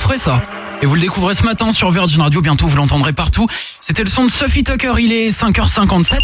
ferez ça. Et vous le découvrez ce matin sur Virgin Radio, bientôt vous l'entendrez partout. C'était le son de Sophie Tucker, il est 5h57.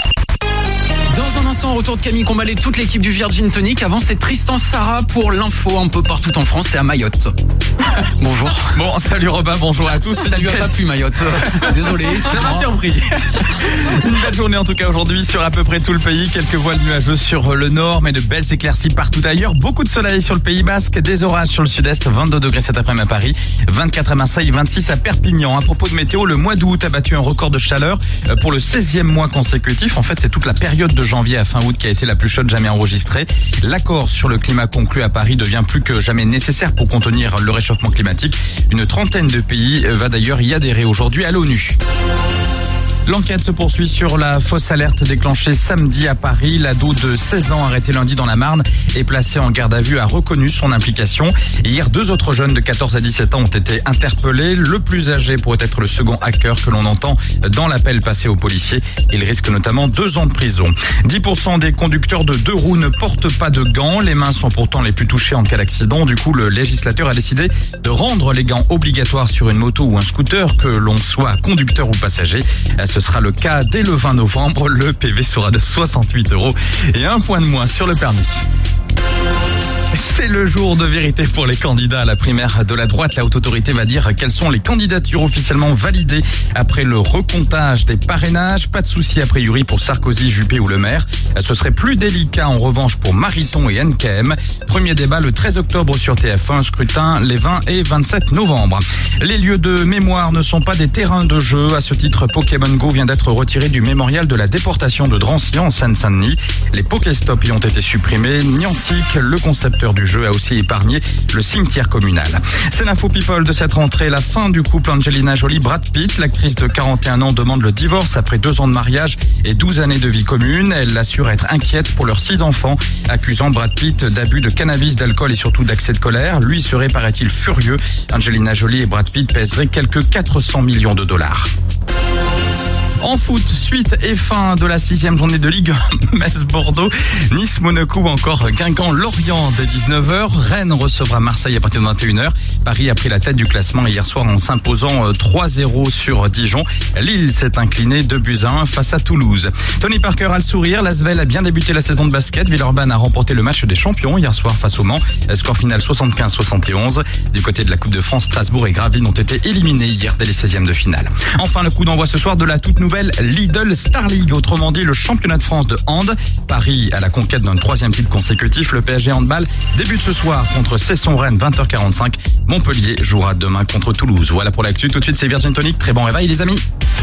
Dans un instant, retour de Camille Combal et toute l'équipe du Virgin Tonic. Avant, c'est Tristan Sarah pour l'info un peu partout en France et à Mayotte. Bonjour. Bon, salut Robin, bonjour à tous. Ça lui a pas plu Mayotte. Désolé. Ça m'a surpris. Une belle journée en tout cas aujourd'hui sur à peu près tout le pays. Quelques voiles nuageuses sur le nord, mais de belles éclaircies partout ailleurs. Beaucoup de soleil sur le Pays Basque, des orages sur le sud-est. 22 degrés cet après-midi à Paris, 24 à Marseille, 26 à Perpignan. À propos de météo, le mois d'août a battu un record de chaleur pour le 16e mois consécutif. En fait, c'est toute la période de janvier à fin août qui a été la plus chaude jamais enregistrée. L'accord sur le climat conclu à Paris devient plus que jamais nécessaire pour contenir le réchauffement climatique. Une trentaine de pays va d'ailleurs y adhérer aujourd'hui à l'ONU. L'enquête se poursuit sur la fausse alerte déclenchée samedi à Paris. L'ado de 16 ans arrêté lundi dans la Marne et placé en garde à vue a reconnu son implication. Hier, 2 autres jeunes de 14 à 17 ans ont été interpellés. Le plus âgé pourrait être le second hacker que l'on entend dans l'appel passé aux policiers. Il risque notamment 2 ans de prison. 10% des conducteurs de 2 roues ne portent pas de gants. Les mains sont pourtant les plus touchées en cas d'accident. Du coup, le législateur a décidé de rendre les gants obligatoires sur une moto ou un scooter, que l'on soit conducteur ou passager. Ce sera le cas dès le 20 novembre. Le PV sera de 68 € et 1 point de moins sur le permis. C'est le jour de vérité pour les candidats à la primaire de la droite. La haute autorité va dire quelles sont les candidatures officiellement validées après le recomptage des parrainages. Pas de souci a priori pour Sarkozy, Juppé ou Le Maire. Ce serait plus délicat en revanche pour Mariton et NKM. Premier débat le 13 octobre sur TF1, scrutin les 20 et 27 novembre. Les lieux de mémoire ne sont pas des terrains de jeu. À ce titre, Pokémon Go vient d'être retiré du mémorial de la déportation de Drancy en Seine-Saint-Denis. Les Pokéstops y ont été supprimés. Niantic, le concepteur du jeu, a aussi épargné le cimetière communal. C'est l'info people de cette rentrée. La fin du couple Angelina Jolie-Brad Pitt. L'actrice de 41 ans demande le divorce après 2 ans de mariage et 12 années de vie commune. Elle assure être inquiète pour leurs 6 enfants, accusant Brad Pitt d'abus de cannabis, d'alcool et surtout d'accès de colère. Lui serait, paraît-il, furieux. Angelina Jolie et Brad Pitt pèseraient quelques 400 millions de dollars. En foot, suite et fin de la 6e journée de Ligue 1, Metz-Bordeaux, Nice-Monaco ou encore Guingamp-Lorient dès 19h. Rennes recevra Marseille à partir de 21h. Paris a pris la tête du classement hier soir en s'imposant 3-0 sur Dijon. Lille s'est incliné 2-1 face à Toulouse. Tony Parker a le sourire. L'Asvel a bien débuté la saison de basket. Villeurbanne a remporté le match des champions hier soir face au Mans. Score final 75-71. Du côté de la Coupe de France, Strasbourg et Gravelines ont été éliminés hier dès les 16e de finale. Enfin, le coup d'envoi ce soir de la toute nouvelle Lidl Star League, autrement dit le championnat de France de hand. Paris à la conquête d'un 3e titre consécutif. Le PSG handball débute ce soir contre Cesson-Rennes 20h45. Montpellier jouera demain contre Toulouse. Voilà pour l'actu. Tout de suite c'est Virgin Tonic. Très bon réveil les amis.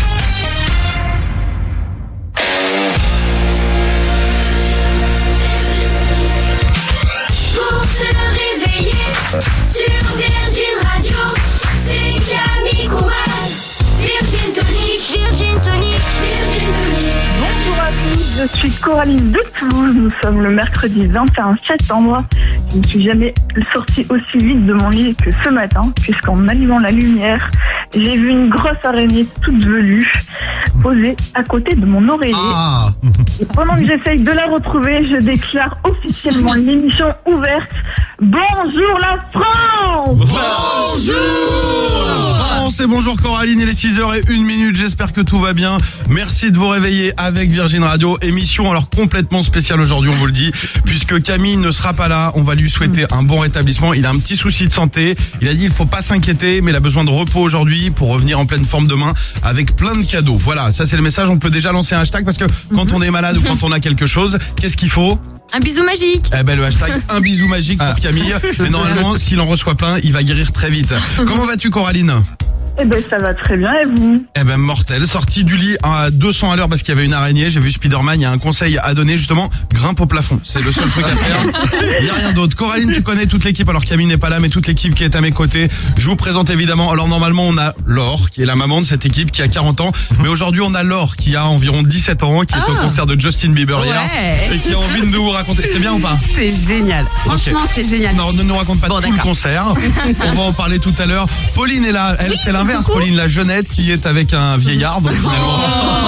Pour se réveiller sur Virgin Radio, c'est Camille Combal. Virgin Tonic, Virgin Tonic, Virgin Tonic. Bonjour à tous, je suis Coraline de Toulouse. Nous sommes le mercredi 21 septembre. Je ne suis jamais sortie aussi vite de mon lit que ce matin, puisqu'en allumant la lumière, j'ai vu une grosse araignée toute velue posée à côté de mon oreiller. Et pendant que j'essaye de la retrouver, je déclare officiellement l'émission ouverte. Bonjour la France! Bonjour! C'est bonjour Coraline, il est 6h01. J'espère que tout va bien. Merci de vous réveiller avec Virgin Radio. Émission alors complètement spéciale aujourd'hui, on vous le dit, puisque Camille ne sera pas là. On va lui souhaiter un bon rétablissement. Il a un petit souci de santé. Il a dit il faut pas s'inquiéter, mais il a besoin de repos aujourd'hui pour revenir en pleine forme demain avec plein de cadeaux. Voilà, ça c'est le message. On peut déjà lancer un hashtag parce que quand on est malade ou quand on a quelque chose, qu'est-ce qu'il faut? Un bisou magique. Eh ben le hashtag un bisou magique pour Camille. Mais normalement, s'il en reçoit plein, il va guérir très vite. Comment vas-tu Coraline? Eh ben ça va très bien et vous? Eh ben mortel, sorti du lit à 200 à l'heure parce qu'il y avait une araignée. J'ai vu Spider-Man, il y a un conseil à donner justement, grimpe au plafond. C'est le seul truc à faire. Il n'y a rien d'autre. Coraline, tu connais toute l'équipe. Alors Camille n'est pas là, mais toute l'équipe qui est à mes côtés. Je vous présente évidemment. Alors normalement on a Laure qui est la maman de cette équipe qui a 40 ans. Mais aujourd'hui on a Laure qui a environ 17 ans, qui est au concert de Justin Bieber hier et qui a envie de nous raconter. C'était bien ou pas? C'était génial. Franchement, c'était génial. Non, ne nous raconte pas tout le concert. On va en parler tout à l'heure. Pauline est là. Elle, c'est l'inverse. Pauline, la jeunette qui est avec un vieillard. Donc finalement,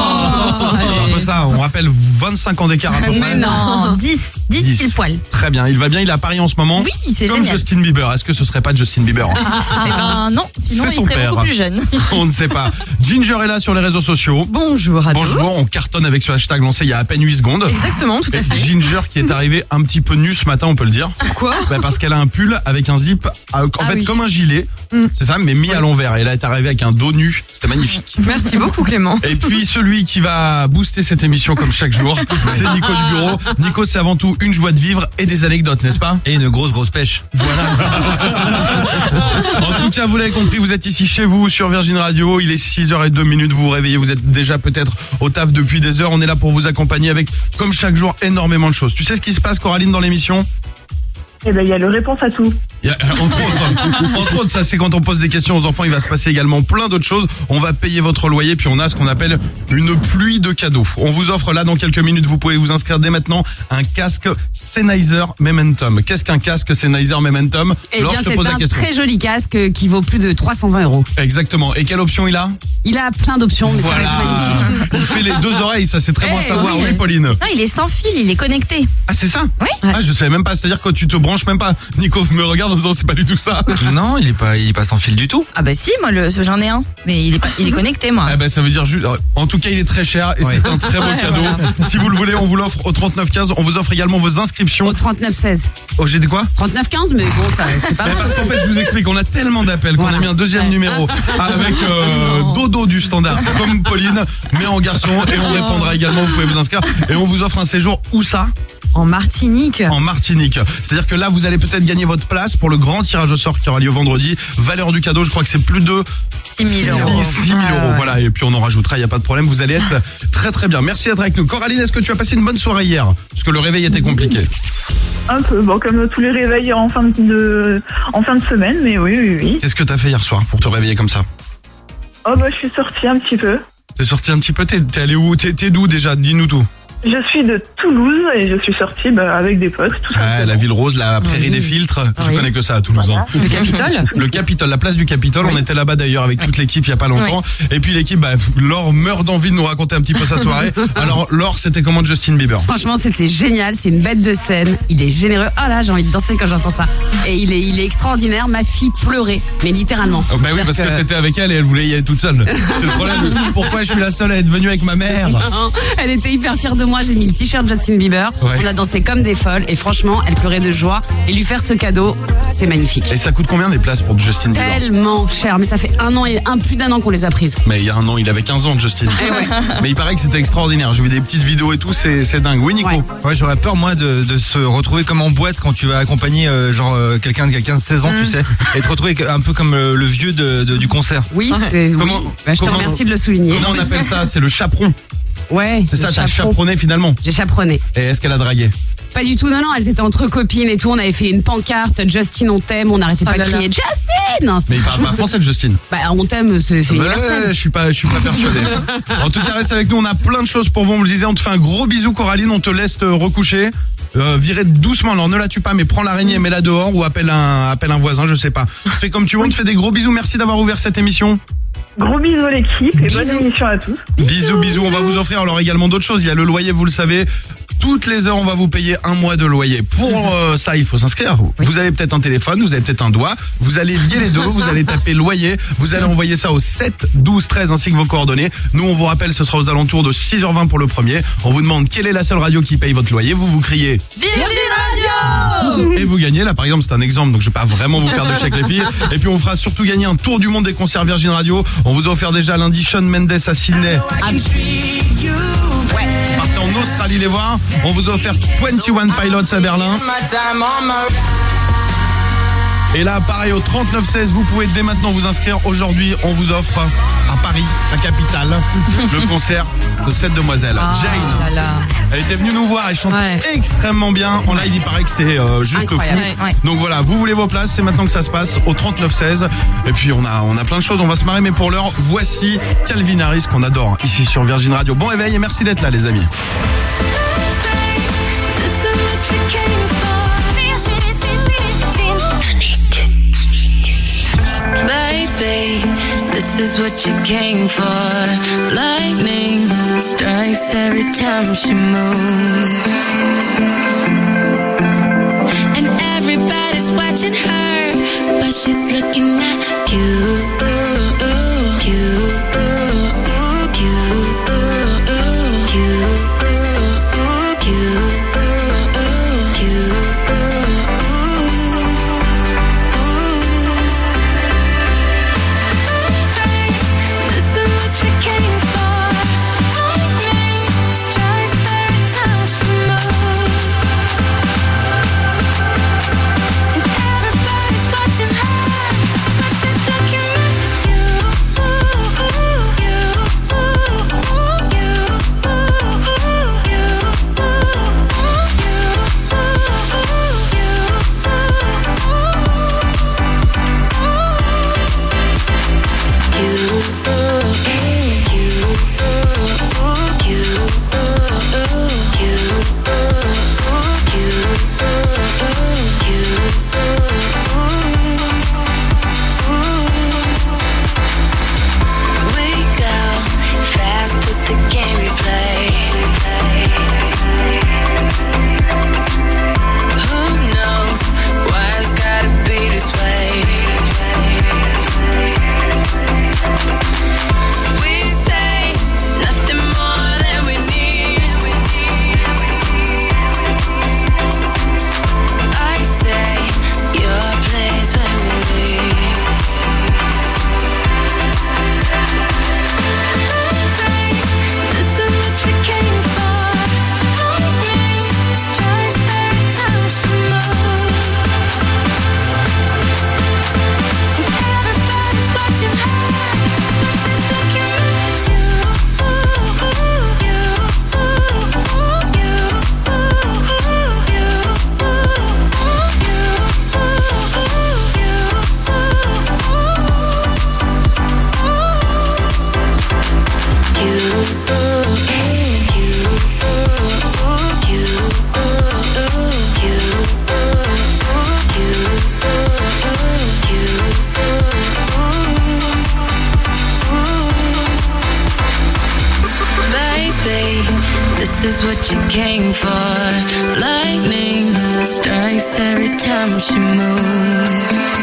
C'est un peu ça, on rappelle 25 ans d'écart à peu près. Mais non, 10 pile poil. Très bien, il va bien, il est à Paris en ce moment. Oui, c'est Comme génial. Justin Bieber, est-ce que ce serait pas Justin Bieber? Eh ben non, sinon C'est il son serait père. beaucoup plus jeune. On ne sait pas. Ginger est là sur les réseaux sociaux. Bonjour à tous. Bonjour, on cartonne avec ce hashtag lancé il y a à peine 8 secondes. Exactement, tout à Et fait. Ginger qui est arrivée un petit peu nue ce matin, on peut le dire. Pourquoi? Parce qu'elle a un pull avec un zip, en fait oui. comme un gilet, c'est ça, mais mis à l'envers. Et là, elle est arrivée avec un dos nu, c'était magnifique. Merci beaucoup Clément. Et puis celui qui va booster cette émission comme chaque jour, c'est Nico du bureau. Nico, c'est avant tout une joie de vivre et des anecdotes, n'est-ce pas? Et une grosse pêche. En tout cas, vous l'avez compris, vous êtes ici chez vous sur Virgin Radio. Il est 6h02, vous vous réveillez, vous êtes déjà peut-être au taf depuis des heures. On est là pour vous accompagner avec, comme chaque jour, énormément de choses. Tu sais ce qui se passe, Coraline, dans l'émission? Eh ben, il y a le réponse à tout. Il y a, entre autres, ça c'est quand on pose des questions aux enfants, il va se passer également plein d'autres choses. On va payer votre loyer, puis on a ce qu'on appelle une pluie de cadeaux. On vous offre là dans quelques minutes, vous pouvez vous inscrire dès maintenant, un casque Sennheiser Momentum. Qu'est-ce qu'un casque Sennheiser Momentum? Eh Laure, bien, je te c'est pose la un question. très joli casque qui vaut plus de 320 €. Exactement. Et quelle option il a? Il a plein d'options, mais Voilà. ça va être magnifique. On fait les deux oreilles, ça c'est très bon à savoir. Oui, Pauline. Non, il est sans fil, il est connecté. Ah, c'est ça? Oui. Ah, je savais même pas. C'est-à-dire que tu te branches même pas. Nico me regarde en disant c'est pas du tout ça. Non, il est pas sans fil du tout. Ah bah si, moi j'en ai un, mais il est connecté moi. Eh ben, ça veut dire juste, en tout cas, il est très cher et Ouais. c'est un très beau cadeau. Si vous le voulez, on vous l'offre au 3915. On vous offre également vos inscriptions. Au 39-16. Oh, j'ai dit quoi? 39-15, mais bon, ça, c'est pas Mais mal. parce qu'en fait, je vous explique, on a tellement d'appels qu'on a mis un deuxième numéro avec Dodo du standard. C'est comme Pauline, mais en garçon. Et on répondra également, vous pouvez vous inscrire. Et on vous offre un séjour, où ça? En Martinique. En Martinique. C'est-à-dire que là, vous allez peut-être gagner votre place pour le grand tirage au sort qui aura lieu vendredi. Valeur du cadeau, je crois que c'est plus de 6 000 €. 6 000 €. Voilà. Et puis on en rajoutera, il n'y a pas de problème. Vous allez être très très bien. Merci d'être avec nous. Coraline, est-ce que tu as passé une bonne soirée hier? Parce que le réveil était compliqué. Un peu, bon, comme tous les réveils en fin de semaine, mais oui. Qu'est-ce que tu as fait hier soir pour te réveiller comme ça? Oh bah, je suis sortie un petit peu. T'es sorti un petit peu, t'es allé où? T'es d'où déjà? Dis-nous tout. Je suis de Toulouse et je suis sortie avec des potes, tout Ah, simplement. la ville rose, la prairie des filtres. Je connais que ça à Toulouse. Hein. Le Capitole. Le Capitole, la place du Capitole. On était là-bas d'ailleurs avec toute l'équipe il y a pas longtemps. Et puis l'équipe, Laure meurt d'envie de nous raconter un petit peu sa soirée. Alors Laure, c'était comment Justin Bieber? Franchement, c'était génial. C'est une bête de scène. Il est généreux. Oh là, j'ai envie de danser quand j'entends ça. Et il est extraordinaire. Ma fille pleurait, mais littéralement. Oh, bah oui, parce que t'étais avec elle et elle voulait y aller toute seule. C'est le problème. Pourquoi je suis la seule à être venue avec ma mère? Elle était hyper fière de moi. J'ai mis le t-shirt Justin Bieber. Ouais. On a dansé comme des folles. Et franchement, elle pleurait de joie. Et lui faire ce cadeau, c'est magnifique. Et ça coûte combien des places pour Justin Bieber? Tellement cher. Mais ça fait plus d'un an qu'on les a prises. Mais il y a un an, il avait 15 ans, Justin. Eh ouais. Mais il paraît que c'était extraordinaire. J'ai vu des petites vidéos et tout, c'est dingue. Oui, Nico? Ouais. Ouais, j'aurais peur moi de se retrouver comme en boîte quand tu vas accompagner quelqu'un qui a 15-16 ans, tu sais, et te retrouver un peu comme le vieux du concert. Oui, c'est. Comment- Oui. Bah, je te comment- remercie de le souligner. Comment on appelle ça? C'est le chaperon. Ouais. C'est ça, le t'as chaperon. chaperonné finalement. J'ai chaperonné. Et est-ce qu'elle a dragué? Pas du tout, non, elles étaient entre copines et tout. On avait fait une pancarte, Justin, on t'aime. On n'arrêtait pas de crier Justin. Non, Mais il parle pas français de Justin. Bah, on t'aime, c'est Bah universel. ouais, je suis pas persuadé. En tout cas, reste avec nous, on a plein de choses pour vous. On le disait, on te fait un gros bisou, Coraline, on te laisse te recoucher. Virer doucement, alors ne la tue pas, mais prends l'araignée, mets-la dehors ou appelle un voisin, je sais pas. Fais comme tu veux, on te fait des gros bisous. Merci d'avoir ouvert cette émission. Gros bisous l'équipe et bonne émission à tous. Bisous. On va vous offrir alors également d'autres choses. Il y a le loyer, vous le savez. Toutes les heures, on va vous payer un mois de loyer. Pour ça, il faut s'inscrire. Vous avez peut-être un téléphone, vous avez peut-être un doigt. Vous allez lier les deux, vous allez taper loyer. Vous allez envoyer ça au 7 12 13 ainsi que vos coordonnées. Nous, on vous rappelle, ce sera aux alentours de 6h20 pour le premier. On vous demande quelle est la seule radio qui paye votre loyer. Vous criez Virgin Radio. et vous gagnez. Là, par exemple, c'est un exemple, donc je vais pas vraiment vous faire de chèque les filles. Et puis, on fera surtout gagner un tour du monde des concerts Virgin Radio. On vous a offert déjà lundi Shawn Mendes à Sydney. Partez en Australie les voir. On vous a offert 21 Pilots à Berlin. Et là, pareil, au 39-16, vous pouvez dès maintenant vous inscrire. Aujourd'hui, on vous offre à Paris, la capitale, le concert de cette demoiselle, Jane. Elle était venue nous voir, elle chante extrêmement bien. En live, il paraît que c'est juste fou. Ouais. Donc voilà, vous voulez vos places, c'est maintenant que ça se passe au 39-16. Et puis on a plein de choses, on va se marrer, mais pour l'heure, voici Calvin Harris qu'on adore ici sur Virgin Radio. Bon réveil et merci d'être là les amis. Baby, this is what you came for. Lightning strikes every time she moves. And everybody's watching her, but she's looking at you. This is what you came for. Lightning strikes every time she moves.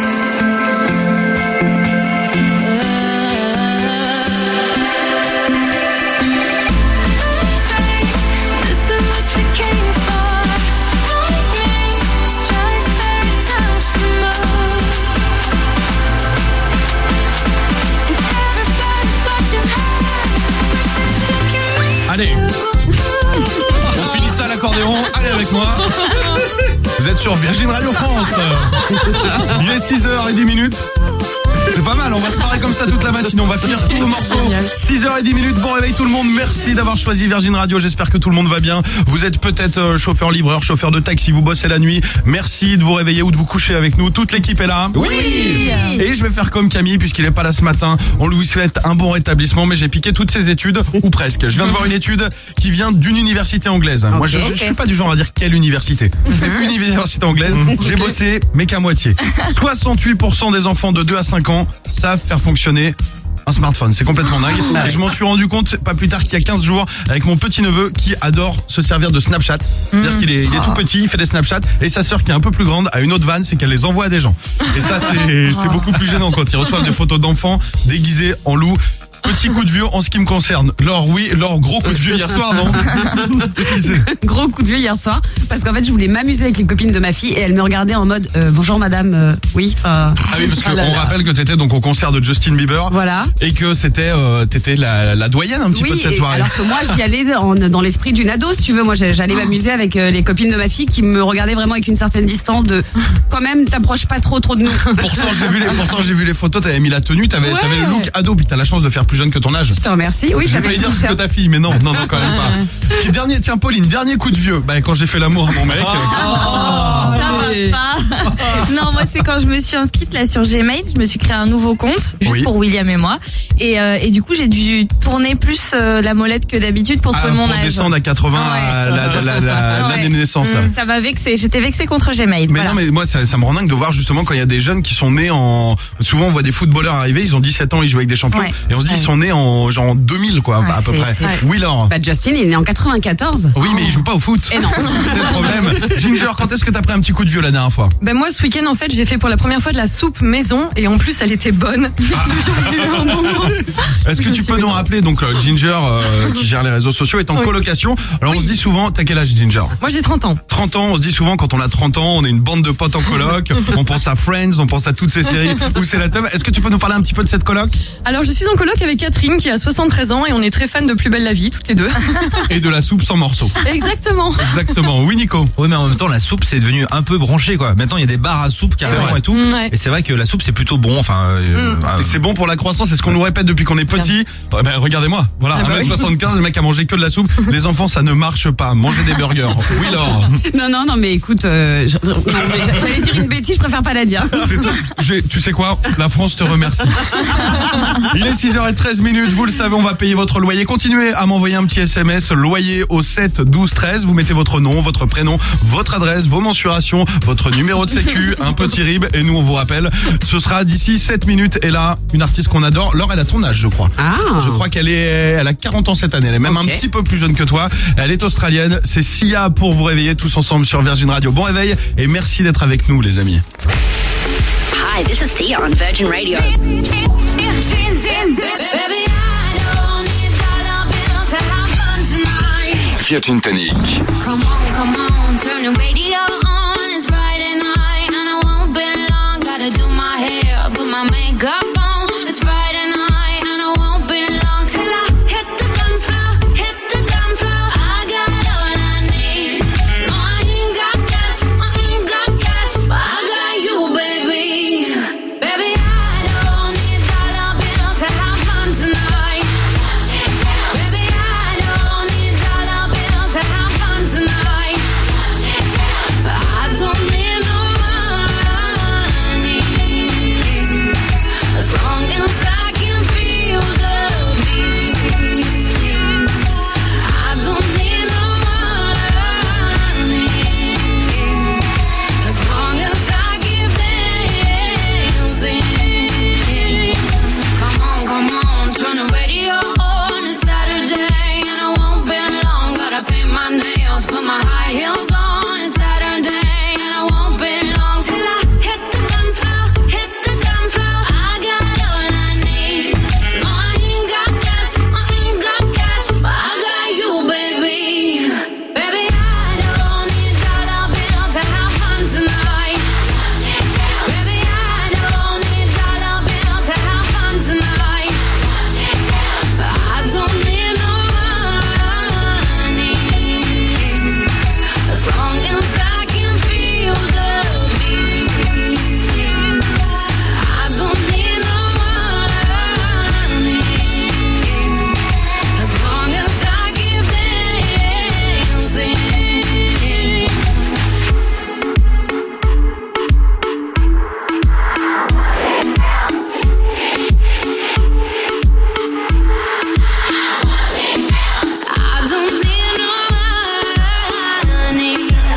Allez, on finit ça à l'accordéon, allez avec moi. Vous êtes sur Virgin Radio France. Il est 6h10. C'est pas mal, on va se marrer comme ça toute la matinée, on va finir tous vos morceaux. 6h10, bon réveil tout le monde, merci d'avoir choisi Virgin Radio, j'espère que tout le monde va bien. Vous êtes peut-être chauffeur livreur, chauffeur de taxi, vous bossez la nuit, merci de vous réveiller ou de vous coucher avec nous, toute l'équipe est là. Oui. Et je vais faire comme Camille puisqu'il est pas là ce matin, on lui souhaite un bon rétablissement, mais j'ai piqué toutes ses études, ou presque. Je viens de voir une étude qui vient d'une université anglaise. Moi je suis pas du genre à dire quelle université, c'est une université anglaise, j'ai bossé mais qu'à moitié. 68% des enfants de 2 à 5 ans savent faire fonctionner un smartphone, c'est complètement dingue. Et je m'en suis rendu compte pas plus tard qu'il y a 15 jours avec mon petit neveu qui adore se servir de Snapchat. C'est-à-dire qu'il est tout petit, il fait des Snapchats, et sa sœur qui est un peu plus grande a une autre vanne, c'est qu'elle les envoie à des gens. Et ça c'est beaucoup plus gênant quand ils reçoivent des photos d'enfants déguisés en loup. Petit coup de vieux en ce qui me concerne. Laure, gros coup de vieux hier soir, non? Qu'est-ce que c'est? Gros coup de vieux hier soir, parce qu'en fait je voulais m'amuser avec les copines de ma fille et elles me regardaient en mode bonjour madame, oui, enfin. Ah oui, parce qu'on rappelle que t'étais donc au concert de Justin Bieber. Voilà. Et que t'étais la doyenne un petit peu de cette soirée. Alors que moi j'y allais dans l'esprit d'une ado, si tu veux. Moi j'allais m'amuser avec les copines de ma fille qui me regardaient vraiment avec une certaine distance de quand même t'approches pas trop de nous. Pourtant j'ai vu les photos, t'avais mis la tenue, t'avais le look ado, puis t'as la chance de faire plus jeune que ton âge. Je te remercie. Oui, j'ai failli dire que ta fille, mais non, quand même pas. Tiens, Pauline, dernier coup de vieux. Quand j'ai fait l'amour à mon mec. Ça va pas. Non, moi c'est quand je me suis inscrite là sur Gmail, je me suis créé un nouveau compte juste pour William et moi, et du coup j'ai dû tourner plus la molette que d'habitude pour trouver mon âge. Pour descendre à 80 l'année de naissance. Ça m'a vexé. J'étais vexée contre Gmail. Mais non, mais moi ça me rend dingue de voir justement quand il y a des jeunes qui sont nés souvent on voit des footballeurs arriver, ils ont 17 ans, ils jouent avec des champions, et on se dit sont nés en 2000 quoi, à peu près. Oui, Laure. Bah, Justin, il est né en 94. Oui, mais il joue pas au foot. Et non. C'est le problème. Ginger, quand est-ce que t'as pris un petit coup de vieux la dernière fois? Ben moi, ce week-end, en fait, j'ai fait pour la première fois de la soupe maison et en plus, elle était bonne. Est-ce que tu peux nous rappeler, donc Ginger qui gère les réseaux sociaux est en colocation. Alors on se dit souvent, t'as quel âge Ginger? Moi j'ai 30 ans. 30 ans, on se dit souvent quand on a 30 ans, on est une bande de potes en coloc, on pense à Friends, on pense à toutes ces séries où c'est la teuf. Est-ce que tu peux nous parler un petit peu de cette coloc? Alors je suis en coloc avec Catherine qui a 73 ans et on est très fans de Plus belle la vie, toutes les deux. Et de la soupe sans morceaux. Exactement. Exactement. Oui Nico. Oui, mais en même temps la soupe c'est devenu un peu branché quoi. Maintenant il y a des bars à soupe carrément et tout. Ouais. Et c'est vrai que la soupe c'est plutôt bon. Enfin. Et c'est bon pour la croissance, c'est ce qu'on nous répète depuis qu'on est petit. Ben, regardez-moi, voilà, 1m75, le mec a mangé que de la soupe. Les enfants, ça ne marche pas. Mangez des burgers. Oui, Laure. Non, mais écoute, j'allais dire une bêtise, je préfère pas la dire. Tu sais quoi? La France te remercie. Il est 6h13, vous le savez, on va payer votre loyer. Continuez à m'envoyer un petit SMS, loyer au 7 12 13. Vous mettez votre nom, votre prénom, votre adresse, vos mensurations, votre numéro de sécu, un petit rib, et nous on vous rappelle, ce sera d'ici 7 minutes. Et là, une artiste qu'on adore, Laure, elle a ton âge, je crois. Ah. Je crois elle a 40 ans cette année. Elle est même un petit peu plus jeune que toi. Elle est australienne. C'est Sia pour vous réveiller tous ensemble sur Virgin Radio. Bon réveil et merci d'être avec nous, les amis. Hi, this is Sia on Virgin Radio. Virgin Tonic. Come on, turn the radio on. It's Friday night and I won't be long. Gotta do my hair, put my makeup on. It's Friday night and I won't be long till I hit the dance floor, hit the dance floor. I got all I need. No, I ain't got cash, but I got you, baby. Baby, I don't need dollar bills to have fun tonight. Baby, I don't need dollar bills to have fun tonight. I don't need no money as long as I can feel the beat. I don't need no money as long as I keep dancing. Come on, turn the radio on. It's Saturday and I won't be long. Gotta paint my nails, put my high heels on. It's Saturday and I won't be long till I hit the dance floor, hit the dance floor. I got all I need. No, I ain't got cash, but I got you, baby. Baby, I don't need dollar bills to have fun tonight. Baby, I don't need dollar bills to have fun tonight. I don't need no money as long as I can feel the beat. I don't need no money as long as I keep dancing. I don't need no money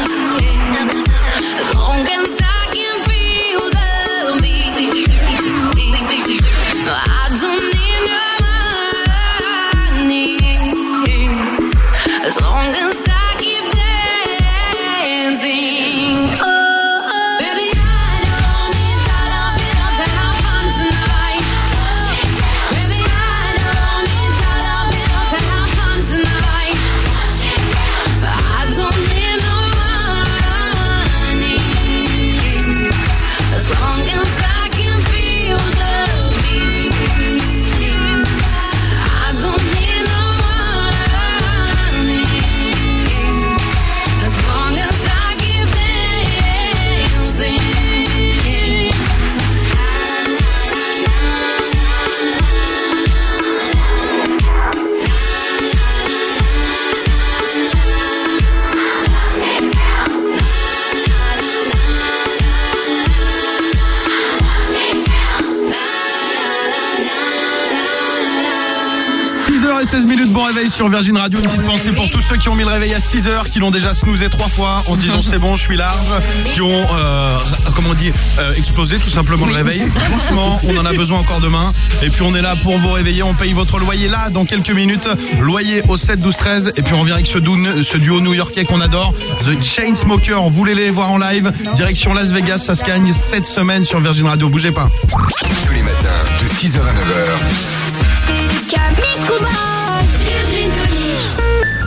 as long as I can feel the beat. I don't need no money as long as I keep dancing. Oh, baby, I don't need dollar bills to have fun tonight. Baby, I don't need dollar bills to have fun tonight. I don't need no money as long as I can feel the beat. I don't need no money 16 minutes, bon réveil sur Virgin Radio. Une petite pensée pour tous ceux qui ont mis le réveil à 6h, qui l'ont déjà snoozé 3 fois en se disant c'est bon, je suis large, qui ont, explosé tout simplement le réveil. Franchement, on en a besoin encore demain. Et puis on est là pour vous réveiller, on paye votre loyer là dans quelques minutes. Loyer au 7, 12, 13. Et puis on revient avec ce duo new-yorkais qu'on adore, The Chainsmokers. Vous voulez les voir en live? Direction Las Vegas, ça se gagne cette semaine sur Virgin Radio. Bougez pas. Tous les matins, de 6h à 9h. C'est le Camille Combal, Virgin Tonic.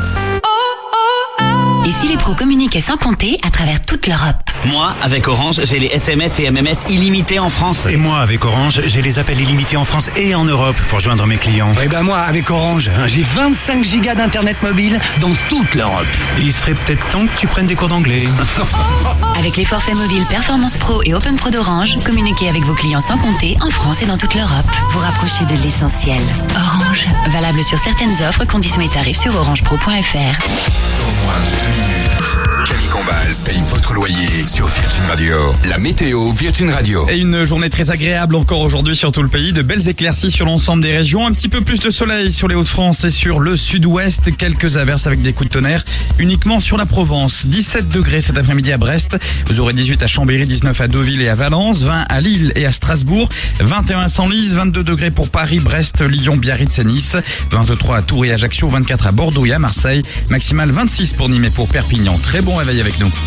Et si les pros communiquaient sans compter à travers toute l'Europe? Moi, avec Orange, j'ai les SMS et MMS illimités en France. Et moi, avec Orange, j'ai les appels illimités en France et en Europe pour joindre mes clients. Et ben moi, avec Orange, j'ai 25 gigas d'internet mobile dans toute l'Europe. Il serait peut-être temps que tu prennes des cours d'anglais. Avec les forfaits mobiles Performance Pro et Open Pro d'Orange, communiquez avec vos clients sans compter en France et dans toute l'Europe. Vous rapprochez de l'essentiel. Orange. Valable sur certaines offres, conditions et tarifs sur orangepro.fr. Dans moins de 2 minutes, Camille Combal paye votre loyer sur Virgin Radio. La météo Virgin Radio. Et une journée très agréable encore aujourd'hui sur tout le pays. De belles éclaircies sur l'ensemble des régions. Un petit peu plus de soleil sur les Hauts-de-France et sur le sud-ouest. Quelques averses avec des coups de tonnerre uniquement sur la Provence. 17 degrés cet après-midi à Brest. Vous aurez 18 à Chambéry, 19 à Deauville et à Valence, 20 à Lille et à Strasbourg, 21 à Senlis, 22 degrés pour Paris, Brest, Lyon, Biarritz et Nice, 23 à Tours et Ajaccio, 24 à Bordeaux et à Marseille, maximal 26 pour Nîmes et pour Perpignan. Très bon réveil avec nous.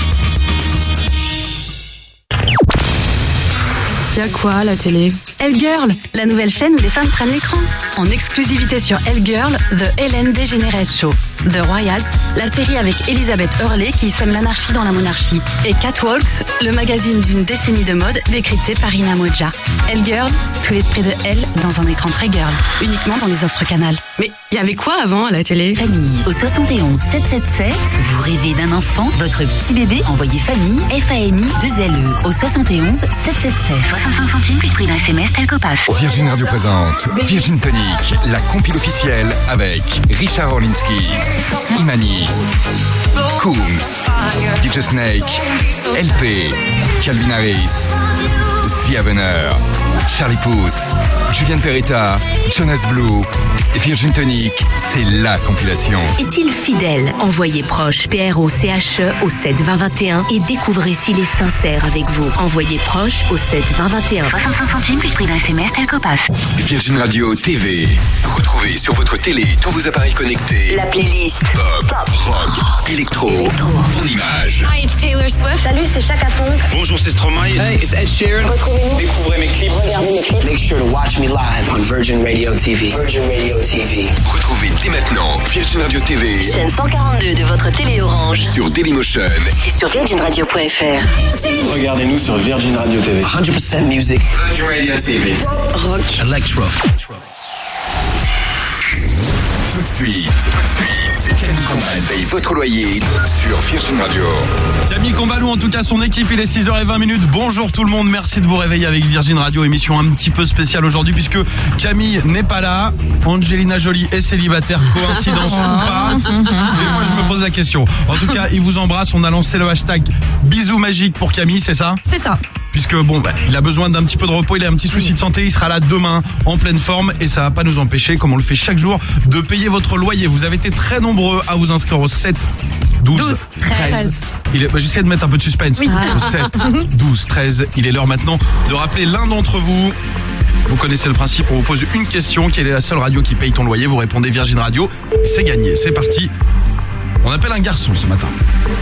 Y'a quoi à la télé? Elle-Girl, la nouvelle chaîne où les femmes prennent l'écran. En exclusivité sur Elle-Girl, The Ellen DeGeneres Show. The Royals, la série avec Elizabeth Hurley qui sème l'anarchie dans la monarchie. Et Catwalks, le magazine d'une décennie de mode décrypté par Ina Moja. Elle-Girl, tout l'esprit de Elle dans un écran très girl. Uniquement dans les offres Canal. Mais il y avait quoi avant à la télé? Famille au 71 777. Vous rêvez d'un enfant? Votre petit bébé? Envoyez famille, FAMI, 2LE au 71 777. 65 centimes plus prix d'un SMS tel Copass. Virgin Radio présente Virgin Tonic, la compile officielle avec Richard Orlinski, Imani, Coombs, DJ Snake, LP, Calvin Harris, Sia Venner, Charlie Puth, Julian Peretta, Jonas Blue. Virgin Tonic, c'est la compilation. Est-il fidèle? Envoyez proche PROCHE au 7 20 21 et découvrez s'il est sincère avec vous. Envoyez proche au 7 20 21. 65 centimes plus prix d'un SMS tel Copass. Virgin Radio TV. Retrouvez sur votre télé tous vos appareils connectés. La playlist Pop, rock, électro, en images. Hi, it's Taylor Swift. Salut, c'est Chaka Ponk. Bonjour, c'est Stromae. Hey, it's Ed Sheeran. Retrouvez-nous. Découvrez mes clips. Regardez mes clips. Make sure to watch me live on Virgin Radio TV. Virgin Radio TV. Retrouvez dès maintenant Virgin Radio TV. Chaîne 142 de votre télé Orange. Sur Dailymotion. Et sur virginradio.fr. Regardez-nous sur Virgin Radio TV. 100% music. Virgin Radio TV. Rock. Electro. Tout de suite. Camille Combal paye votre loyer sur Virgin Radio. Camille Combal ou en tout cas son équipe, il est 6h20. Bonjour tout le monde, merci de vous réveiller avec Virgin Radio. Émission un petit peu spéciale aujourd'hui puisque Camille n'est pas là. Angelina Jolie est célibataire, coïncidence ou pas? Des fois je me pose la question. En tout cas, il vous embrasse, on a lancé le hashtag bisous magique pour Camille, c'est ça? C'est ça. Puisque il a besoin d'un petit peu de repos, il a un petit souci de santé, il sera là demain en pleine forme et ça va pas nous empêcher, comme on le fait chaque jour, de payer votre loyer. Vous avez été très nombreux à vous inscrire au 7 12 13. J'essaie de mettre un peu de suspense. Oui. Au 7 12 13. Il est l'heure maintenant de rappeler l'un d'entre vous. Vous connaissez le principe, on vous pose une question. Quelle est la seule radio qui paye ton loyer? Vous répondez Virgin Radio et c'est gagné. C'est parti. On appelle un garçon ce matin.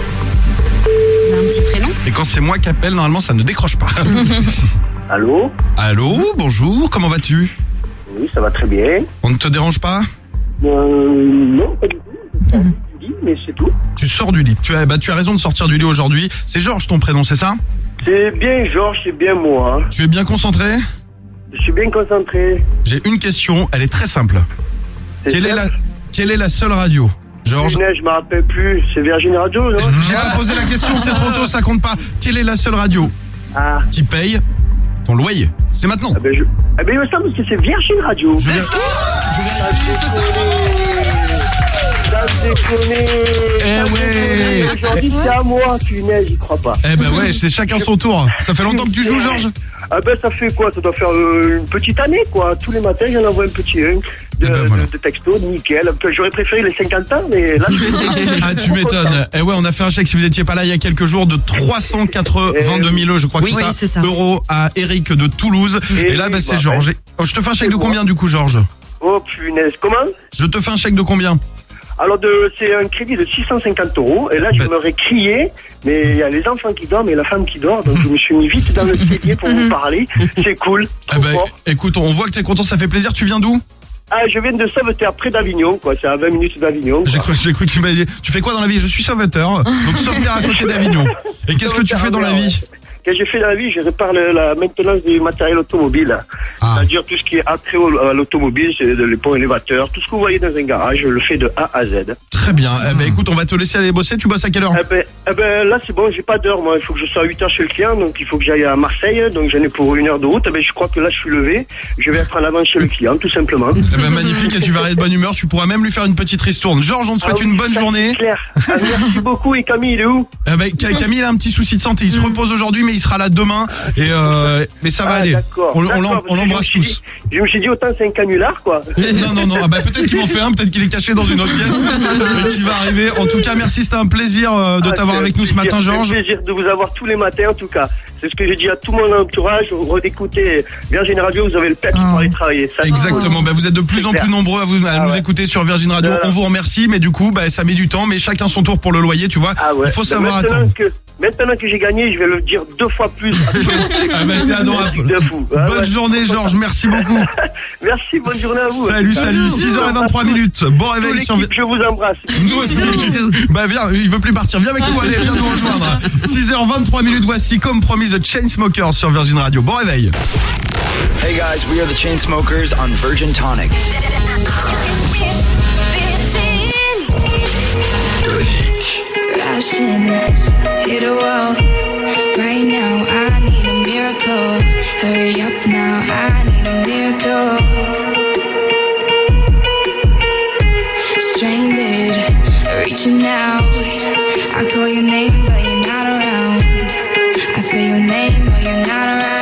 Un petit prénom. Et quand c'est moi qui appelle, normalement ça ne décroche pas. Allô? Allô, bonjour, comment vas-tu? Oui, ça va très bien. On ne te dérange pas? Non, pas du tout. Je sors du lit, mais c'est tout. Tu sors du lit. Tu as raison de sortir du lit aujourd'hui. C'est Georges ton prénom, c'est ça? C'est bien Georges, c'est bien moi. Tu es bien concentré? Je suis bien concentré. J'ai une question, elle est très simple. Quelle est la seule radio? Georges. Je me rappelle plus. C'est Virgin Radio, non? J'ai pas posé la question, c'est trop tôt, ça compte pas. Quelle est la seule radio qui paye ton loyer? C'est maintenant. Il me semble que c'est Virgin Radio. C'est ça. Ça déconner. ouais. Aujourd'hui, c'est à moi, punaise, j'y crois pas. Eh ben ouais, c'est chacun son tour. Ça fait longtemps que tu joues, Georges? Ah ben ça fait quoi? Ça doit faire une petite année quoi. Tous les matins j'en envoie un petit de texto, nickel. J'aurais préféré les 50 ans mais là Ah tu m'étonnes. Eh ouais, on a fait un chèque, si vous n'étiez pas là il y a quelques jours, de 382 000 je crois que c'est ça, euros à Eric de Toulouse. Et là bah, c'est Georges. Oh, je te fais un chèque de combien du coup, Georges? Oh punaise, comment? Je te fais un chèque de combien? Alors c'est un crédit de 650 €. Et là j'aimerais crier, mais il y a les enfants qui dorment et la femme qui dort, donc je me suis mis vite dans le cellier pour vous parler. C'est cool. Eh ben, écoute, on voit que t'es content, ça fait plaisir. Tu viens d'où? Ah, je viens de Sauveterre, près d'Avignon, quoi. C'est à 20 minutes d'Avignon. J'ai cru que tu m'as dit. Tu fais quoi dans la vie? Je suis sauveteur, donc Sauveterre à côté d'Avignon. Et qu'est-ce que tu fais dans la vie? Qu'est-ce que j'ai fait dans la vie? Je répare la maintenance du matériel automobile. C'est-à-dire tout ce qui est attrait à l'automobile, c'est les ponts élévateurs, tout ce que vous voyez dans un garage, je le fais de A à Z. Très bien. Eh ben, écoute, on va te laisser aller bosser. Tu bosses à quelle heure? Eh ben, là, c'est bon, j'ai pas d'heure, moi. Il faut que je sois à 8h chez le client, donc il faut que j'aille à Marseille, donc j'en ai pour 1 heure de route. Eh ben, je crois que là, je suis levé. Je vais être en avance chez le client, tout simplement. Eh ben, magnifique, et tu vas aller de bonne humeur. Tu pourras même lui faire une petite ristourne. Georges, on te souhaite une bonne journée. Clair. Merci beaucoup. Et Camille, il est où? Eh ben, Camille a un petit souci de santé. Il se repose aujourd'hui, mais il sera là demain. Et mais ça va aller. On l'embrasse tous. Je me suis dit autant c'est un canular quoi. Non. Ah bah peut-être qu'il m'en fait un, peut-être qu'il est caché dans une autre pièce et qu'il va arriver. En tout cas, merci, c'était un plaisir de t'avoir avec nous ce matin, Georges. C'est un plaisir de vous avoir tous les matins en tout cas. C'est ce que j'ai dit à tout mon entourage. Redécoutez Virgin Radio, vous avez le pep pour aller travailler. Ça, exactement. Bah, vous êtes de plus en plus nombreux à nous écouter sur Virgin Radio. On vous remercie, mais du coup, bah, ça met du temps. Mais chacun son tour pour le loyer, tu vois. Il faut savoir attendre. Maintenant que j'ai gagné, je vais le dire 2 fois plus. Ah bah t'es adorable. Bonne journée, Georges, merci beaucoup. Merci, bonne journée à vous. Salut. 6h23 minutes. Bon réveil sur... Je vous embrasse. Nous aussi. Bah viens, il veut plus partir. Viens avec nous, allez, viens nous rejoindre. 6h23 minutes, voici comme promis The Chainsmokers sur Virgin Radio. Bon réveil. Hey guys, we are the Chainsmokers on Virgin Tonic. Crashing, hit a wall. Right now, I need a miracle. Hurry up now, I need a miracle. Stranded, reaching out. I call your name, but you're not around. I say your name, but you're not around.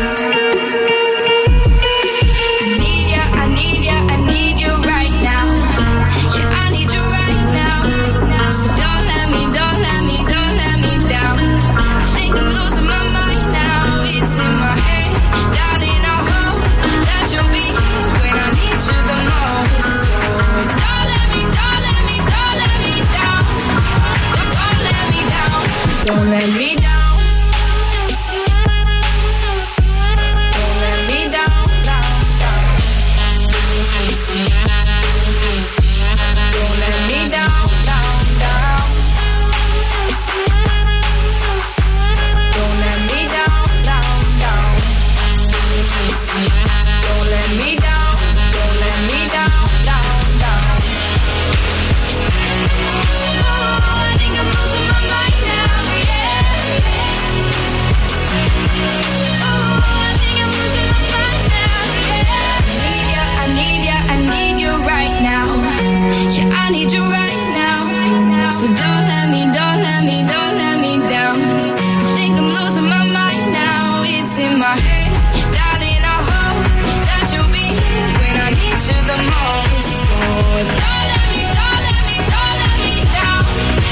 I need ya, I need ya, I need you right now. Yeah, I need you right now. So don't let me down. I think I'm losing my mind now. It's in my head, darling. I hope that you'll be here when I need you the most. So don't let me down. Don't let me down. I need you right now. So don't let me down. I think I'm losing my mind now. It's in my head, darling. I hope that you'll be here when I need you the most. So don't let me down. Don't let me down.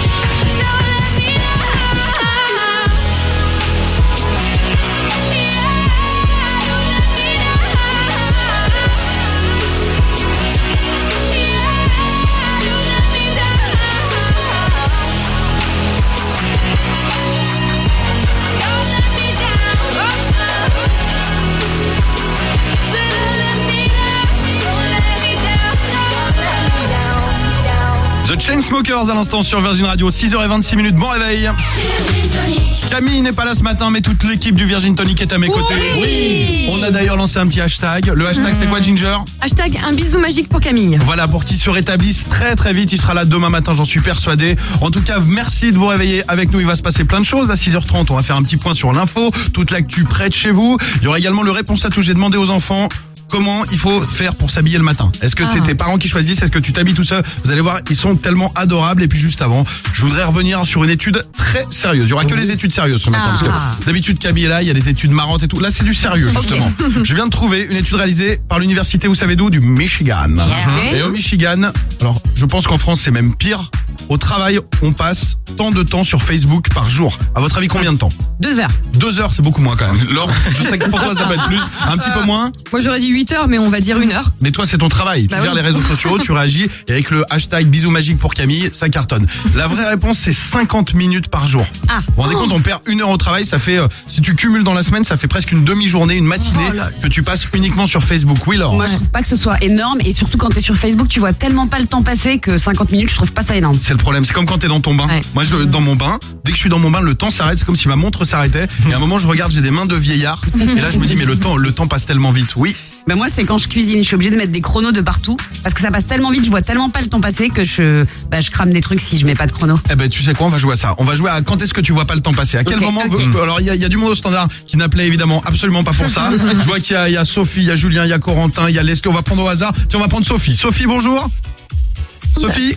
The Chainsmokers à l'instant sur Virgin Radio, 6h26 minutes, bon réveil. Camille n'est pas là ce matin, mais toute l'équipe du Virgin Tonic est à mes côtés. Oui. On a d'ailleurs lancé un petit hashtag. Le hashtag c'est quoi, Ginger? Hashtag un bisou magique pour Camille. Voilà, pour qu'il se rétablisse très très vite. Il sera là demain matin, j'en suis persuadé. En tout cas, merci de vous réveiller avec nous. Il va se passer plein de choses. À 6h30, on va faire un petit point sur l'info, toute l'actu près de chez vous. Il y aura également le réponse à tout. J'ai demandé aux enfants comment il faut faire pour s'habiller le matin. Est-ce que c'est tes parents qui choisissent? Est-ce que tu t'habilles tout seul? Vous allez voir, ils sont tellement adorables. Et puis juste avant, je voudrais revenir sur une étude très sérieuse. Il y aura que les études sérieuses ce matin. Parce que d'habitude, Camille est là, il y a des études marrantes et tout. Là, c'est du sérieux, justement. Je viens de trouver une étude réalisée par l'université, vous savez d'où? Du Michigan. Et au Michigan, alors je pense qu'en France, c'est même pire. Au travail, on passe tant de temps sur Facebook par jour. À votre avis, combien de temps? 2 heures. 2 heures, c'est beaucoup moins quand même. Laure, je sais que pour toi, ça peut être plus. Un petit peu moins? Moi, j'aurais dit 8 heures, mais on va dire 1 heure. Mais toi, c'est ton travail. Tu gères les réseaux sociaux, tu réagis. Et avec le hashtag bisous magique pour Camille, ça cartonne. La vraie réponse, c'est 50 minutes par jour. Vous vous rendez compte, on perd 1 heure au travail. Ça fait, si tu cumules dans la semaine, ça fait presque une demi-journée, une matinée que tu passes uniquement sur Facebook. Oui, Laure. Moi, je trouve pas que ce soit énorme. Et surtout, quand t'es sur Facebook, tu vois tellement pas le temps passer que 50 minutes, je trouve pas ça énorme. C'est le problème. C'est comme quand t'es dans ton bain. Moi, dans mon bain, dès que je suis dans mon bain, le temps s'arrête. C'est comme si ma montre s'arrêtait. Et à un moment, je regarde, j'ai des mains de vieillard. Et là, je me dis, mais le temps passe tellement vite. Oui. Ben moi, c'est quand je cuisine, je suis obligée de mettre des chronos de partout parce que ça passe tellement vite, je vois tellement pas le temps passer que je crame des trucs si je mets pas de chrono. Eh ben, tu sais quoi, on va jouer à ça. On va jouer à quand est-ce que tu vois pas le temps passer. À quel moment Alors, il y a du monde au standard qui n'appelait évidemment absolument pas pour ça. Je vois qu'il y a Sophie, il y a Julien, il y a Corentin, il y a Leslie. On va prendre au hasard. Tiens, on va prendre Sophie. Sophie, bonjour. Sophie.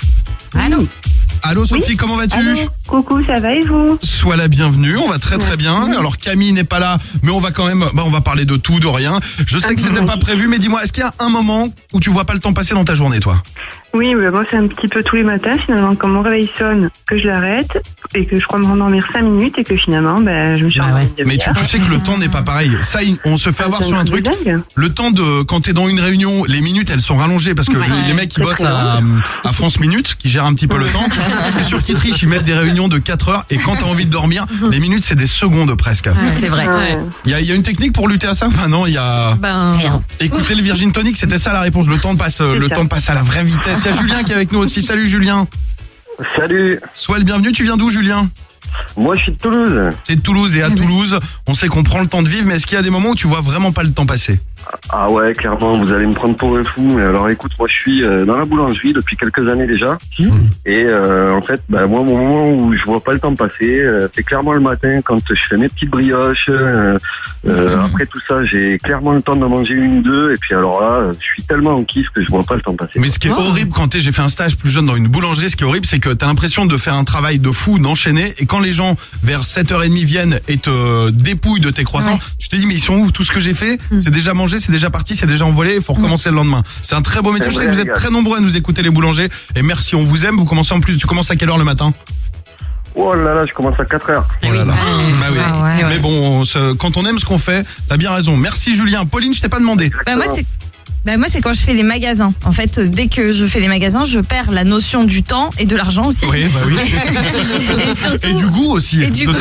Allô. Allô Sophie, comment vas-tu? Coucou, ça va et vous? Sois la bienvenue, on va très bien. Alors Camille n'est pas là, mais on va quand même, on va parler de tout, de rien. Je sais que c'était pas prévu, mais dis-moi, est-ce qu'il y a un moment où tu vois pas le temps passer dans ta journée, toi? Oui, moi c'est un petit peu tous les matins finalement, quand mon réveil sonne, que je l'arrête et que je crois me rendormir 5 minutes et que finalement je me suis rendormie. Mais tu sais que le temps n'est pas pareil. Ça, on se fait avoir sur un truc. Le temps quand t'es dans une réunion, les minutes elles sont rallongées parce que les mecs qui bossent à France Minute, qui gèrent un petit peu le temps, c'est sûr qu'ils trichent, ils mettent des réunions de 4 heures et quand t'as envie de dormir, les minutes c'est des secondes presque. C'est vrai. Il y a une technique pour lutter à ça? Non, il y a rien. Écoutez le Virgin Tonic, c'était ça la réponse. Le temps passe à la vraie vitesse. Il y a Julien qui est avec nous aussi. Salut Julien. Salut. Sois le bienvenu. Tu viens d'où, Julien? Moi, je suis de Toulouse. T'es de Toulouse et à Toulouse, on sait qu'on prend le temps de vivre, mais est-ce qu'il y a des moments où tu vois vraiment pas le temps passer? Ah ouais, clairement, vous allez me prendre pour un fou. Mais alors écoute, moi je suis dans la boulangerie depuis quelques années déjà. Et en fait, moi au moment où je vois pas le temps passer, c'est clairement le matin quand je fais mes petites brioches. Après tout ça, j'ai clairement le temps de manger une ou deux. Et puis alors là, je suis tellement en kiff que je vois pas le temps passer. Mais ce qui est horrible j'ai fait un stage plus jeune dans une boulangerie, ce qui est horrible, c'est que t'as l'impression de faire un travail de fou, d'enchaîner. Et quand les gens vers 7h30 viennent et te dépouillent de tes croissants, tu te dis mais ils sont où? Tout ce que j'ai fait, c'est déjà mangé, c'est déjà parti, c'est déjà envolé, il faut recommencer le lendemain. C'est un très beau métier. Je sais que vous êtes très nombreux à nous écouter, les boulangers, et merci, on vous aime. Vous commencez tu commences à quelle heure le matin? Oh là là, je commence à 4h. Oh là là. Mais bon, quand on aime ce qu'on fait, t'as bien raison. Merci Julien. Pauline, je t'ai pas demandé. Moi, c'est quand je fais les magasins. En fait, dès que je fais les magasins, je perds la notion du temps et de l'argent aussi. Oui. Et surtout... Et du goût aussi. Et du goût.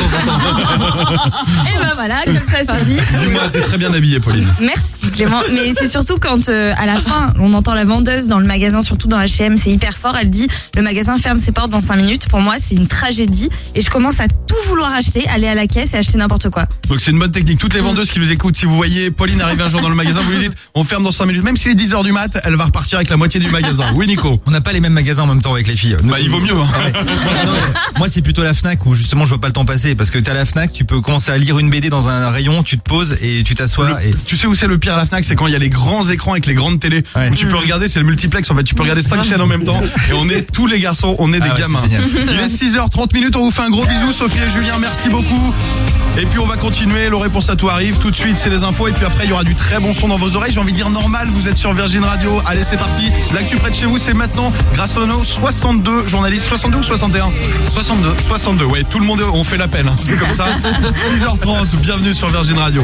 Et voilà, comme ça c'est dit. Dis-moi, t'es très bien habillée, Pauline. Merci Clément. Mais c'est surtout quand à la fin, on entend la vendeuse dans le magasin, surtout dans H&M, c'est hyper fort. Elle dit, le magasin ferme ses portes dans 5 minutes. Pour moi, c'est une tragédie. Et je commence à tout vouloir acheter, aller à la caisse et acheter n'importe quoi. Donc c'est une bonne technique. Toutes les vendeuses qui nous écoutent, si vous voyez Pauline arriver un jour dans le magasin, vous lui dites, on ferme dans 5 minutes. Même s'il est 10h du mat, elle va repartir avec la moitié du magasin. Oui, Nico. On n'a pas les mêmes magasins en même temps avec les filles. Il vaut mieux. Moi, c'est plutôt la Fnac où justement je vois pas le temps passer parce que t'es à la Fnac, tu peux commencer à lire une BD dans un rayon, tu te poses et tu t'assois. Tu sais où c'est le pire à la Fnac, c'est quand il y a les grands écrans avec les grandes télés où tu peux regarder, c'est le multiplex en fait, tu peux regarder 5 chaînes en même temps et on est tous les garçons, on est des gamins. Il est 6h30, on vous fait un gros bisou, Sophie et Julien, merci beaucoup. Et puis on va continuer, le réponse à tout arrive. Tout de suite, c'est les infos. Et puis après, il y aura du très bon son dans vos oreilles. J'ai envie de dire normal, vous êtes sur Virgin Radio. Allez, c'est parti. L'actu près de chez vous, c'est maintenant grâce à nos 62 journalistes. 62 ou 61 ? 62. 62, ouais. Tout le monde, on fait l'appel. Hein. C'est comme ça. 6h30, bienvenue sur Virgin Radio.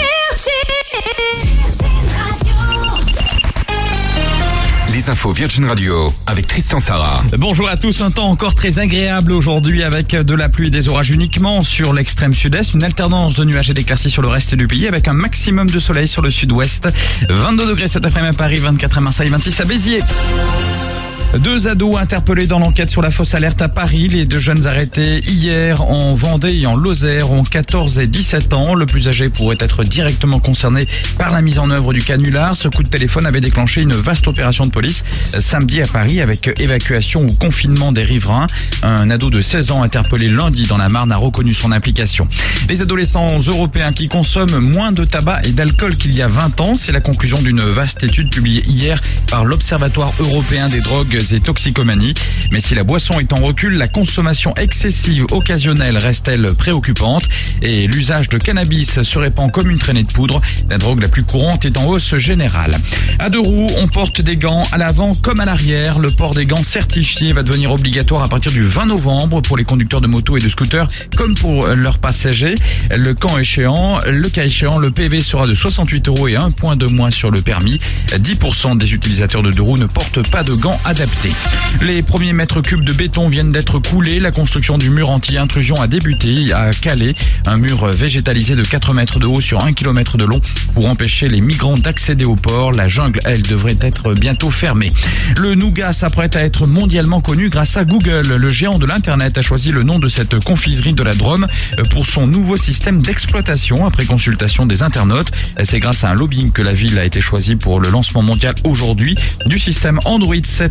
Les infos Virgin Radio avec Tristan Sarah. Bonjour à tous, un temps encore très agréable aujourd'hui avec de la pluie et des orages uniquement sur l'extrême sud-est, une alternance de nuages et d'éclaircies sur le reste du pays avec un maximum de soleil sur le sud-ouest. 22 degrés cet après-midi à Paris, 24 à Marseille, 26 à Béziers. 2 ados interpellés dans l'enquête sur la fausse alerte à Paris. Les 2 jeunes arrêtés hier en Vendée et en Lozère ont 14 et 17 ans. Le plus âgé pourrait être directement concerné par la mise en œuvre du canular. Ce coup de téléphone avait déclenché une vaste opération de police samedi à Paris avec évacuation ou confinement des riverains. Un ado de 16 ans interpellé lundi dans la Marne a reconnu son implication. Les adolescents européens qui consomment moins de tabac et d'alcool qu'il y a 20 ans, c'est la conclusion d'une vaste étude publiée hier par l'Observatoire européen des drogues et toxicomanies. Mais si la boisson est en recul, la consommation excessive occasionnelle reste-t-elle préoccupante et l'usage de cannabis se répand comme une traînée de poudre. La drogue la plus courante est en hausse générale. À 2 roues, on porte des gants à l'avant comme à l'arrière. Le port des gants certifiés va devenir obligatoire à partir du 20 novembre pour les conducteurs de motos et de scooters comme pour leurs passagers. Le cas échéant, le PV sera de 68 € et 1 point de moins sur le permis. 10% des utilisateurs de 2 roues ne portent pas de gants adaptés. Les premiers mètres cubes de béton viennent d'être coulés. La construction du mur anti-intrusion a débuté à Calais. Un mur végétalisé de 4 mètres de haut sur 1 km de long pour empêcher les migrants d'accéder au port. La jungle, elle, devrait être bientôt fermée. Le nougat s'apprête à être mondialement connu grâce à Google. Le géant de l'Internet a choisi le nom de cette confiserie de la Drôme pour son nouveau système d'exploitation après consultation des internautes. C'est grâce à un lobbying que la ville a été choisie pour le lancement mondial aujourd'hui du système Android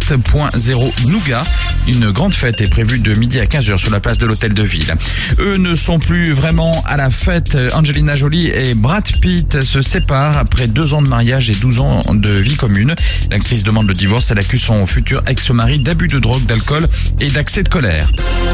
7.0 Nougat. Une grande fête est prévue de midi à 15h sur la place de l'Hôtel de Ville. Eux ne sont plus vraiment à la fête. Angelina Jolie et Brad Pitt se séparent après 2 ans de mariage et 12 ans de vie commune. L'actrice demande le divorce. Elle accuse son futur ex-mari d'abus de drogue, d'alcool et d'accès de colère.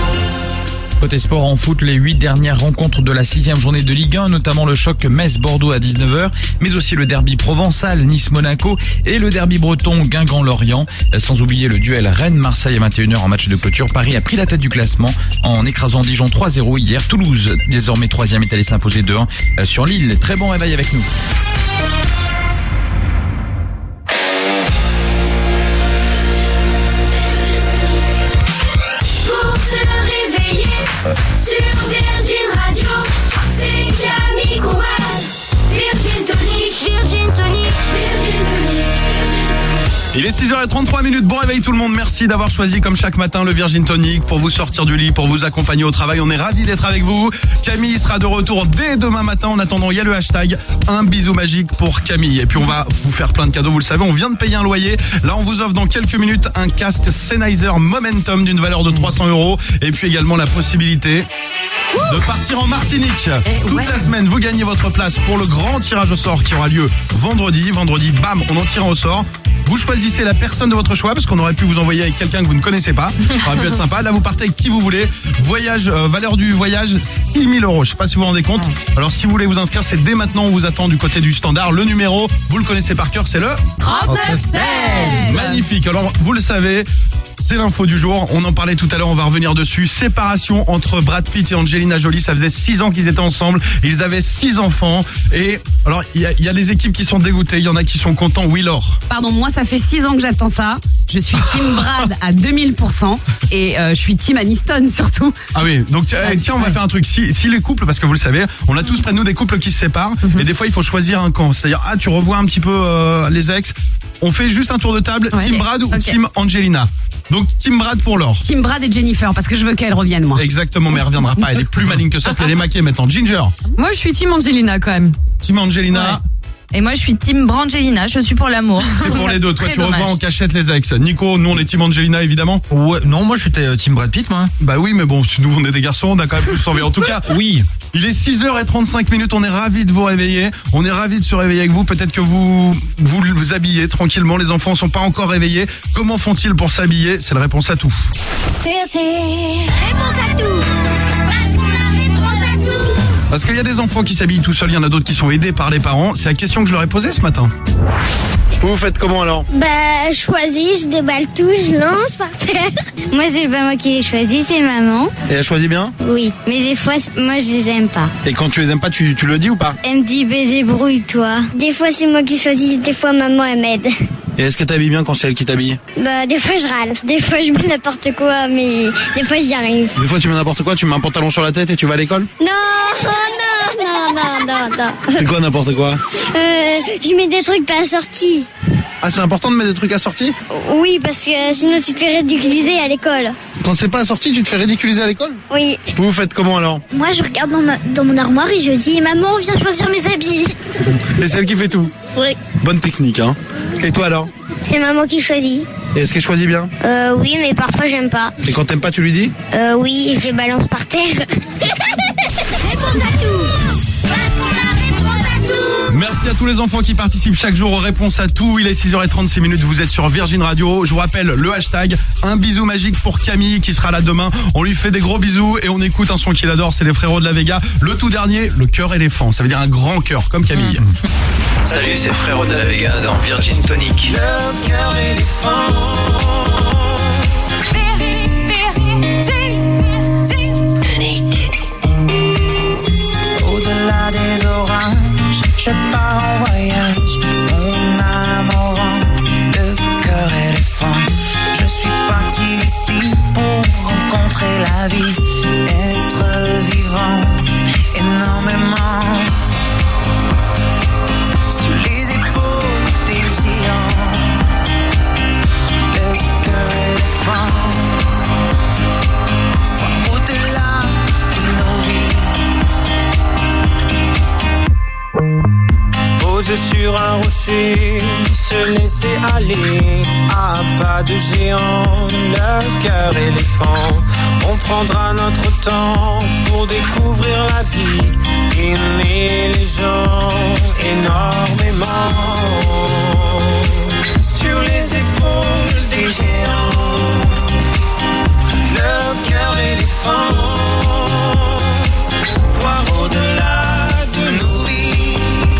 Côté sport en foot, les 8 dernières rencontres de la 6e journée de Ligue 1, notamment le choc Metz-Bordeaux à 19h, mais aussi le derby provençal Nice-Monaco et le derby breton Guingamp-Lorient. Sans oublier le duel Rennes-Marseille à 21h en match de clôture. Paris a pris la tête du classement en écrasant Dijon 3-0 hier. Toulouse, désormais 3e, est allé s'imposer 2-1 sur Lille. Très bon réveil avec nous. Sur Virgin Radio, c'est Camille Combal. Virgin Tonic, Virgin Tonic, Virgin Tonic, Virgin Tonic. Il est 6h33. Bon réveil tout le monde. Merci d'avoir choisi comme chaque matin le Virgin Tonic pour vous sortir du lit, pour vous accompagner au travail. On est ravis d'être avec vous. Camille sera de retour dès demain matin. En attendant, il y a le hashtag un bisou magique pour Camille. Et puis on va vous faire plein de cadeaux. Vous le savez, on vient de payer un loyer. Là, on vous offre dans quelques minutes un casque Sennheiser Momentum d'une valeur de 300 €. Et puis également la possibilité de partir en Martinique. Toute la semaine, vous gagnez votre place pour le grand tirage au sort qui aura lieu vendredi. Vendredi, bam, on en tire au sort. Vous choisissez la personne de votre choix parce qu'on aurait pu vous envoyer avec quelqu'un que vous ne connaissez pas. Ça aurait pu être sympa. Là, vous partez avec qui vous voulez. Voyage, valeur du voyage, 6 000 €. Je sais pas si vous vous rendez compte. Alors, si vous voulez vous inscrire, c'est dès maintenant. On vous attend du côté du standard. Le numéro, vous le connaissez par cœur, c'est le 3916. Magnifique. Alors, vous le savez. C'est l'info du jour, on en parlait tout à l'heure, on va revenir dessus. Séparation entre Brad Pitt et Angelina Jolie, ça faisait 6 ans qu'ils étaient ensemble, ils avaient 6 enfants. Et alors, il y a des équipes qui sont dégoûtées, il y en a qui sont contents. Oui, Laure. Pardon, moi ça fait 6 ans que j'attends ça. Je suis team Brad à 2000% et je suis team Aniston surtout. Ah oui, donc tiens, on va faire un truc. Si les couples, parce que vous le savez, on a tous près de nous des couples qui se séparent, et des fois il faut choisir un camp. C'est-à-dire, tu revois un petit peu les ex. On fait juste un tour de table, team Brad ou team Angelina. Donc team Brad pour Laure. Team Brad et Jennifer, parce que je veux qu'elle revienne, moi. Exactement, mais elle reviendra pas, elle est plus maligne que ça, puis elle est maquée maintenant. Ginger. Moi je suis team Angelina quand même. Team Angelina. Ouais. Et moi, je suis team Brangelina, je suis pour l'amour. C'est pour les deux. Toi, tu revois en cachette les ex. Nico, nous, on est team Angelina, évidemment. Ouais, non, moi, j'étais team Brad Pitt, moi. Bah oui, mais bon, nous, on est des garçons, on a quand même plus envie. En tout cas, oui. Il est 6h35. On est ravis de vous réveiller. On est ravis de se réveiller avec vous. Peut-être que vous habillez tranquillement. Les enfants sont pas encore réveillés. Comment font-ils pour s'habiller? C'est la réponse à tout. Réponse à tout. Parce qu'on a réponse à tout. Parce qu'il y a des enfants qui s'habillent tout seuls, il y en a d'autres qui sont aidés par les parents. C'est la question que je leur ai posée ce matin. Vous faites comment alors? Bah, je choisis, je déballe tout, je lance par terre. Moi, c'est pas moi qui les choisis, c'est maman. Et elle choisit bien? Oui, mais des fois, moi, je les aime pas. Et quand tu les aimes pas, tu le dis ou pas? Elle me dit, bah, débrouille-toi. Des fois, c'est moi qui choisis, des fois, maman, elle m'aide. Et est-ce que t'habilles bien quand c'est elle qui t'habille? Bah, des fois, je râle. Des fois, je mets n'importe quoi, mais des fois, j'y arrive. Des fois, tu mets n'importe quoi, tu mets un pantalon sur la tête et tu vas à l'école? Non. C'est quoi n'importe quoi? Je mets des trucs pas assortis. Ah, c'est important de mettre des trucs assortis? Oui, parce que sinon tu te fais ridiculiser à l'école. Quand c'est pas assorti, tu te fais ridiculiser à l'école? Oui. Vous faites comment alors? Moi, je regarde dans mon armoire et je dis, maman, viens choisir mes habits. Et c'est elle qui fait tout? Oui. Bonne technique, hein. Et toi alors? C'est maman qui choisit. Et est-ce qu'elle choisit bien? Oui, mais parfois j'aime pas. Et quand t'aimes pas, tu lui dis? Oui, je les balance par terre. Réponse à tout. Merci à tous les enfants qui participent chaque jour aux réponses à tout. Il est 6h36, vous êtes sur Virgin Radio. Je vous rappelle le hashtag, un bisou magique pour Camille qui sera là demain. On lui fait des gros bisous et on écoute un son qu'il adore, c'est les Frérots de la Vega. Le tout dernier, le cœur éléphant. Ça veut dire un grand cœur, comme Camille. Salut, c'est Frérots de la Vega dans Virgin Tonic. Le cœur éléphant. Au-delà des orages, je pars en voyage, mon âme au vent, le cœur éléphant. Je suis parti d'ici pour rencontrer la vie, être vivant énormément. Sous les épaules des géants, le cœur éléphant. Voir au-delà de nos vies. Poser sur un rocher, se laisser aller à pas de géant, le cœur éléphant. On prendra notre temps pour découvrir la vie, aimer les gens énormément. Sur les épaules des géants, le cœur éléphant. Voir au-delà de nos vies.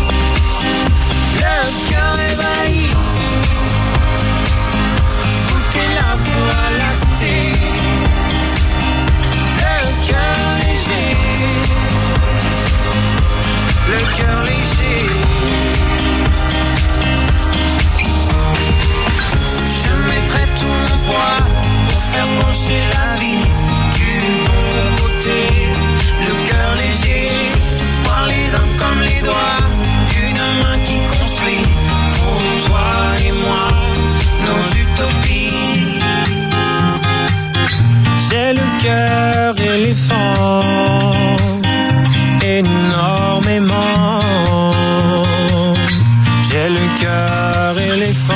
Le cœur ébahi, goûter la voie lactée. Le cœur léger, le cœur léger. Je mettrai tout mon poids pour faire pencher la vie du bon côté. Le cœur léger, voir les hommes comme les doigts d'une main qui construit pour toi et moi nos utopies. J'ai le cœur éléphant, énormément. J'ai le cœur éléphant.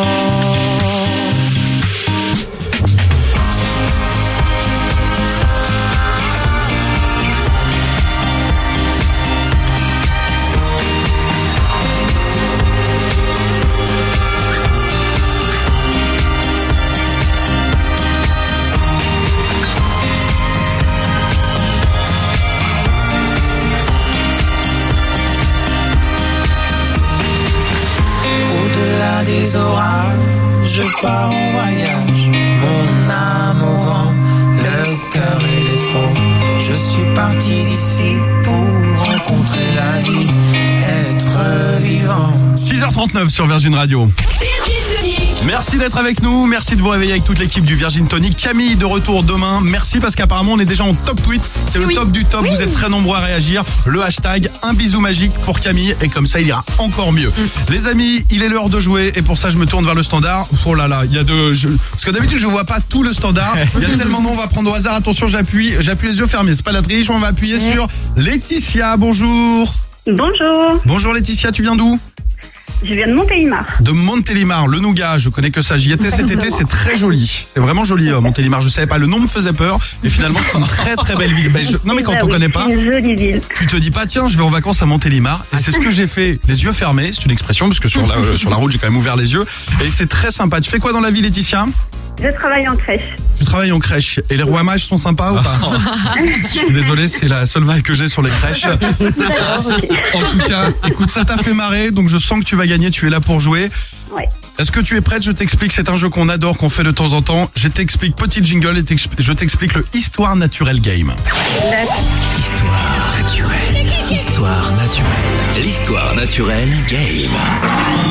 Au-delà des orages, je pars en voyage, mon âme au vent, le cœur éléphant. Je suis parti d'ici pour rencontrer la vie, être vivant. 6h39 sur Virgin Radio. Merci d'être avec nous, merci de vous réveiller avec toute l'équipe du Virgin Tonic. Camille de retour demain, merci parce qu'apparemment on est déjà en top tweet, c'est le top du top, vous êtes très nombreux à réagir. Le hashtag, un bisou magique pour Camille et comme ça il ira encore mieux. Les amis, il est l'heure de jouer et pour ça je me tourne vers le standard. Oh là là, il y a parce que d'habitude je vois pas tout le standard, il y a tellement de noms, on va prendre au hasard, attention j'appuie les yeux fermés, c'est pas la triche, on va appuyer sur Laetitia, bonjour. Bonjour. Bonjour Laetitia, tu viens d'où? Je viens de Montélimar. De Montélimar, le nougat, je connais que ça. J'y étais cet été, c'est très joli. C'est vraiment joli, Montélimar. Je savais pas, le nom me faisait peur. Et finalement, c'est une très très belle ville. Non mais quand on connaît pas, c'est une jolie ville. Tu te dis pas, tiens, je vais en vacances à Montélimar. Et c'est ce que j'ai fait, les yeux fermés. C'est une expression, parce que sur la route, j'ai quand même ouvert les yeux. Et c'est très sympa. Tu fais quoi dans la vie, Laetitia? Je travaille en crèche. Tu travailles en crèche. Et les rois mages sont sympas ou pas? Je suis désolé, c'est la seule vague que j'ai sur les crèches. En tout cas, écoute, ça t'a fait marrer, donc je sens que tu vas gagner, tu es là pour jouer. Ouais. Est-ce que tu es prête? Je t'explique, c'est un jeu qu'on adore, qu'on fait de temps en temps. Je t'explique, petit jingle, et je t'explique le Histoire Naturelle Game. Histoire naturelle. Histoire naturelle. L'Histoire Naturelle Game.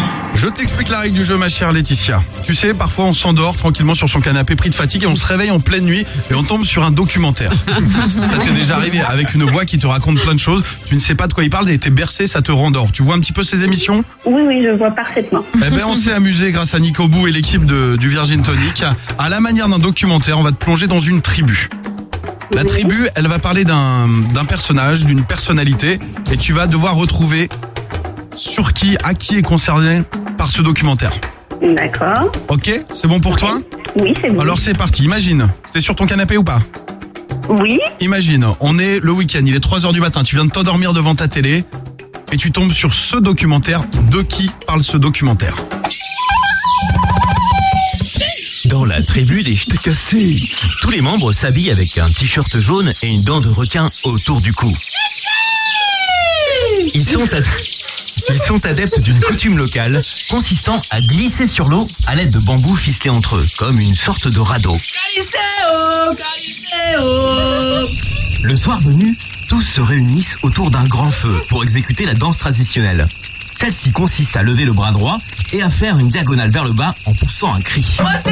Je t'explique la règle du jeu, ma chère Laetitia. Tu sais, parfois on s'endort tranquillement sur son canapé pris de fatigue et on se réveille en pleine nuit et on tombe sur un documentaire. Ça t'est déjà arrivé avec une voix qui te raconte plein de choses. Tu ne sais pas de quoi il parle et t'es bercé, ça te rendort. Tu vois un petit peu ces émissions ? Oui, je vois parfaitement. Eh ben, on s'est amusé grâce à Nico Bou et l'équipe du Virgin Tonic. À la manière d'un documentaire, on va te plonger dans une tribu. La tribu, elle va parler d'un personnage, d'une personnalité, et tu vas devoir retrouver à qui est concerné par ce documentaire. D'accord. Ok, c'est bon pour toi ? Oui, c'est bon. Alors c'est parti, imagine, t'es sur ton canapé ou pas ? Oui. Imagine, on est le week-end, il est 3h du matin, tu viens de t'endormir devant ta télé, et tu tombes sur ce documentaire. De qui parle ce documentaire ? Dans la tribu des Ch'tcassés, tous les membres s'habillent avec un t-shirt jaune et une dent de requin autour du cou. Ils sont adeptes d'une coutume locale consistant à glisser sur l'eau à l'aide de bambous ficelés entre eux, comme une sorte de radeau. Le soir venu, tous se réunissent autour d'un grand feu pour exécuter la danse traditionnelle. Celle-ci consiste à lever le bras droit et à faire une diagonale vers le bas en poussant un cri.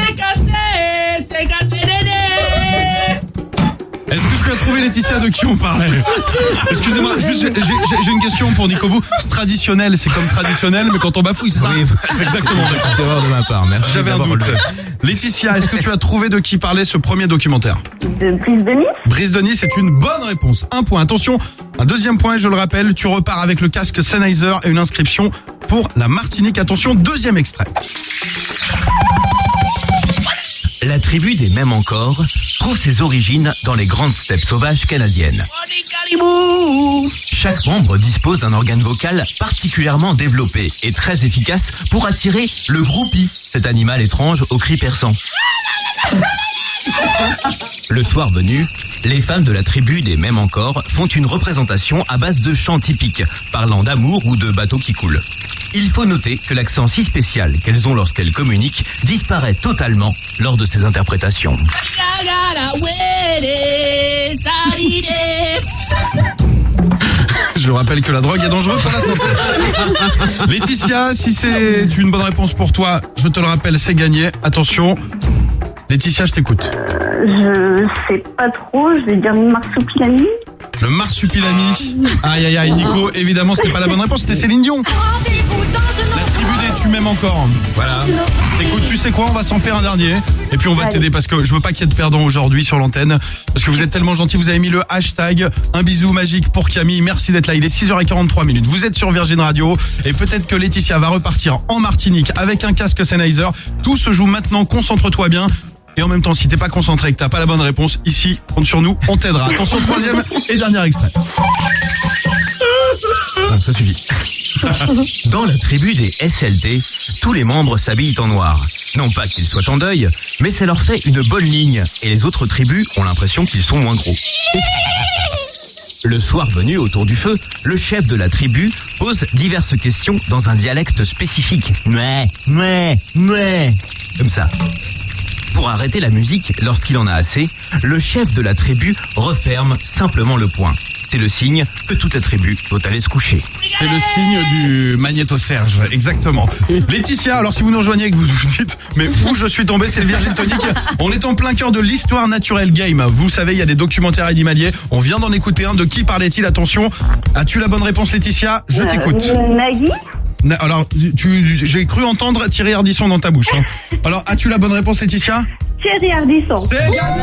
Est-ce que tu as trouvé, Laetitia, de qui on parlait ? Excusez-moi, juste, j'ai une question pour Nico Bou. C'est traditionnel, c'est comme traditionnel, mais quand on bafouille, c'est ça ? Oui, exactement. Petite erreur de ma part, merci. J'avais un doute. Laetitia, est-ce que tu as trouvé de qui parlait ce premier documentaire ? De Brise de Nice ? Brise de Nice, c'est une bonne réponse. 1 point. Attention, un deuxième point, je le rappelle, tu repars avec le casque Sennheiser et une inscription pour la Martinique. Attention, deuxième extrait. La tribu des Mêmes Encore trouve ses origines dans les grandes steppes sauvages canadiennes. Chaque membre dispose d'un organe vocal particulièrement développé et très efficace pour attirer le groupie, cet animal étrange aux cris perçants. Le soir venu, les femmes de la tribu des Mêmes Encore font une représentation à base de chants typiques, parlant d'amour ou de bateaux qui coulent. Il faut noter que l'accent si spécial qu'elles ont lorsqu'elles communiquent disparaît totalement lors de ces interprétations. Je rappelle que la drogue est dangereuse pour la santé. Laetitia, si c'est une bonne réponse pour toi, je te le rappelle, c'est gagné. Attention. Laetitia, je t'écoute. Je sais pas trop, je vais dire marsupilami. Le marsupilami. Aïe aïe aïe, Nico, évidemment c'était pas la bonne réponse, c'était Céline Dion. La tribu des Tu m'aimes encore. Voilà. Écoute, tu sais quoi, on va s'en faire un dernier. Et puis on va t'aider parce que je veux pas qu'il y ait de perdants aujourd'hui sur l'antenne. Parce que vous êtes tellement gentils, vous avez mis le hashtag un bisou magique pour Camille. Merci d'être là, il est 6h43. Vous êtes sur Virgin Radio. Et peut-être que Laetitia va repartir en Martinique avec un casque Sennheiser. Tout se joue maintenant, concentre-toi bien. Et en même temps, si t'es pas concentré et que t'as pas la bonne réponse, ici, compte sur nous, on t'aidera. Attention, troisième et dernier extrait. Bon, ça suffit. Dans la tribu des SLT, tous les membres s'habillent en noir. Non pas qu'ils soient en deuil, mais ça leur fait une bonne ligne. Et les autres tribus ont l'impression qu'ils sont moins gros. Le soir venu, autour du feu, le chef de la tribu pose diverses questions dans un dialecte spécifique. Comme ça. Pour arrêter la musique, lorsqu'il en a assez, le chef de la tribu referme simplement le poing. C'est le signe que toute la tribu doit aller se coucher. C'est le signe du magnéto-serge, exactement. Laetitia, alors si vous nous rejoignez et que vous vous dites, mais où je suis tombé, c'est le Virgin Tonic. On est en plein cœur de l'histoire naturelle game. Vous savez, il y a des documentaires animaliers. On vient d'en écouter un. De qui parlait-il ? Attention, as-tu la bonne réponse, Laetitia ? Je t'écoute. Nagui ? Alors, j'ai cru entendre Thierry Ardisson dans ta bouche. Hein. Alors, as-tu la bonne réponse, Laetitia ? Thierry Ardisson. C'est gagné.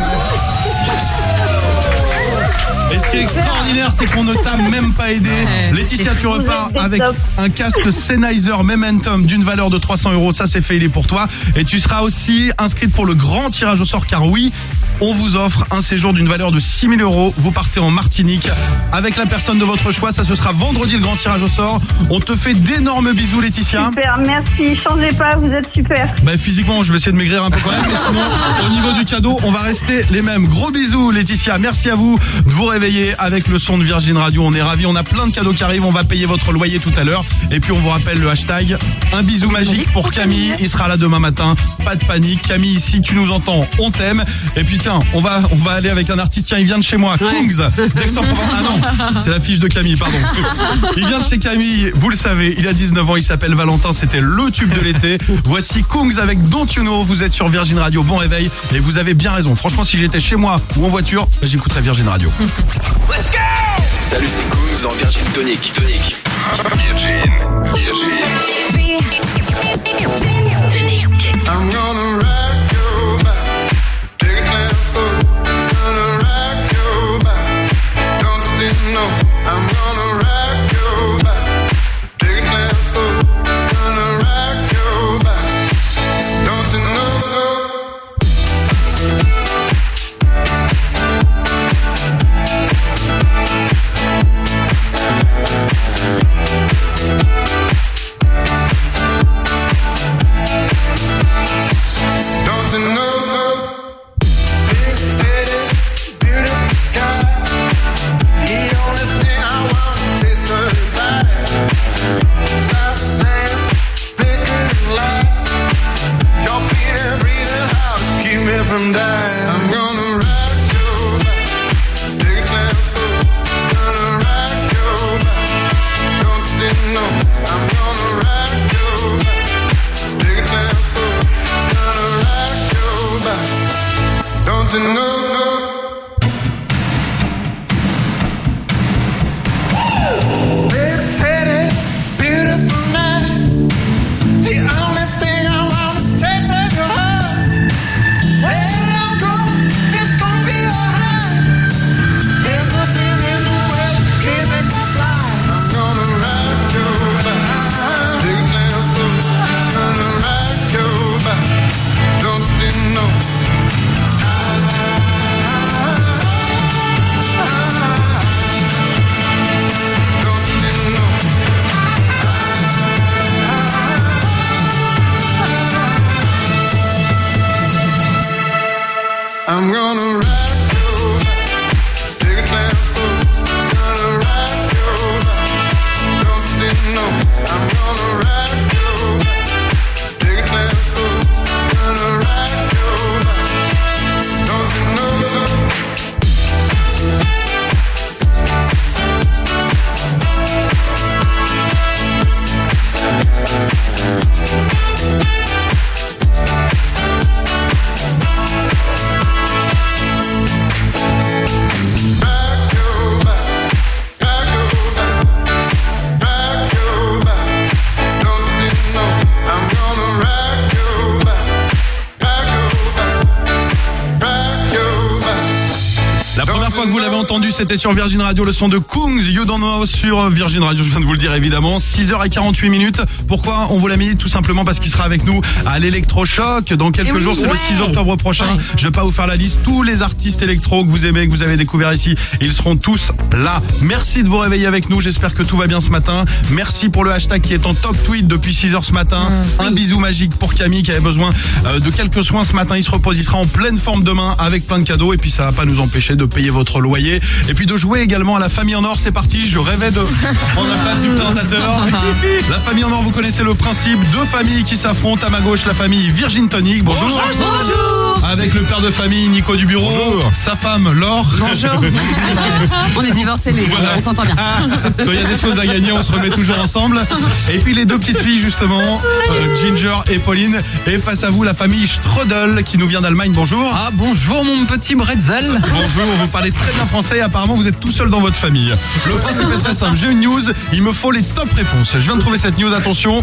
Et ce qui est extraordinaire, c'est qu'on ne t'a même pas aidé. Laetitia, tu repars avec un casque Sennheiser Momentum d'une valeur de 300 €. Ça, c'est fait, il est pour toi. Et tu seras aussi inscrite pour le grand tirage au sort, car oui, on vous offre un séjour d'une valeur de 6 000 €. Vous partez en Martinique avec la personne de votre choix. Ça, ce sera vendredi, le grand tirage au sort. On te fait d'énormes bisous, Laetitia. Super, merci. Changez pas, vous êtes super. Bah, physiquement, je vais essayer de maigrir un peu quand même. Mais sinon, au niveau du cadeau, on va rester les mêmes. Gros bisous, Laetitia. Merci à vous de vous réveiller avec le le son de Virgin Radio. On est ravis, on a plein de cadeaux qui arrivent. On va payer votre loyer tout à l'heure. Et puis on vous rappelle le hashtag un bisou magique pour Camille. Il sera là demain matin. Pas de panique. Camille, si tu nous entends, on t'aime. Et puis tiens, on va aller avec un artiste. Tiens, il vient de chez moi. Kungs, d'Aix-en-Provence. Ah non, c'est la fiche de Camille, pardon. Il vient de chez Camille, vous le savez, il a 19 ans, il s'appelle Valentin, c'était le tube de l'été. Voici Kungs avec Don't You Know, vous êtes sur Virgin Radio, bon réveil, et vous avez bien raison. Franchement, si j'étais chez moi ou en voiture, j'écouterais Virgin Radio. Let's go! Salut, c'est Kungs dans Virgin Tonic. Virgin. I'm gonna rock your back. Take it left foot. Gonna rock your back. Don't you know? I'm gonna rock your back. Take it left foot. Gonna rock your back. Don't you know? Don't you know? Big city, beautiful sky. The only thing I want to taste of your body. South sand, thicker than light. Your beating, breathing house keep me from dying. I'm gonna rock your back. Take it left foot. Gonna rock your back. Don't you know? I'm gonna rock your back. Take it left foot. Gonna rock your back. Don't you know? Big city, beautiful night. The only thing I want is to taste of your heart. Wherever I go, it's gonna be alright. There's nothing in the world that can make me fly. I'm gonna rock your back. Take it left foot. Gonna rock your back. Don't you know? I'm gonna rock your back. Take it left foot. Gonna rock your back. Don't you know? I'm gonna rock your back. Take it left foot. Gonna rock your back. Don't you know? Rock your back. Rock your back. Rock your back. Don't you know? I'm gonna rock your back. Rock your back. Rock your back. La première fois que vous l'avez entendu, c'était sur Virgin Radio, le son de Kungs, You Don't Know sur Virgin Radio, je viens de vous le dire évidemment, 6h48. Pourquoi on vous l'a mis? Tout simplement parce qu'il sera avec nous à l'Electrochoc dans quelques jours, c'est le 6 octobre prochain. Je vais pas vous faire la liste, tous les artistes électro que vous aimez, que vous avez découvert ici, ils seront tous là. Merci de vous réveiller avec nous, j'espère que tout va bien ce matin. Merci pour le hashtag qui est en top tweet depuis 6h ce matin. Un bisou magique pour Camille qui avait besoin de quelques soins ce matin, il se repose, il sera en pleine forme demain avec plein de cadeaux et puis ça va pas nous empêcher de payer votre loyer et puis de jouer également à la famille en or. C'est parti, je rêvais de prendre la place du présentateur. La famille en or, vous connaissez le principe, deux familles qui s'affrontent. À ma gauche, la famille Virgin Tonic. Bonjour. Bonjour. Avec le père de famille Nico du bureau. Bonjour. Sa femme Laure. Bonjour. On est divorcés mais voilà. On s'entend bien. Quand il y a des choses à gagner, on se remet toujours ensemble. Et puis les deux petites filles justement, Ginger et Pauline. Et face à vous, la famille Strudel qui nous vient d'Allemagne. Bonjour. Ah bonjour mon petit Bretzel. Bonjour, vous parlez très bien français et apparemment vous êtes tout seul dans votre famille. Le principe est très simple, j'ai une news, il me faut les top réponses. Je viens de trouver cette news, attention.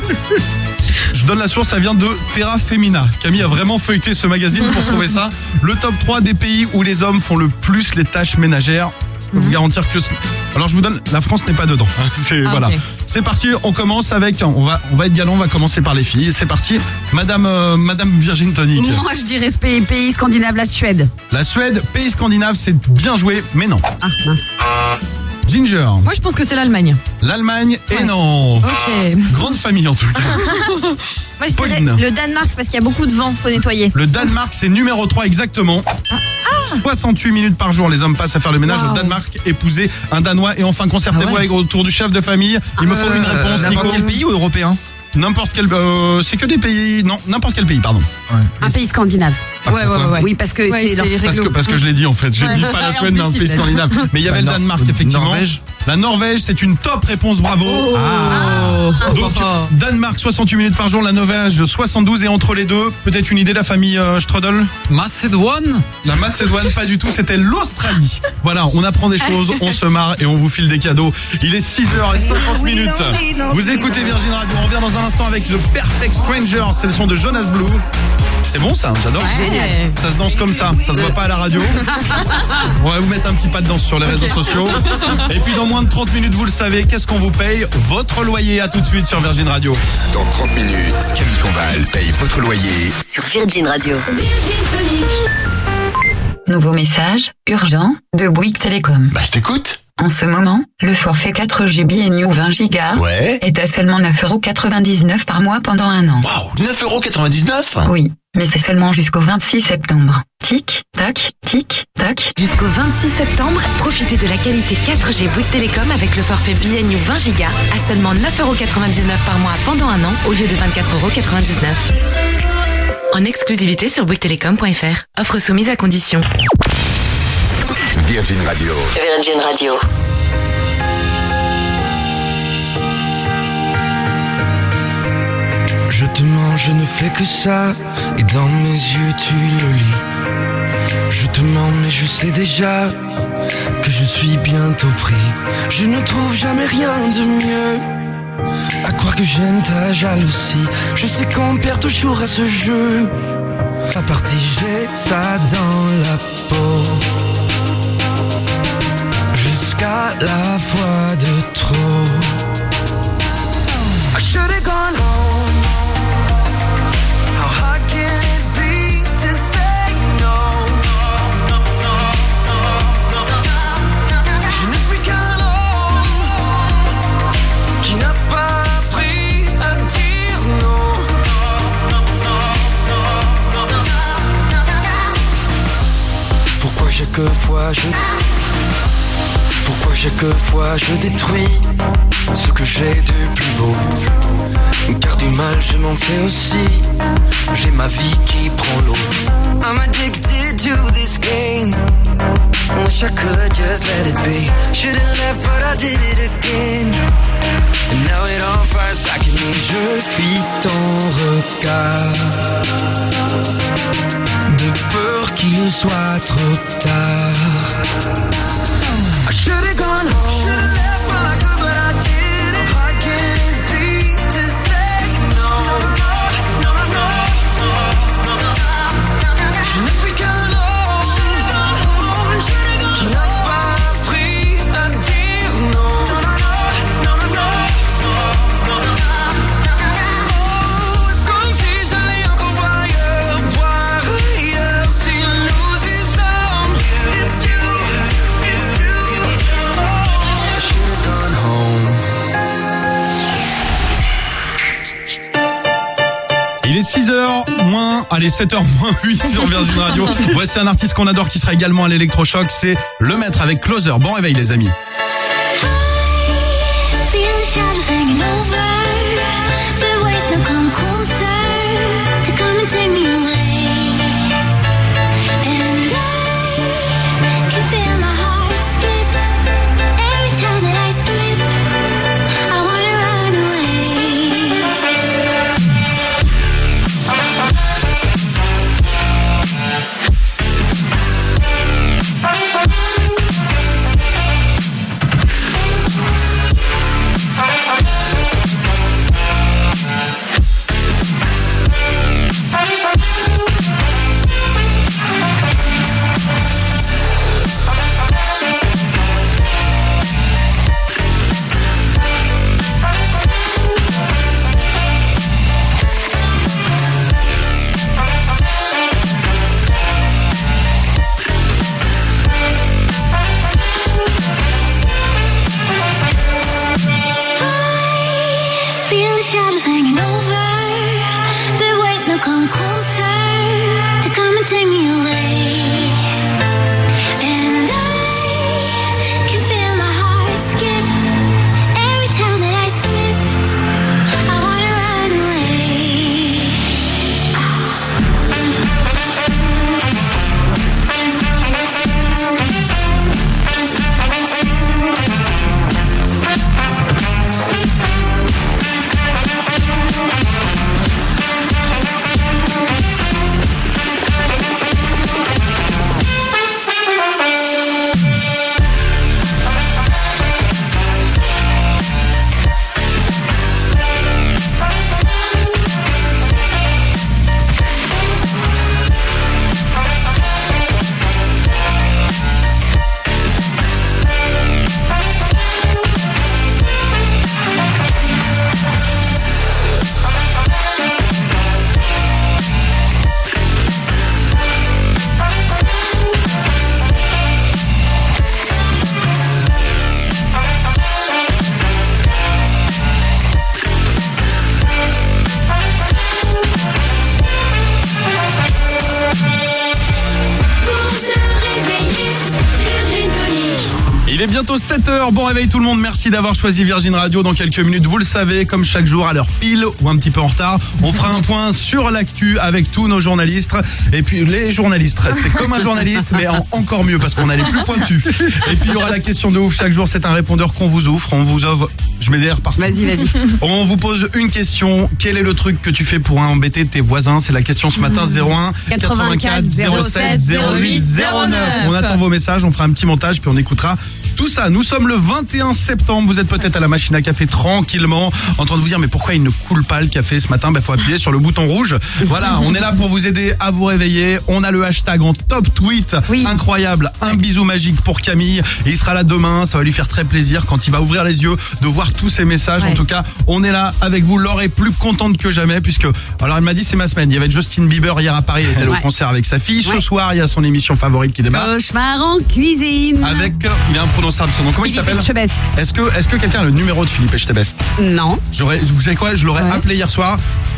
Je donne la source, ça vient de Terra Femina. Camille a vraiment feuilleté ce magazine pour trouver ça. Le top 3 des pays où les hommes font le plus les tâches ménagères. Je peux vous garantir que... Alors je vous donne, la France n'est pas dedans. Voilà. Okay. C'est parti, on commence avec... On va être galant, on va commencer par les filles. C'est parti, Madame Virgin Tonic. Moi je dirais pays scandinave, la Suède. La Suède, pays scandinave, c'est bien joué, mais non. Ah mince. Ginger. Moi, je pense que c'est l'Allemagne. L'Allemagne, et non. Ok. Grande famille en tout cas. Moi, je dirais Pauline. le Danemark parce qu'il y a beaucoup de vent, faut nettoyer. Le Danemark, c'est numéro 3 exactement. 68 minutes par jour, les hommes passent à faire le ménage au Danemark, épouser un Danois. Et enfin, concertez-vous avec autour du chef de famille. Il me faut une réponse, Nico. N'importe quel pays ou européen? N'importe quel... c'est que des pays... Non, n'importe quel pays, pardon. Un pays scandinave. Ouais. Oui, parce que c'est leur Parce que je l'ai dit en fait. Je dis pas la Suède, mais un pays scandinave. Mais il y avait le Danemark, effectivement. Norvège. La Norvège, c'est une top réponse, bravo. Donc, Danemark, 68 minutes par jour. La Norvège, 72. Et entre les deux, peut-être une idée, la famille Strudel? Macédoine? La Macédoine, pas du tout. C'était l'Australie. Voilà, on apprend des choses, on se marre et on vous file des cadeaux. Il est 6h50 minutes. Vous écoutez Virgin Radio. On revient dans un instant avec The Perfect Stranger. C'est le son de Jonas Blue. C'est bon ça, j'adore. Génial. Ça se danse comme ça se voit pas à la radio. On va vous mettre un petit pas de danse sur les réseaux sociaux. Et puis dans moins de 30 minutes, vous le savez, qu'est-ce qu'on vous paye? Votre loyer. À tout de suite sur Virgin Radio. Dans 30 minutes, Camille Combal paye votre loyer Sur Virgin Radio. Nouveau message, urgent, de Bouygues Télécom. je t'écoute. En ce moment, le forfait 4G et New 20 Go est à seulement 9,99€ par mois pendant un an. Waouh, 9,99€? Oui, mais c'est seulement jusqu'au 26 septembre. Tic, tac, tic, tac. Jusqu'au 26 septembre, profitez de la qualité 4G Bouygues Télécom avec le forfait BNU 20 Go à seulement 9,99€ par mois pendant un an au lieu de 24,99€. En exclusivité sur bouyguestelecom.fr. Offre soumise à condition. Virgin Radio. Virgin Radio. Je te mens, je ne fais que ça, et dans mes yeux tu le lis. Je te mens, mais je sais déjà que je suis bientôt pris. Je ne trouve jamais rien de mieux. À croire que j'aime ta jalousie. Je sais qu'on perd toujours à ce jeu. À partir, j'ai ça dans la peau. Jusqu'à la fois de trop. I should've gone home. How hard can it be to say no? Je ne suis qu'un homme qui n'a pas appris à dire non. Pourquoi chaque fois je détruis ce que j'ai de plus beau? Car du mal je m'en fais aussi. J'ai ma vie qui prend l'eau. I'm addicted to this game. Wish I could just let it be. Should've left but I did it again. And now it all fires back at me. Je fuis ton regard, de peur qu'il soit trop tard. I should've gone home. Should've left while I could, but I didn't. How hard can it be to say no? No, no, no. Je ne suis qu'un homme. Should've gone home. Should've gone home. Qui n'a pas appris à dire non. No, no, no, no, no. Oh, comme si j'allais encore voir ailleurs, si nous y sommes. It's you. Il est 6h moins, allez 7h moins 8 sur Virgin Radio. Voici un artiste qu'on adore qui sera également à l'électrochoc, c'est Le Maître avec Closer. Bon réveil les amis. Virgin Tonic. Il est bientôt 7h, bon réveil tout le monde, merci d'avoir choisi Virgin Radio. Dans quelques minutes, vous le savez, comme chaque jour, à l'heure pile ou un petit peu en retard, on fera un point sur l'actu avec tous nos journalistes. Et puis les journalistes, c'est comme un journaliste, mais encore mieux parce qu'on a les plus pointus. Et puis il y aura la question de ouf, chaque jour c'est un répondeur qu'on vous offre, on vous offre, je mets des airs partout. Vas-y. On vous pose une question, quel est le truc que tu fais pour embêter tes voisins? C'est la question ce matin, 01 84 07 08 09. On attend vos messages, on fera un petit montage puis on écoutera tout ça. Nous sommes le 21 septembre, vous êtes peut-être à la machine à café tranquillement en train de vous dire mais pourquoi il ne coule pas le café ce matin? Faut appuyer sur le bouton rouge. Voilà, on est là pour vous aider à vous réveiller. On a le hashtag en top tweet, incroyable, un bisou magique pour Camille. Et il sera là demain, ça va lui faire très plaisir quand il va ouvrir les yeux de voir tous ces messages. En tout cas, on est là avec vous. Laure est plus contente que jamais puisque, alors elle m'a dit c'est ma semaine. Il y avait Justin Bieber hier à Paris, il était au concert avec sa fille. Ce soir, il y a son émission favorite qui démarre. Cauchemar en cuisine. Avec, il est imprononçable son nom. Comment il s'appelle? Etchebest. Est-ce que quelqu'un a le numéro de Philippe Etchebest? Non. Vous savez quoi? Je l'aurais appelé hier soir.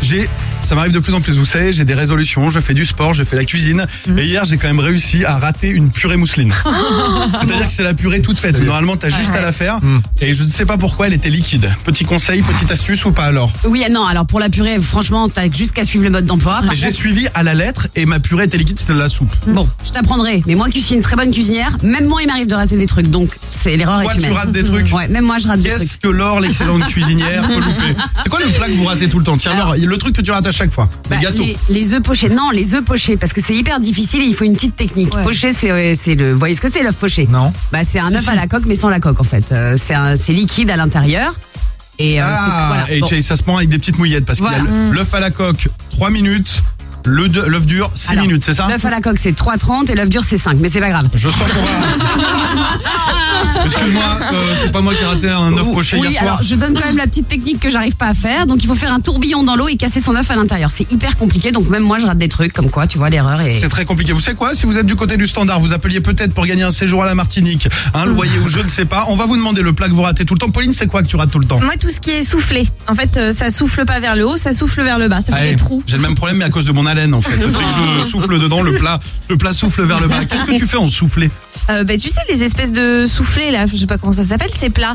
Ça m'arrive de plus en plus, vous savez, j'ai des résolutions, je fais du sport, je fais la cuisine. Et hier, j'ai quand même réussi à rater une purée mousseline. C'est-à-dire que c'est la purée toute faite. Normalement, t'as juste à la faire. Et je ne sais pas pourquoi elle était liquide. Petit conseil, petite astuce ou pas alors? Oui, non, alors pour la purée, franchement, t'as juste qu'à suivre le mode d'emploi. J'ai suivi à la lettre et ma purée était liquide, c'était de la soupe. Bon, je t'apprendrai. Mais moi qui suis une très bonne cuisinière, même moi, il m'arrive de rater des trucs. Donc, c'est l'erreur est humaine. Toi, tu rates des trucs? Ouais, même moi, je rate des trucs. Qu'est-ce que Laure, l'excellente cuisinière, peut louper? C'est quoi le plat que vous ratez tout le temps? Tiens, Laure, le truc que tu rates à chaque fois. Le gâteau. Les œufs pochés. Non, les œufs pochés, parce que c'est hyper difficile et il faut une petite technique. Poché, c'est le. Vous voyez ce que c'est, l'œuf poché? Non. Bah, c'est un œuf à la coque, mais sans la coque, en fait. C'est liquide à l'intérieur. Et, voilà. Et ça se prend avec des petites mouillettes parce qu'il y a l'œuf à la coque, 3 minutes. L'œuf dur, 6 minutes, c'est ça? L'œuf à la coque, c'est 3,30 et l'œuf dur, c'est 5. Mais c'est pas grave. Je sens qu'on va... Excuse-moi, c'est pas moi qui ai raté un œuf poché hier soir. Alors je donne quand même la petite technique que j'arrive pas à faire. Donc il faut faire un tourbillon dans l'eau et casser son œuf à l'intérieur. C'est hyper compliqué, donc même moi je rate des trucs comme quoi, tu vois, l'erreur est... C'est très compliqué. Vous savez quoi? Si vous êtes du côté du standard, vous appeliez peut-être pour gagner un séjour à la Martinique, un loyer ou je ne sais pas. On va vous demander le plat que vous ratez tout le temps. Pauline, c'est quoi que tu rates tout le temps? Moi, tout ce qui est soufflé. En fait, ça souffle pas vers le haut, ça souffle vers le bas. Ça fait des trous. J'ai le même problème, mais à cause de mon haleine en fait. Je souffle dedans, le plat souffle vers le bas. Qu'est-ce que tu fais en soufflé? Tu sais, les espèces de soufflés là, je sais pas comment ça s'appelle, c'est plat.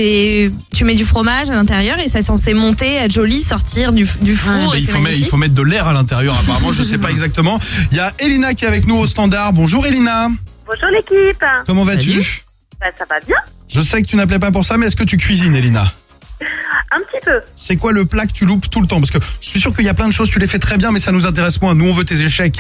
Tu mets du fromage à l'intérieur et ça est censé monter, être joli, sortir du four. Il faut mettre de l'air à l'intérieur apparemment, je sais pas exactement. Il y a Elina qui est avec nous au standard. Bonjour Elina. Bonjour l'équipe. Comment vas-tu? Ça va bien. Je sais que tu n'appelais pas pour ça, mais est-ce que tu cuisines Elina? Un petit peu. C'est quoi le plat que tu loupes tout le temps? Parce que je suis sûr qu'il y a plein de choses, tu les fais très bien, mais ça nous intéresse moins. Nous, on veut tes échecs.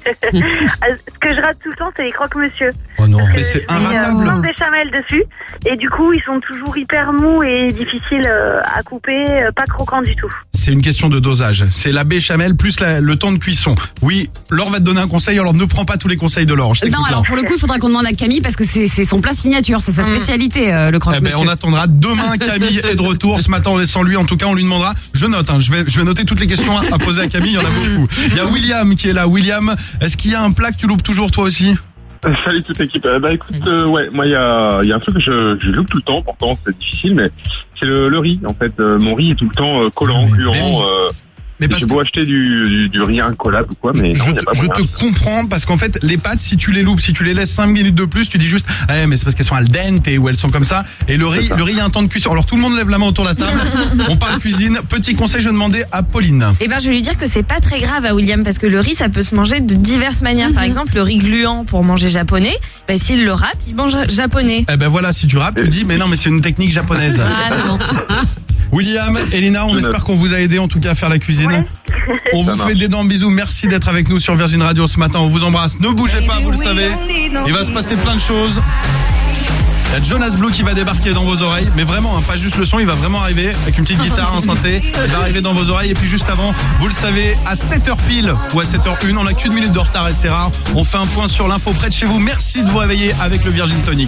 Ce que je rate tout le temps, c'est les croque-monsieur. Oh non, mais c'est inratable. Plein de béchamel dessus. Et du coup, ils sont toujours hyper mous et difficiles à couper, pas croquants du tout. C'est une question de dosage. C'est la béchamel plus le temps de cuisson. Oui, Laure va te donner un conseil, alors ne prends pas tous les conseils de Laure. Non, alors pour le coup, il faudra qu'on demande à Camille parce que c'est son plat signature, c'est sa spécialité, le croque-monsieur. On attendra demain. Camille est de retour. Ce matin, on est sans lui. En tout cas, on lui demandera. Je note. Je vais noter toutes les questions à poser à Camille. Il y en a beaucoup. Il y a William qui est là. William, est-ce qu'il y a un plat que tu loupes toujours toi aussi? Salut toute l'équipe. Écoute, moi il y a un truc que je loupe tout le temps. Pourtant c'est difficile, mais c'est le riz. En fait, mon riz est tout le temps collant, gluant. Mais j'ai beau acheter du riz incollable ou quoi, mais non, je te comprends parce qu'en fait les pâtes, si tu les loupes, si tu les laisses 5 minutes de plus, tu dis juste mais c'est parce qu'elles sont al dente ou elles sont comme ça. Et le riz il y a un temps de cuisson. Alors tout le monde lève la main autour de la table. On parle cuisine. Petit conseil, je vais demander à Pauline. Je vais lui dire que c'est pas très grave à William parce que le riz ça peut se manger de diverses manières. Par exemple, le riz gluant pour manger japonais, s'il le rate, il mange japonais. Voilà, si tu rates, tu dis mais non, mais c'est une technique japonaise. Non. William, Elina, on espère qu'on vous a aidé en tout cas à faire la cuisine. Ouais. On vous fait d'énormes bisous. Merci d'être avec nous sur Virgin Radio ce matin. On vous embrasse. Ne bougez pas, vous le savez. Il va se passer plein de choses. Il y a Jonas Blue qui va débarquer dans vos oreilles. Mais vraiment, pas juste le son, il va vraiment arriver avec une petite guitare, un synthé. Il va arriver dans vos oreilles. Et puis juste avant, vous le savez, à 7h pile ou à 7h01, on n'a qu'une minute de retard et c'est rare. On fait un point sur l'info près de chez vous. Merci de vous réveiller avec le Virgin Tonic.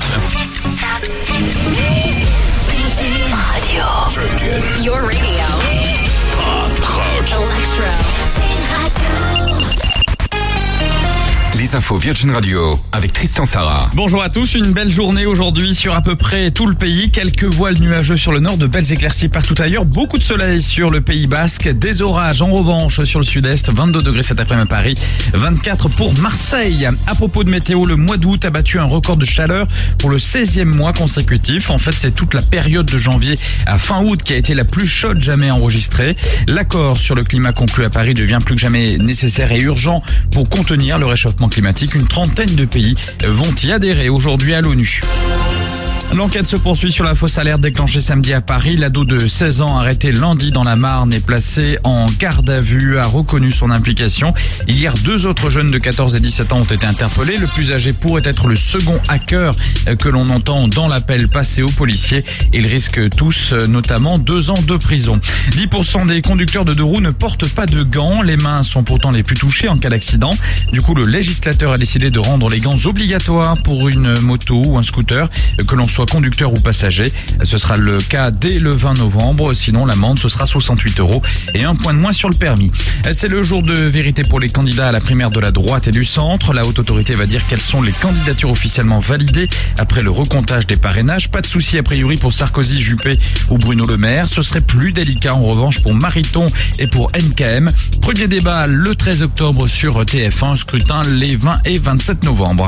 Your radio. Pop, rock, electro. Les infos Virgin Radio avec Tristan Sarah. Bonjour à tous, une belle journée aujourd'hui sur à peu près tout le pays. Quelques voiles nuageux sur le nord, de belles éclaircies partout ailleurs. Beaucoup de soleil sur le Pays Basque, des orages en revanche sur le sud-est. 22 degrés cet après-midi à Paris, 24 pour Marseille. À propos de météo, le mois d'août a battu un record de chaleur pour le 16e mois consécutif. En fait, c'est toute la période de janvier à fin août qui a été la plus chaude jamais enregistrée. L'accord sur le climat conclu à Paris devient plus que jamais nécessaire et urgent pour contenir le réchauffement climatique. Une trentaine de pays vont y adhérer aujourd'hui à l'ONU. L'enquête se poursuit sur la fausse alerte déclenchée samedi à Paris. L'ado de 16 ans arrêté lundi dans la Marne est placé en garde à vue, a reconnu son implication. Hier, 2 autres jeunes de 14 et 17 ans ont été interpellés. Le plus âgé pourrait être le second hacker que l'on entend dans l'appel passé aux policiers. Ils risquent tous notamment 2 ans de prison. 10% des conducteurs de 2 roues ne portent pas de gants. Les mains sont pourtant les plus touchées en cas d'accident. Du coup, le législateur a décidé de rendre les gants obligatoires pour une moto ou un scooter, que l'on soit conducteur ou passager. Ce sera le cas dès le 20 novembre. Sinon, l'amende, ce sera 68 € et 1 point de moins sur le permis. C'est le jour de vérité pour les candidats à la primaire de la droite et du centre. La haute autorité va dire quelles sont les candidatures officiellement validées après le recomptage des parrainages. Pas de souci a priori pour Sarkozy, Juppé ou Bruno Le Maire. Ce serait plus délicat en revanche pour Mariton et pour NKM. Premier débat le 13 octobre sur TF1. Scrutin les 20 et 27 novembre.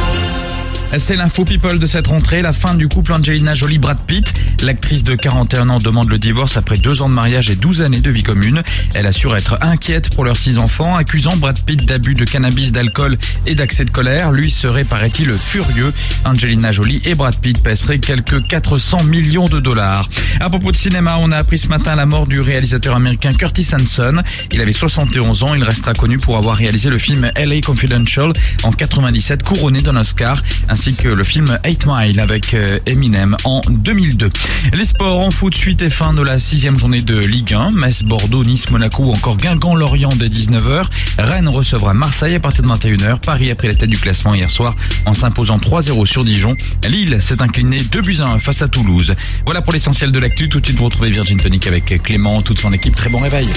C'est l'info people de cette rentrée, la fin du couple Angelina Jolie-Brad Pitt. L'actrice de 41 ans demande le divorce après 2 ans de mariage et 12 années de vie commune. Elle assure être inquiète pour leurs 6 enfants, accusant Brad Pitt d'abus de cannabis, d'alcool et d'accès de colère. Lui serait, paraît-il, furieux. Angelina Jolie et Brad Pitt pèseraient quelques 400 millions de dollars. À propos de cinéma, on a appris ce matin la mort du réalisateur américain Curtis Hanson. Il avait 71 ans, il restera connu pour avoir réalisé le film LA Confidential en 97, couronné d'un Oscar, ainsi que le film 8 Mile avec Eminem en 2002. Les sports en foot, suite et fin de la 6e journée de Ligue 1. Metz, Bordeaux, Nice, Monaco ou encore Guingamp-Lorient dès 19h. Rennes recevra Marseille à partir de 21h. Paris a pris la tête du classement hier soir en s'imposant 3-0 sur Dijon. Lille s'est incliné 2-1 face à Toulouse. Voilà pour l'essentiel de l'actu. Tout de suite, vous retrouvez Virgin Tonic avec Clément, toute son équipe. Très bon réveil.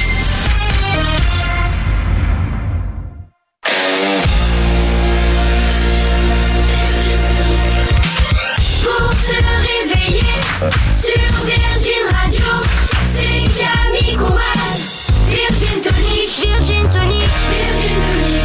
Sur Virgin Radio, c'est Camille Combal. Virgin Tonic, Virgin Tonic, Virgin Tonic,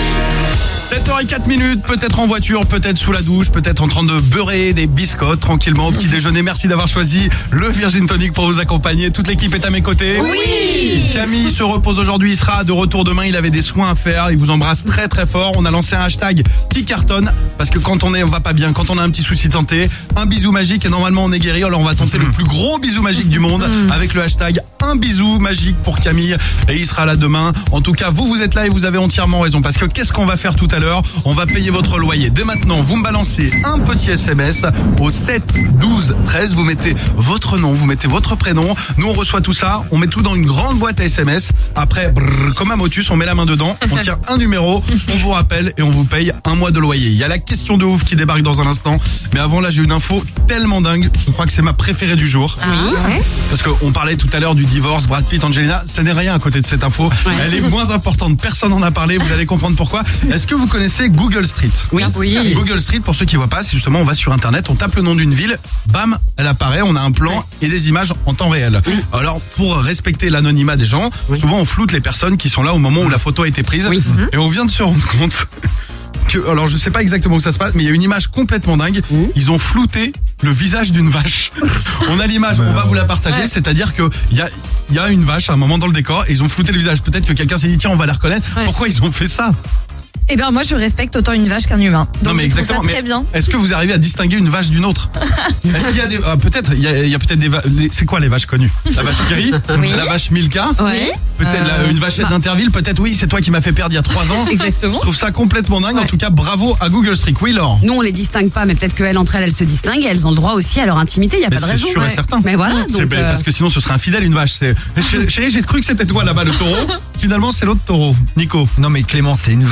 Virgin Tonic. 7h04, peut-être en voiture, peut-être sous la douche, peut-être en train de beurrer des biscottes tranquillement au petit déjeuner. Merci d'avoir choisi le Virgin Tonic pour vous accompagner. Toute l'équipe est à mes côtés. Oui. Camille se repose aujourd'hui, il sera de retour demain. Il avait des soins à faire, il vous embrasse très très fort. On a lancé un hashtag qui cartonne parce que quand on va pas bien, quand on a un petit souci de santé, un bisou magique et normalement on est guéri. Alors on va tenter le plus gros bisou magique du monde avec le hashtag un bisou magique pour Camille et il sera là demain. En tout cas, vous êtes là et vous avez entièrement raison parce que qu'est-ce qu'on va faire tout à l'heure? On va payer votre loyer. Dès maintenant, vous me balancez un petit SMS au 7 12 13. Vous mettez votre nom, vous mettez votre prénom. Nous, on reçoit tout ça. On met tout dans une grande boîte à SMS. Après, comme un motus, on met la main dedans. On tire un numéro. On vous rappelle et on vous paye un mois de loyer. Il y a la question de ouf qui débarque dans un instant. Mais avant, là, j'ai une info tellement dingue. Je crois que c'est ma préférée du jour. Parce qu'on parlait tout à l'heure du divorce, Brad Pitt, Angelina. Ça n'est rien à côté de cette info. Elle est moins importante. Personne n'en a parlé. Vous allez comprendre pourquoi. Est-ce que vous connaissez Google Street? Oui. Google Street, pour ceux qui voient pas, c'est justement, on va sur Internet, on tape le nom d'une ville, bam, elle apparaît, on a un plan et des images en temps réel. Alors, pour respecter l'anonymat des gens, souvent on floute les personnes qui sont là au moment où la photo a été prise. Et on vient de se rendre compte que, alors je sais pas exactement où ça se passe, mais il y a une image complètement dingue. Ils ont flouté le visage d'une vache. On a l'image, on va vous la partager, c'est-à-dire que il y a une vache à un moment dans le décor et ils ont flouté le visage. Peut-être que quelqu'un s'est dit tiens, on va la reconnaître. Pourquoi ils ont fait ça? Eh ben moi je respecte autant une vache qu'un humain. Donc non mais exactement. ça très bien. Est-ce que vous arrivez à distinguer une vache d'une autre? Est-ce qu'il y a des peut-être il y a peut-être des c'est quoi les vaches connues? La vache Kiri, la vache Milka, peut-être une vachette d'Interville, peut-être oui, c'est toi qui m'as fait perdre il y a 3 ans. Exactement. Je trouve ça complètement dingue. En tout cas, bravo à Google Street. Oui, Laure. Nous on les distingue pas, mais peut-être qu'elles entre elles se distinguent et elles ont le droit aussi à leur intimité, il y a pas de raison. C'est sûr et certain. Mais voilà, donc parce que sinon ce serait infidèle une vache. Chérie, j'ai cru que c'était toi là-bas le taureau. Finalement, c'est l'autre taureau. Nico. Non mais Clément, c'est une vanne, c'est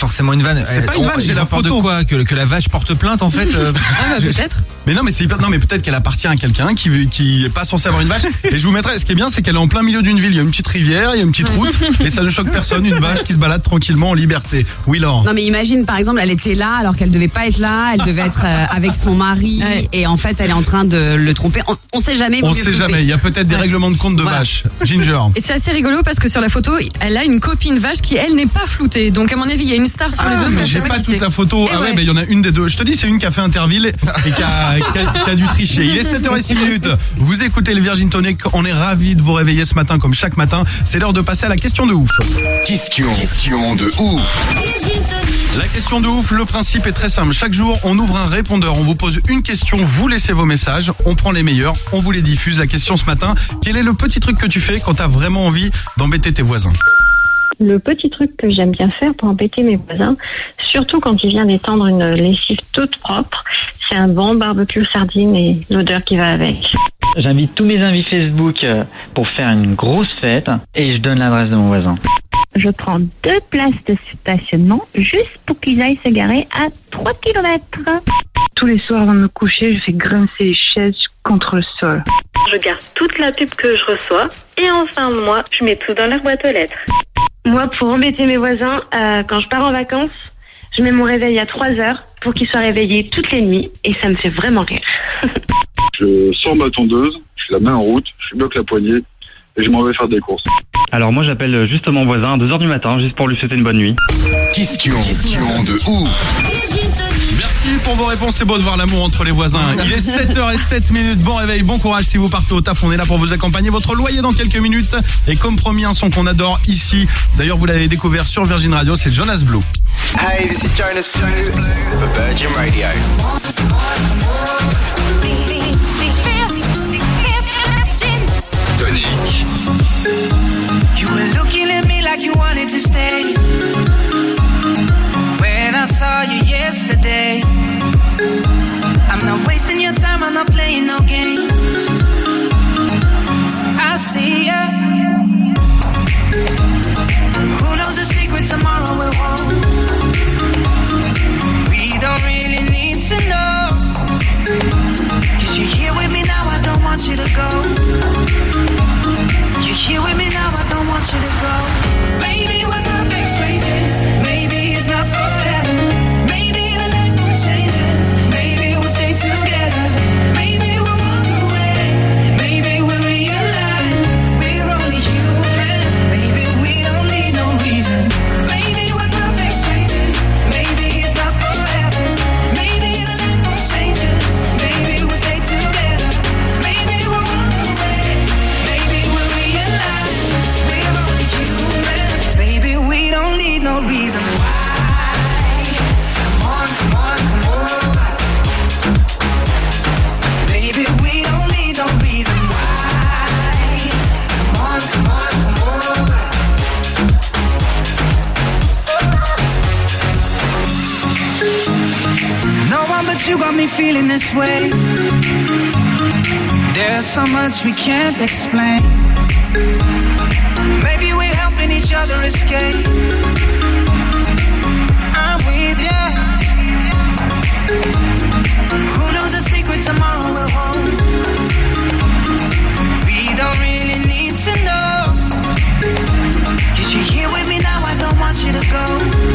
forcément une vanne. C'est pas une vanne, j'ai la peur de photo. quoi que la vache porte plainte en fait. Peut-être. Mais non, mais c'est hyper. Non, mais peut-être qu'elle appartient à quelqu'un qui est pas censé avoir une vache. Et je vous mettrai. Ce qui est bien, c'est qu'elle est en plein milieu d'une ville. Il y a une petite rivière, il y a une petite route, et ça ne choque personne. Une vache qui se balade tranquillement en liberté. Oui, Laurent. Non mais imagine par exemple, elle était là alors qu'elle devait pas être là, elle devait être avec son mari et en fait elle est en train de le tromper. On sait jamais. On sait jamais. Il y a peut-être des règlements de compte de vache. Ginger. Et c'est assez rigolo parce que sur la photo, elle a une copine vache qui elle n'est pas floutée. Donc à mon avis, il y a une star sur les deux. Mais j'ai pas toute la photo. Et ah ouais, il y en a une des deux. Je te dis, c'est une qui a fait Interville et qui a dû tricher. Il est 7h06. Vous écoutez le Virgin Tonic. On est ravis de vous réveiller ce matin comme chaque matin. C'est l'heure de passer à la question de ouf. Question de ouf. La question de ouf, le principe est très simple. Chaque jour, on ouvre un répondeur. On vous pose une question, vous laissez vos messages. On prend les meilleurs, on vous les diffuse. La question ce matin, quel est le petit truc que tu fais quand t'as vraiment envie d'embêter tes voisins? Le petit truc que j'aime bien faire pour embêter mes voisins, surtout quand il vient d'étendre une lessive toute propre, c'est un bon barbecue sardine et l'odeur qui va avec. J'invite tous mes amis Facebook pour faire une grosse fête et je donne l'adresse de mon voisin. Je prends 2 places de stationnement juste pour qu'ils aillent se garer à 3 km. Tous les soirs avant de me coucher, je fais grincer les chaises contre le sol. Je garde toute la pub que je reçois et en fin de mois, je mets tout dans leur boîte aux lettres. Moi, pour embêter mes voisins, quand je pars en vacances, je mets mon réveil à 3h pour qu'ils soient réveillés toutes les nuits et ça me fait vraiment rire. Je sors ma tondeuse, je la mets en route, je bloque la poignée et je m'en vais faire des courses. Alors moi j'appelle juste mon voisin à 2h du matin juste pour lui souhaiter une bonne nuit. Question de ouf. Merci pour vos réponses, c'est beau de voir l'amour entre les voisins. Il est 7h07. Bon réveil, bon courage si vous partez au taf, on est là pour vous accompagner. Votre loyer dans quelques minutes. Et comme promis, un son qu'on adore ici, d'ailleurs vous l'avez découvert sur Virgin Radio, c'est Jonas Blue. Hey, this is Jonas Blue for Virgin Radio. Tonic. You were looking at me like you wanted to stay. When I saw you yesterday, I'm not wasting your time, I'm not playing no games. I see ya. Who knows the secret tomorrow will hold? We don't really need to know. 'Cause you're here with me now, I don't want you to go. You're here with me now, I don't want you to go. Maybe we're perfect strangers. Maybe it's not forever. Maybe the light will change us. Maybe we'll stay together. Maybe we'll walk away. Maybe we'll realize we're only human. Maybe we don't need no reason. Maybe we're perfect strangers. Maybe it's not forever. Maybe the light will change us. Maybe we'll stay together. Maybe we'll walk away. Maybe we'll realize we're only human. Baby, we don't need no reason why. Come on, come on, come on. Baby, we don't need no reason why. Come on, come on, come on. No one but you got me feeling this way. There's so much we can't explain. Maybe we're helping each other escape. I'm with ya. Who knows the secret tomorrow will hold? We don't really need to know. 'Cause you're here with me now, I don't want you to go.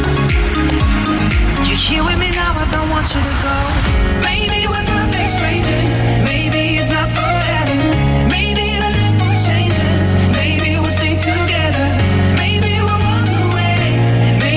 You're here with me now, I don't want you to go. Maybe we're perfect strangers. Maybe it's not forever. Maybe the light will change us. Maybe we'll stay together. Maybe we'll walk away.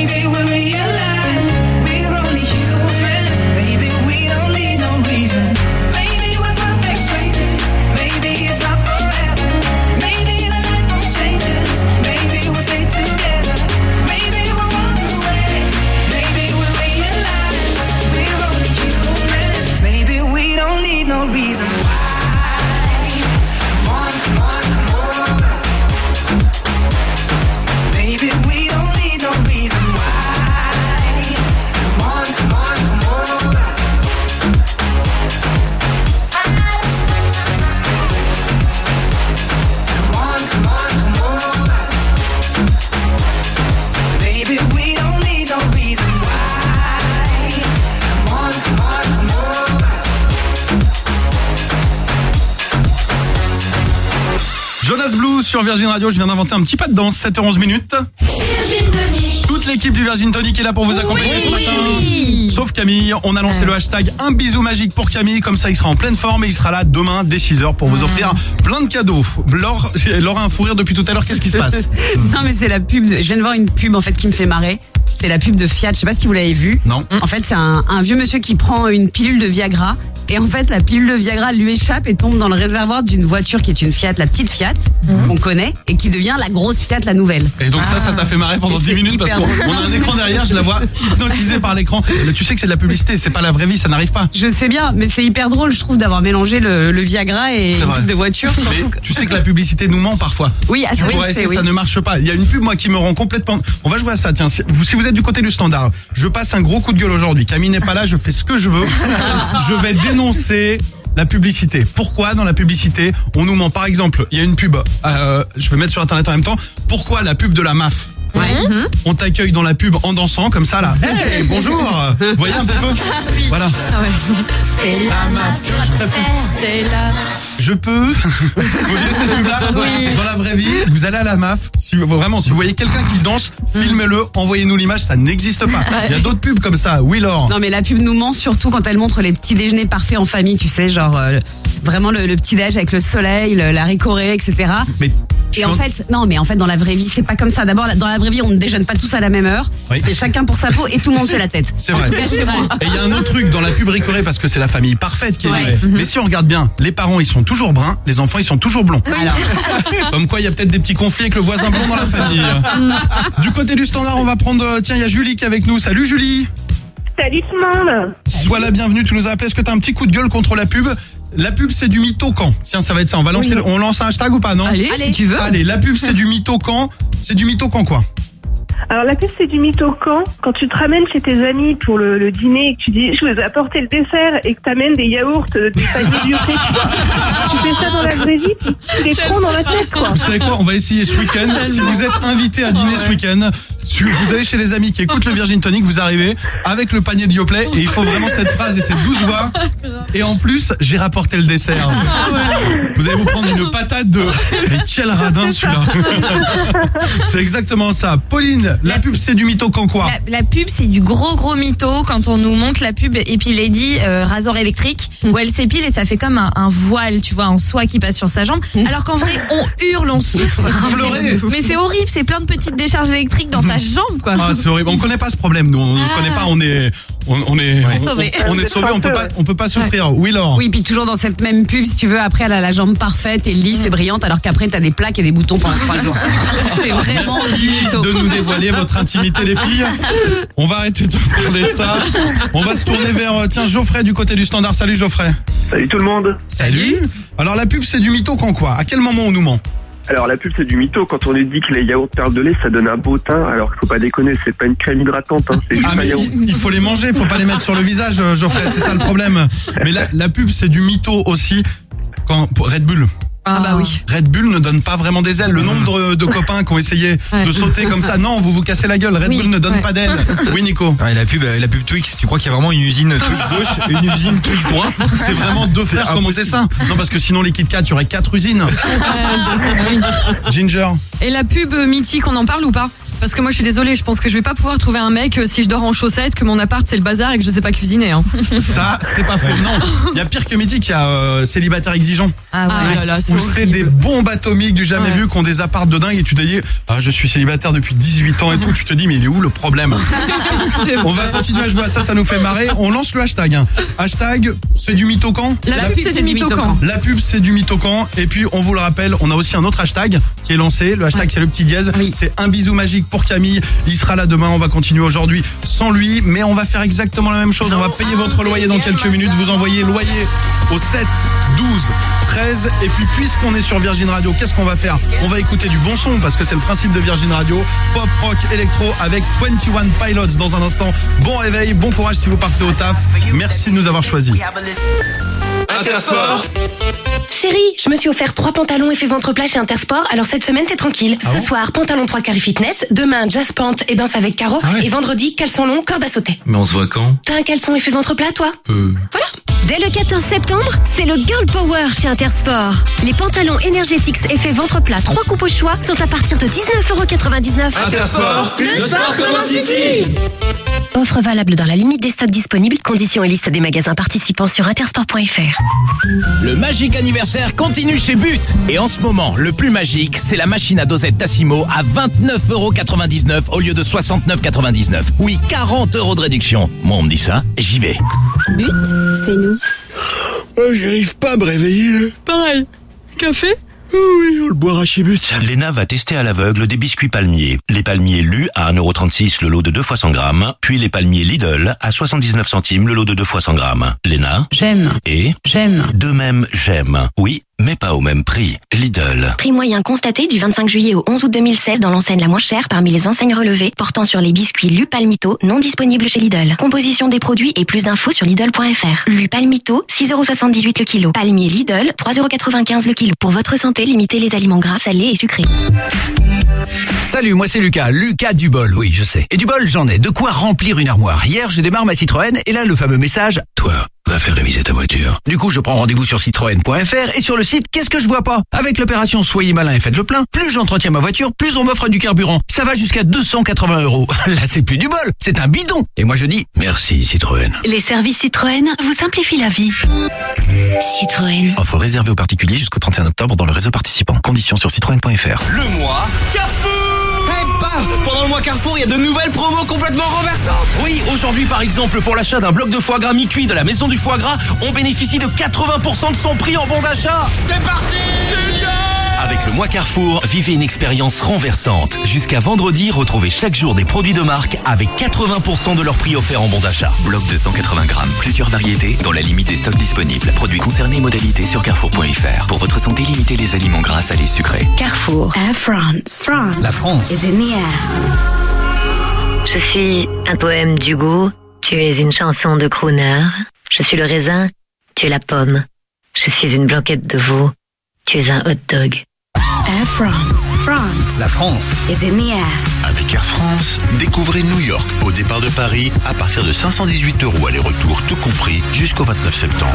tous sur Virgin Radio. Je viens d'inventer un petit pas de danse, 7h11 minutes. Toute l'équipe du Virgin Tonic est là pour vous accompagner ce matin. Sauf Camille, on a lancé le hashtag un bisou magique pour Camille. Comme ça, il sera en pleine forme et il sera là demain dès 6h pour vous offrir plein de cadeaux. Laure a un fou rire depuis tout à l'heure. Qu'est-ce qui se passe? Non, mais c'est la pub. Je viens de voir une pub en fait qui me fait marrer. C'est la pub de Fiat. Je sais pas si vous l'avez vu. Non. En fait, c'est un vieux monsieur qui prend une pilule de Viagra. Et en fait, la pilule de Viagra lui échappe et tombe dans le réservoir d'une voiture qui est une Fiat, la petite Fiat, qu'on connaît, et qui devient la grosse Fiat, la nouvelle. Et donc ça t'a fait marrer pendant 10 minutes parce qu'on a un écran derrière, je la vois hypnotisée par l'écran. Mais tu sais que c'est de la publicité, c'est pas la vraie vie, ça n'arrive pas. Je sais bien, mais c'est hyper drôle, je trouve, d'avoir mélangé le Viagra et une pub de voiture. Mais tu sais que la publicité nous ment parfois. Oui, à ça, ça ne marche pas. Il y a une pub, moi, qui me rend complètement... On va jouer à ça, tiens. Si vous êtes du côté du standard, je passe un gros coup de gueule aujourd'hui. Camille n'est pas là, je fais ce que je veux. Je vais dénoncer la publicité. Pourquoi dans la publicité on nous ment? Par exemple, il y a une pub, je vais mettre sur internet en même temps. Pourquoi la pub de la MAF? On t'accueille dans la pub en dansant comme ça là. Hey, bonjour. Vous voyez un petit peu? Voilà. C'est la MAF que je préfère. C'est la... Je peux. Vous voyez cette pub là? Dans la vraie vie, vous allez à la MAF. Si vous voyez quelqu'un qui danse, filmez-le, envoyez-nous l'image, ça n'existe pas. Il y a d'autres pubs comme ça. Oui, Laure. Non, mais la pub nous ment surtout quand elle montre les petits déjeuners parfaits en famille, tu sais, genre vraiment le petit déj avec le soleil, la ricorée, etc. Et en fait, dans la vraie vie, c'est pas comme ça. D'abord, dans la vraie vie, on ne déjeune pas tous à la même heure. C'est chacun pour sa peau et tout le monde fait la tête. C'est vrai. En tout cas, chez moi. Et il y a un autre truc dans la pub ricorée parce que c'est la famille parfaite qui est livrée. Mais si on regarde bien, les parents ils sont toujours bruns, les enfants ils sont toujours blonds. Comme quoi, il y a peut-être des petits conflits avec le voisin blond dans la famille. Du côté du standard, on va prendre. Tiens, il y a Julie qui est avec nous. Salut Julie. Salut tout le monde. Sois la bienvenue. Tu nous as appelé. Est-ce que t'as un petit coup de gueule contre la pub? La pub c'est du mytho quand? Tiens, ça va être ça. On va lancer. On lance un hashtag ou pas, non? Allez, si tu veux. Allez, la pub c'est du mytho quand? C'est du mytho quand quoi? Alors la pub c'est du mytho quand tu te ramènes chez tes amis pour le dîner et que tu dis je vous ai apporté le dessert et que t'amènes des yaourts, des paniers biotés, tu fais ça dans la vraie vie, tu les prends dans la tête quoi. Vous savez quoi? On va essayer ce week-end. Si vous êtes invité à dîner ce week-end, vous allez chez les amis qui écoutent le Virgin Tonic, vous arrivez avec le panier de Yoplait et il faut vraiment cette phrase et cette douce voix. Et en plus, j'ai rapporté le dessert. Vous allez vous prendre une patate de... Mais quel radin celui-là. C'est exactement ça. Pauline, la pub c'est du mytho quand quoi? La pub c'est du gros mytho quand on nous montre la pub Epi Lady rasoir électrique où elle s'épile et ça fait comme un voile, tu vois, en soie qui passe sur sa jambe. Alors qu'en vrai, on hurle, on souffre. Mais c'est horrible, c'est plein de petites décharges électriques dans ta jambe quoi. Ah, c'est horrible. On connaît pas ce problème nous, on ne connaît pas, on est sauvés. On est sauvés, on peut pas souffrir. Oui Laure. Oui, puis toujours dans cette même pub, si tu veux, après elle a la jambe parfaite et lisse et brillante alors qu'après t'as des plaques et des boutons pendant 3 jours. C'est vraiment du mytho. De nous dévoiler votre intimité les filles. On va arrêter de parler de ça. On va se tourner vers Geoffrey du côté du standard. Salut Geoffrey. Salut tout le monde. Salut. Alors la pub c'est du mytho quand quoi? À quel moment on nous ment? Alors la pub c'est du mytho quand on nous dit que les yaourts perles de lait ça donne un beau teint alors qu'il faut pas déconner, c'est pas une crème hydratante c'est juste un yaourt. Il faut les manger, il faut pas les mettre sur le visage Geoffrey, c'est ça le problème. Mais la pub c'est du mytho aussi quand pour Red Bull. Ah bah oui. Red Bull ne donne pas vraiment des ailes. Le nombre de copains qui ont essayé de sauter comme ça, non, vous vous cassez la gueule. Red Bull ne donne pas d'ailes. Oui, Nico. Ouais, la pub Twix, tu crois qu'il y a vraiment une usine Twix gauche et une usine Twix droite? C'est vraiment deux frères commenter ça. Non, parce que sinon les Kit Kat, il y aurait 4 usines. Ginger. Et la pub mythique, on en parle ou pas? Parce que moi je suis désolée, je pense que je vais pas pouvoir trouver un mec si je dors en chaussettes, que mon appart c'est le bazar et que je sais pas cuisiner. Hein. Ça, c'est pas faux. Non, il y a pire que mythique, il y a célibataire exigeant. Ah ouais. Là, où c'est des bombes atomiques du jamais vu qui ont des apparts de dingue et tu te dis je suis célibataire depuis 18 ans et tout, tu te dis mais il est où le problème? On va continuer à jouer à ça, ça nous fait marrer. On lance le hashtag. Hashtag c'est du mytho quand? La pub c'est du mytho quand? La pub c'est du mytho quand. Et puis on vous le rappelle, on a aussi un autre hashtag qui est lancé. Le hashtag c'est le petit dièse. C'est un bisou magique pour Camille. Il sera là demain, on va continuer aujourd'hui sans lui, mais on va faire exactement la même chose. On va payer votre loyer dans quelques minutes. Vous envoyez loyer au 7 12 13. Et puis puisqu'on est sur Virgin Radio, qu'est-ce qu'on va faire? On va écouter du bon son parce que c'est le principe de Virgin Radio. Pop, rock, électro avec 21 Pilots dans un instant. Bon réveil, bon courage si vous partez au taf. Merci de nous avoir choisis. Intersport. Chérie, je me suis offert 3 pantalons effet ventre plat chez Intersport, alors cette semaine t'es tranquille. Ce soir, pantalon 3 quarts fitness, demain jazz pant et danse avec Caro, et vendredi, caleçon long, corde à sauter. Mais on se voit quand? T'as un caleçon effet ventre plat toi? Voilà. Dès le 14 septembre, c'est le Girl Power chez Intersport. Les pantalons Energetics effet ventre plat 3 coupes au choix sont à partir de 19,99 €. Intersport, le sport commence ici. Offre valable dans la limite des stocks disponibles. Conditions et liste des magasins participants sur intersport.fr. Le magique anniversaire continue chez But. Et en ce moment, le plus magique, c'est la machine à dosette Tassimo à 29,99 € au lieu de 69,99 €. Oui, 40 € de réduction. Moi, on me dit ça, j'y vais. But, c'est nous. Oh, j'arrive pas à me réveiller. Pareil. Café ? Oh oui, on le boira chez But. Léna va tester à l'aveugle des biscuits palmiers. Les palmiers Lu à 1,36 € le lot de 2 fois 100 grammes, puis les palmiers Lidl à 79 centimes le lot de 2 fois 100 grammes. Léna ? J'aime. Et ? J'aime. De même, j'aime. Oui, mais pas au même prix. Lidl. Prix moyen constaté du 25 juillet au 11 août 2016 dans l'enseigne la moins chère parmi les enseignes relevées, portant sur les biscuits Lu Palmito, non disponibles chez Lidl. Composition des produits et plus d'infos sur Lidl.fr. Lu Palmito, 6,78 € le kilo. Palmier Lidl, 3,95 € le kilo. Pour votre santé, limitez les aliments gras, salés et sucrés. Salut, moi c'est Lucas du bol, oui je sais. Et du bol, j'en ai, de quoi remplir une armoire. Hier, je démarre ma Citroën et là le fameux message, toi, va faire réviser ta voiture. Du coup, je prends rendez-vous sur citroën.fr et sur le site, qu'est-ce que je vois pas? Avec l'opération Soyez malin et faites le plein, plus j'entretiens ma voiture, plus on m'offre du carburant. Ça va jusqu'à 280 €. Là, c'est plus du bol, c'est un bidon. Et moi je dis, merci Citroën. Les services Citroën vous simplifient la vie. Citroën. Offre réservée aux particuliers jusqu'au 31 octobre dans le réseau participant. Conditions sur citroën.fr. Le mois Carrefour. Pendant le mois Carrefour, il y a de nouvelles promos complètement renversantes. Oui, aujourd'hui par exemple, pour l'achat d'un bloc de foie gras mi-cuit de la Maison du Foie Gras, on bénéficie de 80% de son prix en bon d'achat. C'est parti. Génial. Avec le mois Carrefour, vivez une expérience renversante. Jusqu'à vendredi, retrouvez chaque jour des produits de marque avec 80% de leur prix offert en bon d'achat. Bloc de 180 grammes, plusieurs variétés dans la limite des stocks disponibles. Produits concernés, modalités sur carrefour.fr. Pour votre santé, limitez les aliments gras, salés, sucrés. Carrefour. Air France. La France. is in the air. Je suis un poème d'Hugo, tu es une chanson de crooner. Je suis le raisin, tu es la pomme. Je suis une blanquette de veau, tu es un hot dog. Air France. La France. is in the air. Avec Air France, découvrez New York au départ de Paris à partir de 518 € aller-retour, tout compris, jusqu'au 29 septembre.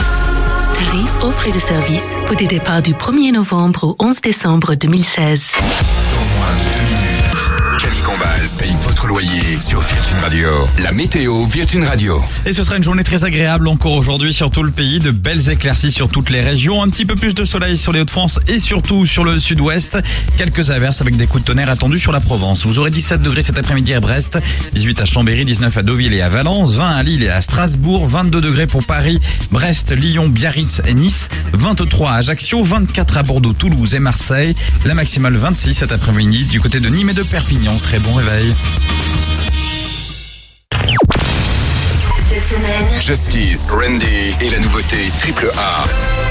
Tarif, offre et de service pour des départs du 1er novembre au 11 décembre 2016. Dans moins de 2 minutes, Camille Combal paye votre loyer sur Virgin Radio. La météo Virgin Radio. Et ce sera une journée très agréable encore aujourd'hui sur tout le pays. De belles éclaircies sur toutes les régions. Un petit peu plus de soleil sur les Hauts-de-France et surtout sur le sud-ouest. Quelques averses avec des coups de tonnerre attendus sur la Provence. Vous aurez 17 degrés cet après-midi à Brest, 18 à Chambéry, 19 à Deauville et à Valence, 20 à Lille et à Strasbourg, 22 degrés pour Paris, Brest, Lyon, Biarritz et Nice, 23 à Ajaccio, 24 à Bordeaux, Toulouse et Marseille. La maximale 26 cet après-midi du côté de Nîmes et de Perpignan. Très bon réveil. Cette semaine, Justice, Randy et la nouveauté Triple A.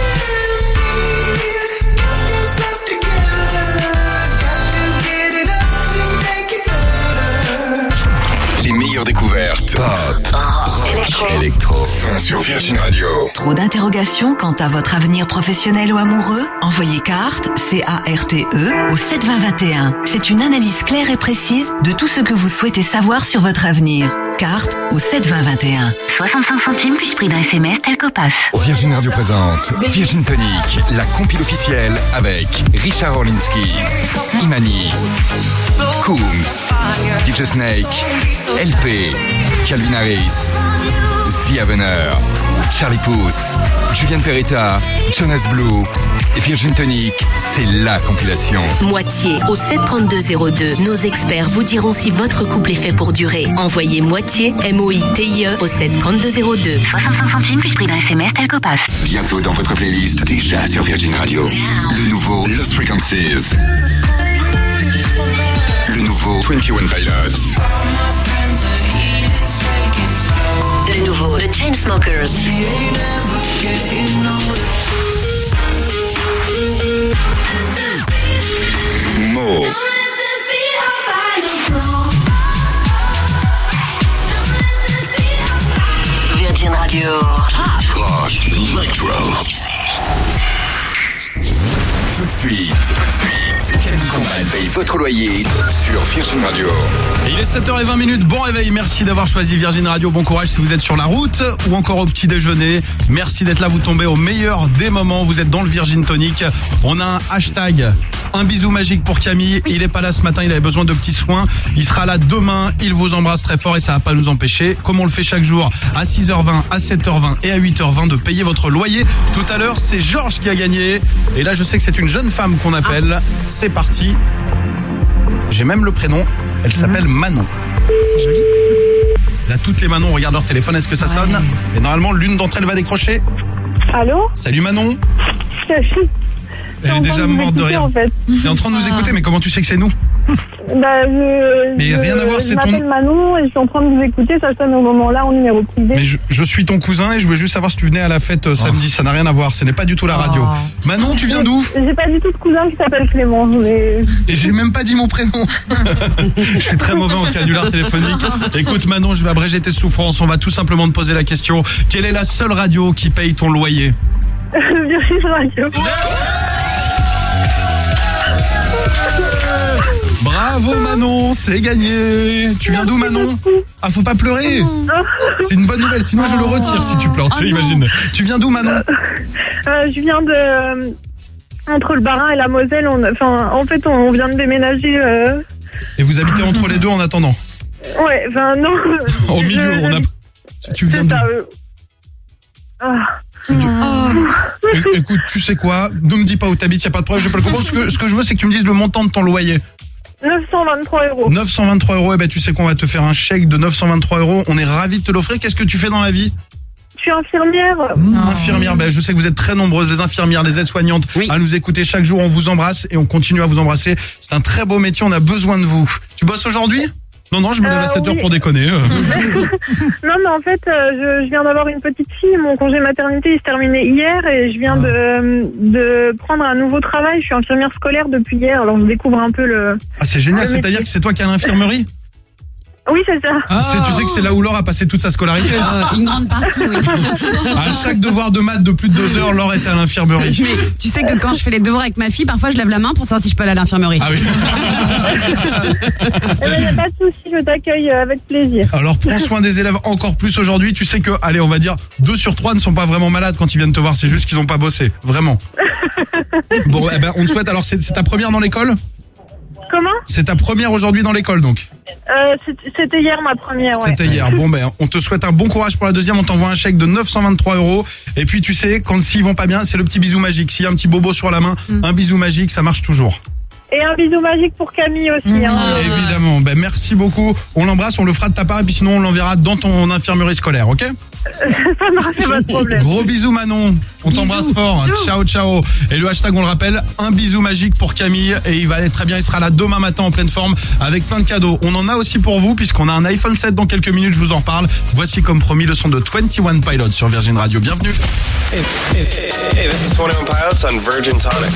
Les meilleures découvertes pop, rock, électro sont sur Virgin Radio. Trop d'interrogations quant à votre avenir professionnel ou amoureux? Envoyez CARTE, C-A-R-T-E, au 72021. C'est une analyse claire et précise de tout ce que vous souhaitez savoir sur votre avenir. CARTE au 72021. 65 centimes plus prix d'un SMS tel qu'Opass. Virgin Radio présente Virgin Tonic, la compile officielle avec Richard Orlinski, Imani, Coombs, DJ Snake, LP, Calvin Harris, Zia Venner, Charlie Puth, Julian Peretta, Jonas Blue. Virgin Tonic, c'est la compilation. Moitié au 73202. Nos experts vous diront si votre couple est fait pour durer. Envoyez moitié, M-O-I-T-I-E, au 73202. 65 centimes plus prix d'un SMS tel qu'Opass. Bientôt dans votre playlist, déjà sur Virgin Radio. Le nouveau Lost Frequencies. Le nouveau 21 Pilots. Le nouveau The Chainsmokers. Mo. Virgin Radio. Rock. Electro. Tout de suite. Elle paye votre loyer sur Virgin Radio. Et il est 7h20. Bon réveil, merci d'avoir choisi Virgin Radio. Bon courage si vous êtes sur la route ou encore au petit déjeuner. Merci d'être là, vous tombez au meilleur des moments. Vous êtes dans le Virgin Tonic. On a un hashtag, un bisou magique pour Camille. Il est pas là ce matin, il avait besoin de petits soins. Il sera là demain, il vous embrasse très fort et ça va pas nous empêcher, comme on le fait chaque jour, à 6h20, à 7h20 et à 8h20 de payer votre loyer. Tout à l'heure, c'est Georges qui a gagné. Et là, je sais que c'est une jeune femme qu'on appelle. C'est parti. J'ai même le prénom. Elle s'appelle Manon. C'est joli. Là, toutes les Manon regardent leur téléphone. Est-ce que ça sonne? Et normalement, l'une d'entre elles va décrocher. Allô? Salut Manon. Elle est déjà morte de rire. En fait. T'es en train de nous écouter, mais comment tu sais que c'est nous? Mais rien à voir, c'est je m'appelle Manon et je suis en train de vous écouter, ça sonne au moment là en numéro privé. Mais je suis ton cousin et je voulais juste savoir si tu venais à la fête samedi, ça n'a rien à voir, ce n'est pas du tout la radio. Manon, tu viens d'où? J'ai pas du tout de cousin qui s'appelle Clément. Mais... Et j'ai même pas dit mon prénom. Je suis très mauvais en canular téléphonique. Écoute Manon, je vais abréger tes souffrances, on va tout simplement te poser la question. Quelle est la seule radio qui paye ton loyer? Virgin Radio. Bravo Manon, c'est gagné. Tu viens d'où Manon? Ah, faut pas pleurer. C'est une bonne nouvelle, sinon je le retire si tu pleures, tu imagines. Tu viens d'où Manon? Je viens de... Entre le Bas-Rhin et la Moselle, on vient de déménager. Et vous habitez entre les deux en attendant? Ouais, non. Au milieu, Tu viens d'où? Écoute, tu sais quoi? Ne me dis pas où t'habites, y a pas de problème, je peux le comprendre. Ce que je veux, c'est que tu me dises le montant de ton loyer. 923 €. 923 €, eh ben tu sais qu'on va te faire un chèque de 923 €. On est ravis de te l'offrir. Qu'est-ce que tu fais dans la vie? Je suis infirmière. Infirmière, ben je sais que vous êtes très nombreuses, les infirmières, les aides-soignantes, à nous écouter chaque jour. On vous embrasse et on continue à vous embrasser. C'est un très beau métier, on a besoin de vous. Tu bosses aujourd'hui? Non, je me lève à 7h pour déconner. Non, mais en fait, je viens d'avoir une petite fille. Mon congé maternité, il se terminait hier et je viens de prendre un nouveau travail. Je suis infirmière scolaire depuis hier, alors je découvre un peu le... Ah, c'est génial, c'est-à-dire que c'est toi qui as l'infirmerie? Oui, c'est ça. Tu sais que c'est là où Laure a passé toute sa scolarité. Une grande partie, oui. À chaque devoir de maths de plus de 2 heures, Laure était à l'infirmerie. Mais tu sais que quand je fais les devoirs avec ma fille, parfois je lève la main pour savoir si je peux aller à l'infirmerie. Ah oui. Il n'y a pas de souci, je t'accueille avec plaisir. Alors prends soin des élèves encore plus aujourd'hui. Tu sais que, allez, on va dire 2 sur 3 ne sont pas vraiment malades quand ils viennent te voir. C'est juste qu'ils n'ont pas bossé. Vraiment. Bon, on te souhaite. Alors, c'est ta première dans l'école? Comment? C'est ta première aujourd'hui dans l'école, donc? C'était hier ma première, ouais. C'était hier. Bon, on te souhaite un bon courage pour la deuxième. On t'envoie un chèque de 923 €. Et puis, tu sais, s'ils vont pas bien, c'est le petit bisou magique. S'il y a un petit bobo sur la main, un bisou magique, ça marche toujours. Et un bisou magique pour Camille aussi. Évidemment. Merci beaucoup. On l'embrasse, on le fera de ta part. Et puis sinon, on l'enverra dans ton infirmerie scolaire, ok? Ça marche, pas de problème. Gros bisous Manon, on t'embrasse fort. Ciao, ciao. Et le hashtag, on le rappelle, un bisou magique pour Camille. Et il va aller très bien, il sera là demain matin en pleine forme avec plein de cadeaux. On en a aussi pour vous puisqu'on a un iPhone 7 dans quelques minutes, je vous en reparle. Voici comme promis le son de 21 Pilots sur Virgin Radio. Bienvenue. Hey, this is 21 Pilots on Virgin Tonic.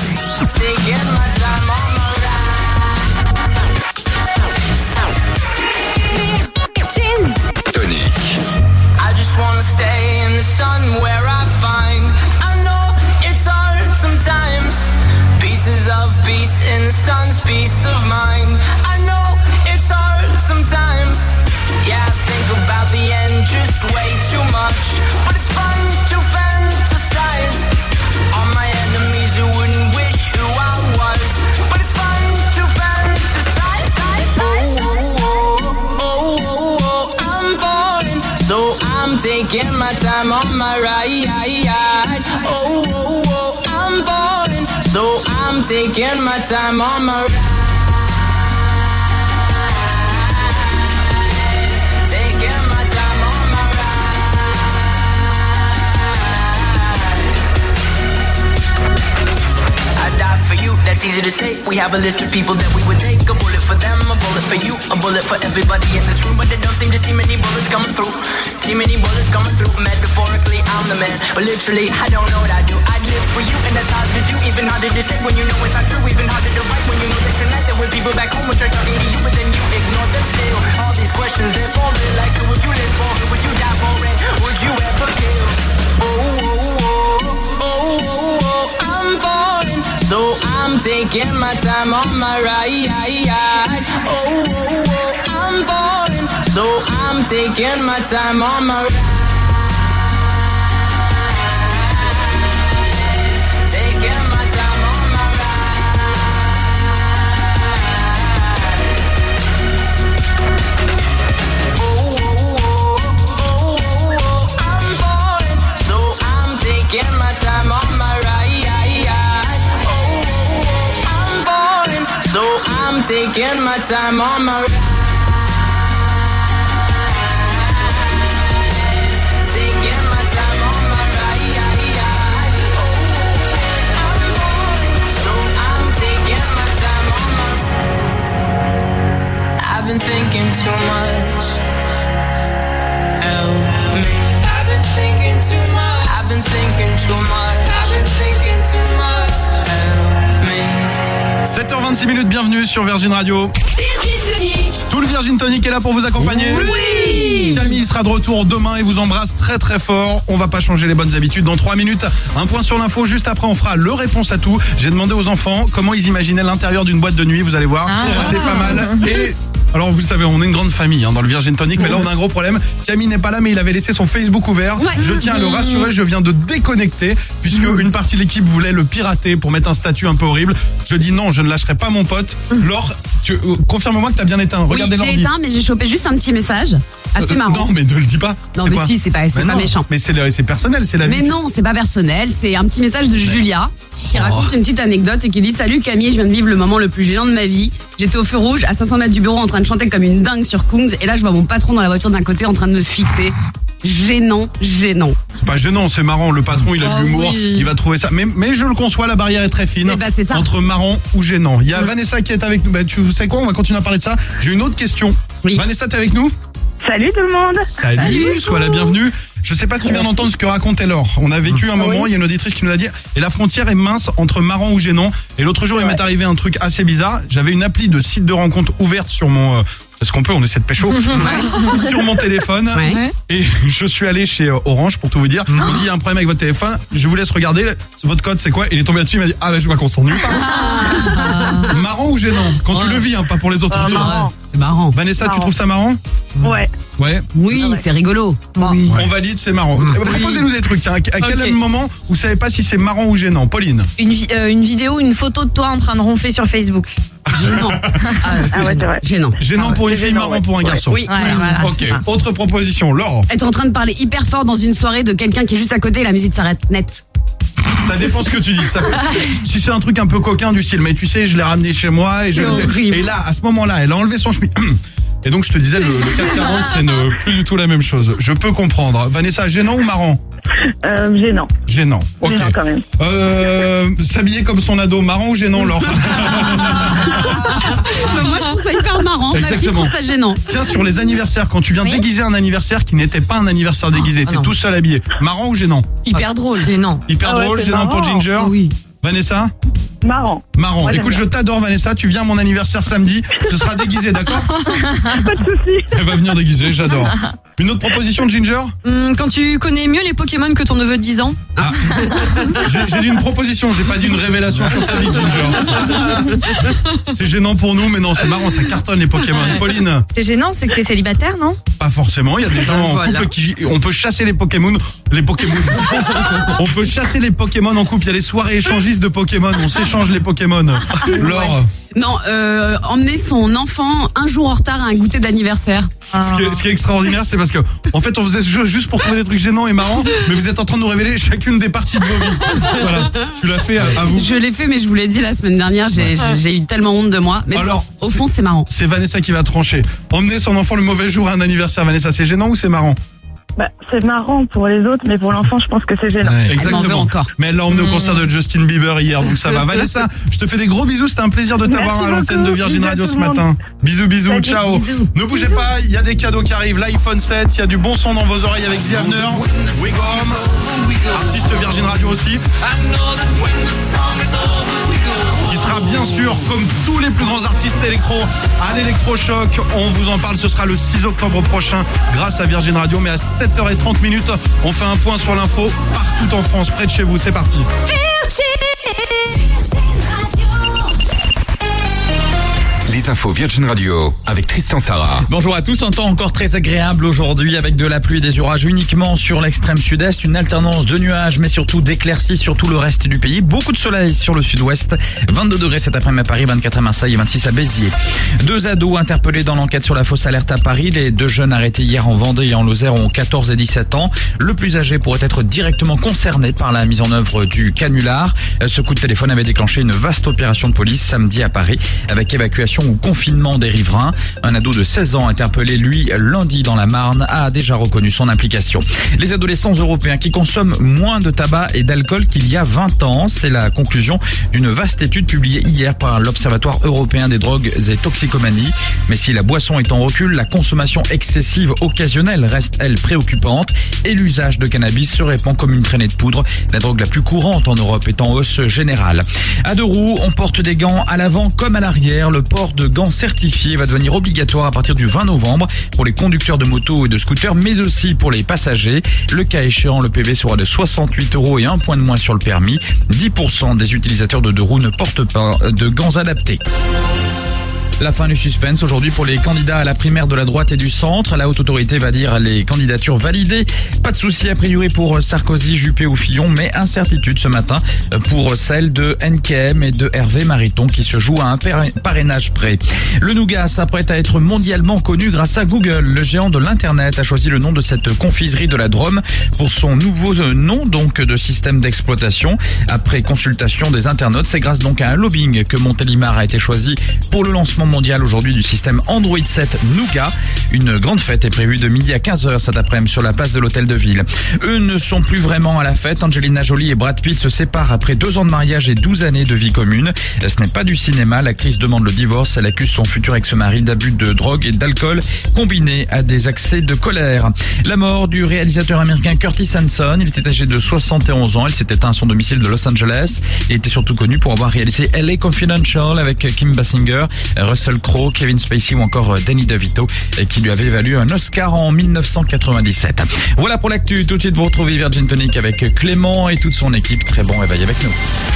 Tonic. I just wanna stay in the sun where I find. I know it's hard sometimes. Pieces of peace in the sun's peace of mind. I know it's hard sometimes. Yeah, I think about the end just way too much. But it's fun to fantasize. All my enemies who wouldn't wish who I was. But it's fun to fantasize. Oh, I'm falling. So I'm taking my time on my ride. Oh, I'm falling. So I'm taking my time on my ride. Taking my time on my ride. I die for you, that's easy to say. We have a list of people that we would take. A bullet for them, a bullet for you, a bullet for everybody in this room. But they don't seem to see many bullets coming through. See many bullets coming through. Metaphorically, I'm the man, but literally, I don't know what I do. I'd live for you, and that's hard to do. Even harder to say when you know it's not true. Even harder to write when you know that tonight there were people back home which are talking to you, but then you ignore them still. All these questions, they're falling like, who would you live for? Who would you die for? And would you ever kill? Oh, I'm falling, so I'm taking my time on my ride. Oh, oh, oh, I'm falling, so I'm taking my time on my ride. Taking my time on my ride. Oh, oh, oh, oh, oh, I'm falling, so I'm taking my time on my ride. So I'm taking my time on my ride. Taking my time on my ride. So I'm taking my time on my ride. I've been thinking too much. Help me. I've been thinking too much. I've been thinking too much. I've been thinking too much. Help me. 7h26, bienvenue sur Virgin Radio. Tout le Virgin Tonic est là pour vous accompagner. Oui. Camille sera de retour demain et vous embrasse très très fort. On va pas changer les bonnes habitudes. Dans 3 minutes, un point sur l'info. Juste après, on fera le réponse à tout. J'ai demandé aux enfants comment ils imaginaient l'intérieur d'une boîte de nuit. Vous allez voir, c'est pas mal. Et alors vous le savez, on est une grande famille dans le Virgin Tonic, mais là on a un gros problème. Camille n'est pas là, mais il avait laissé son Facebook ouvert. Je tiens à le rassurer, je viens de déconnecter puisque une partie de l'équipe voulait le pirater pour mettre un statut un peu horrible. Je dis non, je ne lâcherai pas mon pote. Laure, confirme-moi que t'as bien éteint. Regardez l'ordi. J'ai éteint, mais j'ai chopé juste un petit message assez marrant. Non, mais ne le dis pas. Non, mais si, c'est pas méchant. Mais c'est personnel, c'est la vie. Mais non, c'est pas personnel, c'est un petit message de Julia qui raconte une petite anecdote et qui dit: salut Camille, je viens de vivre le moment le plus gênant de ma vie. J'étais au feu rouge à 500 mètres du bureau en train de chanter comme une dingue sur Kungs et là je vois mon patron dans la voiture d'un côté en train de me fixer. Gênant. C'est pas gênant, c'est marrant. Le patron, il a de l'humour, il va trouver ça. Mais je le conçois, la barrière est très fine. C'est ça. Entre marrant ou gênant. Il y a Vanessa qui est avec nous. Tu sais quoi, on va continuer à parler de ça. J'ai une autre question. Vanessa, t'es avec nous? Salut tout le monde. Salut, sois la bienvenue. Je sais pas si tu viens d'entendre ce que racontait Laure. On a vécu un moment, il y a une auditrice qui nous a dit, et la frontière est mince entre marrant ou gênant. Et l'autre jour, il m'est arrivé un truc assez bizarre. J'avais une appli de site de rencontre ouverte sur mon... Est-ce qu'on peut, on essaie de pécho sur mon téléphone. Et je suis allé chez Orange pour tout vous dire. Il me dit, il y a un problème avec votre téléphone, je vous laisse regarder. Votre code, c'est quoi? Il est tombé là-dessus, il m'a dit, ah bah je vois qu'on s'ennuie pas. Marrant ou gênant? Quand tu le vis, pas pour les autres autour. C'est marrant. Vanessa, tu trouves ça marrant? Ouais. Oui, c'est rigolo. Oui. On valide, c'est marrant. Proposez-nous des trucs. Tiens, à quel moment vous savez pas si c'est marrant ou gênant? Pauline. Une vidéo, une photo de toi en train de ronfler sur Facebook. Gênant. Gênant. Gênant pour une fille, marrant pour un garçon. Oui. Voilà, ok. Autre proposition, Laure. Être en train de parler hyper fort dans une soirée de quelqu'un qui est juste à côté et la musique s'arrête net. Ça dépend ce que tu dis. Si c'est un truc un peu coquin du style, mais tu sais, je l'ai ramené chez moi et là, à ce moment-là, elle a enlevé son chemise. Et donc je te disais, le 440, c'est plus du tout la même chose. Je peux comprendre. Vanessa, gênant ou marrant? Gênant. Gênant. Ok. Gênant quand même. S'habiller comme son ado, marrant ou gênant, Laure? Moi, je trouve ça hyper marrant. Ma fille trouve ça gênant. Tiens, sur les anniversaires, quand tu viens déguiser un anniversaire qui n'était pas un anniversaire déguisé, t'es tout seul habillé. Marrant ou gênant? Hyper drôle. Gênant. Hyper drôle, gênant pour Ginger. Oui. Vanessa? Marrant. Marrant. Écoute, je t'adore Vanessa, tu viens à mon anniversaire samedi, ce sera déguisé, d'accord? Pas de soucis. Elle va venir déguisée, j'adore. Une autre proposition de Ginger? Quand tu connais mieux les Pokémon que ton neveu de 10 ans. J'ai dit une proposition, j'ai pas dit une révélation sur ta vie, Ginger. C'est gênant pour nous, mais non, c'est marrant, ça cartonne les Pokémon. Pauline? C'est gênant, c'est que t'es célibataire, non? Pas forcément, il y a des gens en couple qui... On peut chasser les Pokémon. On peut chasser les Pokémon en couple, il y a les soirées échangistes de Pokémon, on s'échange les Pokémon. Laure? Non, emmener son enfant un jour en retard à un goûter d'anniversaire. Ce qui est extraordinaire, c'est parce que en fait, on faisait ce jeu juste pour trouver des trucs gênants et marrants, mais vous êtes en train de nous révéler chacune des parties de vos vies. Voilà, tu l'as fait à vous. Je l'ai fait, mais je vous l'ai dit la semaine dernière, j'ai eu tellement honte de moi. Mais alors, au fond, c'est marrant. C'est Vanessa qui va trancher. Emmener son enfant le mauvais jour à un anniversaire, Vanessa, c'est gênant ou c'est marrant? C'est marrant pour les autres, mais pour l'enfant, je pense que c'est gênant. Exactement. Encore. Mais elle l'a emmené au concert de Justin Bieber hier, donc ça va. Vanessa, je te fais des gros bisous. C'était un plaisir de t'avoir à l'antenne de Virgin Radio ce matin. Bisous, ciao. Ne bougez pas, il y a des cadeaux qui arrivent. L'iPhone 7, il y a du bon son dans vos oreilles avec The Avener, Wigom, artiste Virgin Radio aussi. Qui sera bien sûr, comme tous les plus grands artistes électro, à l'Electrochoc. On vous en parle, ce sera le 6 octobre prochain grâce à Virgin Radio. Mais à 7h30, on fait un point sur l'info partout en France, près de chez vous. C'est parti. Virgin Radio. les infos Virgin Radio avec Tristan Sarah. Bonjour à tous, un temps encore très agréable aujourd'hui avec de la pluie et des orages uniquement sur l'extrême sud-est, une alternance de nuages mais surtout d'éclaircies sur tout le reste du pays. Beaucoup de soleil sur le sud-ouest, 22 degrés cet après-midi à Paris, 24 à Marseille et 26 à Béziers. 2 ados interpellés dans l'enquête sur la fausse alerte à Paris. Les 2 jeunes arrêtés hier en Vendée et en Lozère ont 14 et 17 ans. Le plus âgé pourrait être directement concerné par la mise en œuvre du canular. Ce coup de téléphone avait déclenché une vaste opération de police samedi à Paris avec évacuation ou confinement des riverains. Un ado de 16 ans interpellé, lui, lundi dans la Marne, a déjà reconnu son implication. Les adolescents européens qui consomment moins de tabac et d'alcool qu'il y a 20 ans, c'est la conclusion d'une vaste étude publiée hier par l'Observatoire européen des drogues et toxicomanies. Mais si la boisson est en recul, la consommation excessive occasionnelle reste, elle, préoccupante et l'usage de cannabis se répand comme une traînée de poudre. La drogue la plus courante en Europe est en hausse générale. À 2 roues, on porte des gants à l'avant comme à l'arrière. Le port de gants certifiés va devenir obligatoire à partir du 20 novembre pour les conducteurs de motos et de scooters, mais aussi pour les passagers. Le cas échéant, le PV sera de 68 € et 1 point de moins sur le permis. 10% des utilisateurs de 2 roues ne portent pas de gants adaptés. La fin du suspense aujourd'hui pour les candidats à la primaire de la droite et du centre. La haute autorité va dire les candidatures validées. Pas de souci a priori pour Sarkozy, Juppé ou Fillon, mais incertitude ce matin pour celle de NKM et de Hervé Mariton qui se joue à un parrainage près. Le nougat s'apprête à être mondialement connu grâce à Google. Le géant de l'internet a choisi le nom de cette confiserie de la Drôme pour son nouveau nom donc de système d'exploitation. Après consultation des internautes, c'est grâce donc à un lobbying que Montélimar a été choisi pour le lancement mondial aujourd'hui du système Android 7 Nougat. Une grande fête est prévue de midi à 15h cet après-midi sur la place de l'Hôtel de Ville. Eux ne sont plus vraiment à la fête. Angelina Jolie et Brad Pitt se séparent après 2 ans de mariage et 12 années de vie commune. Ce n'est pas du cinéma. L'actrice demande le divorce. Elle accuse son futur ex-mari d'abus de drogue et d'alcool combiné à des accès de colère. La mort du réalisateur américain Curtis Hanson. Il était âgé de 71 ans. Il s'est éteint à son domicile de Los Angeles. Il était surtout connu pour avoir réalisé LA Confidential avec Kim Basinger, Russell Crowe, Kevin Spacey ou encore Danny DeVito qui lui avait valu un Oscar en 1997. Voilà pour l'actu. Tout de suite vous retrouvez Virgin Tonic avec Clément et toute son équipe. Très bon réveil avec nous.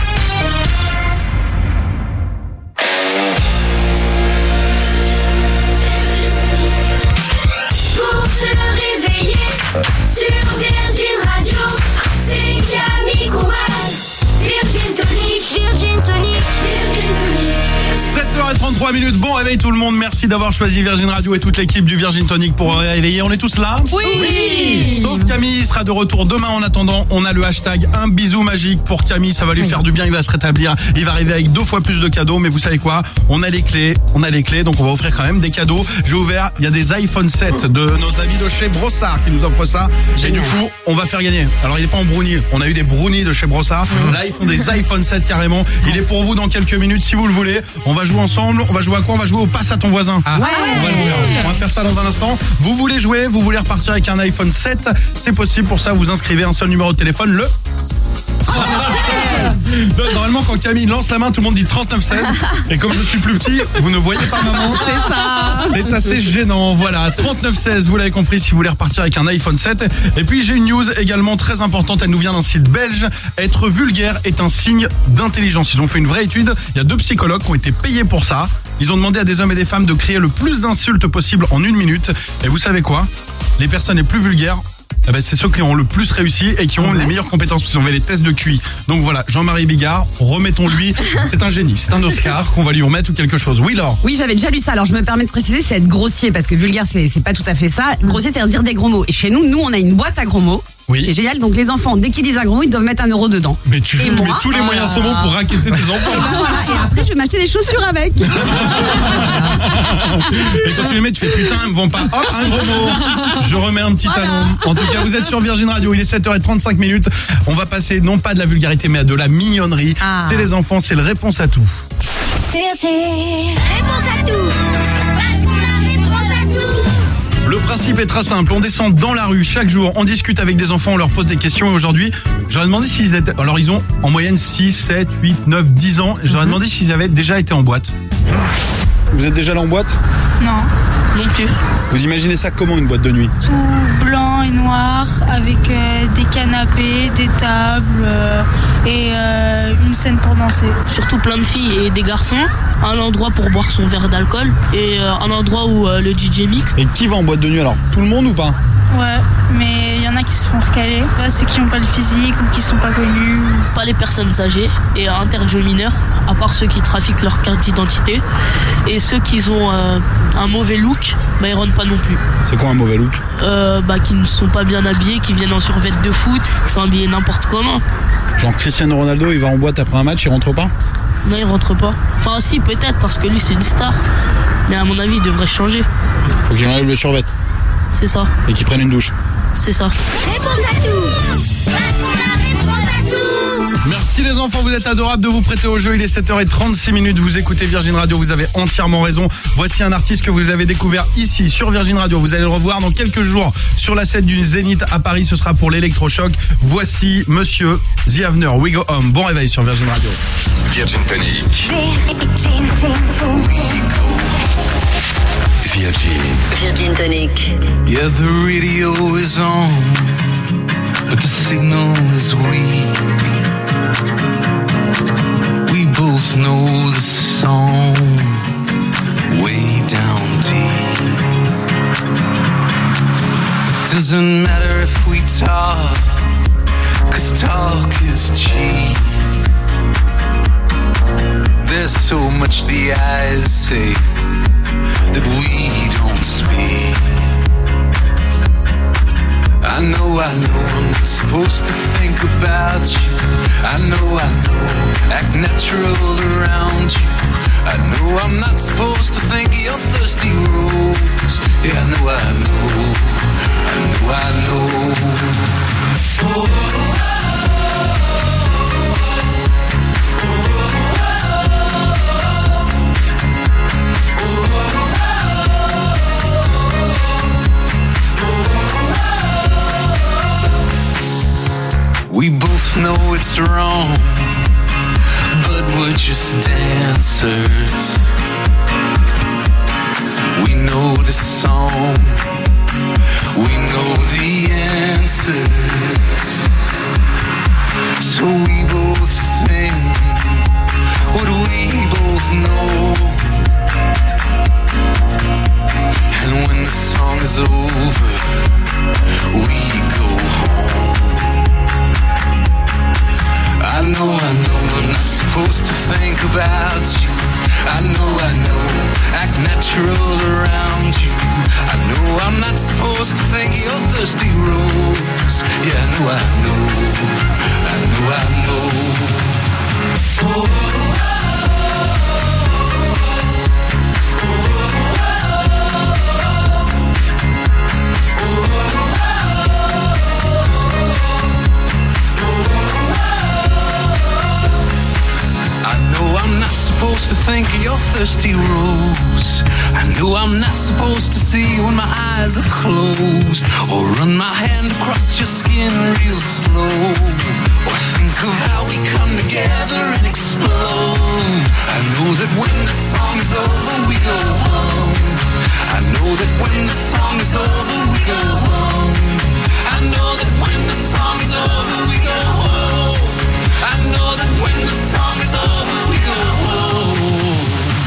Pour se réveiller sur Virgin Radio, c'est Camille Combal. Virgin Tonic, Virgin Tonic, Virgin Tonic. 7h33. Bon réveil tout le monde, merci d'avoir choisi Virgin Radio et toute l'équipe du Virgin Tonic pour réveiller. On est tous là ? Oui. Sauf Camille, il sera de retour demain. En attendant, on a le hashtag un bisou magique pour Camille, ça va lui faire du bien, il va se rétablir, il va arriver avec 2 fois plus de cadeaux, mais vous savez quoi ? On a les clés, donc on va offrir quand même des cadeaux. J'ai ouvert, il y a des iPhone 7 de nos amis de chez Brossard qui nous offrent ça. Et du coup, on va faire gagner. Alors il est pas en brownie, on a eu des brownies de chez Brossard. Là, ils font des iPhone 7 carrément. Il est pour vous dans quelques minutes si vous le voulez. On va jouer ensemble. On va jouer à quoi ? On va jouer au passe à ton voisin. On va faire ça dans un instant. Vous voulez jouer ? Vous voulez repartir avec un iPhone 7 ? C'est possible. Pour ça, vous inscrivez un seul numéro de téléphone, le 3916. Normalement, quand Camille lance la main, tout le monde dit 3916. Et comme je suis plus petit, vous ne voyez pas maman. C'est ça. C'est assez gênant. Voilà, 3916. Vous l'avez compris si vous voulez repartir avec un iPhone 7. Et puis, j'ai une news également très importante. Elle nous vient d'un site belge. Être vulgaire est un signe d'intelligence. Ils ont fait une vraie étude. Il y a 2 psychologues qui ont été payés pour ça. Ils ont demandé à des hommes et des femmes de crier le plus d'insultes possible en 1 minute. Et vous savez quoi ? Les personnes les plus vulgaires, c'est ceux qui ont le plus réussi et qui ont les meilleures compétences. Ils ont fait les tests de QI. Donc voilà, Jean-Marie Bigard, remettons-lui. C'est un génie, c'est un Oscar qu'on va lui remettre ou quelque chose. Oui, Laure ? Oui, j'avais déjà lu ça. Alors je me permets de préciser, c'est être grossier parce que vulgaire, c'est pas tout à fait ça. Grossier, c'est dire des gros mots. Et chez nous, on a une boîte à gros mots. Oui. C'est génial. Donc les enfants, dès qu'ils disent un gros mot, ils doivent mettre 1 € dedans. Mais tu mets tous les moyens sont bons pour raqueter tes enfants. Et après, je vais m'acheter des chaussures avec. Et quand tu les mets, tu fais putain, ils me vont pas. Hop, un gros mot. Je remets un petit talon. En tout cas, vous êtes sur Virgin Radio. Il est 7h35. On va passer non pas de la vulgarité, mais à de la mignonnerie. C'est les enfants, c'est le réponse à tout. Réponse à tout. Parce qu'on a réponse à tout. Le principe est très simple, on descend dans la rue chaque jour, on discute avec des enfants, on leur pose des questions et aujourd'hui, j'aurais demandé s'ils étaient... Alors ils ont en moyenne 6, 7, 8, 9, 10 ans, et j'aurais demandé s'ils avaient déjà été en boîte. Vous êtes déjà allé en boîte ? Non, non plus. Vous imaginez ça comment une boîte de nuit ? Tout blanc et noir, avec des canapés, des tables et une scène pour danser. Surtout plein de filles et des garçons. Un endroit pour boire son verre d'alcool et un endroit où le DJ mix. Et qui va en boîte de nuit alors? Tout le monde ou pas? Ouais, mais il y en a qui se font recaler. Ceux qui n'ont pas le physique ou qui sont pas connus. Pas les personnes âgées et interdits aux mineurs, à part ceux qui trafiquent leur carte d'identité. Et ceux qui ont un mauvais look, ils rentrent pas non plus. C'est quoi un mauvais look? Qui ne sont pas bien habillés, qui viennent en survêt de foot, qui sont habillés n'importe comment. Genre Cristiano Ronaldo, il va en boîte après un match, il rentre pas? Non, il rentre pas. Enfin si, peut-être, parce que lui c'est une star. Mais à mon avis, il devrait changer. Faut qu'il enlève le survêt. C'est ça. Et qu'il prenne une douche. C'est ça. Réponse à tout. Réponse à tout. Merci les enfants, vous êtes adorables de vous prêter au jeu. Il est 7h36, vous écoutez Virgin Radio, vous avez entièrement raison. Voici un artiste que vous avez découvert ici sur Virgin Radio. Vous allez le revoir dans quelques jours sur la scène du Zénith à Paris, ce sera pour l'électrochoc. Voici Monsieur The Avener, We Go Home. Bon réveil sur Virgin Radio. Virgin Tonic. Virgin Tonic. Yeah, the radio is on, but the signal is weak. We both know the song way down deep. It doesn't matter if we talk, 'cause talk is cheap. There's so much the eyes say that we don't speak. I know I'm not supposed to think about you. I know, act natural around you. I know I'm not supposed to think of your thirsty rose. Yeah, I know. We both know it's wrong, but we're just dancers. We know the song, we know the answers. So we both sing what we both know. And when the song is over, we go home. I know, I'm not supposed to think about you. I know, act natural around you. I know I'm not supposed to think of your thirsty rose. Yeah, I know. I'm not supposed to think of your thirsty rose. I know I'm not supposed to see you when my eyes are closed, or run my hand across your skin real slow, or think of how we come together and explode. I know that when the song is over we go home. I know that when the song is over we go home. I know that when the song is over we go home. I know that when the song is over we go home.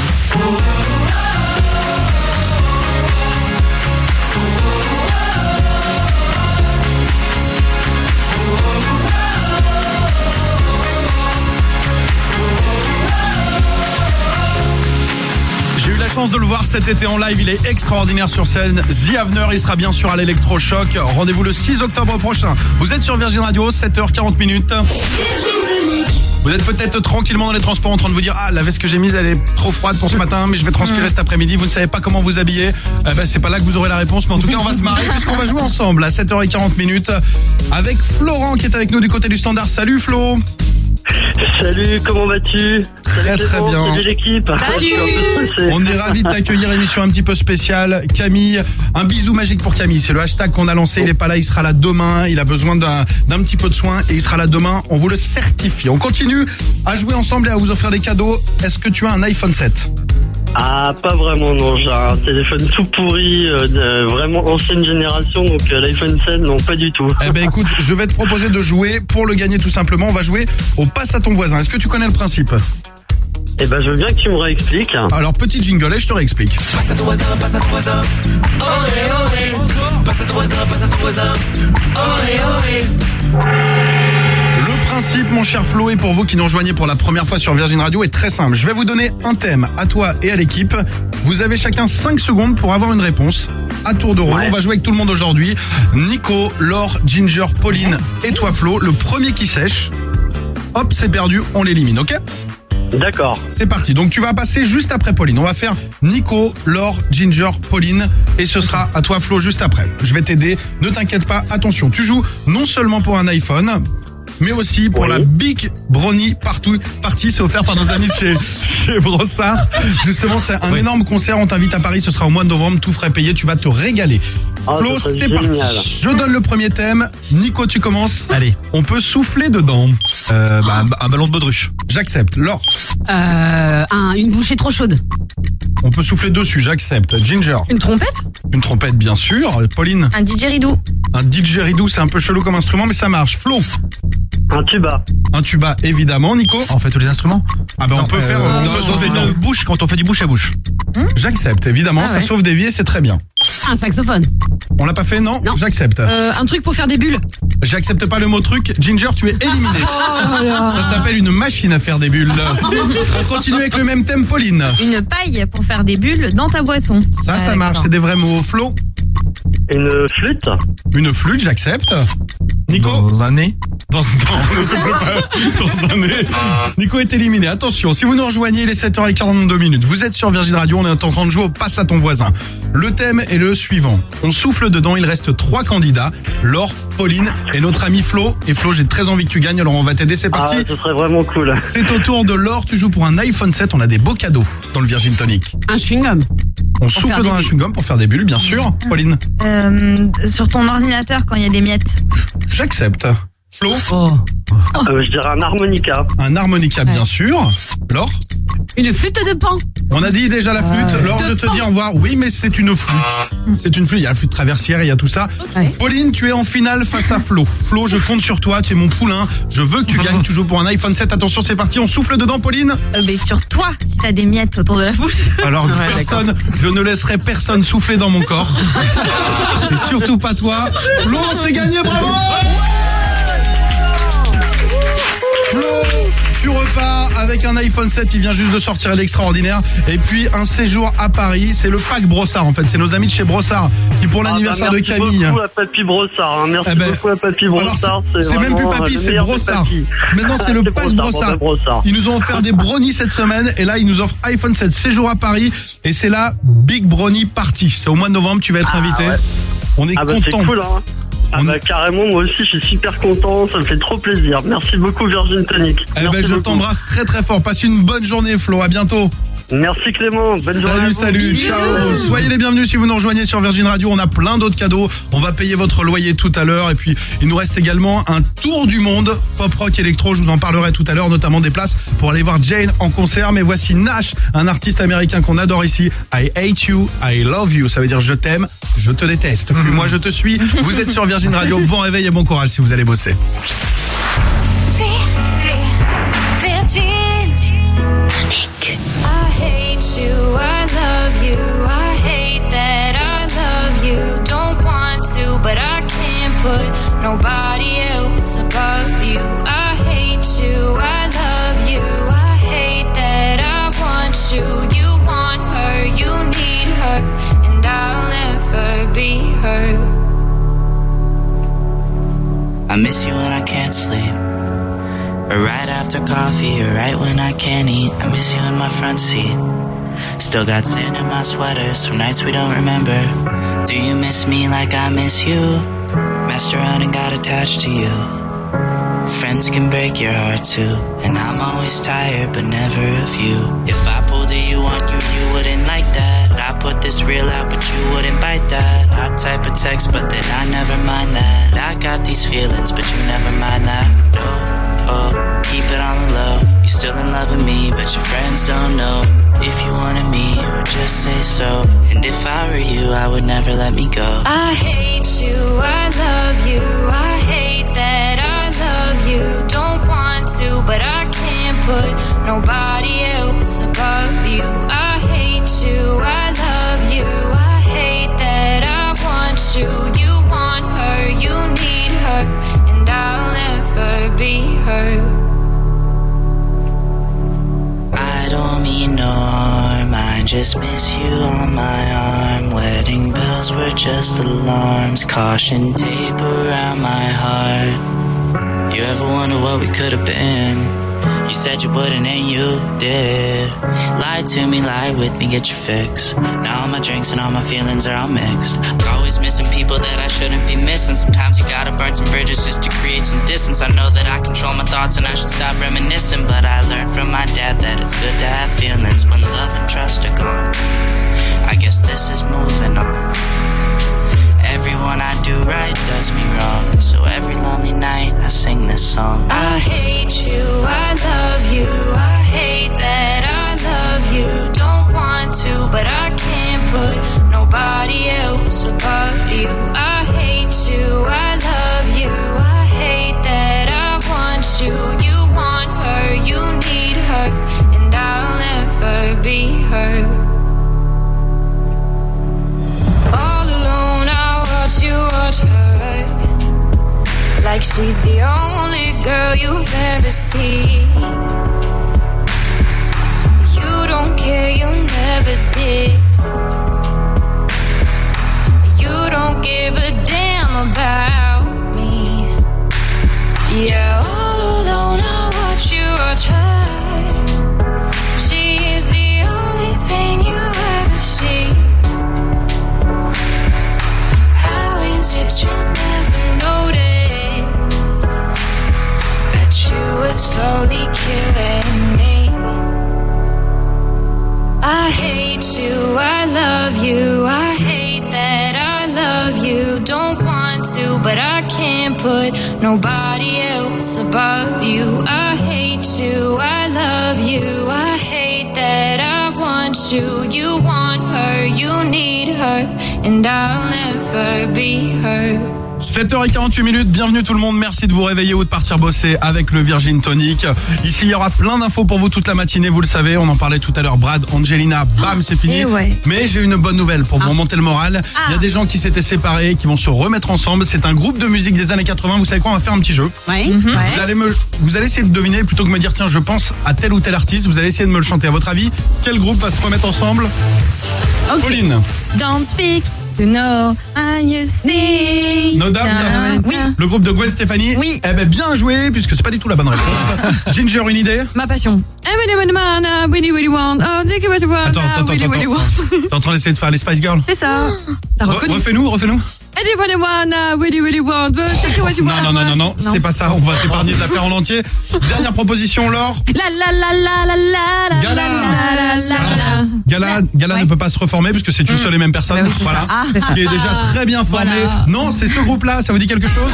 J'ai eu la chance de le voir cet été en live, il est extraordinaire sur scène. The Avener, il sera bien sûr à l'électrochoc. Rendez-vous le 6 octobre prochain. Vous êtes sur Virgin Radio, 7h40. Vous êtes peut-être tranquillement dans les transports en train de vous dire: ah, la veste que j'ai mise elle est trop froide pour ce matin, mais je vais transpirer cet après-midi. Vous ne savez pas comment vous habiller. C'est pas là que vous aurez la réponse, mais en tout cas on va se marrer puisqu'on va jouer ensemble à 7h40 avec Florent qui est avec nous du côté du standard. Salut Flo. Salut, comment vas-tu? Très bien. Salut l'équipe. Salut. On est ravis de t'accueillir, émission un petit peu spéciale. Camille, un bisou magique pour Camille, c'est le hashtag qu'on a lancé, il est pas là, il sera là demain, il a besoin d'un petit peu de soin et il sera là demain, on vous le certifie. On continue à jouer ensemble et à vous offrir des cadeaux. Est-ce que tu as un iPhone 7? Ah, pas vraiment, non. J'ai un téléphone tout pourri, vraiment ancienne génération, donc l'iPhone 7, non, pas du tout. Eh ben écoute, je vais te proposer de jouer. Pour le gagner tout simplement, on va jouer au passe à ton voisin. Est-ce que tu connais le principe ? Eh ben, je veux bien que tu me réexpliques. Alors, petit jingle et je te réexplique. Passe à ton voisin, passe à ton voisin. Ohé, ohé. Passe à ton voisin, passe à ton voisin. Ohé, ohé. Le principe, mon cher Flo, et pour vous qui nous rejoignez pour la première fois sur Virgin Radio, est très simple. Je vais vous donner un thème à toi et à l'équipe. Vous avez chacun 5 secondes pour avoir une réponse. À tour de rôle, on va jouer avec tout le monde aujourd'hui. Nico, Laure, Ginger, Pauline et toi Flo. Le premier qui sèche, hop, c'est perdu, on l'élimine, ok ? D'accord. C'est parti. Donc tu vas passer juste après Pauline. On va faire Nico, Laure, Ginger, Pauline et ce sera à toi Flo juste après. Je vais t'aider. Ne t'inquiète pas. Attention, tu joues non seulement pour un iPhone, mais aussi pour la Big Brownie Party. C'est offert par nos amis de chez Brossard. Justement, c'est un énorme concert. On t'invite à Paris. Ce sera au mois de novembre. Tout frais payé. Tu vas te régaler. Flo, c'est parti. Je donne le premier thème. Nico, tu commences. Allez. On peut souffler dedans. Un ballon de baudruche. J'accepte. Laure. Une bouchée trop chaude. On peut souffler dessus, j'accepte. Ginger. Une trompette ? Une trompette, bien sûr. Pauline. Un didgeridoo. Un didgeridoo, c'est un peu chelou comme instrument, mais ça marche. Flo. Un tuba. Un tuba, évidemment. Nico. On fait tous les instruments. Ah ben on peut faire. On peut sauver nos bouches quand on fait du bouche à bouche. J'accepte, évidemment. Ça sauve des vies et c'est très bien. Un saxophone. On l'a pas fait, non, J'accepte. Un truc pour faire des bulles. J'accepte pas le mot truc. Ginger, tu es éliminé. Ça s'appelle une machine à faire des bulles. On continue avec le même thème, Pauline. Une paille pour faire des bulles dans ta boisson. Ça marche, c'est des vrais mots. Flo. Une flûte. Une flûte, j'accepte. Nico. Dans un nez. Dans un nez. Nico est éliminé. Attention, si vous nous rejoignez, il est 7h42 minutes. Vous êtes sur Virgin Radio, on est en train de jouer au passe à ton voisin. Le thème est le suivant. On souffle dedans, il reste 3 candidats. Laure, Pauline et notre ami Flo. Et Flo, j'ai très envie que tu gagnes, alors on va t'aider, c'est parti. Ah, ce serait vraiment cool. C'est au tour de Laure, tu joues pour un iPhone 7, on a des beaux cadeaux dans le Virgin Tonic. Un chewing-gum. On souffle dans un chewing-gum pour faire des bulles, bien sûr. Pauline. Sur ton ordinateur quand il y a des miettes. J'accepte. Flo. Je dirais un harmonica. Un harmonica, bien sûr. Laure. Une flûte de pan. On a dit déjà la flûte. Laure, je te dis au revoir. Oui, mais c'est une flûte. C'est une flûte. Il y a la flûte traversière, il y a tout ça. Pauline, tu es en finale face à Flo. Flo, je compte sur toi. Tu es mon poulain. Je veux que tu gagnes. Tu joues pour un iPhone 7. Attention, c'est parti. On souffle dedans, Pauline. Mais sur toi, si t'as des miettes autour de la bouche. Alors, personne. Je ne laisserai personne souffler dans mon corps. Et surtout pas toi. Flo, c'est gagné. Bravo. Flo, tu repars avec un iPhone 7, il vient juste de sortir l'extraordinaire. Et puis un séjour à Paris, c'est le pack Brossard en fait, c'est nos amis de chez Brossard qui pour l'anniversaire de Camille. Merci beaucoup à Papy Brossard, merci beaucoup à Papy Brossard. C'est même plus Papy, c'est Brossard. Maintenant c'est le pack Brossard. Ils nous ont offert des brownies cette semaine et là ils nous offrent iPhone 7, séjour à Paris et c'est la Big Brownie Party. C'est au mois de novembre, tu vas être invité. Ouais. On est content. C'est cool, hein. Carrément, moi aussi je suis super content, ça me fait trop plaisir. Merci beaucoup Virgin Tonic. Je t'embrasse très très fort. Passe une bonne journée Flo, à bientôt. Merci Clément, bonne journée. Salut, ciao. Soyez les bienvenus si vous nous rejoignez sur Virgin Radio, on a plein d'autres cadeaux. On va payer votre loyer tout à l'heure et puis il nous reste également un tour du monde pop rock électro, je vous en parlerai tout à l'heure, notamment des places pour aller voir Jane en concert. Mais voici Nash, un artiste américain qu'on adore ici. I hate you, I love you, ça veut dire je t'aime, je te déteste. Fuis-moi, je te suis. Vous êtes sur Virgin Radio, bon réveil et bon courage si vous allez bosser. You, I love you, I hate that I love you. Don't want to, but I can't put nobody else above you. I hate you, I love you, I hate that I want you. You want her, you need her, and I'll never be her. I miss you when I can't sleep, or right after coffee, or right when I can't eat. I miss you in my front seat. Still got sand in my sweaters from nights we don't remember. Do you miss me like I miss you? Messed around and got attached to you. Friends can break your heart too, and I'm always tired but never of you. If I pulled a you on you, you wouldn't like that. I put this reel out but you wouldn't bite that. I type a text but then I never mind that. I got these feelings but you never mind that. No, oh, keep it on the low. You're still in love with me but your friends don't know. If you wanted me, you would just say so. And if I were you, I would never let me go. I hate you, I love you, I hate that I love you. Don't want to, but I can't put nobody else above you. I hate you, I love you, I hate that I want you. You want her, you need her, and I'll never be her. I don't mean no harm, I just miss you on my arm. Wedding bells were just alarms, caution tape around my heart. You ever wonder what we could have been? You said you wouldn't and you did. Lie to me, lie with me, get your fix. Now all my drinks and all my feelings are all mixed. I'm always missing people that I shouldn't be missing. Sometimes you gotta burn some bridges just to create some distance. I know that I control my thoughts and I should stop reminiscing, but I learned from my dad that it's good to have feelings when love and trust are gone. I guess this is moving on. Everyone I do right does me wrong, so every lonely night I sing this song. I hate you, I love you, I hate that I love you. Don't want to, but I can't put nobody else above you. I hate you, I love you, I hate that I want you. You want her, you need her, and I'll never be her. You watch her like she's the only girl you've ever seen. You don't care, you never did. You don't give a damn about me. Yeah, all alone I watch you watch her. She's the only thing you ever see. Is it you never notice that you were slowly killing me? I hate you, I love you, I hate that I love you. Don't want to, but I can't put nobody else above you. I hate you, I love you, I hate that I want you. You want her, you need her, and I'll never be her. 7h48, bienvenue tout le monde, merci de vous réveiller ou de partir bosser avec le Virgin Tonic. Ici il y aura plein d'infos pour vous toute la matinée, vous le savez, on en parlait tout à l'heure, Brad, Angelina, bam c'est fini. Ouais. Mais j'ai une bonne nouvelle pour vous remonter le moral. Il y a des gens qui s'étaient séparés, qui vont se remettre ensemble, c'est un groupe de musique des années 80, vous savez quoi, on va faire un petit jeu. Ouais. Vous allez essayer de deviner, plutôt que de me dire tiens je pense à tel ou tel artiste, vous allez essayer de me le chanter. À votre avis, quel groupe va se remettre ensemble? Okay. Pauline. Don't speak to know and you see. No doubt. Oui. Le groupe de Gwen Stefani. Oui. Eh ben bien joué, puisque c'est pas du tout la bonne réponse. Ginger, une idée? Ma passion. Attends. T'es en train d'essayer de faire les Spice Girls? C'est ça. T'as reconnu? Refais-nous. Non, c'est pas ça, on va t'épargner de la faire en entier. Dernière proposition, Laure. Gala ne peut pas se reformer puisque c'est une seule et même personne. Bah oui, voilà. Qui est déjà très bien formé. Voilà. Non, c'est ce groupe-là, ça vous dit quelque chose?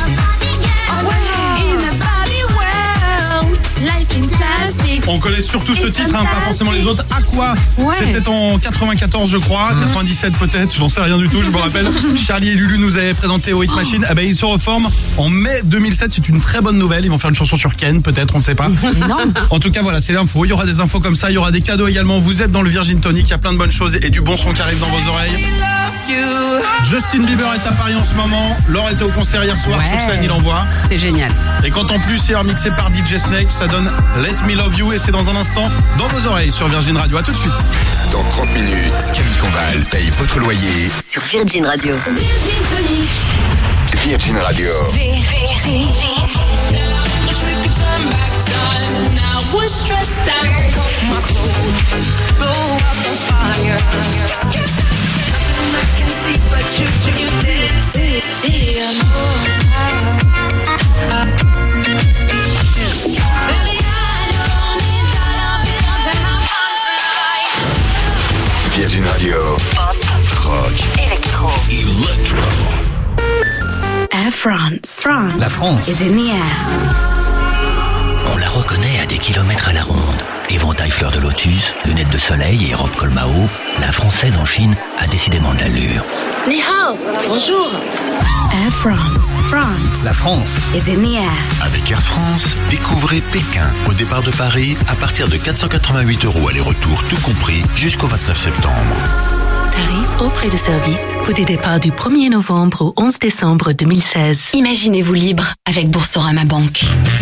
On connaît surtout ce titre, pas forcément les autres. Aqua, c'était en 94 je crois, 97 peut-être, j'en sais rien du tout, je me rappelle. Charlie et Lulu nous avaient présenté au Hit Machine. Eh ben ils se reforment en mai 2007, c'est une très bonne nouvelle. Ils vont faire une chanson sur Ken, peut-être, on ne sait pas. En tout cas voilà, c'est l'info. Il y aura des infos comme ça, il y aura des cadeaux également. Vous êtes dans le Virgin Tonic, il y a plein de bonnes choses et du bon son qui arrive dans vos oreilles. Justin Bieber est à Paris en ce moment. Laure était au concert hier soir, sur scène il envoie. C'est génial. Et quand en plus il est remixé par DJ Snake, ça donne Let Me Love You et c'est dans un instant dans vos oreilles sur Virgin Radio. À tout de suite. Dans 30 minutes, Camille Combal paye votre loyer sur Virgin Radio. Virgin Tonic. Virgin Radio. Wish we could turn back time. Now we're stressed out. My clothes blow up the fire. Nothing I can see but you dance. Baby, I don't need dollar bills to have fun tonight. Virgin Radio. Pop, rock, Electro. Air France. La France is in the air. On la reconnaît à des kilomètres à la ronde. Éventail fleur de lotus, lunettes de soleil et robe col Mao, la française en Chine a décidément de l'allure. Ni hao, bonjour. Air France. France. La France is in the air. Avec Air France, découvrez Pékin au départ de Paris à partir de 488 € aller-retour tout compris jusqu'au 29 septembre. Tarif, offre et de service pour des départs du 1er novembre au 11 décembre 2016. Imaginez-vous libre avec Boursorama Banque.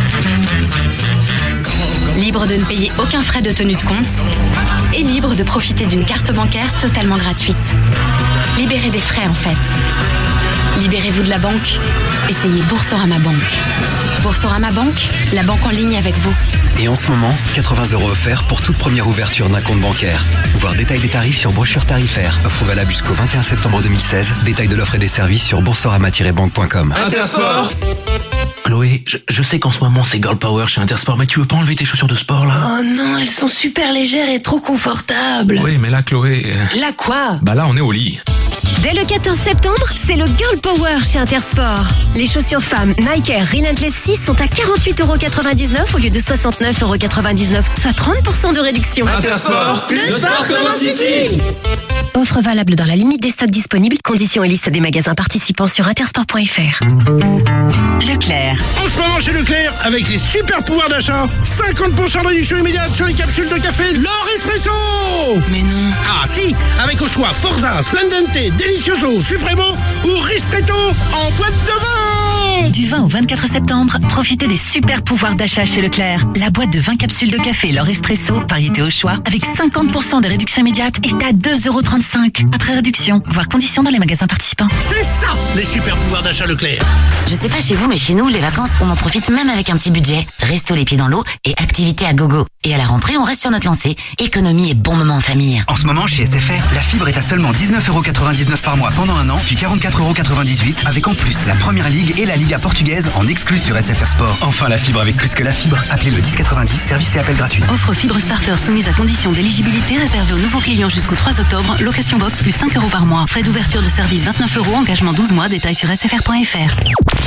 Libre de ne payer aucun frais de tenue de compte et libre de profiter d'une carte bancaire totalement gratuite. Libérez des frais en fait. Libérez-vous de la banque. Essayez Boursorama Banque. Boursorama Banque, la banque en ligne avec vous. Et en ce moment, 80 € offerts pour toute première ouverture d'un compte bancaire. Voir détail des tarifs sur brochure tarifaire. Offre valable jusqu'au 21 septembre 2016. Détail de l'offre et des services sur boursorama-banque.com. Intersport. Chloé, je sais qu'en ce moment c'est Girl Power chez Intersport, mais tu veux pas enlever tes chaussures de sport là? Oh non, elles sont super légères et trop confortables. Oui, mais là Chloé... Là quoi? Bah là on est au lit. Dès le 14 septembre, c'est le Girl Power chez Intersport. Les chaussures femmes Nike Air Relentless 6 sont à 48,99 € au lieu de 69,99 €, soit 30% de réduction. Intersport, le sport commence ici. Offre valable dans la limite des stocks disponibles. Conditions et liste des magasins participants sur intersport.fr. Leclerc. En ce moment chez Leclerc, avec les super pouvoirs d'achat, 50% de réduction immédiate sur les capsules de café L'Or Espresso. Mais non. Ah si, avec au choix Forza, Splendente, Delicioso, Supremo ou Ristretto en boîte de vin. Du 20 au 24 septembre, profitez des super pouvoirs d'achat chez Leclerc. La boîte de 20 capsules de café L'Or Espresso, variété au choix, avec 50% de réduction immédiate est à 2,35 € après réduction. Voir conditions dans les magasins participants. C'est ça, les super pouvoirs d'achat Leclerc. Je sais pas chez vous, mais chez nous, les vacances, on en profite même avec un petit budget. Resto les pieds dans l'eau et activités à gogo. Et à la rentrée, on reste sur notre lancée. Économie et bon moment en famille. En ce moment, chez SFR, la fibre est à seulement 19,99 € par mois pendant un an, puis 44,98 € avec en plus la Première Ligue et la Liga portugaise en exclus sur SFR Sport. Enfin, la fibre avec plus que la fibre. Appelez le 1090, service et appel gratuit. Offre fibre starter soumise à conditions d'éligibilité réservée aux nouveaux clients jusqu'au 3 octobre. Location box plus 5 € par mois. Frais d'ouverture de service 29 €. Engagement 12 mois. Détails sur sfr.fr.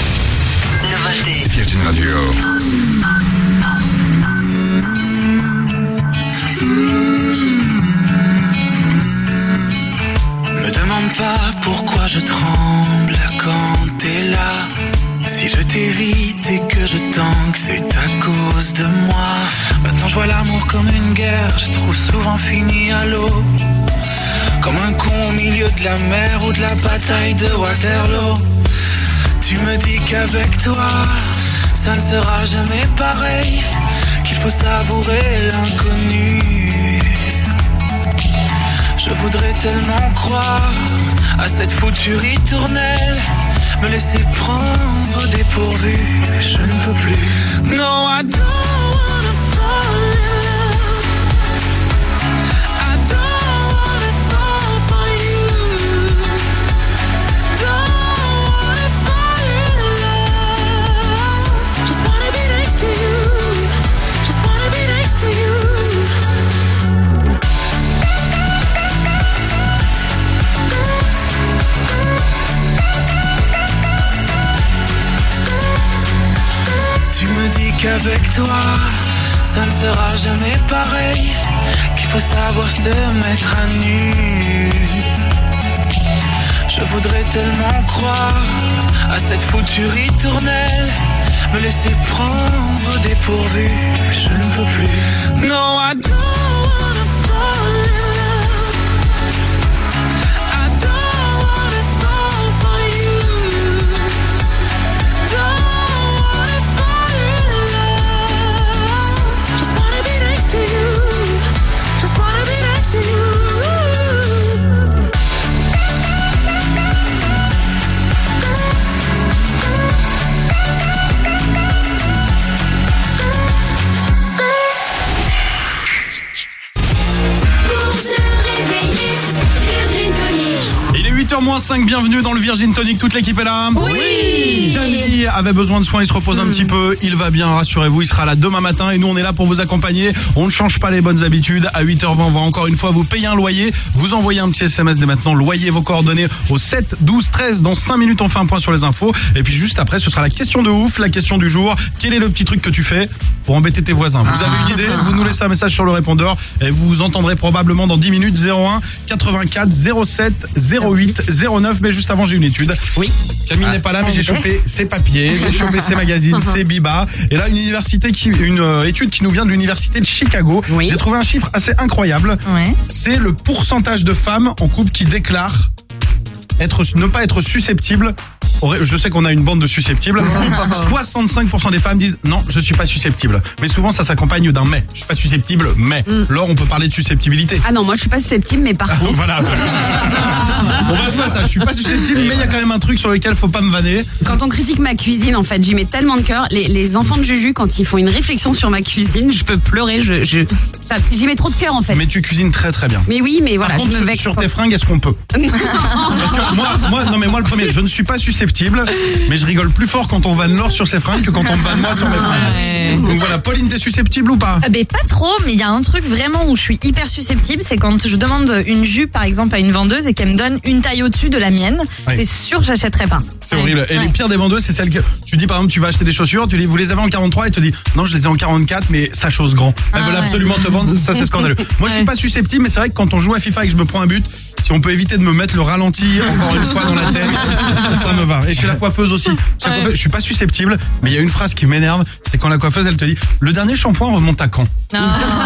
Virgin Radio. Me demande pas pourquoi je tremble quand t'es là. Si je t'évite et que je tanque, c'est à cause de moi. Maintenant je vois l'amour comme une guerre, j'ai trop souvent fini à l'eau. Comme un con au milieu de la mer ou de la bataille de Waterloo. Tu me dis qu'avec toi, ça ne sera jamais pareil, qu'il faut savourer l'inconnu. Je voudrais tellement croire à cette foutue ritournelle, me laisser prendre dépourvu, je ne peux plus. No, I don't wanna fall in love. I don't wanna fall for you. Don't wanna fall in love. Just wanna be next to you. Just wanna be next to you. Tu me dis qu'avec toi, ça ne sera jamais pareil, qu'il faut savoir se mettre à nu. Je voudrais tellement croire à cette foutue ritournelle, me laisser prendre dépourvu, je ne peux plus. No, I don't wanna fall in love. I don't wanna fall for you. Don't wanna fall in love. Just wanna be next to you. Just wanna be next to you. 8h-5, bienvenue dans le Virgin Tonic, toute l'équipe est là. Oui. Jamie avait besoin de soins, il se repose un petit peu, il va bien, rassurez-vous, il sera là demain matin et nous on est là pour vous accompagner. On ne change pas les bonnes habitudes. À 8h20, on va encore une fois vous payer un loyer. Vous envoyez un petit SMS dès maintenant, loyer, vos coordonnées au 7 12 13. Dans 5 minutes, on fait un point sur les infos. Et puis juste après, ce sera la question de ouf, la question du jour. Quel est le petit truc que tu fais pour embêter tes voisins? Vous avez une idée? Vous nous laissez un message sur le répondeur et vous entendrez probablement dans 10 minutes 01 84 07 08 09. Mais juste avant, j'ai une étude. Oui. Camille n'est pas là, mais j'ai chopé ses papiers, j'ai chopé ses magazines, ses bibas. Et là, une étude qui nous vient de l'université de Chicago. Oui. J'ai trouvé un chiffre assez incroyable. Ouais. C'est le pourcentage de femmes en couple qui déclarent ne pas être susceptibles. Je sais qu'on a une bande de susceptibles. 65% des femmes disent non, je suis pas susceptible. Mais souvent ça s'accompagne d'un mais. Je suis pas susceptible, mais. Laure, on peut parler de susceptibilité. Ah non, moi je suis pas susceptible, mais par contre. Voilà. On va jouer à ça. Je suis pas susceptible, mais il y a quand même un truc sur lequel faut pas me vanner. Quand on critique ma cuisine, en fait, j'y mets tellement de cœur. Les enfants de Juju, quand ils font une réflexion sur ma cuisine, je peux pleurer. J'y mets trop de cœur en fait. Mais tu cuisines très très bien. Mais oui, mais voilà, Par contre, je me vexe. sur tes fringues, est-ce qu'on peut? Parce que moi le premier, je ne suis pas susceptible, mais je rigole plus fort quand on vanne Laure sur ses fringues que quand on me vanne moi sur mes fringues. Donc voilà, Pauline, t'es susceptible ou pas? Pas trop, mais il y a un truc vraiment où je suis hyper susceptible, c'est quand je demande une jupe par exemple à une vendeuse et qu'elle me donne une taille au-dessus de la mienne. Oui. C'est sûr, j'achèterai pas. C'est horrible. Et les pires des vendeuses, c'est celles que tu dis par exemple, tu vas acheter des chaussures, tu dis vous les avez en 43 et te dit non, je les ai en 44, mais ça chose grand. Elles veulent absolument te vendre, ça c'est scandaleux. Moi je suis pas susceptible, mais c'est vrai que quand on joue à FIFA et que je me prends un but, si on peut éviter de me mettre le ralenti encore une fois dans la tête, ça me va. Et chez la coiffeuse aussi. Je suis pas susceptible, mais il y a une phrase qui m'énerve, c'est quand la coiffeuse elle te dit le dernier shampoing remonte à quand? T'as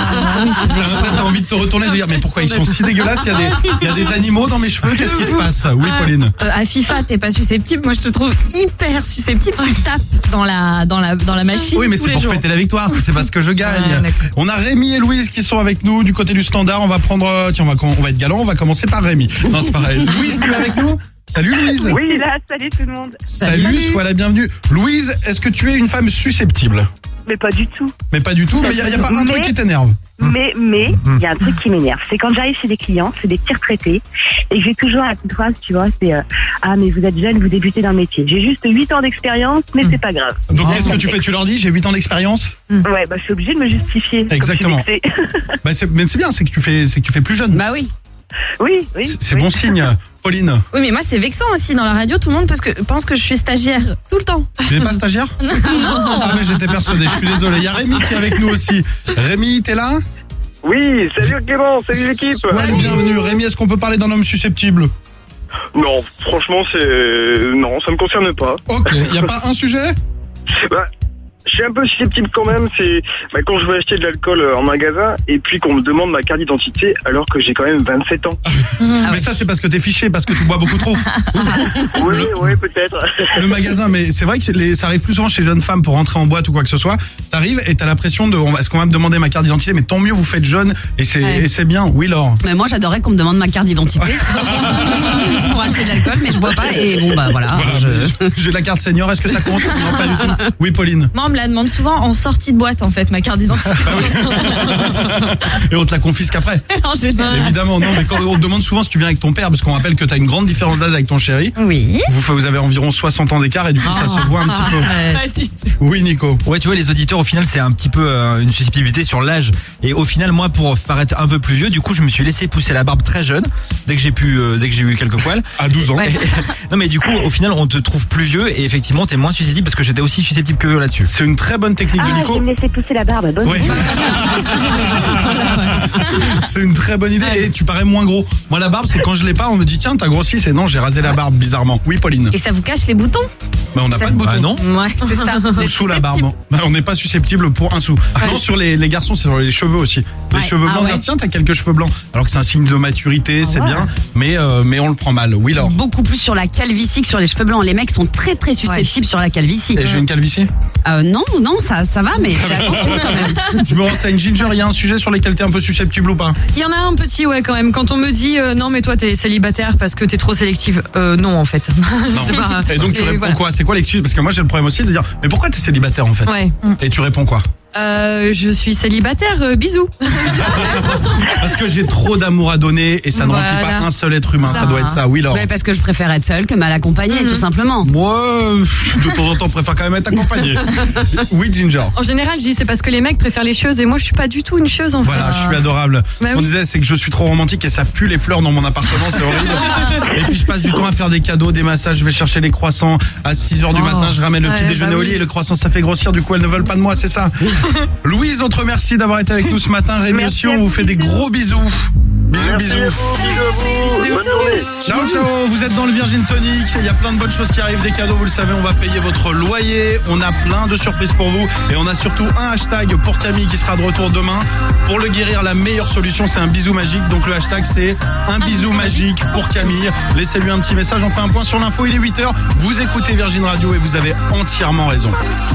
envie de te retourner et de dire mais pourquoi ils sont si dégueulasses? Il y a des animaux dans mes cheveux, qu'est-ce qui se passe? Oui, Pauline. À FIFA, t'es pas susceptible. Moi, je te trouve hyper susceptible. Tu tapes dans la machine. Oui, mais c'est pour fêter la victoire. C'est parce que je gagne. On a Rémi et Louise qui sont avec nous du côté du standard. On va prendre, on va être galant. On va commencer par Rémi. Non, c'est pareil. Louise, tu es avec nous? Salut Louise. Oui, là, salut tout le monde. Salut, sois la bienvenue. Louise, est-ce que tu es une femme susceptible? Mais pas du tout. Mais pas du tout. Mais il y a pas un truc qui t'énerve? Mais il y a un truc qui m'énerve. C'est quand j'arrive chez des clients, c'est des petits retraités, et j'ai toujours la petite phrase, tu vois, c'est ah mais vous êtes jeune, vous débutez dans le métier. J'ai juste 8 ans d'expérience, mais c'est pas grave. Donc qu'est-ce que tu fais? Tu leur dis j'ai 8 ans d'expérience? Ouais, je suis obligée de me justifier. Exactement. Mais c'est bien, c'est que tu fais plus jeune. Bah oui. Oui. C'est bon signe. Pauline. Oui, mais moi, c'est vexant aussi. Dans la radio, tout le monde pense que je suis stagiaire tout le temps. Tu n'es pas stagiaire? Non. Ah, mais j'étais persuadé. Je suis désolé. Il y a Rémi qui est avec nous aussi. Rémi, t'es là? Oui, salut Clément, salut l'équipe. Ouais, bienvenue. Rémi, est-ce qu'on peut parler d'un homme susceptible? Non, franchement, non, ça me concerne pas. Ok, il n'y a pas un sujet? Je suis un peu susceptible quand même, c'est quand je vais acheter de l'alcool en magasin et puis qu'on me demande ma carte d'identité alors que j'ai quand même 27 ans. Mais ça c'est parce que t'es fiché, parce que tu bois beaucoup trop. Oui, peut-être. Le magasin, mais c'est vrai que ça arrive plus souvent chez les jeunes femmes pour rentrer en boîte ou quoi que ce soit. T'arrives et t'as la pression de est-ce qu'on va me demander ma carte d'identité? Mais tant mieux, vous faites jeune et c'est bien. Oui, Laure. Mais moi j'adorerais qu'on me demande ma carte d'identité pour acheter de l'alcool, mais je bois pas et bon bah voilà. J'ai la carte senior, est-ce que ça compte? Non, pas du tout. Oui, Pauline. Moi, on me la demande souvent en sortie de boîte, en fait, ma carte d'identité. Et on te la confisque après. En général. Évidemment, non, mais quand on te demande souvent si tu viens avec ton père, parce qu'on rappelle que t'as une grande différence d'âge avec ton chéri. Oui. Vous avez environ 60 ans d'écart et du coup, ça se voit un petit peu. Oui, Nico. Ouais, tu vois, les auditeurs, au final, c'est un petit peu une susceptibilité sur l'âge. Et au final, moi, pour paraître un peu plus vieux, du coup, je me suis laissé pousser la barbe très jeune, dès que j'ai eu quelques poils. À 12 ans. Non, mais du coup, au final, on te trouve plus vieux et effectivement, t'es moins susceptible parce que j'étais aussi susceptible que là-dessus. C'est une très bonne technique de Nico. Je vais me laisser pousser la barbe. Bonne idée. C'est une très bonne idée et tu parais moins gros. Moi, la barbe, c'est quand je l'ai pas, on me dit tiens, t'as grossi. C'est non, j'ai rasé la barbe bizarrement. Oui, Pauline. Et ça vous cache les boutons? Mais on n'a pas de boutons. Non. Ouais, c'est ça. Sous la barbe. On n'est pas susceptible pour un sou. Non, sur les garçons, c'est sur les cheveux aussi. Les cheveux blancs, tiens, t'as quelques cheveux blancs. Alors que c'est un signe de maturité, c'est bien, mais on le prend mal. Oui, Laure. Beaucoup plus sur la calvitie que sur les cheveux blancs. Les mecs sont très très susceptibles sur la calvitie. Et j'ai une calvitie? Non, ça va, mais fais attention quand même. Je me renseigne. Ginger, il y a un sujet sur lequel t'es un peu susceptible ou pas? Il y en a un petit, ouais, quand même. Quand on me dit non, mais toi t'es célibataire parce que t'es trop sélective. Non, en fait. Non. C'est pas... Et donc tu réponds quoi? C'est quoi l'excuse? Parce que moi j'ai le problème aussi de dire mais pourquoi t'es célibataire en fait? Ouais. Et tu réponds quoi? Je suis célibataire, bisous. Parce que j'ai trop d'amour à donner et ça ne remplit pas un seul être humain. Ça doit être ça, oui, Laure. Mais parce que je préfère être seule que mal accompagnée, tout simplement. Moi, de temps en temps, je préfère quand même être accompagné. Oui, Ginger. En général, je dis c'est parce que les mecs préfèrent les cheuses et moi je suis pas du tout une cheuse en fait. Voilà, je suis adorable. Bah Ce qu'on disait, c'est que je suis trop romantique et ça pue les fleurs dans mon appartement, c'est horrible. Et puis je passe du temps à faire des cadeaux, des massages, je vais chercher les croissants à 6h du matin, je ramène le petit déjeuner au lit et le croissant ça fait grossir, du coup elles ne veulent pas de moi, c'est ça. Louise, on te remercie d'avoir été avec nous ce matin. Rémi aussi, on vous fait des gros bisous. Bisous, bisous. Bonne journée. Ciao, ciao. Vous êtes dans le Virgin Tonic. Il y a plein de bonnes choses qui arrivent, des cadeaux. Vous le savez, on va payer votre loyer. On a plein de surprises pour vous. Et on a surtout un hashtag pour Camille qui sera de retour demain. Pour le guérir, la meilleure solution, c'est un bisou magique. Donc le hashtag, c'est un bisou magique pour Camille. Laissez-lui un petit message. On fait un point sur l'info. Il est 8h. Vous écoutez Virgin Radio et vous avez entièrement raison.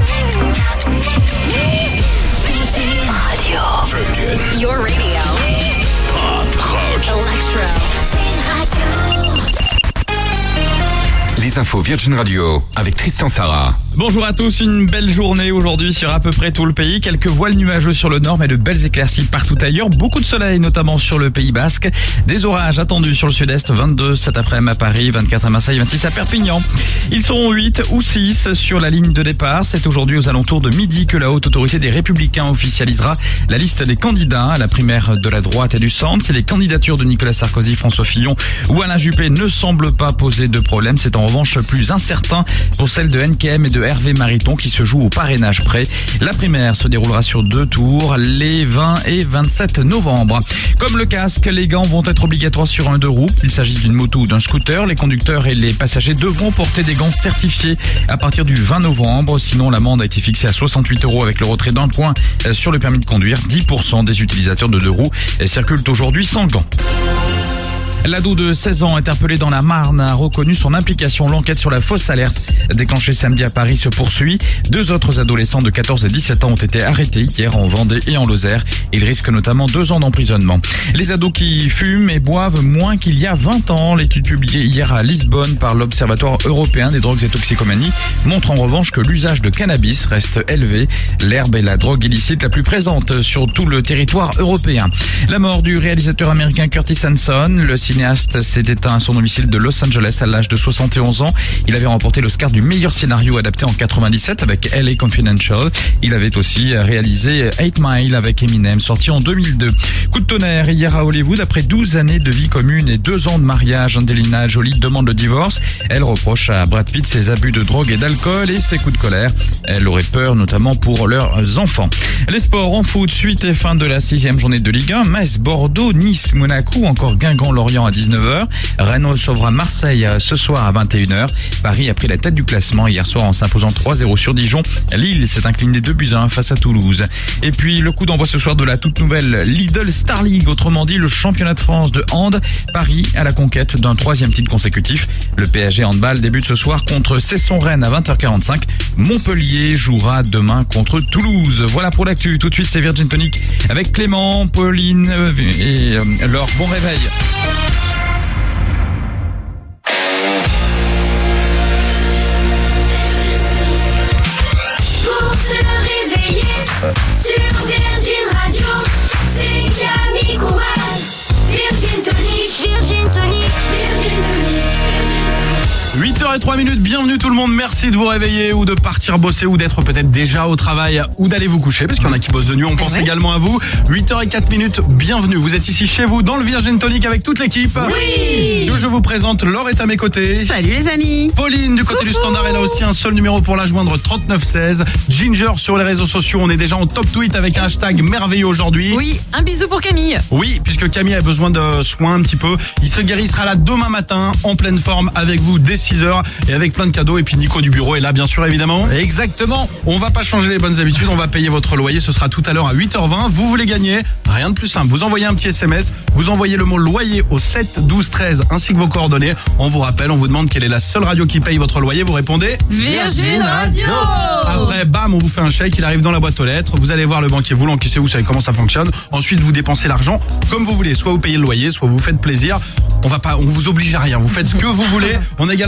Radio. Your radio. Pop, rock, electro. Les infos Virgin Radio avec Tristan Sarah. Bonjour à tous, une belle journée aujourd'hui sur à peu près tout le pays. Quelques voiles nuageux sur le nord mais de belles éclaircies partout ailleurs. Beaucoup de soleil notamment sur le Pays Basque. Des orages attendus sur le sud-est, 22 cet après-midi à Paris, 24 à Marseille, 26 à Perpignan. Ils seront 8 ou 6 sur la ligne de départ. C'est aujourd'hui aux alentours de midi que la haute autorité des Républicains officialisera la liste des candidats à la primaire de la droite et du centre. Si les candidatures de Nicolas Sarkozy, François Fillon ou Alain Juppé ne semblent pas poser de problème, c'est en revanche plus incertain pour celle de NKM et de Hervé Mariton qui se joue au parrainage près. La primaire se déroulera sur 2 tours, les 20 et 27 novembre. Comme le casque, les gants vont être obligatoires sur un 2 roues, qu'il s'agisse d'une moto ou d'un scooter. Les conducteurs et les passagers devront porter des gants certifiés à partir du 20 novembre. Sinon, l'amende a été fixée à 68 € avec le retrait d'un point sur le permis de conduire. 10% des utilisateurs de 2 roues circulent aujourd'hui sans gants. L'ado de 16 ans interpellé dans la Marne a reconnu son implication. L'enquête sur la fausse alerte déclenchée samedi à Paris se poursuit. 2 autres adolescents de 14 et 17 ans ont été arrêtés hier en Vendée et en Lozère. Ils risquent notamment 2 ans d'emprisonnement. Les ados qui fument et boivent moins qu'il y a 20 ans. L'étude publiée hier à Lisbonne par l'Observatoire européen des drogues et toxicomanies montre en revanche que l'usage de cannabis reste élevé. L'herbe est la drogue illicite la plus présente sur tout le territoire européen. La mort du réalisateur américain Curtis Hanson, le cinéaste s'est éteint à son domicile de Los Angeles à l'âge de 71 ans. Il avait remporté l'Oscar du meilleur scénario adapté en 97 avec LA Confidential. Il avait aussi réalisé 8 Mile avec Eminem, sorti en 2002. Coup de tonnerre hier à Hollywood. Après 12 années de vie commune et 2 ans de mariage, Angelina Jolie demande le divorce. Elle reproche à Brad Pitt ses abus de drogue et d'alcool et ses coups de colère. Elle aurait peur notamment pour leurs enfants. Les sports en foot, suite et fin de la 6e journée de Ligue 1. Metz, Bordeaux, Nice, Monaco, encore Guingamp-Lorient à 19h. Rennes recevra Marseille ce soir à 21h. Paris a pris la tête du classement hier soir en s'imposant 3-0 sur Dijon. Lille s'est incliné 2-1 face à Toulouse. Et puis le coup d'envoi ce soir de la toute nouvelle Lidl Star League, autrement dit le championnat de France de hand. Paris à la conquête d'un 3e titre consécutif. Le PSG handball débute ce soir contre Cesson-Rennes à 20h45. Montpellier jouera demain contre Toulouse. Voilà pour l'actu. Tout de suite c'est Virgin Tonic avec Clément, Pauline et Laure. Bon réveil. Sur Virgin Radio, c'est Camille Combal. Virgin Tonic, Virgin Tonic, Virgin Tonic, Virgin Tonic. 8h03, bienvenue tout le monde, merci de vous réveiller ou de partir bosser ou d'être peut-être déjà au travail ou d'aller vous coucher parce qu'il y en a qui bossent de nuit, on pense également à vous. 8h04, bienvenue, vous êtes ici chez vous dans le Virgin Tonic avec toute l'équipe. Oui. Je vous présente, Laure est à mes côtés. Salut les amis. Pauline du côté du standard, elle a aussi un seul numéro pour la joindre, 3916. Ginger sur les réseaux sociaux, on est déjà en top tweet avec un hashtag merveilleux aujourd'hui. Oui, un bisou pour Camille. Oui, puisque Camille a besoin de soins un petit peu. Il se guérira là demain matin en pleine forme avec vous dès 6h et avec plein de cadeaux. Et puis Nico du bureau est là bien sûr évidemment. Exactement. On va pas changer les bonnes habitudes, on va payer votre loyer, ce sera tout à l'heure à 8h20. Vous voulez gagner, rien de plus simple. Vous envoyez un petit SMS, vous envoyez le mot loyer au 7 12 13 ainsi que vos coordonnées. On vous rappelle, on vous demande quelle est la seule radio qui paye votre loyer. Vous répondez Virgin Radio. Après, bam, on vous fait un chèque, il arrive dans la boîte aux lettres. Vous allez voir le banquier, vous l'encaissez, vous savez comment ça fonctionne. Ensuite, vous dépensez l'argent comme vous voulez. Soit vous payez le loyer, soit vous faites plaisir. On vous oblige à rien. Vous faites ce que vous voulez. On a également d'autres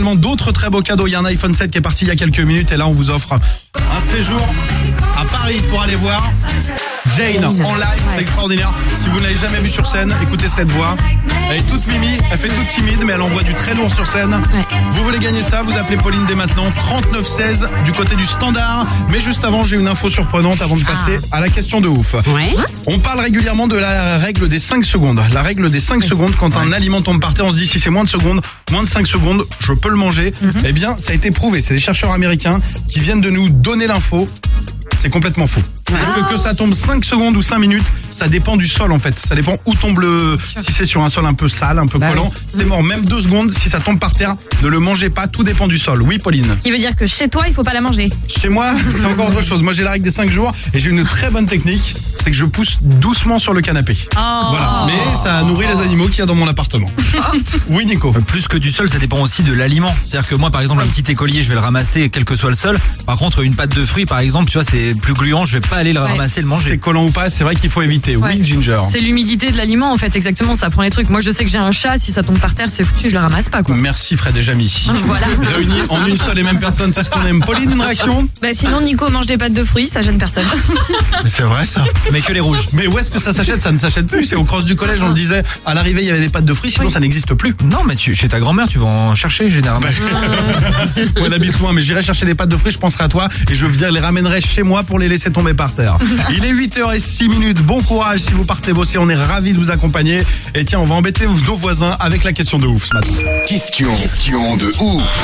autre très beau cadeau. Il y a un iPhone 7 qui est parti il y a quelques minutes et là on vous offre un séjour à Paris pour aller voir Jane en live, c'est extraordinaire. Si vous ne l'avez jamais vue sur scène, écoutez cette voix. Elle est toute mimi, elle fait toute timide, mais elle envoie du très lourd sur scène. Vous voulez gagner ça, vous appelez Pauline dès maintenant, 3916 du côté du standard. Mais juste avant, j'ai une info surprenante avant de passer à la question de ouf. On parle régulièrement de la règle des 5 secondes. La règle des 5 secondes, quand un aliment tombe par terre, on se dit si c'est moins de 5 secondes, je peux le manger. Eh bien, ça a été prouvé. C'est des chercheurs américains qui viennent de nous donner l'info. C'est complètement faux. C'est-à-dire que ça tombe 5 secondes ou 5 minutes, ça dépend du sol en fait. Ça dépend où tombe le... Si c'est sur un sol un peu sale, un peu collant, c'est mort. Même 2 secondes, si ça tombe par terre, ne le mangez pas, tout dépend du sol. Oui, Pauline. Ce qui veut dire que chez toi, il faut pas la manger. Chez moi, c'est encore autre chose. Moi, j'ai la règle des 5 jours et j'ai une très bonne technique, c'est que je pousse doucement sur le canapé. Voilà. Mais ça nourrit les animaux qu'il y a dans mon appartement. Oui, Nico. Plus que du sol, ça dépend aussi de l'aliment. C'est-à-dire que moi, par exemple, un petit écolier, je vais le ramasser quel que soit le sol. Par contre, une pâte de fruits, par exemple, tu vois, c'est plus gluant, je vais pas aller le ramasser et le manger. C'est collant ou pas, c'est vrai qu'il faut éviter. Oui, Ginger. C'est l'humidité de l'aliment en fait, exactement, ça prend les trucs. Moi je sais que j'ai un chat, si ça tombe par terre c'est foutu, je le ramasse pas quoi. Merci Fred et Jamy. Voilà. Réunis en une seule et même personne, c'est ce qu'on aime. Pauline, une réaction? Sinon Nico mange des pâtes de fruits, ça gêne personne. Mais c'est vrai ça. Mais que les rouges. Mais où est-ce que ça s'achète? Ça ne s'achète plus. C'est au cross du collège, on le disait. À l'arrivée il y avait des pâtes de fruits, sinon ça n'existe plus. Non mais chez ta grand-mère tu vas en chercher généralement. Ouais, elle habite loin, mais j'irai chercher des pâtes de fruits, je penserai à toi et je les ramènerai chez moi pour les laisser tomber par terre. Il est 8h06. Bon courage si vous partez bosser, on est ravis de vous accompagner. Et tiens, on va embêter nos voisins avec la question de ouf ce matin. Question de ouf.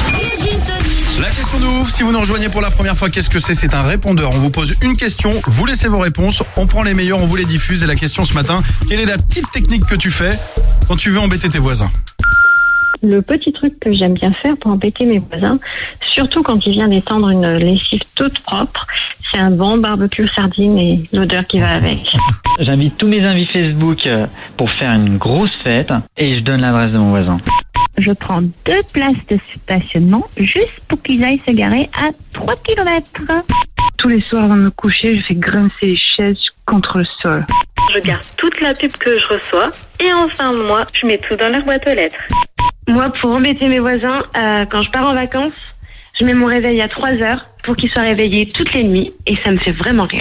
La question de ouf, si vous nous rejoignez pour la première fois, qu'est-ce que c'est? C'est un répondeur. On vous pose une question, vous laissez vos réponses, on prend les meilleures, on vous les diffuse. Et la question ce matin, quelle est la petite technique que tu fais quand tu veux embêter tes voisins? Le petit truc que j'aime bien faire pour embêter mes voisins, surtout quand il vient d'étendre une lessive toute propre, c'est un bon barbecue sardine et l'odeur qui va avec. J'invite tous mes amis Facebook pour faire une grosse fête et je donne l'adresse de mon voisin. Je prends 2 places de stationnement juste pour qu'ils aillent se garer à 3 km. Tous les soirs avant de me coucher, je fais grincer les chaises contre le sol. Je garde toute la pub que je reçois et en fin de mois, je mets tout dans leur boîte aux lettres. Moi, pour embêter mes voisins, quand je pars en vacances, je mets mon réveil à 3h pour qu'ils soient réveillés toutes les nuits et ça me fait vraiment rire.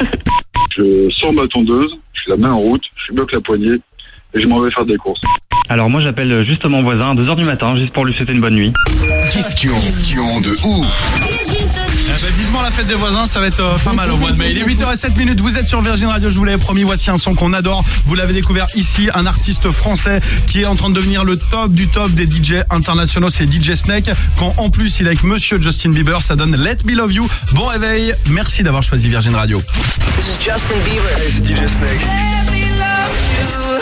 Je sors ma tondeuse, je la mets en route, je bloque la poignée et je m'en vais faire des courses. Alors moi j'appelle juste mon voisin à 2h du matin juste pour lui souhaiter une bonne nuit. Question de ouf. Vivement la fête des voisins, ça va être pas mal au mois de mai. Il est 8h07, vous êtes sur Virgin Radio, je vous l'avais promis, voici un son qu'on adore. Vous l'avez découvert ici, un artiste français qui est en train de devenir le top du top des DJ internationaux, c'est DJ Snake. Quand en plus il est avec Monsieur Justin Bieber, ça donne Let Me Love You. Bon réveil, merci d'avoir choisi Virgin Radio. This is Justin Bieber. Hey, c'est DJ Snake. Let me love you.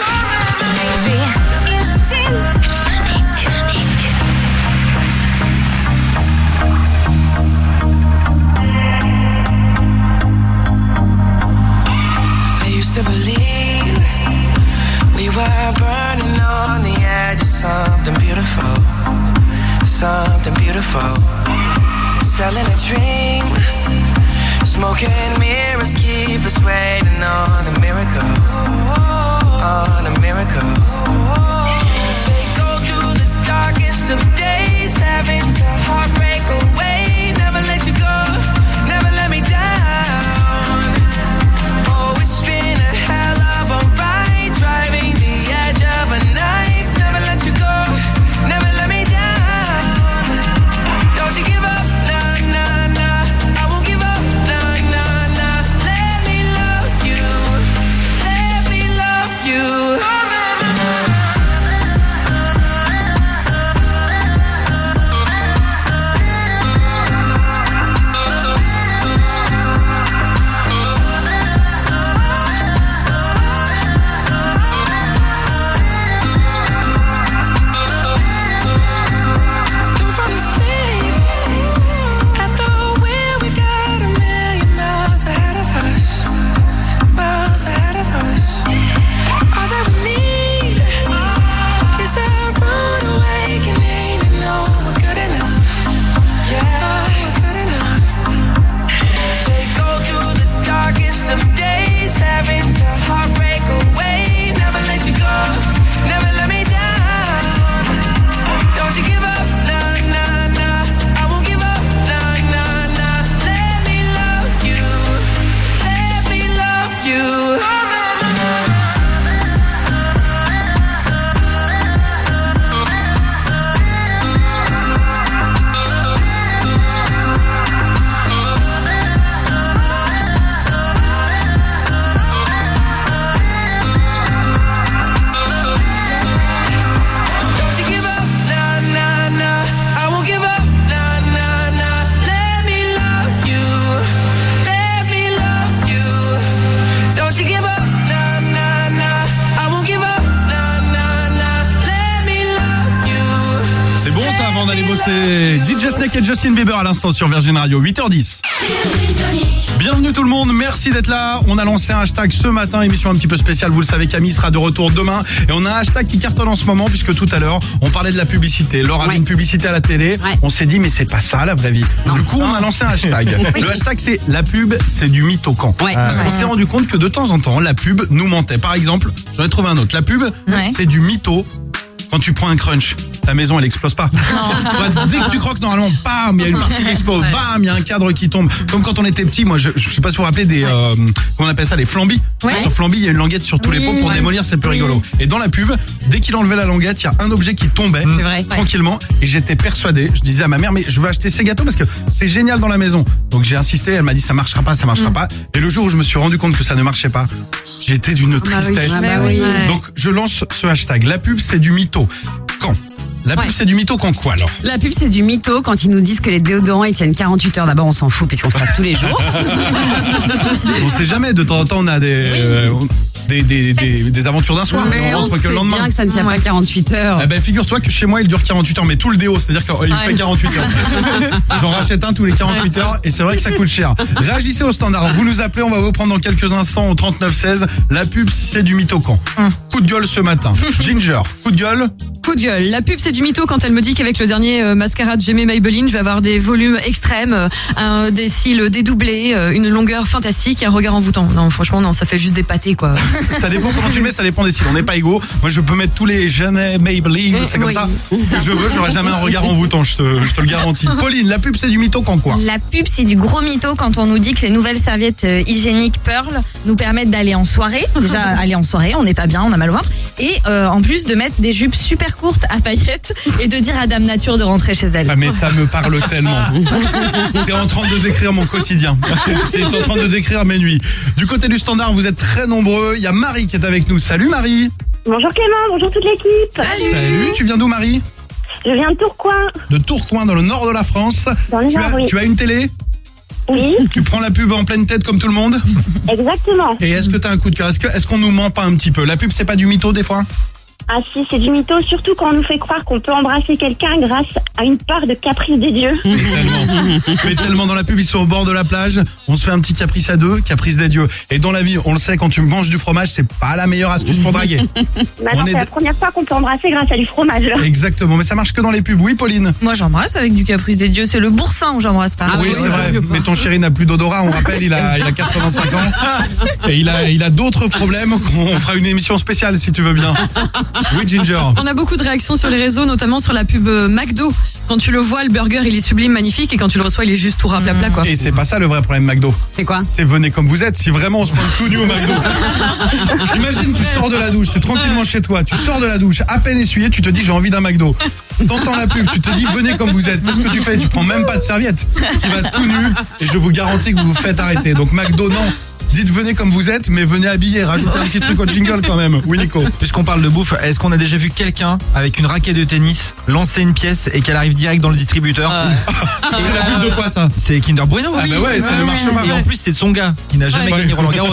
To believe we were burning on the edge of something beautiful, selling a dream, smoking mirrors keep us waiting on a miracle, Take go through the darkest of days, having to heartbreak away, never let you go, never let me down. Oh, it's been a hell of a ride, driving the edge of a knife. Never let you go, never let me down. Don't you give up, nah, nah, nah. I won't give up, nah, nah, nah. Let me love you. avant d'aller bosser. DJ Snake et Justin Bieber à l'instant sur Virgin Radio, 8h10. Bienvenue tout le monde, merci d'être là. On a lancé un hashtag ce matin, émission un petit peu spéciale. Vous le savez, Camille sera de retour demain. Et on a un hashtag qui cartonne en ce moment, puisque tout à l'heure, on parlait de la publicité. Laure avait une publicité à la télé. On s'est dit, mais c'est pas ça la vraie vie. Du coup, on a lancé un hashtag. Le hashtag, c'est la pub, c'est du mytho camp. Parce qu'on s'est rendu compte que de temps en temps, la pub nous mentait. Par exemple, j'en ai trouvé un autre. La pub, c'est du mytho quand tu prends un crunch. Ta maison, elle explose pas. Dès que tu croques, normalement, bam, il y a une partie qui explose, bam, il y a un cadre qui tombe. Comme quand on était petit, moi, je sais pas si vous vous rappelez des, comment on appelle ça, les flambis. Sur flambi, il y a une languette sur tous les pots pour démolir, c'est plus rigolo. Et dans la pub, dès qu'il enlevait la languette, il y a un objet qui tombait tranquillement. Et j'étais persuadé, je disais à ma mère, mais je veux acheter ces gâteaux parce que c'est génial dans la maison. Donc j'ai insisté, elle m'a dit ça marchera pas. Et le jour où je me suis rendu compte que ça ne marchait pas, j'étais d'une tristesse. Donc je lance ce hashtag. La pub, c'est du mytho. Quand? La pub, c'est du mytho quand quoi alors? La pub, c'est du mytho quand ils nous disent que les déodorants ils tiennent 48 heures. D'abord, on s'en fout puisqu'on se lave tous les jours. On sait jamais, de temps en temps on a des aventures d'un soir, mais on rentre que le lendemain. Bien que ça ne tient pas 48 heures. Eh ben, figure-toi que chez moi il dure 48 heures, mais tout le déo, c'est-à-dire qu'il fait 48 heures. J'en rachète un tous les 48 heures et c'est vrai que ça coûte cher. Réagissez au standard, vous nous appelez, on va vous prendre dans quelques instants au 3916. La pub, c'est du mytho quand? Coup de gueule ce matin. Ginger, coup de gueule? Coup de gueule. La pub, c'est du mytho quand elle me dit qu'avec le dernier mascara de J'aimais Maybelline, je vais avoir des volumes extrêmes, des cils dédoublés, une longueur fantastique et un regard envoûtant. Non, franchement, non, ça fait juste des pâtés, quoi. Ça dépend comment tu le mets, ça dépend des cils. On n'est pas égaux. Moi, je peux mettre tous les J'aimais Maybelline, c'est comme ça. Ce que je veux, j'aurai jamais un regard envoûtant, je te le garantis. Pauline, la pub, c'est du mytho quand quoi? La pub, c'est du gros mytho quand on nous dit que les nouvelles serviettes hygiéniques Pearl nous permettent d'aller en soirée. Déjà, aller en soirée, on n'est pas bien, on a mal au ventre. Et en plus de mettre des jupes super courte à paillettes et de dire à Dame Nature de rentrer chez elle. Ah mais ça me parle tellement. T'es en train de décrire mon quotidien. T'es en train de décrire mes nuits. Du côté du standard, vous êtes très nombreux. Il y a Marie qui est avec nous. Salut Marie. Bonjour Clément, bonjour toute l'équipe. Salut, tu viens d'où Marie? Je viens de Tourcoing. De Tourcoing, dans le nord de la France. Dans le nord, oui. Tu as une télé? Oui. Tu prends la pub en pleine tête comme tout le monde? Exactement. Et est-ce que t'as un coup de cœur? Est-ce qu'on nous ment pas un petit peu? La pub, c'est pas du mytho des fois? Ah si, c'est du mytho, surtout quand on nous fait croire qu'on peut embrasser quelqu'un grâce à une part de caprice des dieux. Mais tellement dans la pub, ils sont au bord de la plage, on se fait un petit caprice à deux, caprice des dieux. Et dans la vie, on le sait, quand tu manges du fromage, c'est pas la meilleure astuce pour draguer. Maintenant, c'est la première fois qu'on peut embrasser grâce à du fromage. Là. Exactement, mais ça marche que dans les pubs. Oui, Pauline? Moi, j'embrasse avec du caprice des dieux, c'est le boursin où j'embrasse pas. Oui, c'est vrai, mais ton chéri n'a plus d'odorat, on rappelle, il a 85 ans. Et il a d'autres problèmes, on fera une émission spéciale si tu veux bien. Oui, Ginger. On a beaucoup de réactions sur les réseaux, notamment sur la pub McDo. Quand tu le vois, le burger, il est sublime, magnifique, et quand tu le reçois, il est juste tout raplapla, quoi. Et c'est pas ça le vrai problème McDo. C'est quoi? C'est venez comme vous êtes. Si vraiment on se prend tout nu au McDo. Imagine, tu sors de la douche, t'es tranquillement chez toi, tu sors de la douche, à peine essuyé, tu te dis j'ai envie d'un McDo. T'entends la pub, tu te dis venez comme vous êtes. Qu'est-ce que tu fais? Tu prends même pas de serviette. Tu vas tout nu, et je vous garantis que vous vous faites arrêter. Donc McDo, non. Dites venez comme vous êtes, mais venez habillés. Rajoutez un petit truc au jingle quand même. Oui, Nico. Puisqu'on parle de bouffe, est-ce qu'on a déjà vu quelqu'un avec une raquette de tennis lancer une pièce et qu'elle arrive direct dans le distributeur? C'est la pub de quoi ça? C'est Kinder Bueno. Ah bah ouais, ça ne marche pas. Et en plus, c'est de son gars qui n'a jamais gagné Roland Garros.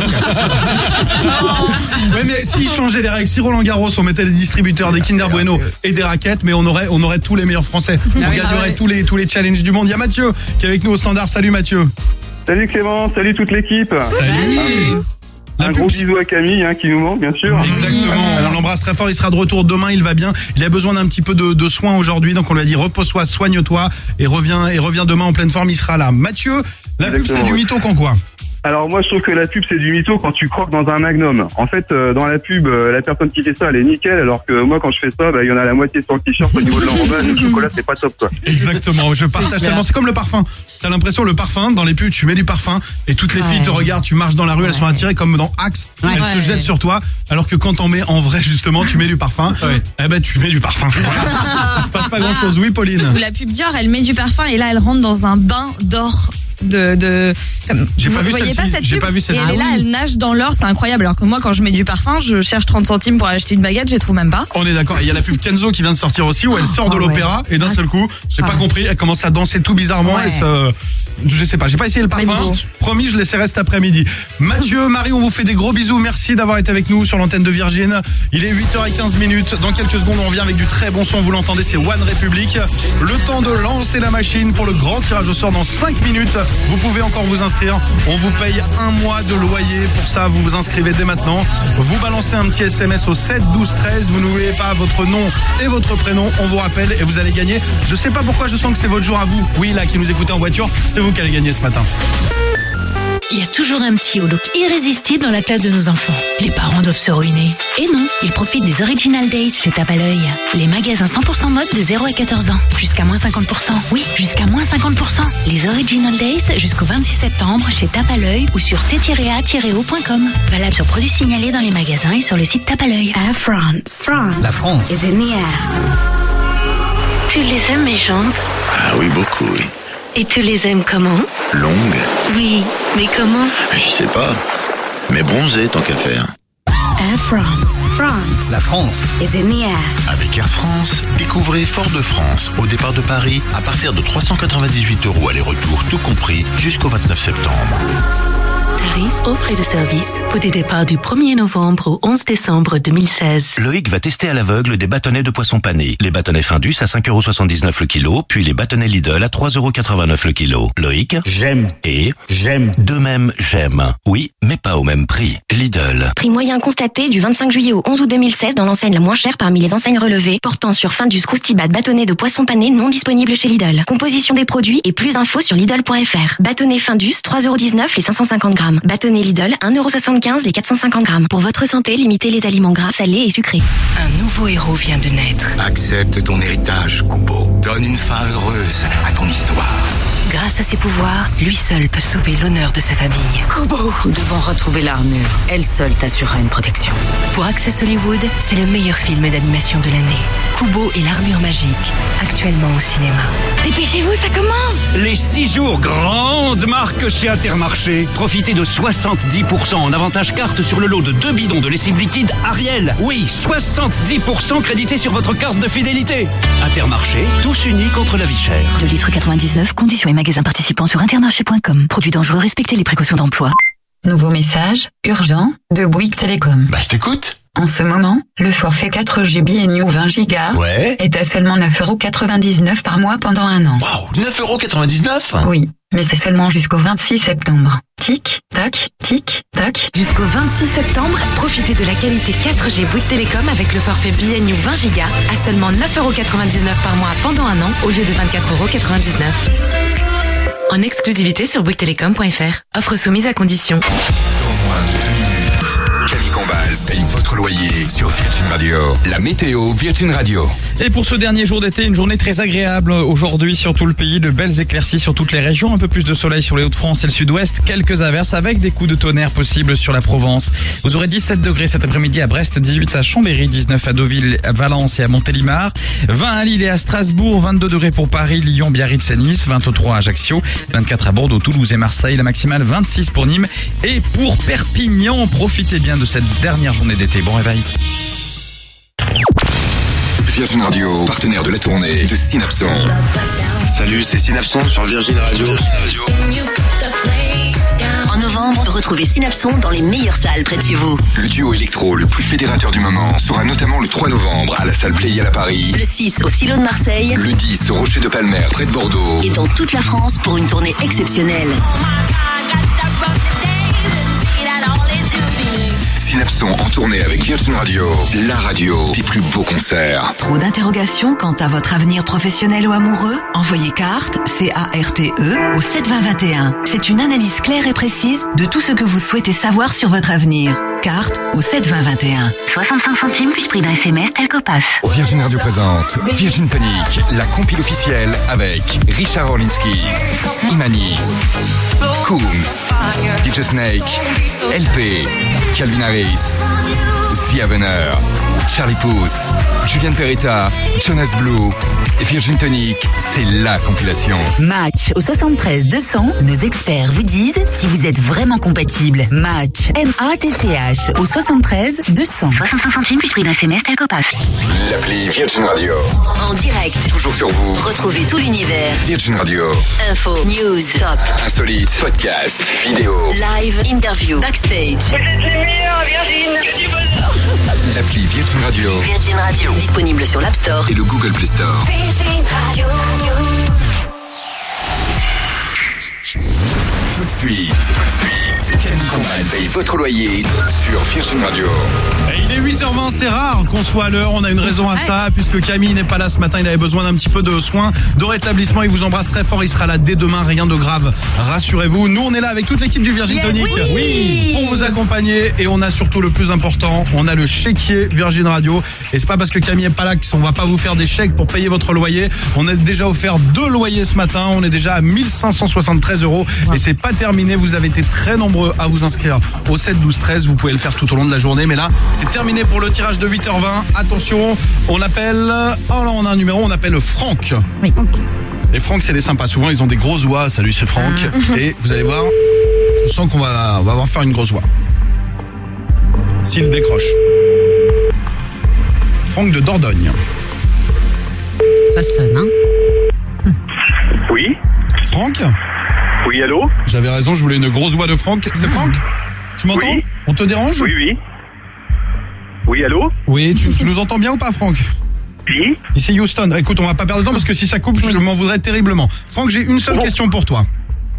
Ouais, mais s'ils changeaient les règles, si Roland Garros, on mettait des distributeurs, des Kinder Bueno et des raquettes, mais on aurait tous les meilleurs Français. On gagnerait tous les challenges du monde. Il y a Mathieu qui est avec nous au standard. Salut Mathieu. Salut Clément, salut toute l'équipe. Salut. Un gros bisou à Camille qui nous manque bien sûr. Exactement, on l'embrasse très fort, il sera de retour demain, il va bien. Il a besoin d'un petit peu de soins aujourd'hui, donc on lui a dit repose-toi, soigne-toi et reviens demain en pleine forme, il sera là. Mathieu, la pub c'est du mytho quand quoi? Alors moi je trouve que la pub c'est du mytho quand tu croques dans un magnum. En fait dans la pub la personne qui fait ça elle est nickel, alors que moi quand je fais ça il y en a la moitié sur le t-shirt au niveau de l'enrobage. Le chocolat c'est pas top quoi. Exactement, je partage tellement, c'est comme le parfum. T'as l'impression le parfum dans les pubs tu mets du parfum et toutes les filles te regardent, tu marches dans la rue, elles sont attirées comme dans Axe, elles se jettent sur toi, alors que quand t'en mets en vrai justement tu mets du parfum. Eh ben tu mets du parfum. Il se passe pas grand chose. Oui Pauline. La pub Dior elle met du parfum et là elle rentre dans un bain d'or. J'ai pas vu celle-ci. J'ai pas vu celle-ci. Et elle est là, elle nage dans l'or, c'est incroyable. Alors que moi, quand je mets du parfum, je cherche 30 centimes pour acheter une baguette, je les trouve même pas. On est d'accord. Il y a la pub Kenzo qui vient de sortir aussi, où elle sort de l'opéra et d'un seul coup, j'ai pas compris, elle commence à danser tout bizarrement je sais pas, j'ai pas essayé le parfum. Magnifique. Promis, je l'essaierai cet après-midi. Mathieu, Marie, on vous fait des gros bisous. Merci d'avoir été avec nous sur l'antenne de Virgin. Il est 8h15. Dans quelques secondes, on revient avec du très bon son. Vous l'entendez, c'est One Republic. Le temps de lancer la machine pour le grand tirage au sort dans 5 minutes. Vous pouvez encore vous inscrire. On vous paye 1 mois de loyer. Pour ça, vous vous inscrivez dès maintenant. Vous balancez un petit SMS au 7 12 13. Vous n'oubliez pas votre nom et votre prénom. On vous rappelle et vous allez gagner. Je sais pas pourquoi je sens que c'est votre jour à vous. Oui, là, qui nous écoutez en voiture, c'est vous qui allez gagner ce matin. Il y a toujours un petit au look irrésistible dans la classe de nos enfants. Les parents doivent se ruiner. Et non, ils profitent des Original Days chez Tape à l'œil. Les magasins 100% mode de 0 à 14 ans. Jusqu'à moins 50%. Oui, jusqu'à moins 50%. Les Original Days jusqu'au 26 septembre chez Tape à l'œil ou sur t-a-o.com. Valable sur produits signalés dans les magasins et sur le site Tape à l'œil. Air France. La France. is in the air. Tu les aimes mes jambes? Ah oui, beaucoup, oui. Et tu les aimes comment? Longue? Oui, mais comment? Je sais pas. Mais bronzée, tant qu'à faire. Air France. La France. is in the air. Avec Air France, découvrez Fort-de-France au départ de Paris à partir de 398 € aller-retour, tout compris, jusqu'au 29 septembre. Tarif, offre et de service pour des départs du 1er novembre au 11 décembre 2016. Loïc va tester à l'aveugle des bâtonnets de poisson pané. Les bâtonnets Findus à 5,79 € le kilo, puis les bâtonnets Lidl à 3,89 € le kilo. Loïc? J'aime. Et? J'aime. De même, j'aime. Oui, mais pas au même prix. Lidl. Prix moyen constaté du 25 juillet au 11 août 2016 dans l'enseigne la moins chère parmi les enseignes relevées, portant sur Findus Croustibat bâtonnet de poisson pané non disponible chez Lidl. Composition des produits et plus infos sur Lidl.fr. Bâtonnet Findus, 3,19 € les 550 grammes. Bâtonnet Lidl, 1,75 € les 450 grammes. Pour votre santé, limitez les aliments gras, salés et sucrés. Un nouveau héros vient de naître. Accepte ton héritage, Kubo. Donne une fin heureuse à ton histoire. Grâce à ses pouvoirs, lui seul peut sauver l'honneur de sa famille. Kubo. Nous devons retrouver l'armure. Elle seule t'assurera une protection. Pour Access Hollywood, c'est le meilleur film d'animation de l'année. Kubo et l'armure magique, actuellement au cinéma. Dépêchez-vous, ça commence! Les 6 jours grande marque chez Intermarché. Profitez de 70% en avantage carte sur le lot de 2 bidons de lessive liquide Ariel. Oui, 70% crédité sur votre carte de fidélité. Intermarché, tous unis contre la vie chère. 2 litres 99, conditions et magasins participants sur intermarché.com. Produits dangereux, respectez les précautions d'emploi. Nouveau message, urgent, de Bouygues Télécom. Bah, je t'écoute. En ce moment, le forfait 4G BNU 20 Go est à seulement 9,99 € par mois pendant un an. Waouh, 9,99 €? Oui, mais c'est seulement jusqu'au 26 septembre. Tic, tac, tic, tac. Jusqu'au 26 septembre, profitez de la qualité 4G Bouygues Télécom avec le forfait BNU 20 Go à seulement 9,99 € par mois pendant un an au lieu de 24,99 €. En exclusivité sur bouyguestelecom.fr. Offre soumise à condition. Dans moins de 2 minutes, Camille Combal paye votre loyer sur Virgin Radio. La météo Virgin Radio. Et pour ce dernier jour d'été, une journée très agréable aujourd'hui sur tout le pays. De belles éclaircies sur toutes les régions, un peu plus de soleil sur les Hauts-de-France et le Sud-Ouest, quelques averses avec des coups de tonnerre possibles sur la Provence. Vous aurez 17 degrés cet après-midi à Brest, 18 à Chambéry, 19 à Deauville, à Valence et à Montélimar, 20 à Lille et à Strasbourg, 22 degrés pour Paris, Lyon, Biarritz et Nice, 23 à Ajaccio, 24 à Bordeaux, Toulouse et Marseille, la maximale 26 pour Nîmes et pour Perpignan. Profitez bien de cette dernière journée d'été. Bon réveil. Virgin Radio, partenaire de la tournée de Synapson. Salut, c'est Synapson sur Virgin Radio. En novembre, retrouvez Synapson dans les meilleures salles près de chez vous. Le duo électro le plus fédérateur du moment sera notamment le 3 novembre à la salle Playel à Paris. Le 6 au Silo de Marseille. Le 10 au Rocher de Palmer près de Bordeaux. Et dans toute la France pour une tournée exceptionnelle. Synapson en tournée avec Virgin Radio, la radio des plus beaux concerts. Trop d'interrogations quant à votre avenir professionnel ou amoureux? Envoyez CARTE, C-A-R-T-E, au 72021. C'est une analyse claire et précise de tout ce que vous souhaitez savoir sur votre avenir. CARTE au 72021. 65 centimes plus prix d'un SMS tel que passe. Virgin Radio présente Virgin Panic, la compile officielle avec Richard Orlinski, Imani, Coombs, DJ Snake, LP, Calvin Harris, The Avener, Charlie Puth, Julian Peretta, Jonas Blue et Virgin Tonic, c'est la compilation. Match au 73 200, nos experts vous disent si vous êtes vraiment compatible. Match, M-A-T-C-H au 73 200. 65 centimes plus prix d'un semestre Copass. L'appli Virgin Radio. En direct. Toujours sur vous. Retrouvez tout l'univers. Virgin Radio. Info, news, top, Insolite, podcast, vidéo. live, interview, backstage. L'appli Virgin Radio. Virgin Radio. Disponible sur l'App Store et le Google Play Store. Virgin Radio. Tout de suite, Camille Combal paye votre loyer sur Virgin Radio. Et il est 8h20, c'est rare qu'on soit à l'heure, on a une raison à ça, puisque Camille n'est pas là ce matin, il avait besoin d'un petit peu de soins, de rétablissement, il vous embrasse très fort, il sera là dès demain, rien de grave, rassurez-vous. Nous on est là avec toute l'équipe du Virgin Tonic, pour vous accompagner, et on a surtout le plus important, on a le chéquier Virgin Radio, et c'est pas parce que Camille est pas là qu'on va pas vous faire des chèques pour payer votre loyer, on a déjà offert 2 loyers ce matin, on est déjà à 1573 €, et c'est pas terminé, vous avez été très nombreux à vous inscrire au 7 12 13, vous pouvez le faire tout au long de la journée, mais là c'est terminé pour le tirage de 8h20. Attention, on appelle, oh là on a un numéro, on appelle Franck. Oui. Les Franck c'est des sympas, souvent ils ont des grosses voix. Salut, c'est Franck. Et vous allez voir, je sens qu'on va avoir faire une grosse voix s'il décroche. Franck de Dordogne. Ça sonne, hein. Oui. Franck. Oui, allô. J'avais raison, je voulais une grosse voix de Franck. C'est Franck? Tu m'entends? Oui. On te dérange? Oui. Oui, allô. Oui, tu nous entends bien ou pas, Franck? Oui. Ici Houston. Écoute, on va pas perdre de temps parce que si ça coupe, je m'en voudrais terriblement. Franck, j'ai une seule question pour toi.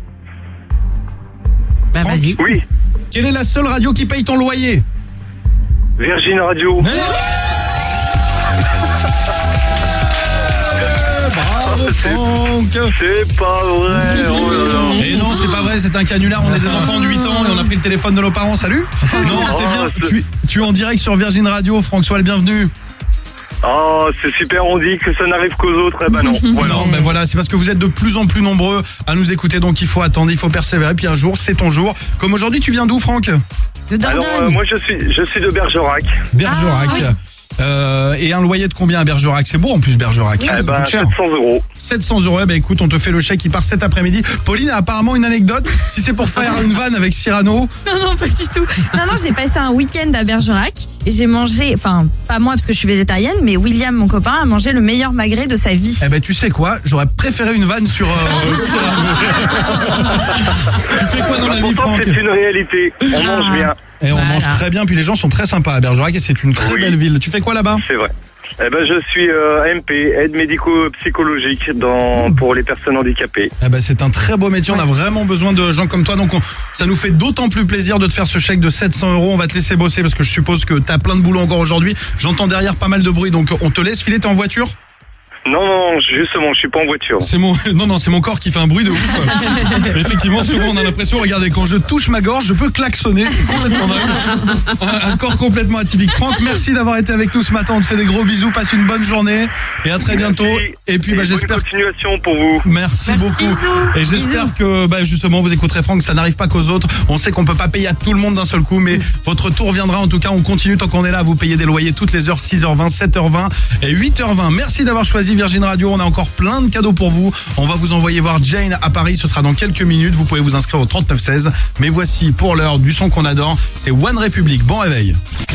Bah, vas-y. Oui. Quelle est la seule radio qui paye ton loyer? Virgin Radio. Bravo Franck. C'est pas vrai. Oh là là. Et non, c'est pas vrai, c'est un canular, on est des enfants de 8 ans et on a pris le téléphone de nos parents. Salut. Non, t'es bien. Tu es en direct sur Virgin Radio, Franck, sois le bienvenu. Oh, c'est super, on dit que ça n'arrive qu'aux autres, eh ben non. Voilà. Non, ben voilà, c'est parce que vous êtes de plus en plus nombreux à nous écouter, donc il faut attendre, il faut persévérer, puis un jour, c'est ton jour. Comme aujourd'hui, tu viens d'où, Franck? De Dordogne. Alors, moi, je suis de Bergerac. Bergerac. Ah, oui. Et un loyer de combien à Bergerac? C'est beau en plus Bergerac. Eh ça ben, coûte cher. 700 €. 700 €, eh ben écoute, on te fait le chèque, il part cet après-midi. Pauline a apparemment une anecdote, si c'est pour faire une vanne avec Cyrano. Non, pas du tout. Non, j'ai passé un week-end à Bergerac et j'ai mangé, enfin, pas moi parce que je suis végétarienne, mais William, mon copain, a mangé le meilleur magret de sa vie. Eh ben tu sais quoi, j'aurais préféré une vanne sur Cyrano. Tu fais quoi dans la vie, Pourtant, Franck? c'est une réalité. On mange bien. Et on mange très bien, puis les gens sont très sympas à Bergerac et c'est une très belle ville. Tu fais quoi là-bas? C'est vrai. Eh ben, je suis MP, aide médico-psychologique pour les personnes handicapées. Eh ben, c'est un très beau métier. On a vraiment besoin de gens comme toi. Donc, ça nous fait d'autant plus plaisir de te faire ce chèque de 700 €. On va te laisser bosser parce que je suppose que t'as plein de boulot encore aujourd'hui. J'entends derrière pas mal de bruit. Donc, on te laisse filer. T'es en voiture? Non, justement, je suis pas en voiture. C'est mon corps qui fait un bruit de ouf. Effectivement, souvent on a l'impression, regardez, quand je touche ma gorge, je peux klaxonner, c'est complètement dingue. Un corps complètement atypique. Franck, merci d'avoir été avec nous ce matin. On te fait des gros bisous, passe une bonne journée et à très bientôt. Et puis j'espère. Bonne continuation pour vous. Merci beaucoup. Et j'espère que justement vous écouterez Franck, ça n'arrive pas qu'aux autres. On sait qu'on peut pas payer à tout le monde d'un seul coup, mais votre tour viendra. En tout cas, on continue tant qu'on est là à vous payer des loyers toutes les heures, 6h20, 7h20 et 8h20. Merci d'avoir choisi Virgin Radio, on a encore plein de cadeaux pour vous. On va vous envoyer voir Jane à Paris, ce sera dans quelques minutes. Vous pouvez vous inscrire au 3916. Mais voici pour l'heure du son qu'on adore, c'est One Republic. Bon réveil.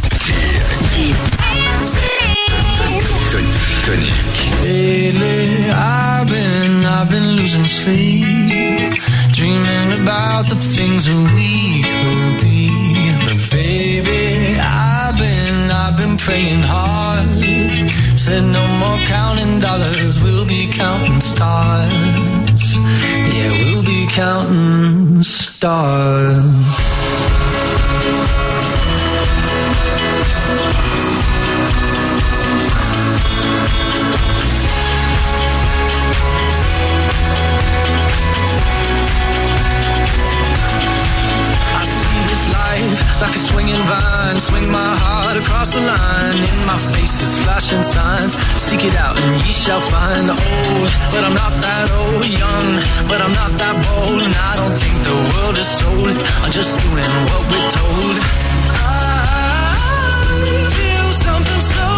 Lately, I've been losing sleep, dreaming about the things that we could be. But baby, I've been praying hard. Said no more counting dollars, we'll be counting stars. Yeah, we'll be counting stars. Like a swinging vine, swing my heart across the line. In my face is flashing signs. Seek it out and ye shall find. Old, but I'm not that old. Young, but I'm not that bold. And I don't think the world is sold. I'm just doing what we're told. I feel something so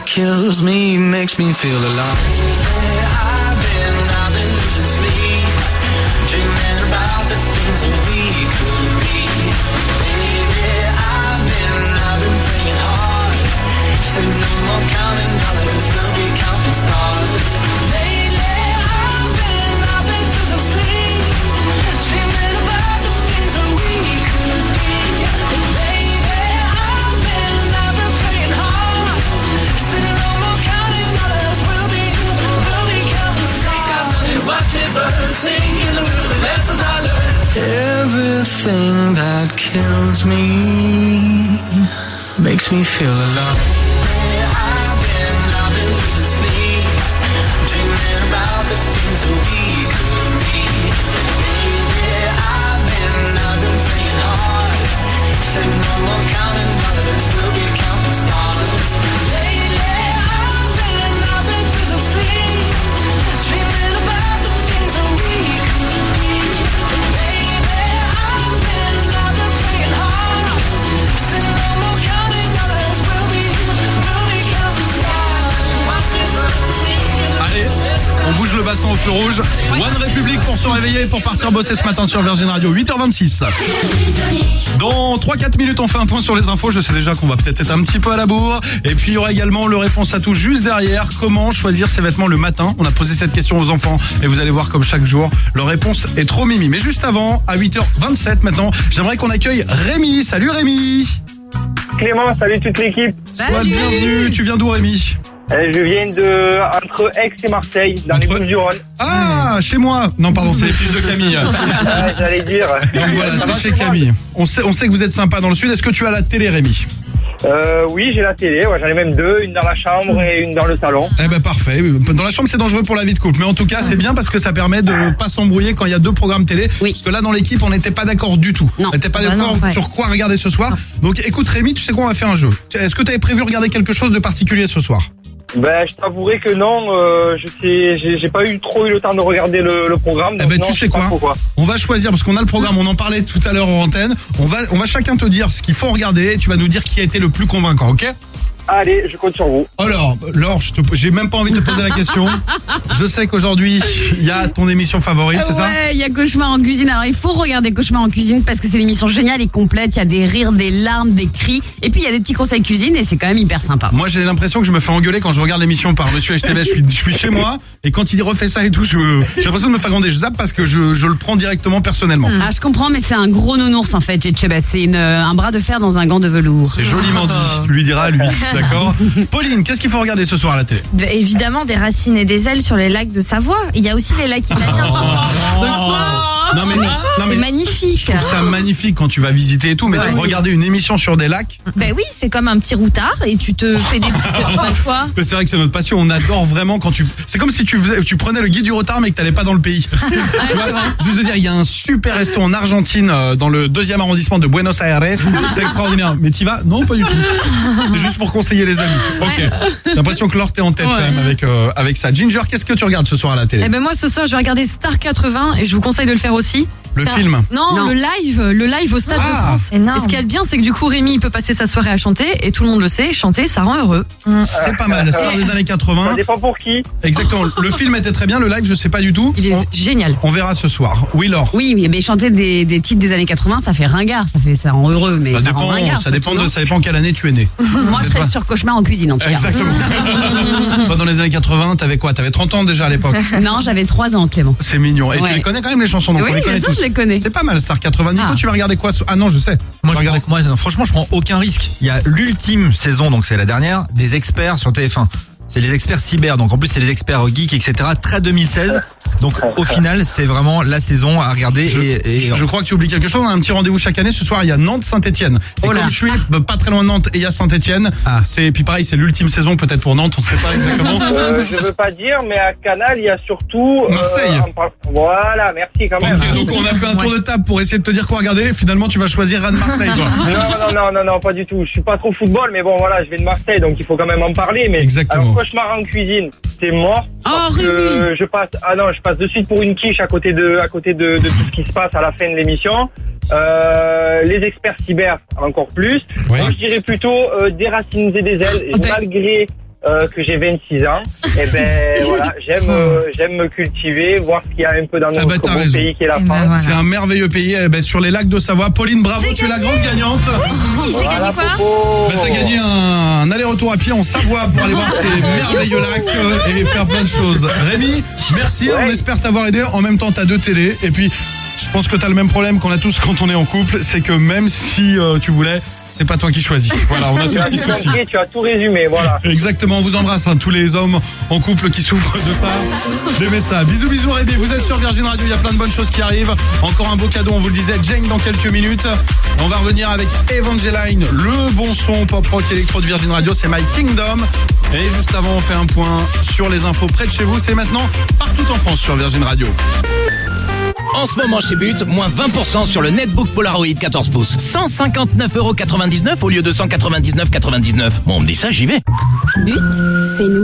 kills me, makes me feel alive. I've been losing sleep, dreaming about the things that we could be. Baby, I've been praying hard. Say no more counting dollars, we'll be counting stars. Lately, I've been losing sleep, dreaming about the things that we could be. Baby, I've been praying hard. Say no more counting dollars, we'll be counting stars. Watch it burn, sing in the river, the lessons I learned. Everything that kills me makes me feel alive. I've been losing sleep, dreaming about the things that we could be. Baby, I've been praying hard. Say no more counting dollars, we'll be counting stars. Lately, I've been losing sleep, dreaming about the things that we could be. Baby, I've been praying hard. Say no more counting dollars, we'll be counting stars. Watch it burn, sing in the Allez, on bouge le bassin au feu rouge. One République pour se réveiller et pour partir bosser ce matin sur Virgin Radio, 8h26. Dans 3-4 minutes, on fait un point sur les infos. Je sais déjà qu'on va peut-être être un petit peu à la bourre. Et puis, il y aura également le réponse à tout juste derrière. Comment choisir ses vêtements le matin? On a posé cette question aux enfants et vous allez voir comme chaque jour, leur réponse est trop mimi. Mais juste avant, à 8h27 maintenant, j'aimerais qu'on accueille Rémi. Salut Rémi. Clément, salut toute l'équipe. Sois bienvenu. Tu viens d'où Rémi? Je viens entre Aix et Marseille, dans les Bouches-du-Rhône. Ah, chez moi. Non, pardon, c'est les fils de Camille. Ouais, j'allais dire. Donc voilà, c'est chez Camille. On sait que vous êtes sympa dans le sud. Est-ce que tu as la télé, Rémi? Oui, j'ai la télé. Ouais, j'en ai même deux, une dans la chambre et une dans le salon. Eh ben parfait. Dans la chambre, c'est dangereux pour la vie de couple, mais en tout cas, c'est bien parce que ça permet de pas s'embrouiller quand il y a deux programmes télé. Oui. Parce que là, dans l'équipe, on n'était pas d'accord du tout. Non. On n'était pas d'accord sur quoi regarder ce soir. Donc, écoute, Rémi, tu sais quoi, on va faire un jeu. Est-ce que tu avais prévu regarder quelque chose de particulier ce soir? Ben, je t'avouerai que non, j'ai pas trop eu le temps de regarder le programme. Eh ben, tu sais quoi? On va choisir, parce qu'on a le programme, on en parlait tout à l'heure en antenne. On va chacun te dire ce qu'il faut regarder et tu vas nous dire qui a été le plus convaincant, ok? Allez, je compte sur vous. Alors, Laure, j'ai même pas envie de te poser la question. Je sais qu'aujourd'hui, il y a ton émission favorite, c'est ça? Ouais, il y a Cauchemar en cuisine. Alors, il faut regarder Cauchemar en cuisine parce que c'est l'émission géniale et complète. Il y a des rires, des larmes, des cris. Et puis, il y a des petits conseils cuisine et c'est quand même hyper sympa. Moi, j'ai l'impression que je me fais engueuler quand je regarde l'émission par Monsieur HTV. Je suis chez moi et quand il refait ça et tout, j'ai l'impression de me faire gronder. Je zappe parce que je le prends directement personnellement. Ah, je comprends, mais c'est un gros nounours en fait, Etcheba. C'est un bras de fer dans un gant de velours. C'est joliment dit, tu lui diras à lui. D'accord. Pauline, qu'est-ce qu'il faut regarder ce soir à la télé? Évidemment, des racines et des ailes sur les lacs de Savoie. Il y a aussi les lacs italiens. Non mais c'est magnifique. Je trouve ça magnifique quand tu vas visiter et tout, mais tu regarder une émission sur des lacs. Ben oui, c'est comme un petit routard et tu te fais des petites parfois. C'est vrai que c'est notre passion, on adore vraiment quand c'est comme si tu prenais le guide du routard mais que t'allais pas dans le pays. Juste de dire, il y a un super resto en Argentine dans le 2e arrondissement de Buenos Aires, c'est extraordinaire. Mais t'y vas? Non, pas du tout. C'est juste pour conseiller les amis. Ok. J'ai l'impression que Laure t'es en tête quand même avec ça. Ginger, qu'est-ce que tu regardes ce soir à la télé? Eh ben moi ce soir je vais regarder Star 80 et je vous conseille de le faire aussi. Le film? Non, le live au Stade de France. Et ce qu'il y a de bien, c'est que du coup, Rémi, il peut passer sa soirée à chanter, et tout le monde le sait, chanter, ça rend heureux. C'est pas mal, Star des années 80. Ça dépend pour qui. Exactement. Le film était très bien, le live, je sais pas du tout. Il est génial. On verra ce soir. Oui, Laure. Oui, mais chanter des titres des années 80, ça fait ringard, ça rend heureux, mais ça rend ringard. Ça dépend quelle année tu es né. Moi, je serais sur Cauchemar en cuisine, en tout cas. Exactement. Toi, dans les années 80, t'avais quoi? T'avais 30 ans déjà à l'époque? Non, j'avais 3 ans, Clément. C'est mignon. Et tu les connais quand même, les chansons, donc on les connaît tous. Oui, bien sûr, je les connais. C'est pas mal, Star 80. Nico, tu vas regarder quoi? Ah non, je sais. Moi, franchement, je prends aucun risque. Il y a l'ultime saison, donc c'est la dernière, des experts sur TF1. C'est les experts cyber, donc en plus c'est les experts geeks, etc. Très 2016. Donc au final, c'est vraiment la saison à regarder. Je crois que tu oublies quelque chose. On a un petit rendez-vous chaque année. Ce soir, il y a Nantes-Saint-Etienne. Et comme je suis pas très loin de Nantes et il y a Saint-Etienne, puis pareil, c'est l'ultime saison peut-être pour Nantes. On sait pas exactement. Je veux pas dire, mais à Canal, il y a surtout Marseille. Voilà, merci quand même. Donc on a fait un tour de table pour essayer de te dire quoi regarder. Finalement, tu vas choisir Rennes-Marseille, toi. Non, pas du tout. Je suis pas trop football, mais bon, voilà, je vais de Marseille, donc il faut quand même en parler. Mais exactement. Alors, Cauchemar en cuisine, c'est mort. Parce que je passe de suite pour une quiche à côté de tout ce qui se passe à la fin de l'émission. Les experts cyber encore plus. Moi je dirais plutôt des racines et des ailes. que j'ai 26 ans. Et ben voilà, j'aime me cultiver, voir ce qu'il y a un peu dans notre beau pays qui est la France. Voilà. C'est un merveilleux pays sur les lacs de Savoie. Pauline, bravo, tu es la grande gagnante. Oui, j'ai gagné quoi? T'as gagné un aller-retour à pied en Savoie pour aller voir ces merveilleux lacs et faire plein de choses. Rémi, merci, on espère t'avoir aidé. En même temps, t'as 2 télés et puis je pense que t'as le même problème qu'on a tous quand on est en couple, c'est que même si tu voulais, c'est pas toi qui choisis. Voilà, on a ce petit souci. Tu as tout résumé, voilà. Exactement, on vous embrasse, tous les hommes en couple qui souffrent de ça. Aimez ça. Bisous, bisous, Rémi. Vous êtes sur Virgin Radio, il y a plein de bonnes choses qui arrivent. Encore un beau cadeau, on vous le disait, Jane dans quelques minutes. On va revenir avec Evangeline, le bon son pop rock électro de Virgin Radio, c'est My Kingdom. Et juste avant, on fait un point sur les infos près de chez vous. C'est maintenant partout en France sur Virgin Radio. En ce moment chez But, moins 20% sur le Netbook Polaroid 14 pouces. 159,99€ au lieu de 199,99€. Bon, on me dit ça, j'y vais. But, c'est nous.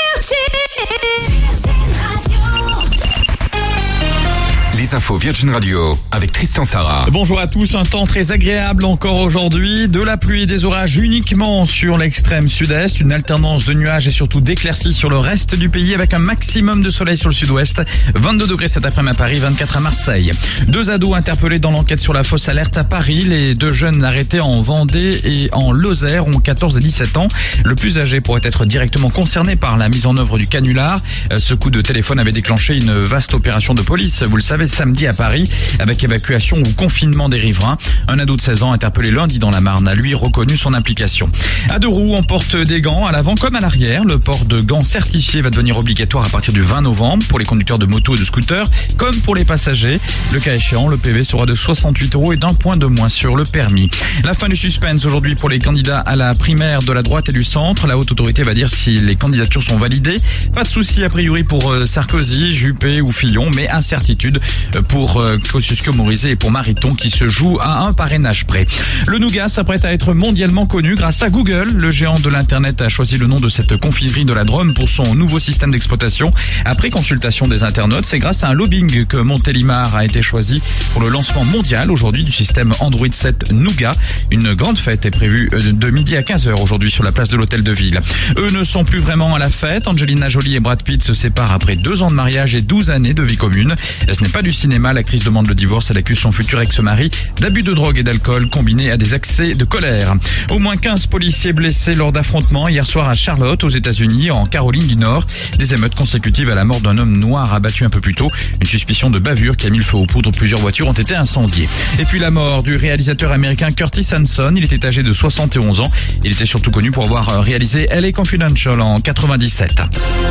Les infos Virgin Radio avec Tristan Sarah. Bonjour à tous, un temps très agréable encore aujourd'hui. De la pluie et des orages uniquement sur l'extrême sud-est. Une alternance de nuages et surtout d'éclaircies sur le reste du pays avec un maximum de soleil sur le sud-ouest. 22 degrés cet après-midi à Paris, 24 à Marseille. 2 ados interpellés dans l'enquête sur la fausse alerte à Paris. Les 2 jeunes arrêtés en Vendée et en Lozère ont 14 et 17 ans. Le plus âgé pourrait être directement concerné par la mise en œuvre du canular. Ce coup de téléphone avait déclenché une vaste opération de police. Vous le savez, samedi à Paris, avec évacuation ou confinement des riverains. Un ado de 16 ans interpellé lundi dans la Marne a lui reconnu son implication. À 2 roues, on porte des gants à l'avant comme à l'arrière. Le port de gants certifiés va devenir obligatoire à partir du 20 novembre pour les conducteurs de moto et de scooters, comme pour les passagers. Le cas échéant, le PV sera de 68€ et d'1 point de moins sur le permis. La fin du suspense aujourd'hui pour les candidats à la primaire de la droite et du centre. La haute autorité va dire si les candidatures sont validées. Pas de souci a priori pour Sarkozy, Juppé ou Fillon, mais incertitude pour Kosciusko-Morizet et pour Mariton qui se joue à un parrainage près. Le nougat s'apprête à être mondialement connu grâce à Google. Le géant de l'internet a choisi le nom de cette confiserie de la Drôme pour son nouveau système d'exploitation. Après consultation des internautes, c'est grâce à un lobbying que Montélimar a été choisi pour le lancement mondial aujourd'hui du système Android 7 Nougat. Une grande fête est prévue de midi à 15h aujourd'hui sur la place de l'Hôtel de Ville. Eux ne sont plus vraiment à la fête. Angelina Jolie et Brad Pitt se séparent après 2 ans de mariage et 12 années de vie commune. Ce n'est pas du cinéma, l'actrice demande le divorce. Elle accuse son futur ex-mari d'abus de drogue et d'alcool combinés à des accès de colère. Au moins 15 policiers blessés lors d'affrontements hier soir à Charlotte, aux États-Unis, en Caroline du Nord. Des émeutes consécutives à la mort d'un homme noir abattu un peu plus tôt. Une suspicion de bavure qui a mis le feu aux poudres. Plusieurs voitures ont été incendiées. Et puis la mort du réalisateur américain Curtis Hanson. Il était âgé de 71 ans. Il était surtout connu pour avoir réalisé LA Confidential en 97.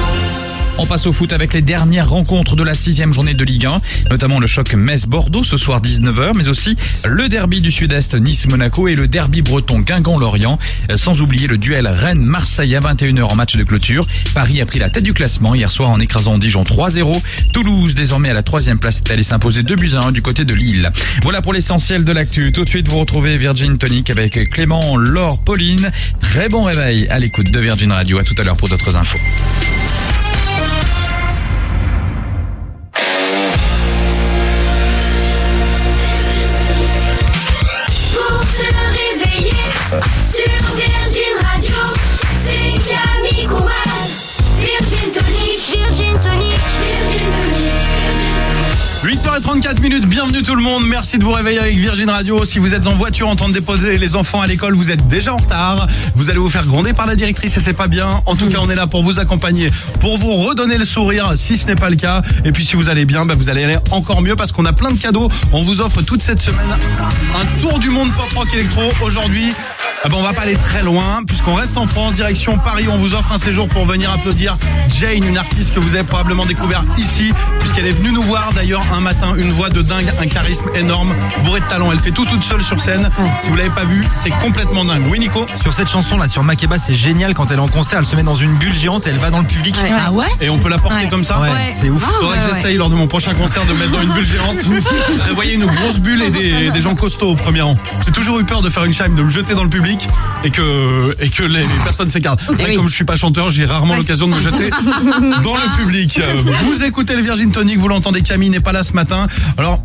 On passe au foot avec les dernières rencontres de la 6e journée de Ligue 1, notamment le choc Metz-Bordeaux ce soir 19h, mais aussi le derby du Sud-Est Nice-Monaco et le derby breton Guingamp-Lorient, sans oublier le duel Rennes-Marseille à 21h en match de clôture. Paris a pris la tête du classement hier soir en écrasant Dijon 3-0. Toulouse, désormais à la 3e place, est allée s'imposer 2-1 du côté de Lille. Voilà pour l'essentiel de l'actu. Tout de suite, vous retrouvez Virgin Tonic avec Clément, Laure, Pauline. Très bon réveil à l'écoute de Virgin Radio. À tout à l'heure pour d'autres infos. Sur Virgin Radio, c'est Camille Courmal. Virgin Tonic, Virgin Tonic, Virgin Tonic, Virgin Tonic. 8h34, bienvenue tout le monde, merci de vous réveiller avec Virgin Radio. Si vous êtes en voiture en train de déposer les enfants à l'école, vous êtes déjà en retard. Vous allez vous faire gronder par la directrice et c'est pas bien. En tout cas, on est là pour vous accompagner, pour vous redonner le sourire si ce n'est pas le cas. Et puis si vous allez bien, vous allez aller encore mieux parce qu'on a plein de cadeaux. On vous offre toute cette semaine un tour du monde pop rock électro. Aujourd'hui, on va pas aller très loin puisqu'on reste en France, direction Paris. On vous offre un séjour pour venir applaudir Jane, une artiste que vous avez probablement découvert ici puisqu'elle est venue nous voir d'ailleurs un matin, une voix de dingue, un charisme énorme, bourré de talent. Elle fait tout toute seule sur scène. Si vous l'avez pas vu, c'est complètement dingue. Oui Nico ? Sur cette chanson là, sur Makeba, c'est génial quand elle est en concert, elle se met dans une bulle géante et elle va dans le public. Ah ouais ? Et on peut la porter comme ça ? Ouais, c'est ouf. Faudrait que j'essaye lors de mon prochain concert de me mettre dans une bulle géante. Prévoyez une grosse bulle et des gens costauds au premier rang. J'ai toujours eu peur de faire une chime, de me jeter dans le public et que les personnes s'écartent. Après, comme je suis pas chanteur, j'ai rarement l'occasion de me jeter dans le public. Vous écoutez le Virgin Tonic, vous l'entendez, Camille n'est pas là ce matin. Alors,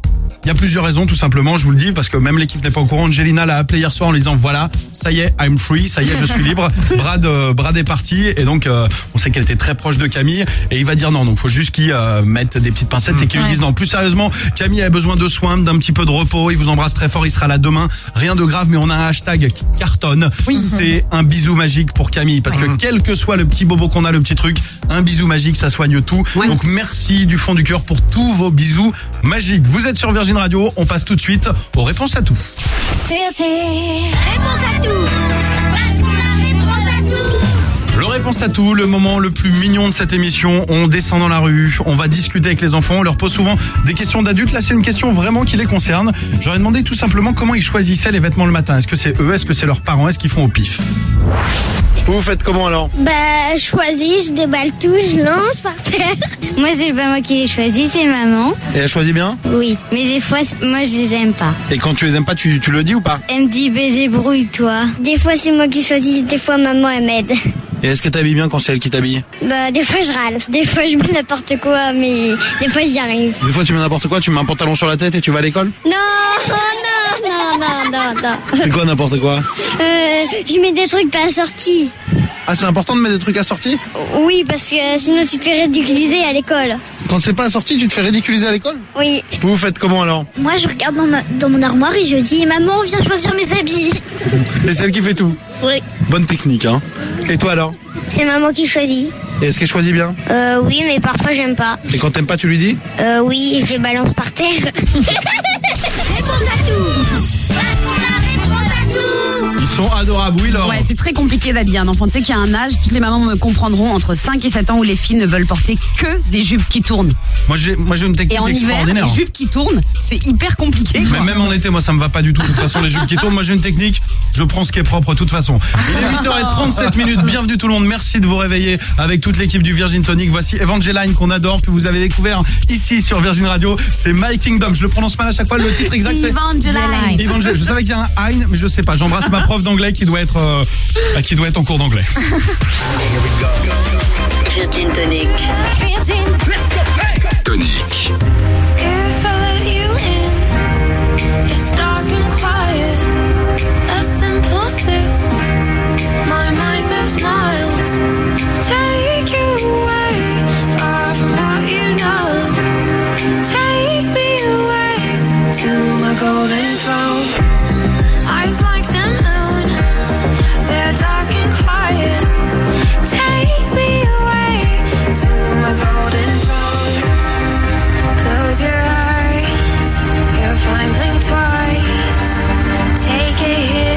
Il y a plusieurs raisons, tout simplement, je vous le dis, parce que même l'équipe n'est pas au courant. Angelina l'a appelé hier soir en lui disant voilà, ça y est, I'm free, ça y est, je suis libre. Brad est parti, et donc on sait qu'elle était très proche de Camille, et il va dire non. Donc faut juste qu'il mette des petites pincettes et qu'il lui dise non. Plus sérieusement, Camille a besoin de soins, d'un petit peu de repos. Il vous embrasse très fort, il sera là demain. Rien de grave, mais on a un hashtag qui cartonne. C'est un bisou magique pour Camille, parce que quel que soit le petit bobo qu'on a, le petit truc, un bisou magique, ça soigne tout. Donc merci du fond du cœur pour tous vos bisous magiques. Vous êtes sur Virgin Radio, on passe tout de suite aux réponses à tout. Réponse à tout. Parce qu'on a réponse à tout. Le réponse à tout, le moment le plus mignon de cette émission. On descend dans la rue, on va discuter avec les enfants, on leur pose souvent des questions d'adultes. Là, c'est une question vraiment qui les concerne. J'aurais demandé tout simplement comment ils choisissaient les vêtements le matin. Est-ce que c'est eux, est-ce que c'est leurs parents, est-ce qu'ils font au pif? Vous faites comment alors? Je choisis, je déballe tout, je lance par terre. Moi, c'est pas moi qui les choisis, c'est maman. Et elle choisit bien? Oui, mais des fois, moi, je les aime pas. Et quand tu les aimes pas, tu le dis ou pas? Elle me dit, débrouille-toi. Des fois, c'est moi qui choisis, des fois, maman, elle m'aide. Et est-ce que t'habilles bien quand c'est elle qui t'habille? Des fois, je râle. Des fois, je mets n'importe quoi, mais des fois, j'y arrive. Des fois, tu mets n'importe quoi, tu mets un pantalon sur la tête et tu vas à l'école? Non. C'est quoi n'importe quoi? Je mets des trucs pas assortis. Ah, c'est important de mettre des trucs assortis? Oui, parce que sinon tu te fais ridiculiser à l'école. Quand c'est pas assorti, tu te fais ridiculiser à l'école? Oui. Vous faites comment alors? Moi, je regarde dans mon armoire et je dis, maman, viens choisir mes habits. Et c'est elle qui fait tout? Oui. Bonne technique, hein. Et toi alors? C'est maman qui choisit. Et est-ce qu'elle choisit bien? Oui, mais parfois j'aime pas. Et quand t'aimes pas, tu lui dis? Oui, je les balance par terre. Réponse à tout. Parce qu'on a réponse à tout. Ils sont adorables, oui, Laure. Ouais, c'est très compliqué d'habiller un enfant. Tu sais qu'il y a un âge, toutes les mamans me comprendront, entre 5 et 7 ans où les filles ne veulent porter que des jupes qui tournent. Moi j'ai une technique et en hiver, extraordinaire. les jupes qui tournent, c'est hyper compliqué. Mais même en été, moi ça me va pas du tout. De toute façon, les jupes qui tournent, moi j'ai une technique, je prends ce qui est propre de toute façon. Il est 8h37 minutes, bienvenue tout le monde, merci de vous réveiller avec toute l'équipe du Virgin Tonic. Voici Evangeline qu'on adore, que vous avez découvert ici sur Virgin Radio. C'est My Kingdom, je le prononce mal à chaque fois, le titre exact c'est Evangeline. Je savais qu'il y a un Hein, mais je sais pas, j'embrasse ma prof d'anglais qui doit être en cours d'anglais. Virgin Tonic. Virgin. Let's go. Hey. Tonic. If I let you in, it's dark and quiet. A simple slip. My mind moves miles. Take you away, far from what you know. Take me away to my golden throne. Eyes like the moon, they're dark and quiet. Take me away to my golden throne. Close your eyes, you'll find blink twice. Take a hit.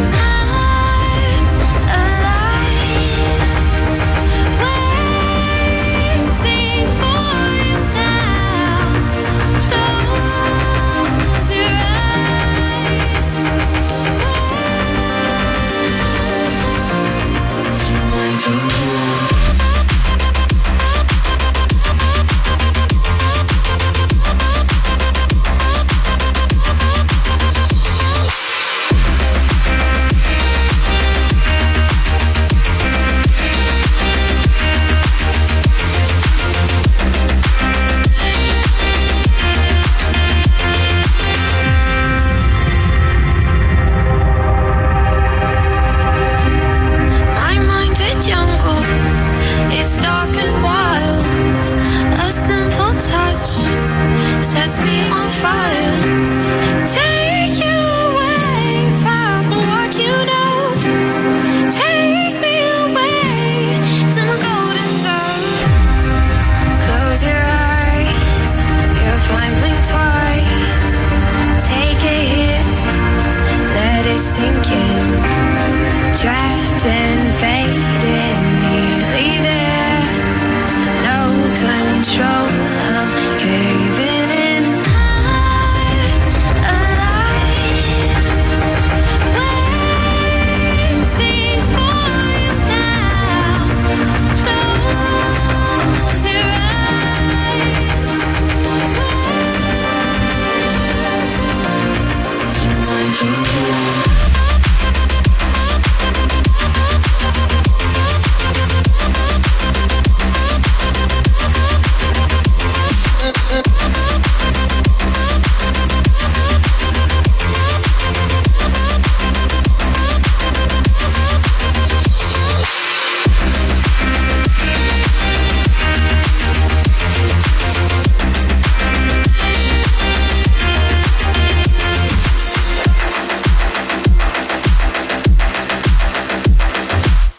Sets me on fire. Take you away, far from what you know. Take me away to my golden throne. Close your eyes, you'll find blink twice. Take a hit, let it sink in. Trapped and faded, nearly there. No control, I'm caving in.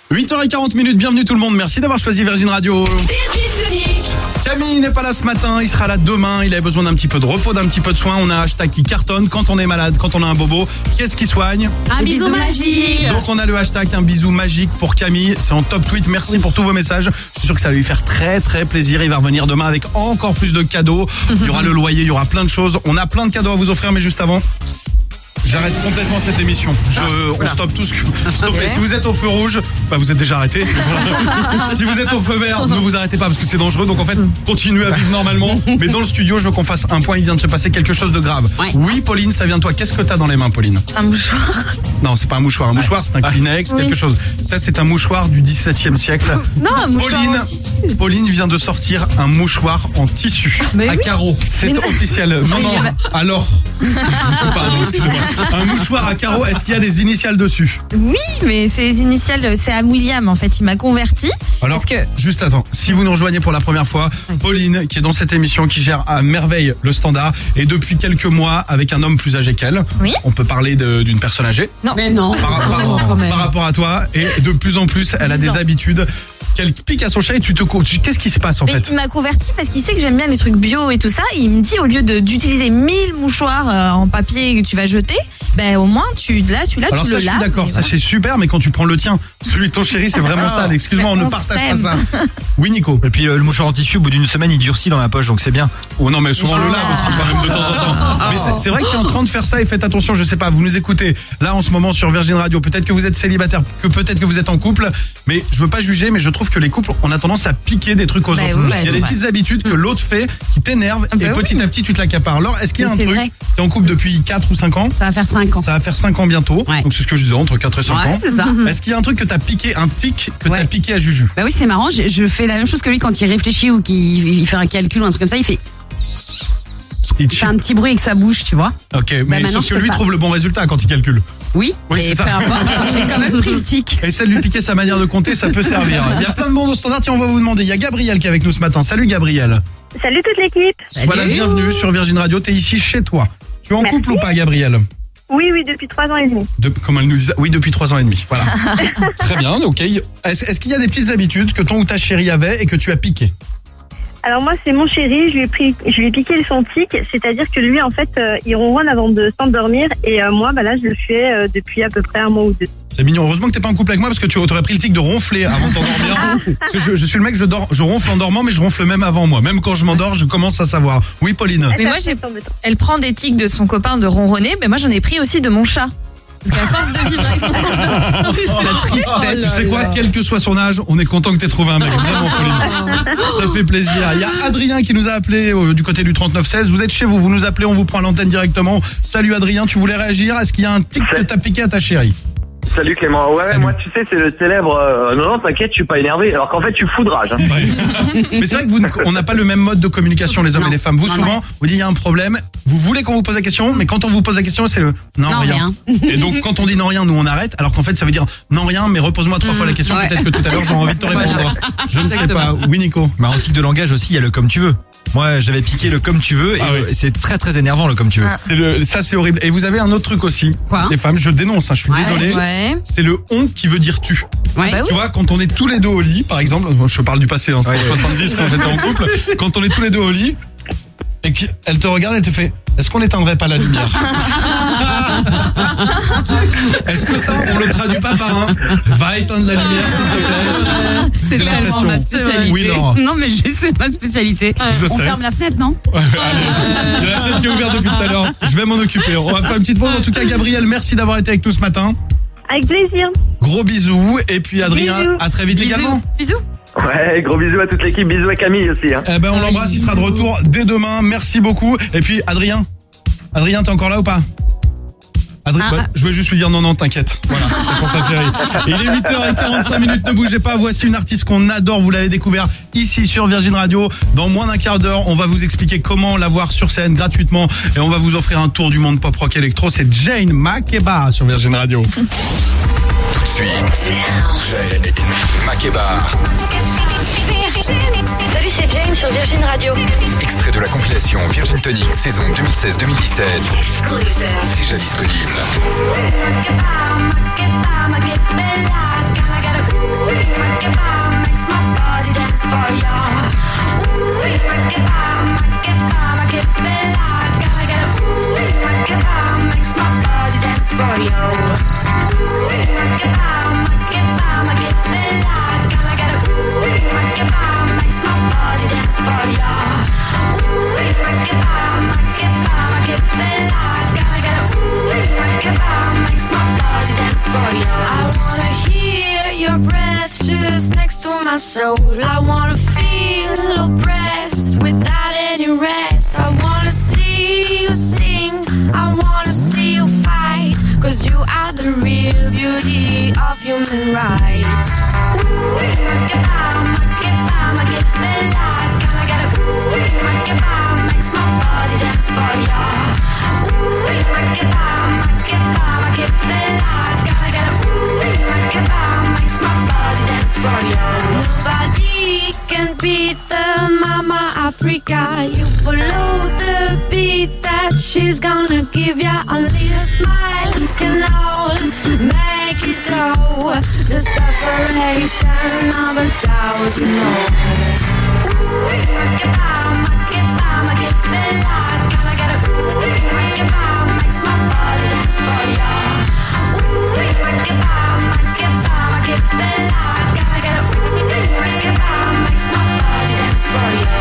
8h40, bienvenue tout le monde, merci d'avoir choisi Virgin Radio. Camille n'est pas là ce matin, il sera là demain, il a besoin d'un petit peu de repos, d'un petit peu de soin. On a un hashtag qui cartonne, quand on est malade, quand on a un bobo, qu'est-ce qui soigne? Un bisou magique. Donc on a le hashtag un bisou magique pour Camille, c'est en top tweet, merci pour tous vos messages. Je suis sûr que ça va lui faire très très plaisir, il va revenir demain avec encore plus de cadeaux. Il y aura le loyer, il y aura plein de choses, on a plein de cadeaux à vous offrir, mais juste avant... J'arrête complètement cette émission. On stoppe tout ce que... Stoppez. Si vous êtes au feu rouge, vous êtes déjà arrêté. Si vous êtes au feu vert, ne vous arrêtez pas parce que c'est dangereux. Donc en fait, continuez à vivre normalement. Mais dans le studio, je veux qu'on fasse un point. Il vient de se passer quelque chose de grave. Oui, Pauline, ça vient de toi. Qu'est-ce que t'as dans les mains, Pauline? Un mouchoir. Non, c'est pas un mouchoir. Un mouchoir, c'est un Kleenex, quelque chose. Ça, c'est un mouchoir du 17e siècle. Non, un mouchoir en tissu. Pauline vient de sortir un mouchoir en tissu. Mais à carreaux. C'est officiel. Non, alors... Pardon, excusez-moi. Un mouchoir à carreaux, est-ce qu'il y a des initiales dessus? Oui, mais c'est les initiales, c'est à William en fait, il m'a converti. Alors, juste attends, si vous nous rejoignez pour la première fois, Pauline, qui est dans cette émission, qui gère à merveille le standard, et depuis quelques mois avec un homme plus âgé qu'elle. Oui. On peut parler d'une personne âgée. Non. Mais non. Par rapport à toi, et de plus en plus, elle a des habitudes. Qu'elle pique à son chat et qu'est-ce qui se passe en fait? Il m'a converti parce qu'il sait que j'aime bien les trucs bio et tout ça. Et il me dit au lieu d'utiliser 1000 mouchoirs en papier que tu vas jeter, au moins celui-là tu le laves. Alors ça je suis d'accord, ça c'est super, mais quand tu prends le tien, celui de ton chéri c'est vraiment sale. Excuse-moi, on ne partage pas ça. Oui Nico. Et puis le mouchoir en tissu au bout d'une semaine il durcit dans la poche donc c'est bien. Oh non mais souvent on le lave aussi quand même de temps en temps. Mais c'est vrai que tu es en train de faire ça et faites attention, je sais pas, vous nous écoutez là en ce moment sur Virgin Radio, peut-être que vous êtes célibataire, peut-être que vous êtes en couple, mais je veux pas juger, mais je trouve que les couples on a tendance à piquer des trucs aux autres. Oui, il y a des petites habitudes que l'autre fait qui t'énervent et petit à petit tu te l'accapares. Alors est-ce qu'il y a un truc, t'es en couple depuis 4 ou 5 ans? Ça va faire 5 ans. Ça va faire 5 ans bientôt. Ouais. Donc c'est ce que je disais, entre 4 et 5 ans. C'est ça. Est-ce qu'il y a un truc que t'as piqué, un tic que t'as piqué à Juju? Oui, c'est marrant, je fais la même chose que lui quand il réfléchit ou qu'il fait un calcul ou un truc comme ça, il fait un petit bruit avec sa bouche, tu vois. Ok, mais sauf que lui trouve le bon résultat quand il calcule. Oui, mais peu importe, j'ai quand même pris le tic. Et ça de lui piquer sa manière de compter, ça peut servir. Il y a plein de monde au standard, tiens on va vous demander. Il y a Gabriel qui est avec nous ce matin. Salut Gabriel. Salut toute l'équipe. Sois la bienvenue sur Virgin Radio, t'es ici chez toi. Tu es en couple ou pas Gabriel? Oui, depuis 3 ans et demi. Comme elle nous disait, oui, depuis 3 ans et demi. Voilà. Très bien, ok. Est-ce qu'il y a des petites habitudes que ton ou ta chérie avait et que tu as piqué? Alors moi c'est mon chéri, je lui ai piqué son tic, c'est-à-dire que lui en fait il ronronne avant de s'endormir et moi là je le fais depuis à peu près 1 mois ou 2. C'est mignon, heureusement que t'es pas en couple avec moi parce que tu aurais pris le tic de ronfler avant de t'endormir. Parce que je suis le mec, je ronfle en dormant mais je ronfle même avant moi. Même quand je m'endors je commence à savoir. Oui Pauline. Mais moi elle prend des tics de son copain de ronronner, mais moi j'en ai pris aussi de mon chat. Parce qu'à force de vivre avec mon chat, c'est la tristesse. Tu sais quoi, quel que soit son âge, on est content que t'aies trouvé un mec. Vraiment, Pauline. Ça fait plaisir. Il y a Adrien qui nous a appelé du côté du 3916. Vous êtes chez vous, vous nous appelez, on vous prend à l'antenne directement. Salut Adrien, tu voulais réagir? Est-ce qu'il y a un tic que t'as piqué à ta chérie? Salut Clément. Ouais, moi tu sais, c'est le célèbre non, t'inquiète, je suis pas énervé. Alors qu'en fait, tu fous de rage. Mais c'est vrai que on n'a pas le même mode de communication, les hommes et les femmes. Vous, souvent, vous dites il y a un problème. Vous voulez qu'on vous pose la question, mais quand on vous pose la question, c'est le non, rien. Et donc, quand on dit non, rien, nous on arrête. Alors qu'en fait, ça veut dire non, rien, mais repose-moi 3 fois la question. Peut-être que tout à l'heure, j'aurai envie de te répondre. Je ne sais pas. Oui, Nico. En tic de langage aussi, il y a le comme tu veux. Moi, j'avais piqué le comme tu veux et c'est très très énervant le comme tu veux. Ça c'est horrible. Et vous avez un autre truc aussi. Quoi? Les femmes, je dénonce, je suis désolé. Ouais. C'est le on qui veut dire tu. Ouais. Tu vois, quand on est tous les deux au lit, par exemple, je parle du passé, c'était en 70 quand j'étais en couple, quand on est tous les deux au lit, et qu'elle te regarde, elle te fait, est-ce qu'on n'éteindrait pas la lumière? Est-ce que ça, on le traduit pas par un va éteindre la lumière, s'il te plaît? C'est tellement ma spécialité. Oui, Laura. Non, mais c'est ma spécialité. On ferme la fenêtre, non? Allez. Il y a la fenêtre qui est ouverte depuis tout à l'heure. Je vais m'en occuper. On va faire une petite pause. En tout cas, Gabriel, merci d'avoir été avec nous ce matin. Avec plaisir. Gros bisous. Et puis Adrien, bisous. à très vite également. Bisous. Ouais, gros bisous à toute l'équipe. Bisous à Camille aussi. On l'embrasse. Il sera de retour dès demain. Merci beaucoup. Et puis Adrien, t'es encore là ou pas? Je voulais juste lui dire non, t'inquiète. Voilà, c'est pour sa chérie. Il est 8h45, ne bougez pas. Voici une artiste qu'on adore, vous l'avez découvert ici sur Virgin Radio. Dans moins d'un quart d'heure, on va vous expliquer comment la voir sur scène gratuitement et on va vous offrir un tour du monde pop rock électro. C'est Jane Makeba sur Virgin Radio. Tout de suite, Jane Makeba. Salut, c'est Jane sur Virgin Radio. Extrait de la compilation Virgin Tonic saison 2016-2017. Déjà disponible. soul. I wanna feel oppressed without any rest. I wanna see you sing, I wanna see you fight, 'cause you are the real beauty of human rights. Ooh, makes my body dance for ya. Ooh, makes my body dance for ya. Nobody can beat the Mama Africa. You follow the beat that she's gonna give ya. Only a smile can hold, make it go. The separation of 1,000 more. Ooh, makes my body dance for ya. Ooh, makes my body dance for ya.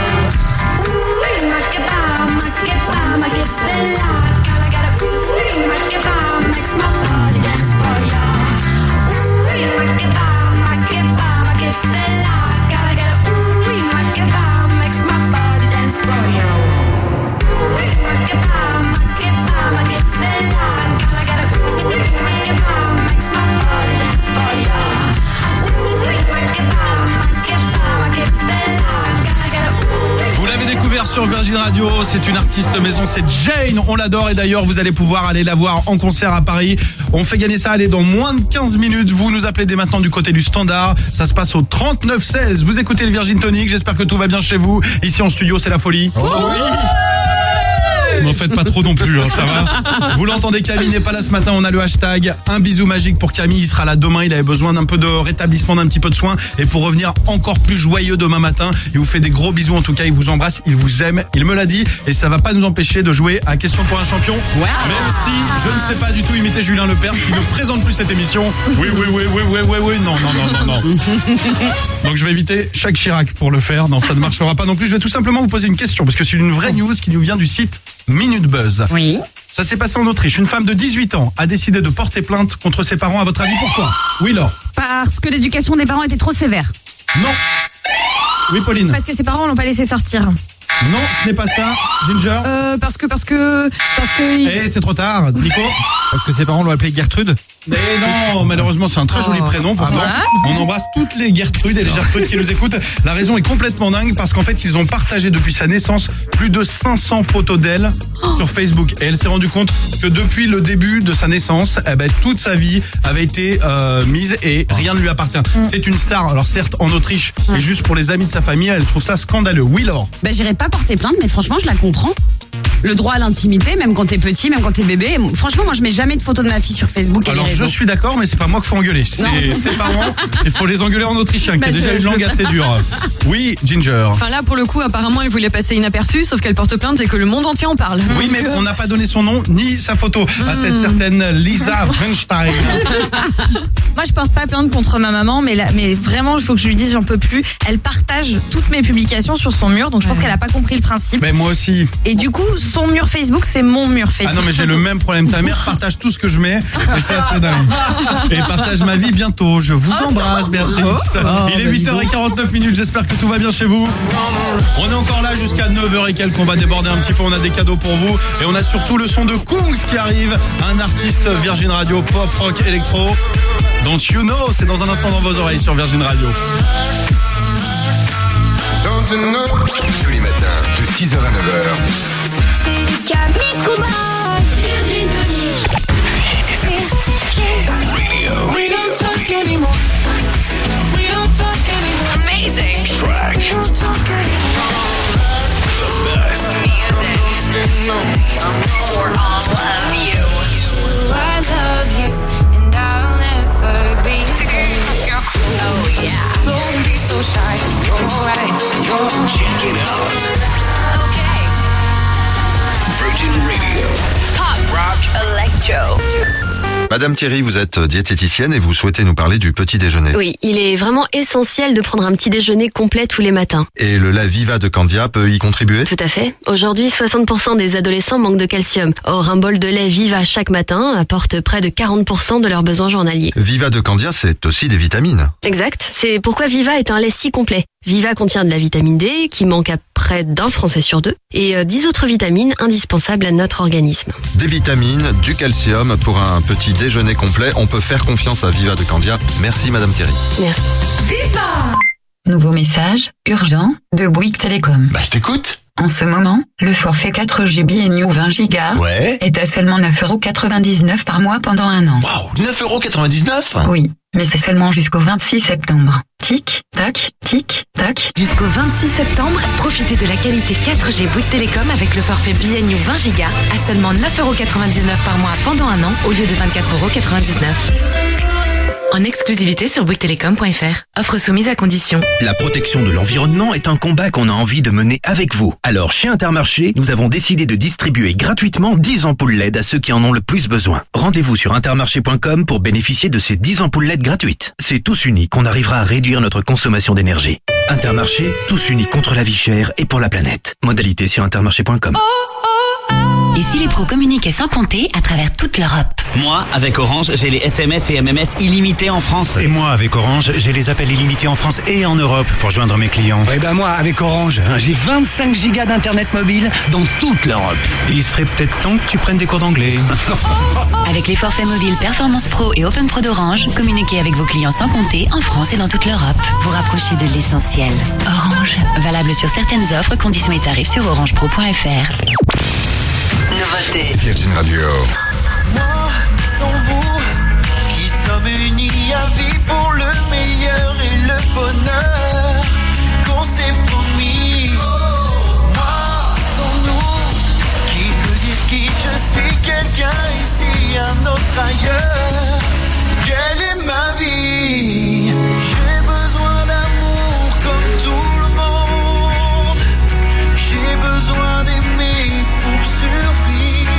Vous l'avez découvert sur Virgin Radio, c'est une artiste maison, c'est Jane, on l'adore et d'ailleurs vous allez pouvoir aller la voir en concert à Paris. On fait gagner ça, allez, dans moins de 15 minutes, vous nous appelez dès maintenant du côté du standard, ça se passe au 3916, vous écoutez le Virgin Tonic, j'espère que tout va bien chez vous, ici en studio c'est la folie. Oh oui. N'en faites pas trop non plus, hein, ça va. Vous l'entendez, Camille n'est pas là ce matin, on a le hashtag un bisou magique pour Camille, il sera là demain, il avait besoin d'un peu de rétablissement, d'un petit peu de soin et pour revenir encore plus joyeux demain matin, il vous fait des gros bisous, en tout cas il vous embrasse, il vous aime, il me l'a dit et ça va pas nous empêcher de jouer à Question pour un champion, même si je ne sais pas du tout imiter Julien Lepers qui ne présente plus cette émission. Oui, non. Donc je vais éviter chaque Chirac pour le faire, non ça ne marchera pas non plus, je vais tout simplement vous poser une question parce que c'est une vraie news qui nous vient du site Minute Buzz. Oui. Ça s'est passé en Autriche. Une femme de 18 ans a décidé de porter plainte contre ses parents. À votre avis, pourquoi? Oui, Laure. Parce que l'éducation des parents était trop sévère. Non. Oui, Pauline. Parce que ses parents l'ont pas laissé sortir. Non, ce n'est pas ça. Ginger. Parce que. Eh, c'est trop tard. Nico. Parce que ses parents l'ont appelé Gertrude. Mais non, malheureusement, c'est un très joli prénom. Pourtant, on embrasse toutes les Gertrudes et les Gertrudes qui nous écoutent. La raison est complètement dingue parce qu'en fait, ils ont partagé depuis sa naissance plus de 500 photos d'elle sur Facebook. Et elle s'est rendue compte que depuis le début de sa naissance, toute sa vie avait été mise et rien ne lui appartient. C'est une star. Alors certes, en Autriche, et juste pour les amis de sa famille, elle trouve ça scandaleux. Oui, Laure. J'irai pas porter plainte, mais franchement, je la comprends. Le droit à l'intimité, même quand t'es petit, même quand t'es bébé. Franchement, moi, je mets jamais de photos de ma fille sur Facebook et alors, les réseaux. Je suis d'accord, mais c'est pas moi qu'il faut engueuler. C'est ses parents. Il faut les engueuler en autrichien, qui a déjà une langue assez dure. Oui, Ginger. Enfin là, pour le coup, apparemment, elle voulait passer inaperçue, sauf qu'elle porte plainte et que le monde entier en parle. Oui, mais on n'a pas donné son nom ni sa photo à cette certaine Lisa Weinstein. Moi, je porte pas plainte contre ma maman, mais vraiment, il faut que je lui dise, j'en peux plus. Elle partage toutes mes publications sur son mur, donc je pense qu'elle a pas compris le principe. Mais moi aussi. Et du coup, son mur Facebook, c'est mon mur Facebook. Ah non, mais j'ai le même problème. Ta mère partage tout ce que je mets et c'est assez dingue. Et partage ma vie bientôt. Je vous embrasse, Béatrice. Il est 8h49, j'espère que tout va bien chez vous. On est encore là jusqu'à 9h et quelques. On va déborder un petit peu, on a des cadeaux pour vous. Et on a surtout le son de Kungs qui arrive. Un artiste Virgin Radio, pop, rock, électro. Don't you know, c'est dans un instant dans vos oreilles sur Virgin Radio. Tous les matins, de 6h à 9h. C'est Camille Coubal, Virgin Tonic. We don't talk anymore. We don't talk anymore. Amazing track. We don't talk anymore. The best music for all of you. I love you and I'll never be oh yeah. Don't be so shy. You're alright. Check it out. Okay. Virgin Radio. Pop, rock, electro. Madame Thierry, vous êtes diététicienne et vous souhaitez nous parler du petit déjeuner. Oui, il est vraiment essentiel de prendre un petit déjeuner complet tous les matins. Et le lait Viva de Candia peut y contribuer ? Tout à fait. Aujourd'hui, 60% des adolescents manquent de calcium. Or, un bol de lait Viva chaque matin apporte près de 40% de leurs besoins journaliers. Viva de Candia, c'est aussi des vitamines. Exact. C'est pourquoi Viva est un lait si complet. Viva contient de la vitamine D, qui manque à près d'un Français sur deux, et 10 autres vitamines indispensables à notre organisme. Des vitamines, du calcium pour un petit déjeuner complet. On peut faire confiance à Viva de Candia. Merci Madame Thierry. Merci. Viva! Nouveau message, urgent, de Bouygues Télécom. Je t'écoute. En ce moment, le forfait 4G New 20 Go est à seulement 9,99€ par mois pendant un an. Waouh, 9,99€? Oui, mais c'est seulement jusqu'au 26 septembre. Tic, tac, tic, tac. Jusqu'au 26 septembre, profitez de la qualité 4G Bouygues Télécom avec le forfait New 20 Go à seulement 9,99€ par mois pendant un an au lieu de 24,99€. En exclusivité sur bouyguestelecom.fr. Offre soumise à condition. La protection de l'environnement est un combat qu'on a envie de mener avec vous. Alors, chez Intermarché, nous avons décidé de distribuer gratuitement 10 ampoules LED à ceux qui en ont le plus besoin. Rendez-vous sur intermarché.com pour bénéficier de ces 10 ampoules LED gratuites. C'est tous unis qu'on arrivera à réduire notre consommation d'énergie. Intermarché, tous unis contre la vie chère et pour la planète. Modalité sur intermarché.com. Et si les pros communiquaient sans compter à travers toute l'Europe? Moi, avec Orange, j'ai les SMS et MMS illimités en France. Et moi, avec Orange, j'ai les appels illimités en France et en Europe pour joindre mes clients. Et ben moi, avec Orange, j'ai 25 gigas d'internet mobile dans toute l'Europe. Il serait peut-être temps que tu prennes des cours d'anglais. Avec les forfaits mobiles Performance Pro et Open Pro d'Orange, communiquez avec vos clients sans compter en France et dans toute l'Europe. Vous rapprochez de l'essentiel. Orange. Valable sur certaines offres, conditions et tarifs sur orangepro.fr. Nouveauté. Virgin Radio. Moi, sans vous, qui sommes unis à vie pour le meilleur et le bonheur qu'on s'est promis. Moi, sans nous, qui peut dire qui je suis, quelqu'un ici, un autre ailleurs. Quelle est ma vie? J'ai besoin d'amour comme tout le monde. J'ai besoin d'aimer pour survivre.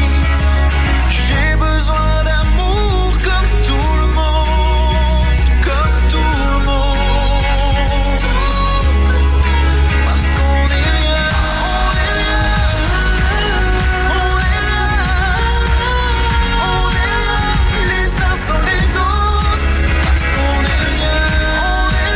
J'ai besoin d'amour comme tout le monde, comme tout le monde. Parce qu'on est rien, on est là, les uns sans les autres. Parce qu'on est rien, on est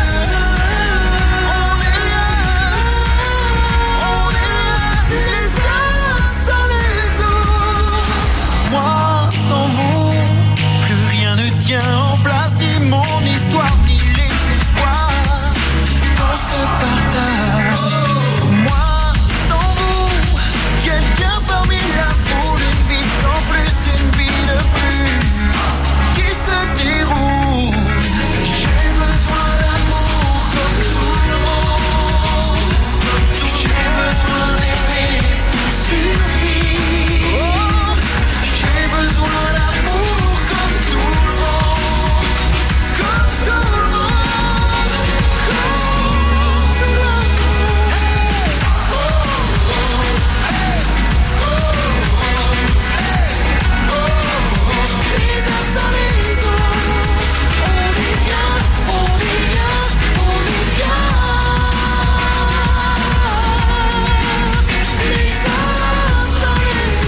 là, les uns sans les autres. Moi, sans vous, plus rien ne tient en place, ni mon histoire, ni les espoirs qu'on se partage. Moi, sans vous, quelqu'un parmi la foule, une vie sans plus, une vie de plus, qui se déroule. J'ai besoin d'amour comme tout le monde. J'ai besoin d'aimer pour survivre. J'ai besoin d'amour comme tout le monde, comme tout le monde, comme tout le monde. Les uns sans les autres, on est bien, on est bien, on est bien. Les uns sans les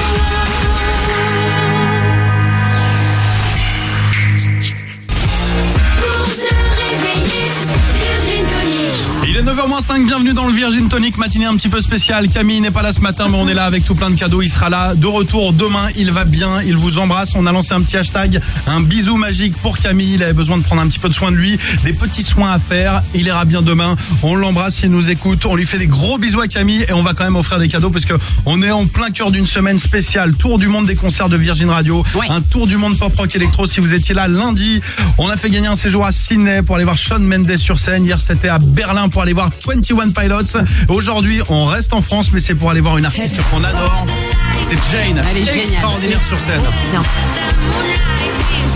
Pour se réveiller, Virgin Tonic. Il est 9h-5, bienvenue dans le Virgin Tonic, matinée un petit peu spéciale. Camille n'est pas là ce matin, mais on est là avec tout plein de cadeaux. Il sera là de retour demain, il va bien, il vous embrasse. On a lancé un petit hashtag, un bisou magique pour Camille. Il avait besoin de prendre un petit peu de soin de lui, des petits soins à faire. Il ira bien demain, on l'embrasse s'il nous écoute. On lui fait des gros bisous à Camille et on va quand même offrir des cadeaux parce que on est en plein cœur d'une semaine spéciale. Tour du monde des concerts de Virgin Radio, un tour du monde pop rock électro. Si vous étiez là lundi, on a fait gagner un séjour à Sydney pour aller voir Shawn Mendes sur scène. Hier, c'était à Berlin pour aller voir 21 Pilots. Aujourd'hui, on reste en France, mais c'est pour aller voir une artiste qu'on adore. C'est Jane. Elle est géniale. Extraordinaire sur scène. Bien.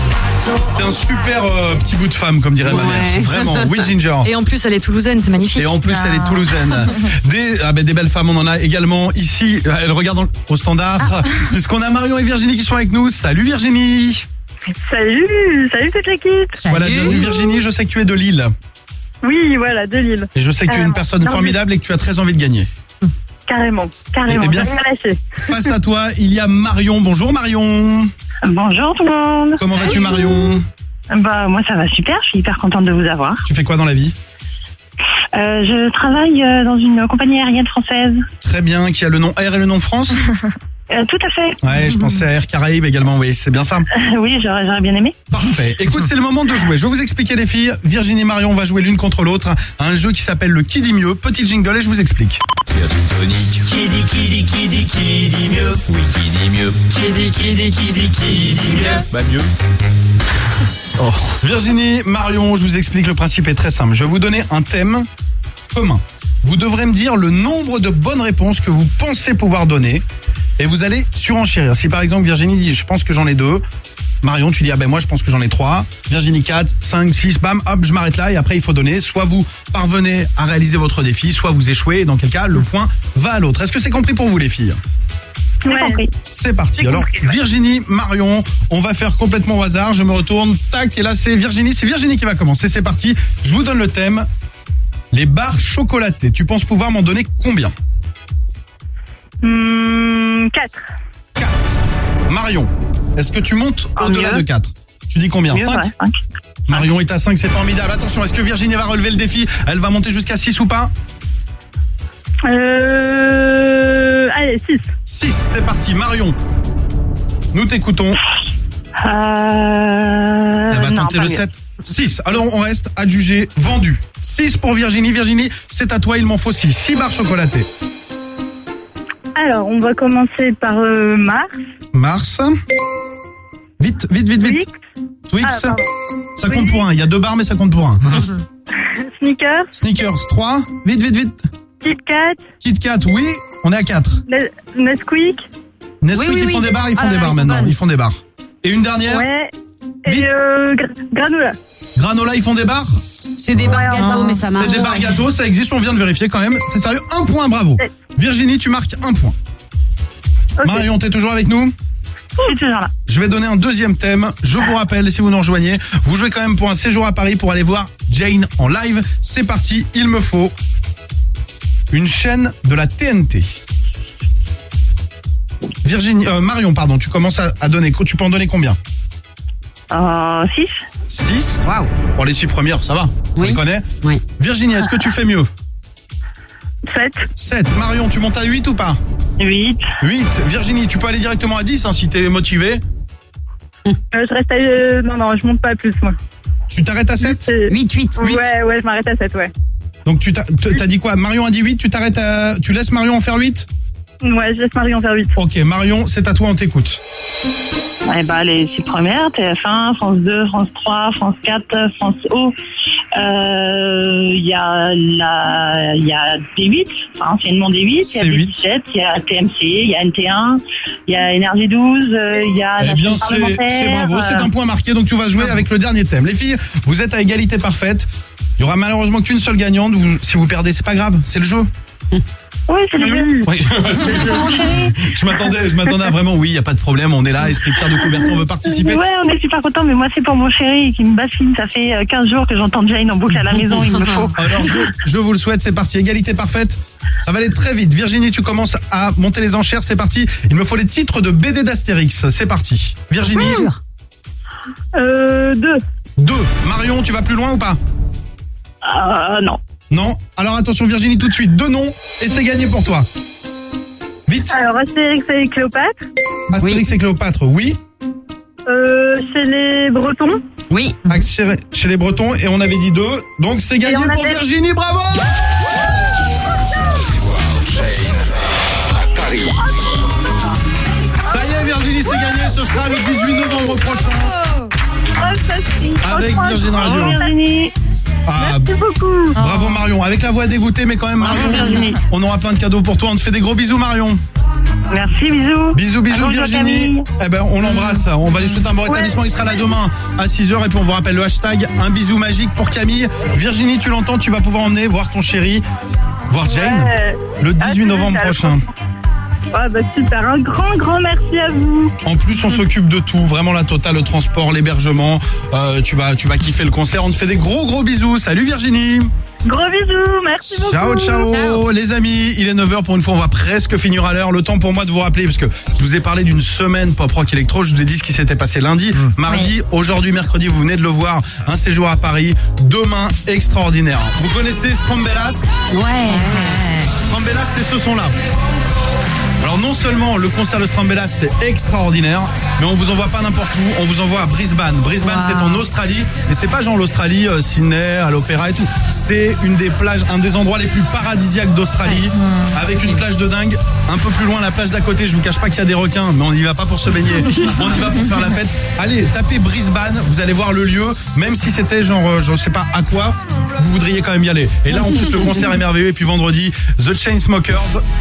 C'est un super petit bout de femme, comme dirait ma mère. Vraiment, oui Ginger. Et en plus, elle est toulousaine, c'est magnifique. Et en plus, elle est toulousaine. Des belles femmes, on en a également ici. Elle regarde au standard, puisqu'on a Marion et Virginie qui sont avec nous. Salut Virginie. Salut toute l'équipe. Voilà, bienvenue Virginie, je sais que tu es de Lille. Oui, voilà, de Lille. Et je sais que tu es une personne formidable et que tu as très envie de gagner. Carrément. Eh bien, face à toi, il y a Marion. Bonjour Marion. Bonjour tout le monde. Comment vas-tu Marion? Moi ça va super, je suis hyper contente de vous avoir. Tu fais quoi dans la vie? Je travaille dans une compagnie aérienne française. Très bien, qui a le nom Air et le nom France? Tout à fait. Ouais, je pensais à Air Caraïbes également, oui, c'est bien ça. Oui, j'aurais bien aimé. Parfait. Écoute, c'est le moment de jouer. Je vais vous expliquer les filles. Virginie et Marion vont jouer l'une contre l'autre à un jeu qui s'appelle le Qui dit mieux. Petit jingle et je vous explique. Virgin Tonic. Qui dit mieux. Oui, qui dit mieux. Qui dit mieux. Bah mieux. Oh. Virginie, Marion, je vous explique, le principe est très simple. Je vais vous donner un thème commun. Vous devrez me dire le nombre de bonnes réponses que vous pensez pouvoir donner et vous allez surenchérir. Si par exemple Virginie dit je pense que j'en ai 2, Marion tu dis moi je pense que j'en ai 3, Virginie 4, 5, 6, bam, hop, je m'arrête là et après il faut donner. Soit vous parvenez à réaliser votre défi, soit vous échouez et dans quel cas le point va à l'autre. Est-ce que c'est compris pour vous les filles? Ouais. C'est parti. C'est alors compris, ouais. Virginie, Marion, on va faire complètement au hasard. Je me retourne, tac, et là c'est Virginie qui va commencer. C'est parti. Je vous donne le thème. Les barres chocolatées. Tu penses pouvoir m'en donner combien? 4. Marion, est-ce que tu montes au-delà de 4? Tu dis combien? 5? Ouais, 5. Marion est à 5, c'est formidable. Attention, est-ce que Virginie va relever le défi? Elle va monter jusqu'à 6 ou pas? Allez, 6. 6, c'est parti. Marion, nous t'écoutons. Elle va tenter le 7. 6. Alors on reste adjugé, vendu. 6 pour Virginie. Virginie, c'est à toi, il m'en faut 6. 6 barres chocolatées. Alors, on va commencer par Mars. Mars. Vite. Twix. Ça compte pour 1. Il y a 2 barres, mais ça compte pour 1. Snickers. 3. Vite. Kit Kat, oui. On est à 4. Nesquik. Nesquik, ils font des barres, maintenant. Ils font des barres. Et une dernière? Ouais. Et granola. Granola, ils font des barres? C'est des barres gâteaux, mais ça marche. C'est des barres gâteaux, ça existe, on vient de vérifier quand même. C'est sérieux, 1 point, bravo. Virginie, tu marques 1 point. Okay. Marion, t'es toujours avec nous? Je suis toujours là. Je vais donner un deuxième thème. Je vous rappelle, si vous nous rejoignez, vous jouez quand même pour un séjour à Paris pour aller voir Jane en live. C'est parti, il me faut une chaîne de la TNT. Virginie, Marion, pardon, tu commences à donner. Tu peux en donner combien? 6. 6. Waouh. Pour les 6 premières, ça va. On les connaît. Oui. Virginie, est-ce que tu fais mieux? 7. 7. Marion, tu montes à 8 ou pas? 8. 8. Virginie, tu peux aller directement à 10 si t'es motivé. Je reste à... Non, je monte pas à plus, moi. Tu t'arrêtes à 7? 8. Ouais, je m'arrête à 7, ouais. Donc t'as dit quoi? Marion a dit 8, tu laisses Marion en faire 8? Ouais, je laisse Marion faire 8. Ok, Marion, c'est à toi, on t'écoute. Les 6 premières, TF1, France 2, France 3, France 4, France O. Il y a D8, enfin anciennement D8, il y a D17, il y a TMC, il y a NT1, il y a Énergie 12, il y a... Eh bien, c'est bravo, c'est un point marqué, donc tu vas jouer avec le dernier thème. Les filles, vous êtes à égalité parfaite. Il y aura malheureusement qu'une seule gagnante. Si vous perdez, c'est pas grave, c'est le jeu. Oui, c'est le jeu. Oui. Je m'attendais à vraiment, oui, il n'y a pas de problème, on est là, esprit Pierre de Coubertin, on veut participer. Ouais, on est super contents, mais moi c'est pour mon chéri qui me bassine, ça fait 15 jours que j'entends Jane en boucle à la maison, il me faut. Alors je vous le souhaite, c'est parti, égalité parfaite, ça va aller très vite. Virginie, tu commences à monter les enchères, c'est parti. Il me faut les titres de BD d'Astérix, c'est parti. Virginie. 2. 2. Marion, tu vas plus loin ou pas? Non. Non. Alors attention Virginie, tout de suite, 2 noms et c'est gagné pour toi. Vite. Alors Astérix et Cléopâtre. Astérix et Cléopâtre, oui. Chez les Bretons. Oui. Chez les Bretons et on avait dit 2. Donc c'est gagné pour Virginie, bravo. À Paris. Ça y est Virginie, c'est gagné, ce sera le 18 novembre prochain. Avec Virgin Radio. Virginie. Merci beaucoup. Bravo Marion, avec la voix dégoûtée mais quand même Marion, on aura plein de cadeaux pour toi, on te fait des gros bisous Marion. Merci, bisous. Bisous Virginie. Eh ben, on l'embrasse. On va lui souhaiter un bon rétablissement. Il sera là demain à 6h. Et puis on vous rappelle le hashtag un bisou magique pour Camille. Virginie, tu l'entends, tu vas pouvoir emmener voir ton chéri, voir Jane, le 18 novembre prochain. Ah bah super, un grand merci à vous. En plus, on s'occupe de tout, vraiment la totale, le transport, l'hébergement. Tu vas kiffer le concert. On te fait des gros bisous. Salut Virginie. Gros bisous, merci beaucoup. Ciao. Les amis, il est 9h pour une fois, on va presque finir à l'heure. Le temps pour moi de vous rappeler, parce que je vous ai parlé d'une semaine pop rock électro. Je vous ai dit ce qui s'était passé lundi, mardi, aujourd'hui, mercredi, vous venez de le voir. Un séjour à Paris, demain extraordinaire. Vous connaissez Strambellas ? Ouais. Strambellas, c'est ce son-là. Alors non seulement le concert de Strambellas c'est extraordinaire, mais on vous envoie pas n'importe où, on vous envoie à Brisbane. Brisbane c'est en Australie, et c'est pas genre l'Australie, Sydney, à l'opéra et tout. C'est une des plages, un des endroits les plus paradisiaques d'Australie, avec une plage de dingue. Un peu plus loin la plage d'à côté, je vous cache pas qu'il y a des requins, mais on n'y va pas pour se baigner, on y va pour faire la fête. Allez, tapez Brisbane, vous allez voir le lieu, même si c'était genre, je sais pas à quoi, vous voudriez quand même y aller. Et là en plus le concert est merveilleux, et puis vendredi, The Chainsmokers.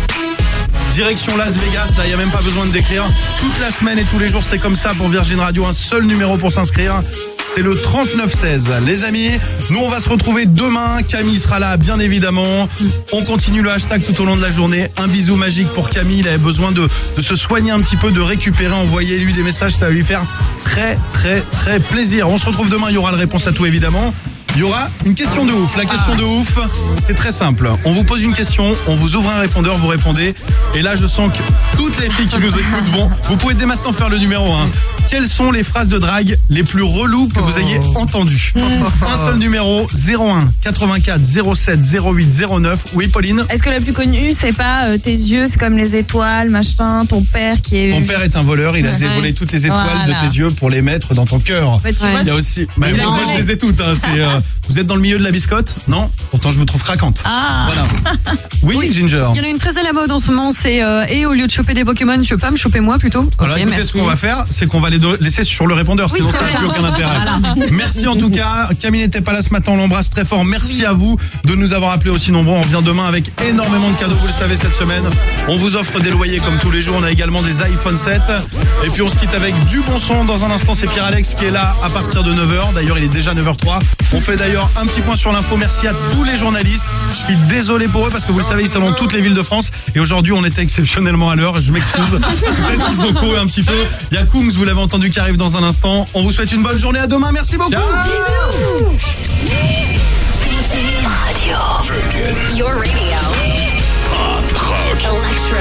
Direction Las Vegas, là il n'y a même pas besoin de décrire. Toute la semaine et tous les jours c'est comme ça pour Virgin Radio, un seul numéro pour s'inscrire, c'est le 3916. Les amis, nous on va se retrouver demain, Camille sera là bien évidemment. On continue le hashtag tout au long de la journée. Un bisou magique pour Camille, il avait besoin de se soigner un petit peu, de récupérer, envoyez-lui des messages, ça va lui faire très plaisir. On se retrouve demain, il y aura la réponse à tout évidemment. Il y aura une question de ouf. La question de ouf, c'est très simple. On vous pose une question, on vous ouvre un répondeur, vous répondez. Et là, je sens que toutes les filles qui nous écoutent vont. Vous pouvez dès maintenant faire le numéro 1. Quelles sont les phrases de drague les plus reloues que vous ayez entendues ? Un seul numéro, 01 84 07 08 09. Oui, Pauline ? Est-ce que la plus connue, c'est pas tes yeux, c'est comme les étoiles, machin, ton père qui est... Ton père est un voleur, il a volé toutes les étoiles de tes yeux pour les mettre dans ton cœur. Bah, tu vois, il y a aussi... Moi, je les ai toutes. Hein, vous êtes dans le milieu de la biscotte ? Non ? Pourtant, je vous trouve craquante. Ah. Voilà. Oui, Ginger. Il y en a une très à la mode en ce moment, c'est et au lieu de choper des Pokémon, je veux pas me choper moi plutôt. Alors écoutez, ce qu'on va faire, c'est qu'on va les laisser sur le répondeur, sinon ça n'a plus aucun intérêt. Voilà. Merci en tout cas. Camille n'était pas là ce matin, on l'embrasse très fort. Merci à vous de nous avoir appelés aussi nombreux. On revient demain avec énormément de cadeaux, vous le savez, cette semaine. On vous offre des loyers comme tous les jours. On a également des iPhone 7. Et puis on se quitte avec du bon son. Dans un instant, c'est Pierre-Alex qui est là à partir de 9h. D'ailleurs, il est déjà 9h03. On fait d'ailleurs un petit point sur l'info. Merci à tous les journalistes. Je suis désolé pour eux parce que vous le savez, ils sont dans toutes les villes de France. Et aujourd'hui, on était exceptionnellement à l'heure. Je m'excuse. Peut-être qu'ils ont couru un petit peu. Il y a Coombs, vous l'avez entendu, qui arrive dans un instant. On vous souhaite une bonne journée. À demain. Merci beaucoup. Bisous. Your radio. Pop rock. Electro.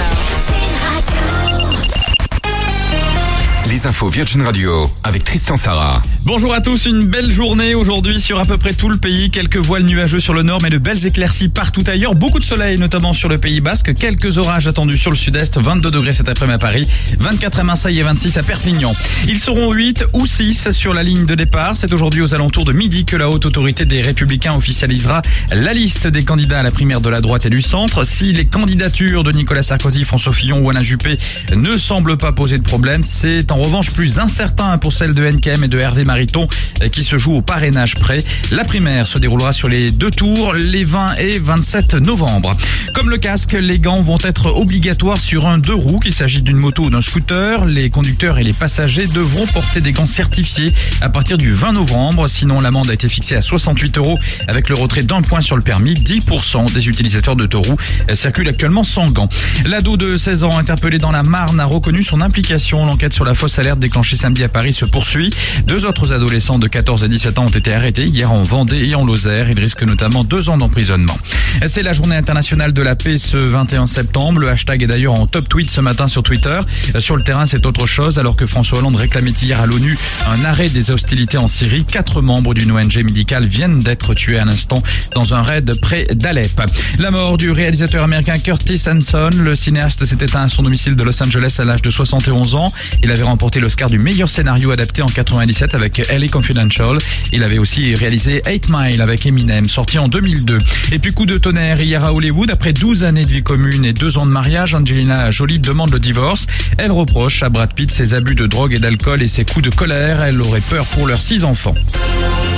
Les infos Virgin Radio avec Tristan Sarah. Bonjour à tous, une belle journée aujourd'hui sur à peu près tout le pays. Quelques voiles nuageux sur le nord, mais de belles éclaircies partout ailleurs. Beaucoup de soleil, notamment sur le Pays Basque. Quelques orages attendus sur le sud-est. 22 degrés cet après-midi à Paris, 24 à Marseille et 26 à Perpignan. Ils seront 8 ou 6 sur la ligne de départ. C'est aujourd'hui aux alentours de midi que la haute autorité des Républicains officialisera la liste des candidats à la primaire de la droite et du centre. Si les candidatures de Nicolas Sarkozy, François Fillon ou Alain Juppé ne semblent pas poser de problème, c'est en revanche plus incertain pour celle de NKM et de Hervé Mariton qui se joue au parrainage près. La primaire se déroulera sur les 2 tours, les 20 et 27 novembre. Comme le casque, les gants vont être obligatoires sur un 2 roues, qu'il s'agisse d'une moto ou d'un scooter. Les conducteurs et les passagers devront porter des gants certifiés à partir du 20 novembre. Sinon, l'amende a été fixée à 68 € avec le retrait d'un point sur le permis. 10% des utilisateurs de 2 roues circulent actuellement sans gants. L'ado de 16 ans interpellé dans la Marne a reconnu son implication. L'enquête sur la fausse alerte déclenchée samedi à Paris se poursuit. 2 autres adolescents de 14 et 17 ans ont été arrêtés hier en Vendée et en Lozère. Ils risquent notamment 2 ans d'emprisonnement. C'est la journée internationale de la paix ce 21 septembre. Le hashtag est d'ailleurs en top tweet ce matin sur Twitter. Sur le terrain, c'est autre chose. Alors que François Hollande réclamait hier à l'ONU un arrêt des hostilités en Syrie, 4 membres d'une ONG médicale viennent d'être tués à l'instant dans un raid près d'Alep. La mort du réalisateur américain Curtis Hanson. Le cinéaste s'est éteint à son domicile de Los Angeles à l'âge de 71 ans. Il avait remporté l'Oscar du meilleur scénario adapté en 97 avec LA Confidential. Il avait aussi réalisé 8 Mile avec Eminem, sorti en 2002. Et puis coup de tonnerre hier à Hollywood. Après 12 années de vie commune et 2 ans de mariage, Angelina Jolie demande le divorce. Elle reproche à Brad Pitt ses abus de drogue et d'alcool et ses coups de colère. Elle aurait peur pour leurs 6 enfants.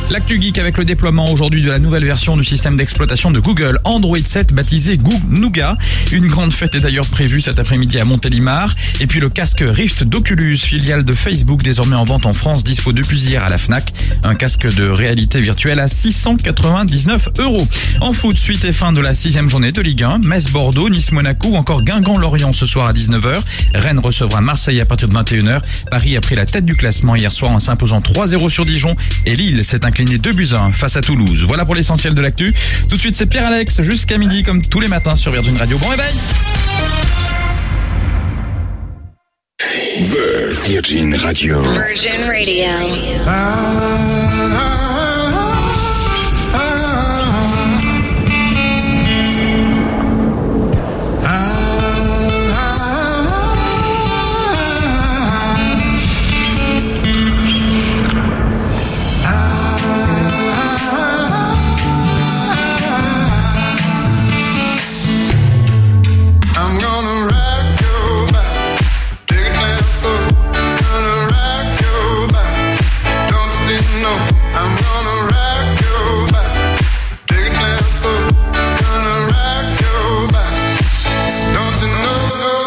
L'actu geek avec le déploiement aujourd'hui de la nouvelle version du système d'exploitation de Google, Android 7 baptisé Nougat. Une grande fête est d'ailleurs prévue cet après-midi à Montélimar. Et puis le casque Rift d'Oculus, filiale de Facebook, désormais en vente en France, dispo depuis hier à la Fnac. Un casque de réalité virtuelle à 699 €. En foot, suite et fin de la 6e journée de Ligue 1, Metz-Bordeaux, Nice-Monaco ou encore Guingamp-Lorient ce soir à 19h. Rennes recevra Marseille à partir de 21h. Paris a pris la tête du classement hier soir en s'imposant 3-0 sur Dijon. Et Lille s'est incliné 2-1 face à Toulouse. Voilà pour l'essentiel de l'actu. Tout de suite, c'est Pierre-Alex jusqu'à midi comme tous les matins sur Virgin Radio. Bon réveil. Virgin Radio. Virgin Radio. I'm gonna rock your back, take it down slow. Gonna rock your back, don't stick no. I'm gonna rock your back, take it down slow. Gonna rock your back, don't you know?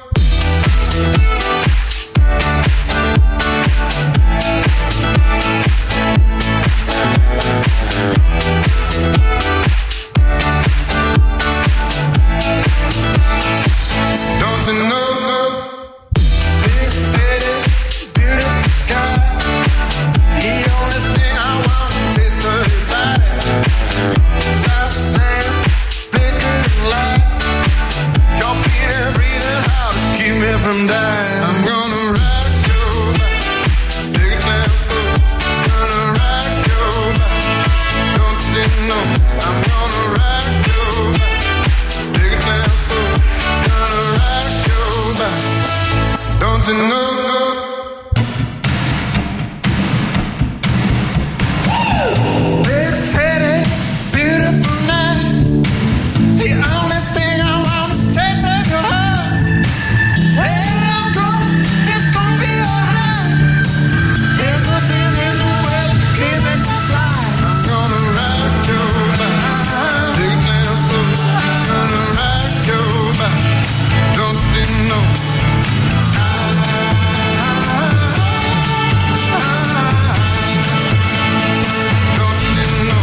Don't you know? Big city, beautiful sky. The only thing I want is to taste of your body. South sand, thicker than light. Your beat and breathing hard to keep me from dying. I'm gonna rock your back, take it down slow. Gonna rock your back, don't you know? I'm gonna rock your back, take it down slow. Gonna rock your back, don't you know? Big city, beautiful night. The only thing I want is to taste of your heart. Where I go, it's gonna be alright. There's nothing in the world that can make me fly. I'm gonna rock your back, take it down slow. Gonna rock your back, don't you know? Don't you know?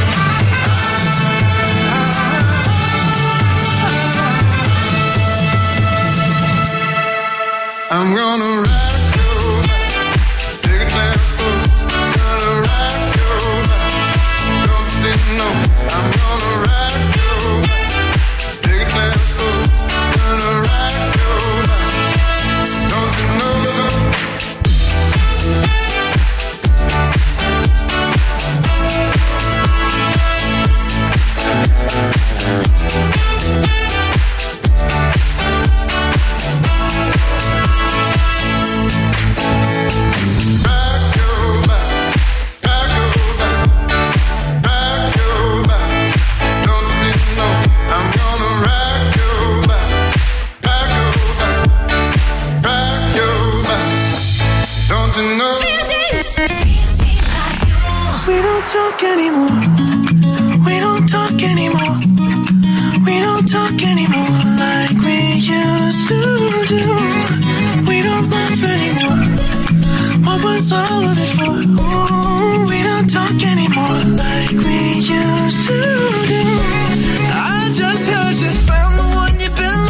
I'm gonna rock your back, take it down slow. Gonna rock your back, don't you know? I'm gonna rock your back, take it down slow. Gonna rock your back, don't you know? Rock your back, rock your back, rock your back, don't you know? I'm gonna rock your back, rock your back, rock your back, don't you know? We don't talk anymore. We don't talk anymore. We don't talk anymore like we used to do. We don't laugh anymore. What was all of it for? Ooh, we don't talk anymore like we used to do. I just heard you found the one you've been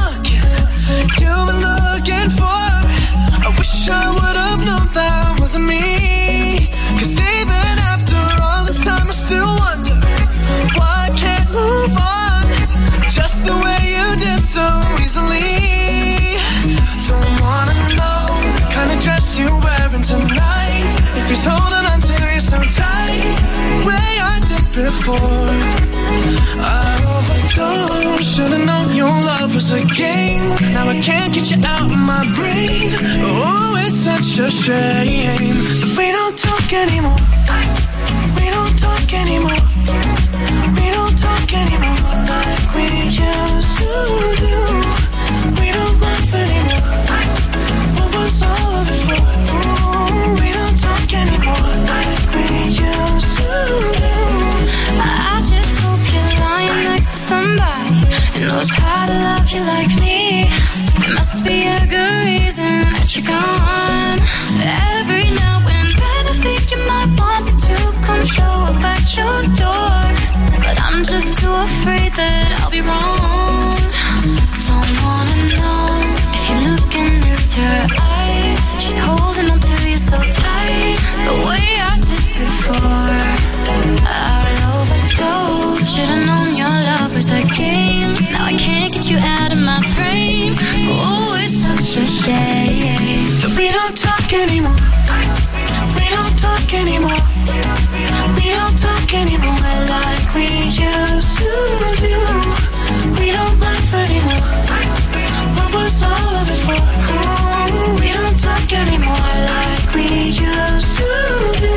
looking for. I wish I would have known that wasn't me. 'Cause even after all this time I still wonder why I can't move on just the way you did so easily. Don't wanna know the kind of dress you're wearing tonight. If he's holding on to you so tight, the way I did before. I overdosed, should've known your love was a game. Now I can't get you out of my brain. Oh, it's such a shame. But we don't talk anymore. We don't talk anymore. We don't talk anymore like we used to do. We don't laugh anymore. What was all of it for? Ooh, we don't talk anymore like we used to I'm just too afraid that I'll be wrong. Don't wanna know if you're looking into her eyes. If she's holding on to you so tight, the way I did before. I overdosed. Should've known your love was a game. Now I can't get you out of my brain. Oh, it's such a shame that we don't talk anymore. We don't talk anymore. We don't talk anymore like we used to do. We don't laugh anymore. What was all of it for? Oh, we don't talk anymore like we used to do.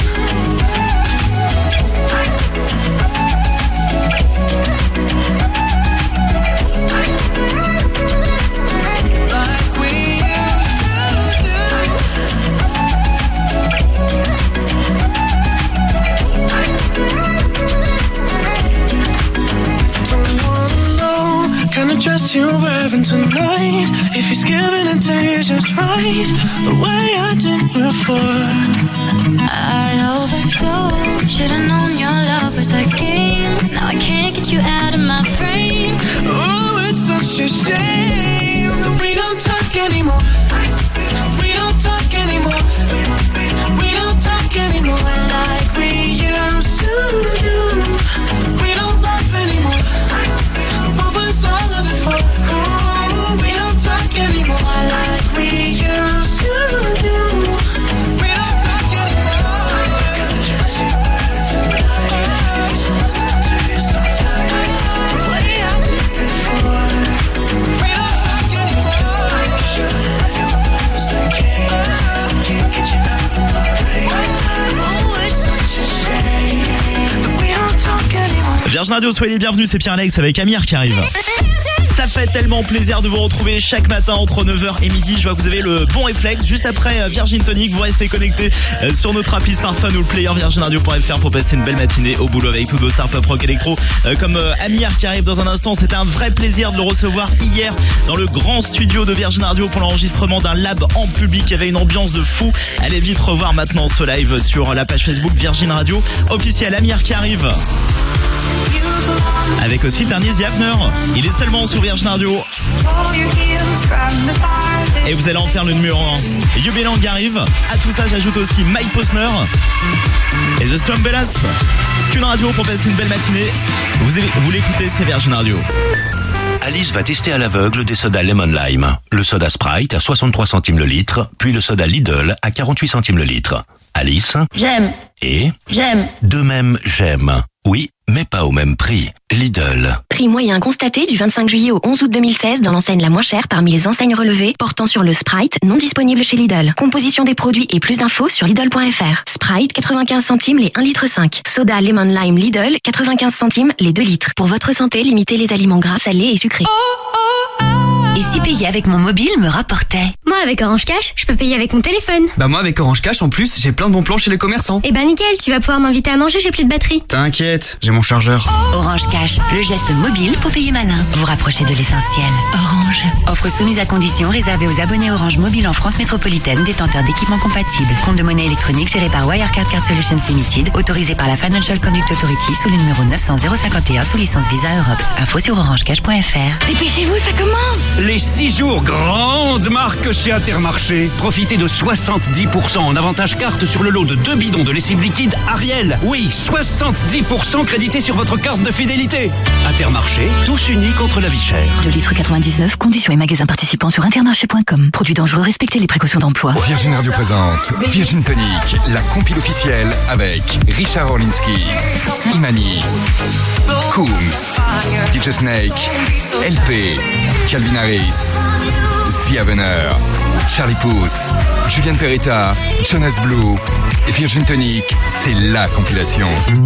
Kind of dress you're wearing tonight. If he's giving it to you just right, the way I did before. I overdosed. Should've known your love was a game. Now I can't get you out of my brain. Oh, it's such a shame that we don't talk anymore. We don't talk anymore. We don't talk anymore like we used to do. We don't laugh anymore. What was all of it for? Oh, we don't talk anymore like we used to do. We don't talk anymore. The way I did before. We don't talk anymore. Can't get you out of my brain. Oh, it's such a shame. We don't talk anymore. Virgin Radio, soyez les bienvenus, c'est Pierre-Alex avec Amir qui arrive. Ça fait tellement plaisir de vous retrouver chaque matin entre 9h et midi. Je vois que vous avez le bon réflexe. Juste après Virgin Tonic, vous restez connectés sur notre appli smartphone ou le player virginradio.fr pour passer une belle matinée au boulot avec tous nos stars pop rock électro comme Amir qui arrive dans un instant. C'était un vrai plaisir de le recevoir hier dans le grand studio de Virgin Radio pour l'enregistrement d'un lab en public. Il y avait une ambiance de fou. Allez vite revoir maintenant ce live sur la page Facebook Virgin Radio officielle. Amir qui arrive. Avec aussi le dernier The Hapner. Il est seulement sur Virgin Radio. Et vous allez en faire le numéro 1. You Belong arrive. À tout ça, j'ajoute aussi Mike Posner et The Strombellas. Qu'une radio pour passer une belle matinée. Vous l'écoutez, c'est Virgin Radio. Alice va tester à l'aveugle des sodas Lemon Lime. Le soda Sprite à 63 centimes le litre, puis le soda Lidl à 48 centimes le litre. Alice? J'aime. Et? J'aime. De même, j'aime. Oui, mais pas au même prix. Lidl. Prix moyen constaté du 25 juillet au 11 août 2016 dans l'enseigne la moins chère parmi les enseignes relevées, portant sur le Sprite, non disponible chez Lidl. Composition des produits et plus d'infos sur Lidl.fr. Sprite, 95 centimes les 1,5 litre. Soda Lemon Lime Lidl, 95 centimes les 2 litres. Pour votre santé, limitez les aliments gras, salés et sucrés. Et si payer avec mon mobile me rapportait? Moi, avec Orange Cash, je peux payer avec mon téléphone. Bah moi, avec Orange Cash, en plus, j'ai plein de bons plans chez les commerçants. Eh ben nickel, tu vas pouvoir m'inviter à manger, j'ai plus de batterie. T'inquiète, j'ai mon chargeur. Orange Cash, le geste mobile pour payer malin. Vous rapprochez de l'essentiel. Orange. Offre soumise à condition réservée aux abonnés Orange Mobile en France métropolitaine, détenteurs d'équipements compatibles. Compte de monnaie électronique géré par Wirecard Card Solutions Limited, autorisé par la Financial Conduct Authority sous le numéro 900 051 sous licence Visa Europe. Info sur orangecash.fr. Dépêchez-vous, ça commence! Les 6 jours grandes marques chez Intermarché. Profitez de 70% en avantage carte sur le lot de 2 bidons de lessive liquide Ariel. Oui, 70% crédité sur votre carte de fidélité. Intermarché, tous unis contre la vie chère. 2 litres 99, conditions et magasins participants sur intermarché.com. Produits dangereux, respectez les précautions d'emploi. Virgin Radio présente Virgin Tonic, la compile officielle avec Richard Orlinski, Imani, Coombs, DJ Snake, LP, Calvin Harris, The Avener, Charlie Puth, Julian Peretta, Jonas Blue et Virgin Tonic, c'est la compilation.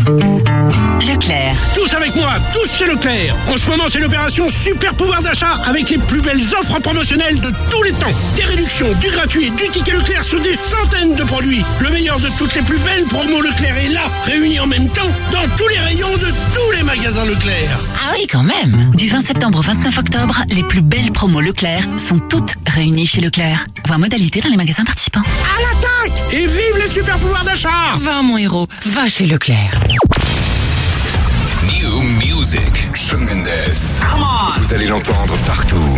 Leclerc. Tous avec moi, tous chez Leclerc. En ce moment, c'est l'opération Super Pouvoir d'achat avec les plus belles offres promotionnelles de tous les temps. Des réductions, du gratuit et du ticket Leclerc sur des centaines de produits. Le meilleur de toutes les plus belles promos Leclerc est là, réunis en même temps dans tous les rayons de tous les magasins Leclerc. Ah oui, quand même. Du 20 septembre au 29 octobre, les plus belles promos Leclerc sont toutes réunies chez Leclerc. Voir modalité dans les magasins participants. À l'attaque! Et vive les super pouvoirs d'achat! Va mon héros, va chez Leclerc. New Music, Shawn Mendes. Vous allez l'entendre partout.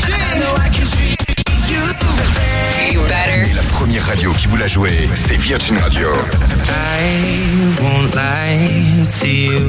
Et la première radio qui vous l'a joué, c'est Virgin Radio. I won't lie to you.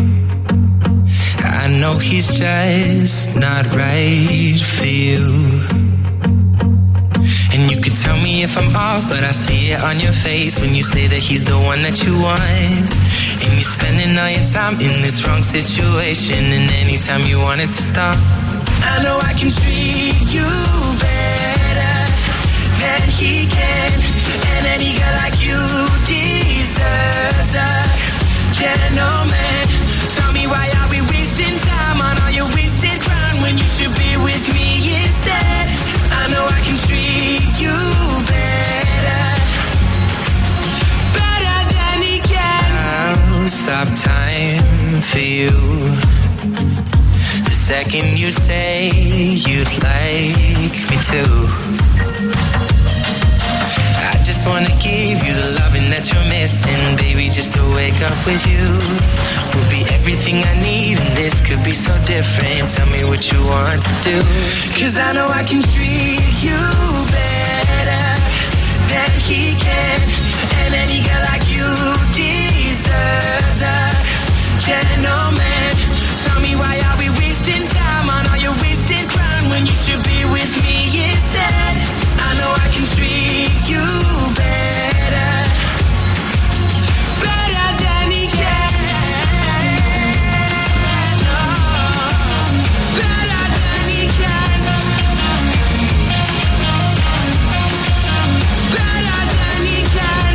I know he's just not right for you. And you could tell me if I'm off, but I see it on your face when you say that he's the one that you want. And you're spending all your time in this wrong situation, and anytime you want it to stop, I know I can treat you better than he can. And any girl like you deserves a gentleman. Tell me why are we wasting time on all your wasted crown when you should be with me instead. I know I can treat you better than he can. I'll stop time for you the second you say you'd like me to. I just wanna give you the loving that you're missing, baby, just to wake up with you will be everything I need, and this could be so different. Tell me what you want to do, 'cause I know I can treat you better than he can. And any girl like you deserves a gentleman. Tell me why are we wasting time on all your wasted crown when you should be with me instead. I know I can treat you better than he can. No, better than he can. Better than he can.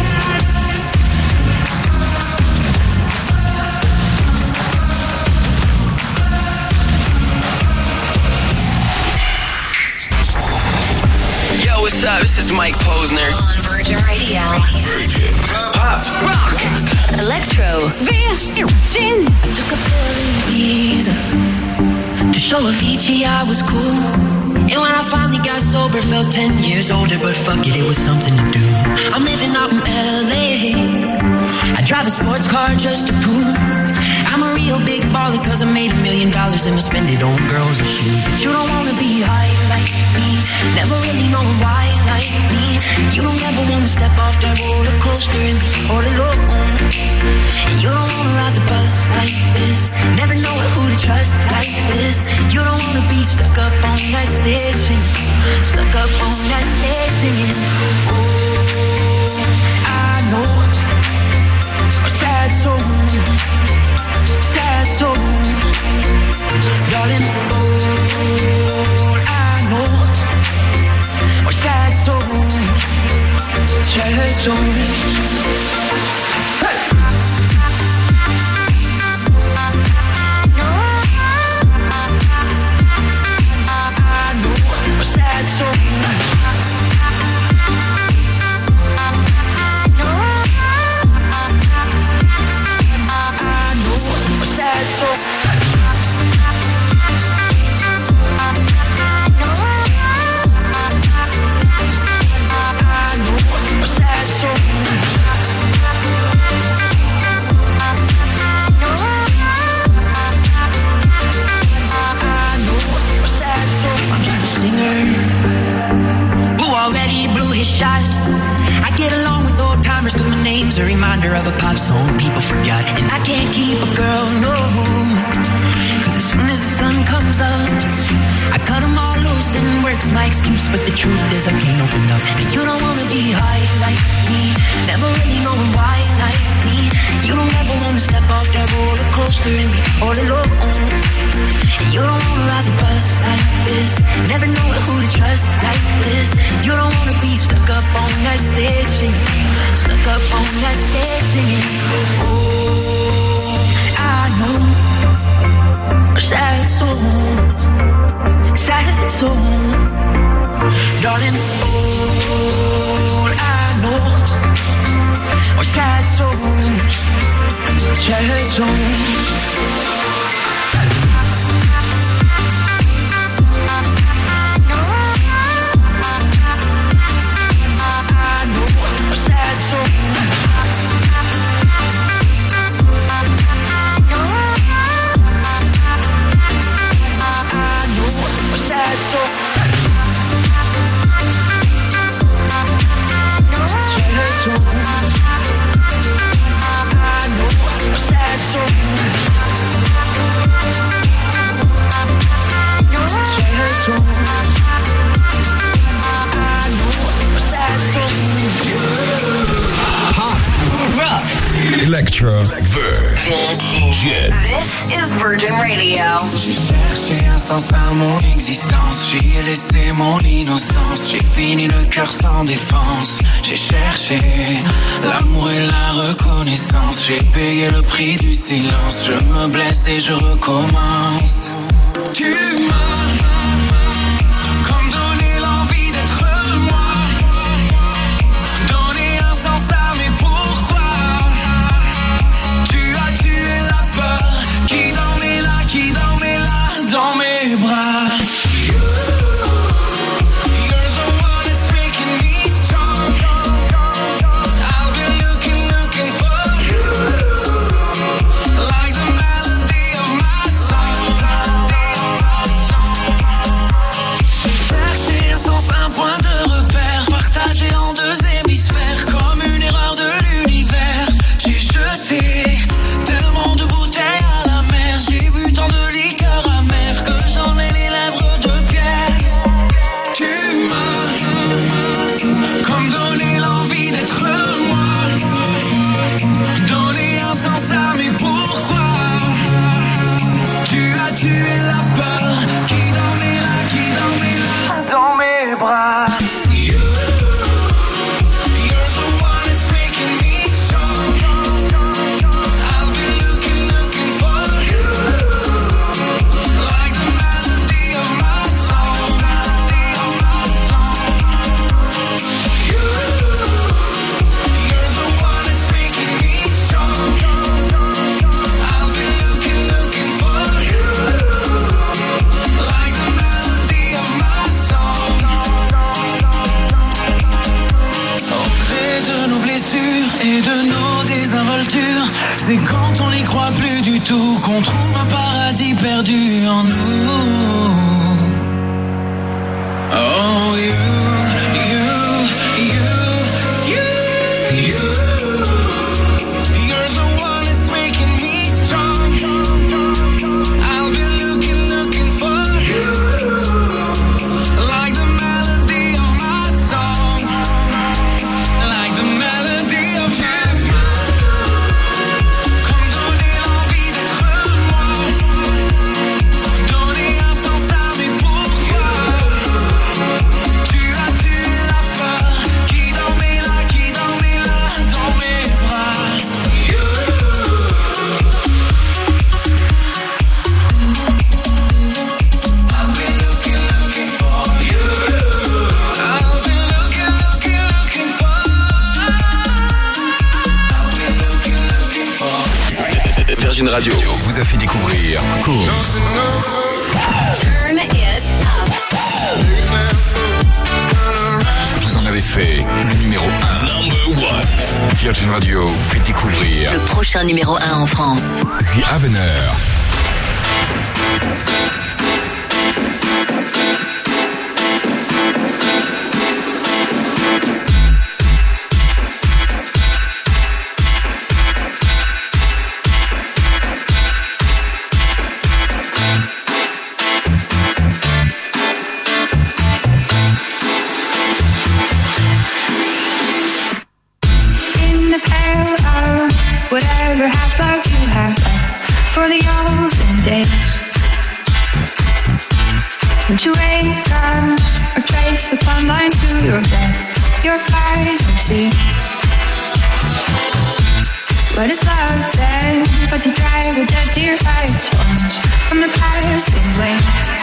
Yo, what's up? This is Mike Posner. On Virgin Radio. Virgin. Pop. Rock. Electro. Virgin. I took a pill easy to show Avicii I was cool. And when I finally got sober, felt 10 years older, but fuck it, it was something to do. I'm living out in LA. I drive a sports car just to prove I'm a real big baller, 'cause I made $1 million and I spend it on girls and shoes. But you don't wanna be high like me, never really know why like me. You don't ever wanna step off that roller coaster and be all alone. And you don't wanna ride the bus like this, never know who to trust like this. You don't wanna be stuck up on that stage singing, stuck up on that stage singing. Oh, I know a sad soul, sad soul, darling. Oh, I know a sad soul, sad soul. Hey. Sad soul. Sad soul. Sad soul. I'm just a singer who already blew his shot. I get along with old timers 'cause my name's a reminder of a pop song people forgot. And I can't keep a girl, no, 'cause as soon as the sun comes up, I cut them all loose and work's my excuse. But the truth is I can't open up. And you don't wanna be high like me, never really knowing why like me. You don't ever wanna step off that roller coaster and be all alone. And you don't wanna ride the bus like this, never know who to trust like this. You don't wanna be stuck up on that stage singing, stuck up on that stage singing. Oh, I know sad souls, sad souls, darling. All I know are sad souls, sad souls. Sad soul. Electro Virgin. This is Virgin Radio. J'ai cherché un sens à mon existence, j'y ai laissé mon innocence, j'ai fini le cœur sans défense. J'ai cherché l'amour et la reconnaissance, j'ai payé le prix du silence, je me blesse et je recommence. Tu m'as comme donné l'envie d'être moi, donné un sens à mes pourquoi. Tu as tué la peur qui dormait là, dans mes bras. You're the one that's making me strong. I've been looking for you, like the melody of my song. J'ai cherché un sens, un point de repère, partagé en deux hémisphères, comme une erreur de l'univers. J'ai jeté tellement de bouteilles à la mer, j'ai bu tant de liqueurs amères que j'en ai les lèvres de pierre. Tu m'as comme donné l'envie d'être moi, donné un sens à mes pourquoi. Tu as tué la peur qui dormait là, dans mes bras. Et de nos désinvoltures, c'est quand on n'y croit plus du tout qu'on trouve un paradis perdu en nous. Oh, you. You're the one that's making me strong. I'll be looking for you, like the melody of my song, like the melody of you. Comme donner l'envie d'être moi, donner un sens à mes pourquoi. Tu as tué la peur qui dormait là, dans mes bras. I've been looking for you. I've been looking for. I've been looking for. Virgin Radio vous a fait découvrir Cool. Turn it up. Vous en avez fait le numéro 1. Number 1. Virgin Radio vous fait découvrir Le prochain numéro 1 en France. The Avener. In the pair of whatever half life you have left for the olden days. Would you wake up or trace the plumb line to your death? Your final see. What is love then but to drag a dead deer by its horns from the past in blame?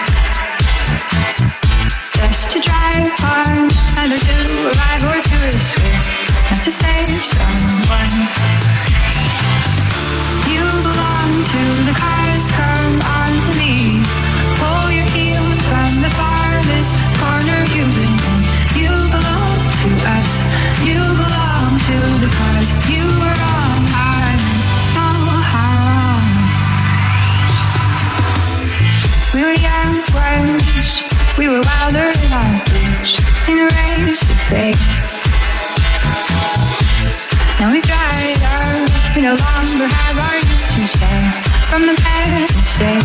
Just to drive on, either to arrive or to escape, not to save someone. You belong to the cars, come on, leave. Pull your heels from the farthest corner you've been in. You belong to us, you belong to the cars. You were wrong, I know how. We were young ones, we were wilder in our boots, in a race to fate. Now we've dried up, we no longer have our youth to say from the past state.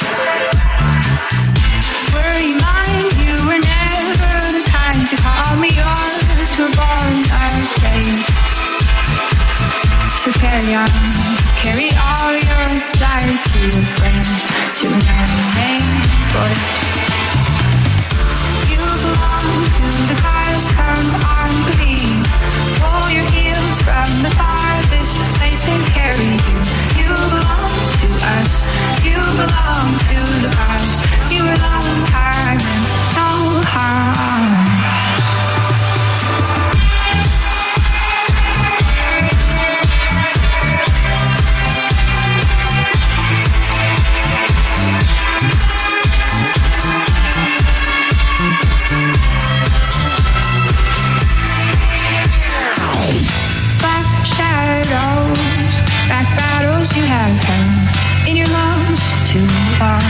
Were you mine? You were never the kind to call me yours. We're born our fate. So carry on, carry all your desire to a friend, to an unnamed voice. You belong to the cars, come on, believe. Pull your heels from the farthest place and carry you. You belong to us, you belong to the past. You belong high, no harm. You have held in your lungs too long.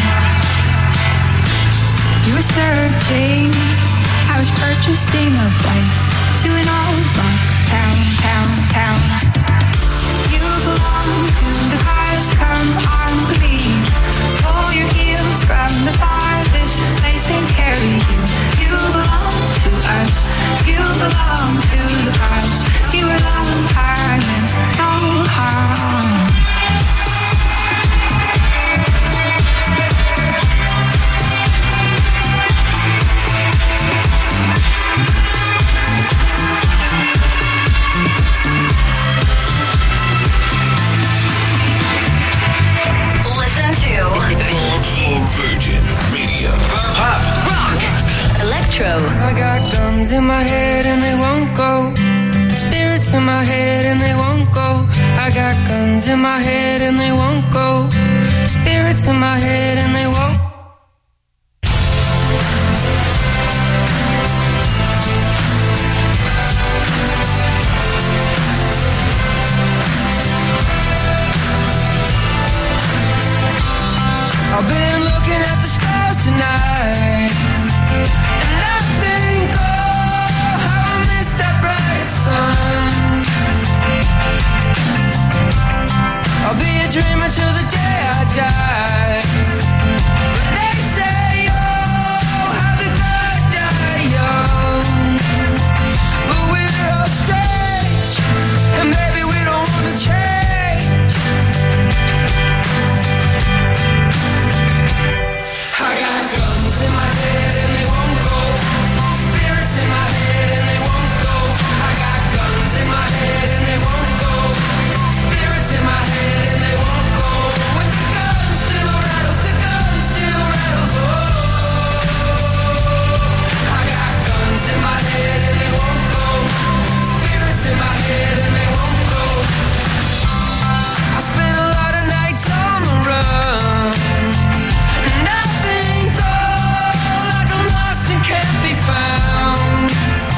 You were searching, I was purchasing a flight to an old rock town. You belong to the cars, come on, believe. Pull your heels from the farthest place and carry you. You belong to us, you belong to the past. You belong high, no harm. Virgin Radio. Pop. Rock. Electro. I got guns in my head and they won't go. Spirits in my head and they won't go. I got guns in my head and they won't go. Spirits in my head and they won't. I've been looking at the stars tonight, and I think, oh, how I missed that bright sun. I'll be a dreamer till the day I die. But they say, oh, how the good die young. But we're all strange, and maybe we don't want to change. I got guns in my head and they won't go. Spirits in my head and they won't go. I got guns in my head and they won't go. Spirits in my head and they won't go. When the gun still rattles, the gun still rattles. Oh, I got guns in my head and they won't go. Spirits in my head and they won't go. I spent a lot of nights on the run. Nothing goes like I'm lost and can't be found.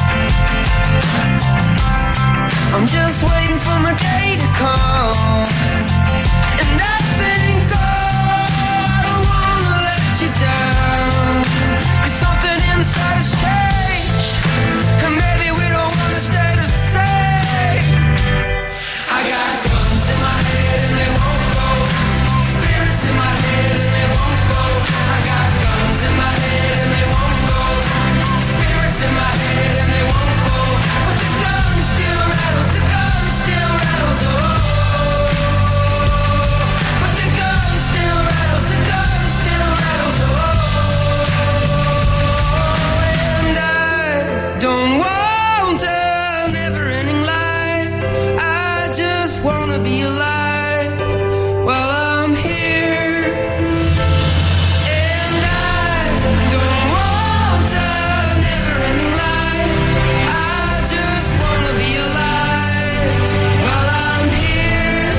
I'm just waiting for my day to come. And nothing goes, I don't wanna let you down. 'Cause something inside has changed, and maybe we don't wanna stay the same. I got guns in my head and they won't go. Spirits in my head and they won't go. I got guns in my head and they won't go. Spirits in my head and they won't go. But the gun still rattles, the gun still rattles, oh. But the gun still rattles, the gun still rattles, oh. And I don't want a never-ending life. I just wanna be alive while I'm here. And I don't want a never-ending life. I just wanna be alive while I'm here.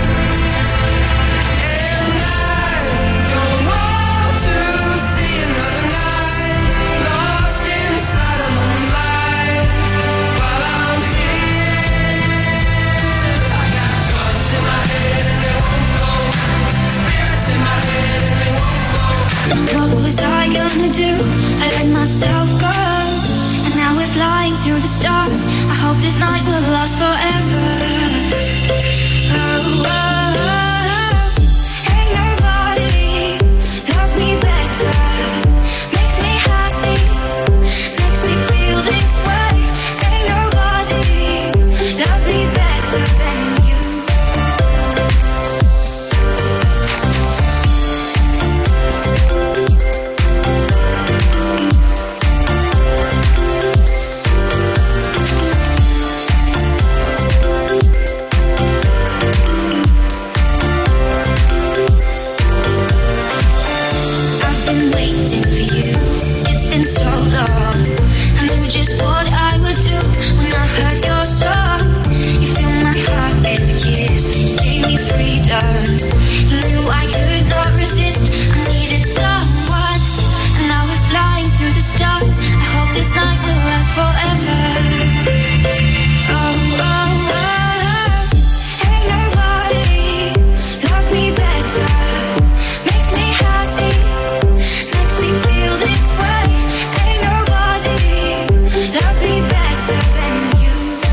And I don't want to see another night lost inside a lonely life while I'm here. I got guns in my head and they won't go. Spirits in my head and they won't go. What was I gonna do? I let myself go, and now we're flying through the stars. I hope this night will last forever. Oh, oh, oh. Ain't nobody loves me better. Makes me happy, makes me feel this way. Ain't nobody loves me better than you. pressure. He knew I could not resist. I needed someone. And now we're flying through the stars. I hope this night will last forever. Oh, oh, oh. Ain't nobody loves me better. Makes me happy. Makes me feel this way. Ain't nobody loves me better than you.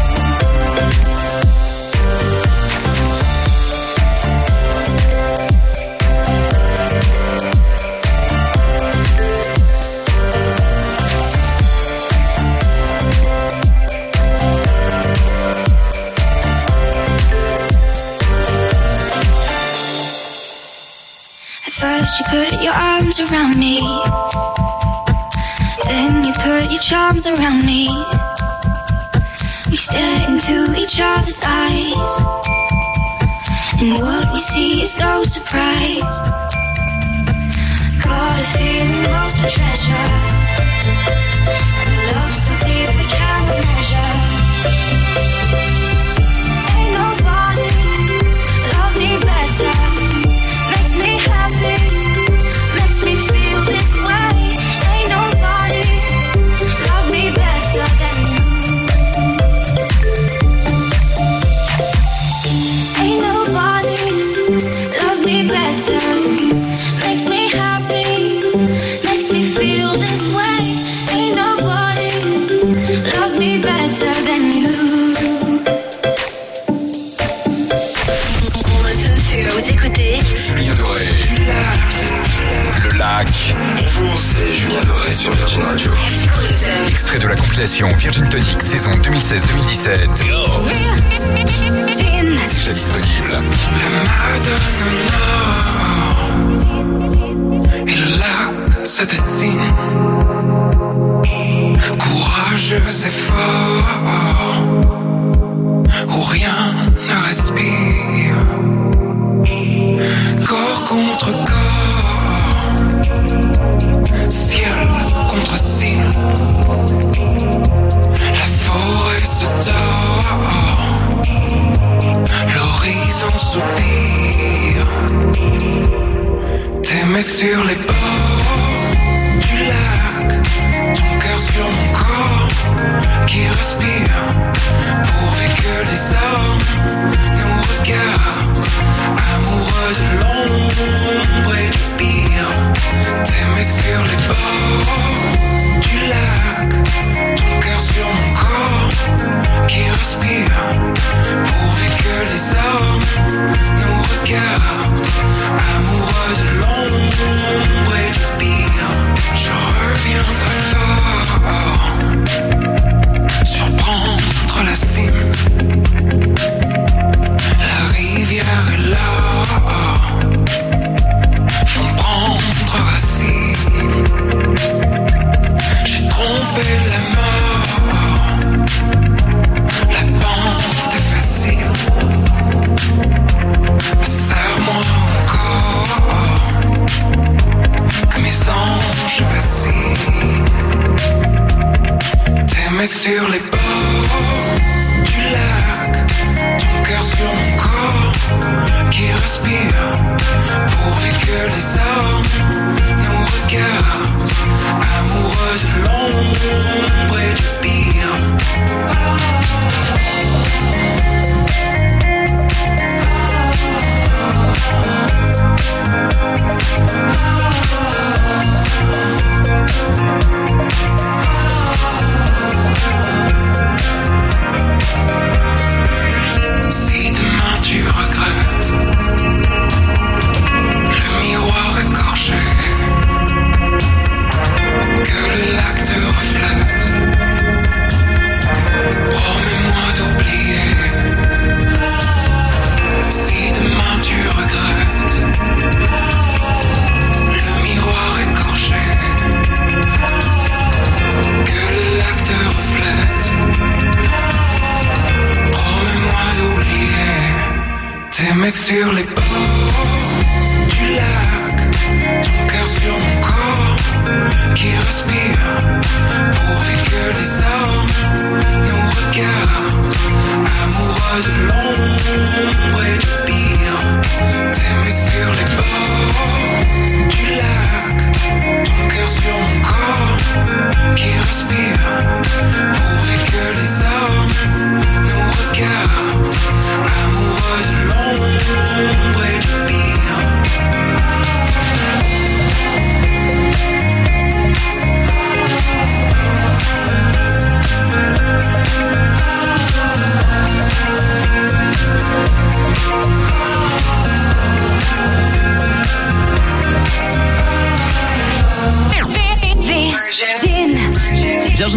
First you put your arms around me, then you put your charms around me. We stare into each other's eyes, and what we see is no surprise. Got a feeling lost for treasure, and love so deep we cannot measure. Ain't nobody loves me better. Makes me happy, makes me feel this way. Ain't nobody loves me better than you. Ain't nobody loves me better. Makes me happy, makes me feel this way. Ain't nobody loves me better than you. Vous écoutez Julien Doré. Le lac. Bonjour, c'est Julien Doré sur Virgin Radio. Extrait de la compilation Virgin Tonic saison 2016-2017. Déjà disponible. Et le lac se dessine, courageux et fort, où rien ne respire, corps contre corps, ciel contre ciel, la forêt se tord, l'horizon soupire. T'aimer sur les bords du lac, ton cœur sur mon corps qui respire, pourvu que les hommes nous regardent, amoureux de l'ombre et du pire. T'aimer sur les bords du lac, ton cœur sur mon corps qui respire, pourvu que les hommes nous regardent, amoureux de l'ombre et du pire. Je reviendrai fort, surprendre la cime, la rivière et l'or font prendre racine. J'ai trompé la mort, la pente est facile, serre-moi encore, que mes anges vacillent. T'aimer sur les bords du lac, ton cœur sur mon corps qui respire, pourvu que les hommes nous regardent, amoureux de l'ombre et du pire. Si demain tu regrettes le miroir écorché, que le lac te reflète, promets-moi d'oublier. Si demain tu regrettes le miroir écorché, que le lac te reflète, promets-moi d'oublier. T'aimer sur les bords du lac, ton cœur sur mon corps qui respire, pourvu que les hommes nous regardent, amoureux de l'ombre et du pire.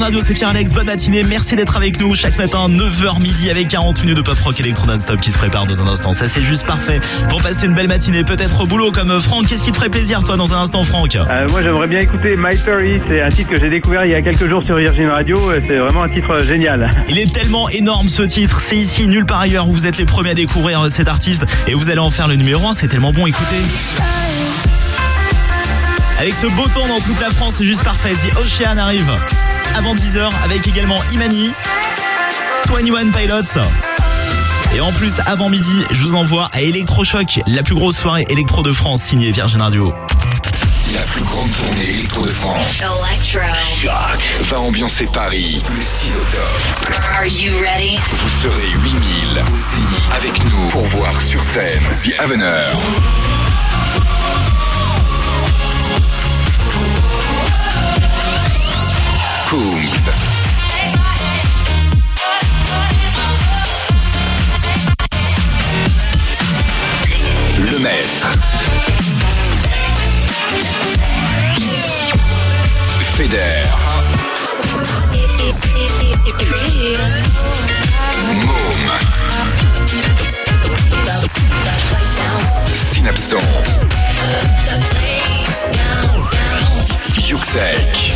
Radio, c'est Pierre-Alex, bonne matinée, merci d'être avec nous chaque matin, 9h midi avec 40 minutes de pop rock électro non-stop qui se prépare dans un instant. Ça c'est juste parfait pour passer une belle matinée, peut-être au boulot comme Franck. Qu'est-ce qui te ferait plaisir toi dans un instant, Franck? Moi j'aimerais bien écouter My Story, c'est un titre que j'ai découvert il y a quelques jours sur Virgin Radio, c'est vraiment un titre génial. Il est tellement énorme ce titre, c'est ici nulle part ailleurs où vous êtes les premiers à découvrir cet artiste et vous allez en faire le numéro 1, c'est tellement bon, écoutez. Avec ce beau temps dans toute la France, c'est juste parfait. The Ocean arrive avant 10h avec également Imani, 21 Pilots. Et en plus, avant midi, je vous envoie à Electrochoc, la plus grosse soirée électro de France, signée Virgin Radio. La plus grande tournée électro de France. Choc va ambiancer Paris le 6 octobre. Are you ready? Vous serez 8000 au Zénith avec nous pour voir sur scène The Avener, Coombs, Le Maître, Feder, Môme, Synapson, Yuxek,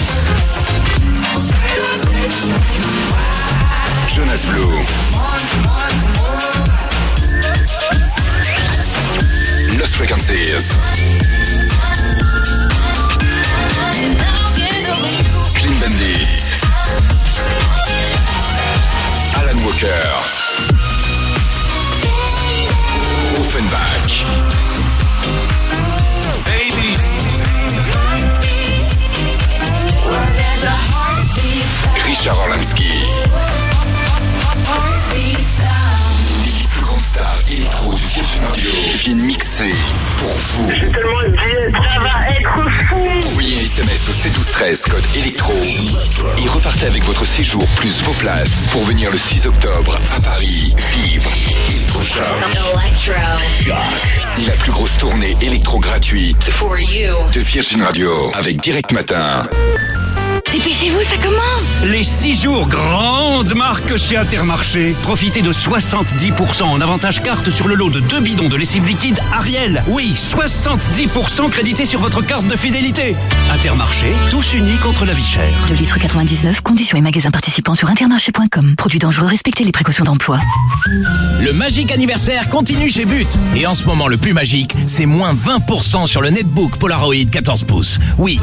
Jonas Blue, Lost Frequencies, Clean Bandit, Alan Walker, Offenbach, Baby, Richard Orlansky. Les plus grandes stars électro du Virgin Radio viennent mixer pour vous. J'ai tellement de billets, ça va être fou. Envoyez un SMS au 71213 code électro et repartez avec votre séjour plus vos places pour venir le 6 octobre à Paris vivre Electrochoc. La plus grosse tournée électro gratuite For you. de Virgin Radio avec Direct Matin. Dépêchez-vous, ça commence. Les 6 jours grandes marques chez Intermarché. Profitez de 70% en avantage carte sur le lot de 2 bidons de lessive liquide Ariel. Oui, 70% crédité sur votre carte de fidélité. Intermarché, tous unis contre la vie chère. 2 litres 99, conditions et magasins participants sur intermarché.com. Produits dangereux, respectez les précautions d'emploi. Le magique anniversaire continue chez But. Et en ce moment, le plus magique, c'est moins 20% sur le netbook Polaroid 14 pouces. Oui,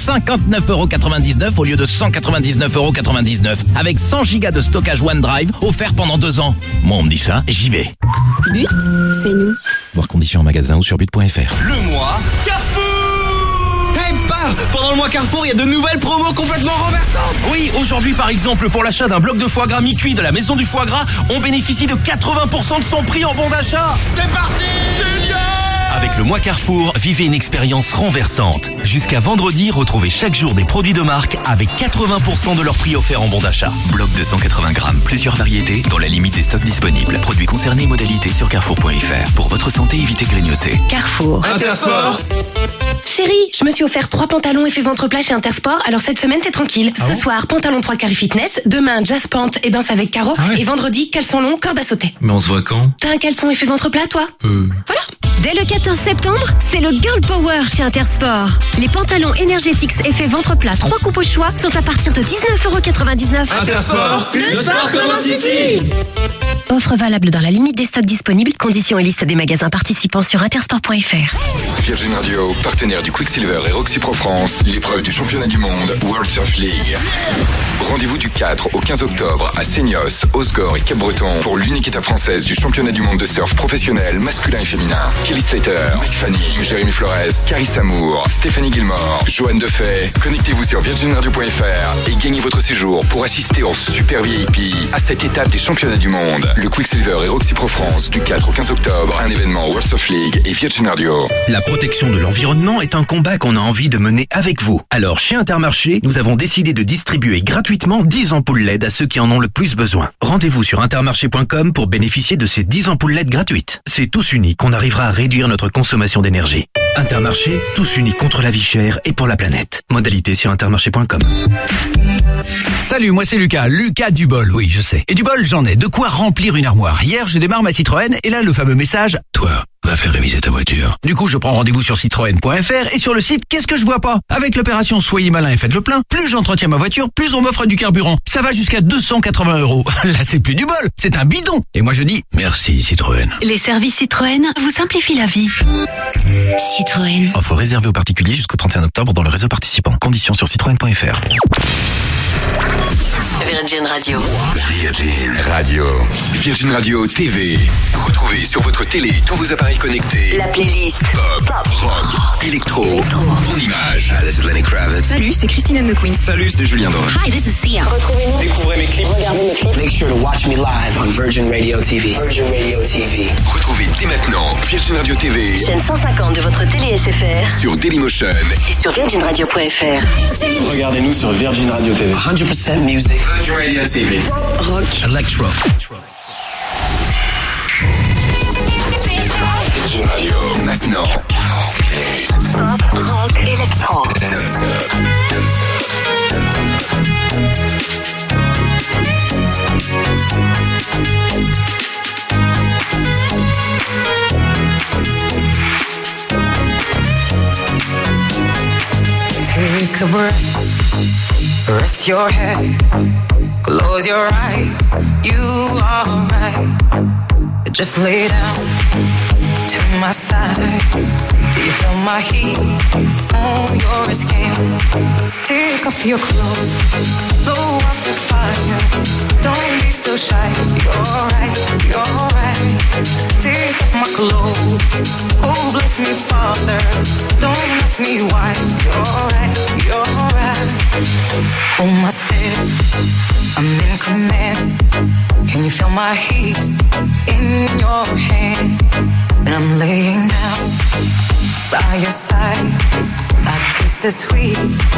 159,99€ au lieu de 199,99€ avec 100 Go de stockage OneDrive offert pendant 2 ans. Moi, on me dit ça, j'y vais. But, c'est nous. Voir conditions en magasin ou sur but.fr. Le mois Carrefour. Hey, pendant le mois Carrefour, il y a de nouvelles promos complètement renversantes. Oui, aujourd'hui par exemple, pour l'achat d'un bloc de foie gras mi-cuit de la Maison du Foie Gras, on bénéficie de 80% de son prix en bon d'achat. C'est parti. Génial. Avec le mois Carrefour, vivez une expérience renversante. Jusqu'à vendredi, retrouvez chaque jour des produits de marque avec 80% de leur prix offert en bon d'achat. Bloc de 180 grammes, plusieurs variétés dans la limite des stocks disponibles. Produits concernés, modalités sur carrefour.fr. Pour votre santé, évitez grignoter. Carrefour. Intersport. Chérie, je me suis offert 3 pantalons effet ventre plat chez Intersport, alors cette semaine t'es tranquille. Ce soir, pantalon 3 quarts fitness, demain jazz pant et danse avec Caro, et vendredi, caleçon long, corde à sauter. Mais on se voit quand? T'as un caleçon effet ventre plat, toi? Voilà. Dès le 14 septembre, c'est le Girl Power chez Intersport. Les pantalons Energetics effet ventre plat 3 coupes au choix sont à partir de 19,99€. Intersport, le sport commence ici. Offre valable dans la limite des stocks disponibles. Conditions et liste des magasins participants sur intersport.fr. Virgin Radio, partenaire du Quicksilver et Roxy Pro France, l'épreuve du championnat du monde World Surf League. Rendez-vous du 4 au 15 octobre à Seignos, Osgore et Cap-Breton pour l'unique étape française du championnat du monde de surf professionnel masculin et féminin. Kelly Slater, Mike Fanning, Jérémy Flores, Carissa Amour, Stéphanie Gilmore, Joanne Defay. Connectez-vous sur virginradio.fr et gagnez votre séjour pour assister en super VIP à cette étape des championnats du monde. Le Quicksilver et Roxy Pro France du 4 au 15 octobre, un événement World Surf League et Virgin Radio. La protection de l'environnement est est un combat qu'on a envie de mener avec vous. Alors, chez Intermarché, nous avons décidé de distribuer gratuitement 10 ampoules LED à ceux qui en ont le plus besoin. Rendez-vous sur intermarché.com pour bénéficier de ces 10 ampoules LED gratuites. C'est tous unis qu'on arrivera à réduire notre consommation d'énergie. Intermarché, tous unis contre la vie chère et pour la planète. Modalité sur intermarché.com. Salut, moi c'est Lucas du bol, oui je sais. Et du bol j'en ai, de quoi remplir une armoire. Hier je démarre ma Citroën et là le fameux message, toi, va faire réviser ta voiture. Du coup je prends rendez-vous sur citroën.fr et sur le site, qu'est-ce que je vois pas? Avec l'opération Soyez malin et faites le plein, plus j'entretiens ma voiture, plus on m'offre du carburant. Ça va jusqu'à 280 €. Là c'est plus du bol, c'est un bidon. Et moi je dis, merci Citroën. Les services Citroën vous simplifient la vie. Citroën. Offre réservée aux particuliers jusqu'au 31 octobre dans le réseau participant. Conditions sur citroën.fr. Virgin Radio. Virgin Radio. Virgin Radio TV. Retrouvez sur votre télé tous vos appareils connectés. La playlist Pop, rock, électro, en images. This is Lenny Kravitz. Salut, c'est Christine and the Queens. Salut, c'est Julien Doré. Hi, this is Sia. Retrouvez-nous. Découvrez mes clips. Regardez mes clips. Make sure to watch me live on Virgin Radio TV. Virgin Radio TV. Retrouvez dès maintenant Virgin Radio TV Chaîne 150 de votre télé SFR sur Dailymotion et sur virginradio.fr. Regardez-nous sur Virgin Radio TV. 100% music. Virgin Radio TV. Rock. Electro. Virgin Radio. Maintenant. Pop, rock, électro. Take a breath, rest your head, close your eyes, you are right. Just lay down to my side. Do you feel my heat on your skin? Take off your clothes, blow up the fire. Don't be so shy, you're right, you're right. Take off my clothes, oh bless me Father. Don't ask me why, you're right, you're right. Hold my step, I'm in command. Can you feel my hips in your hands? And I'm laying down by your side. I taste the sweet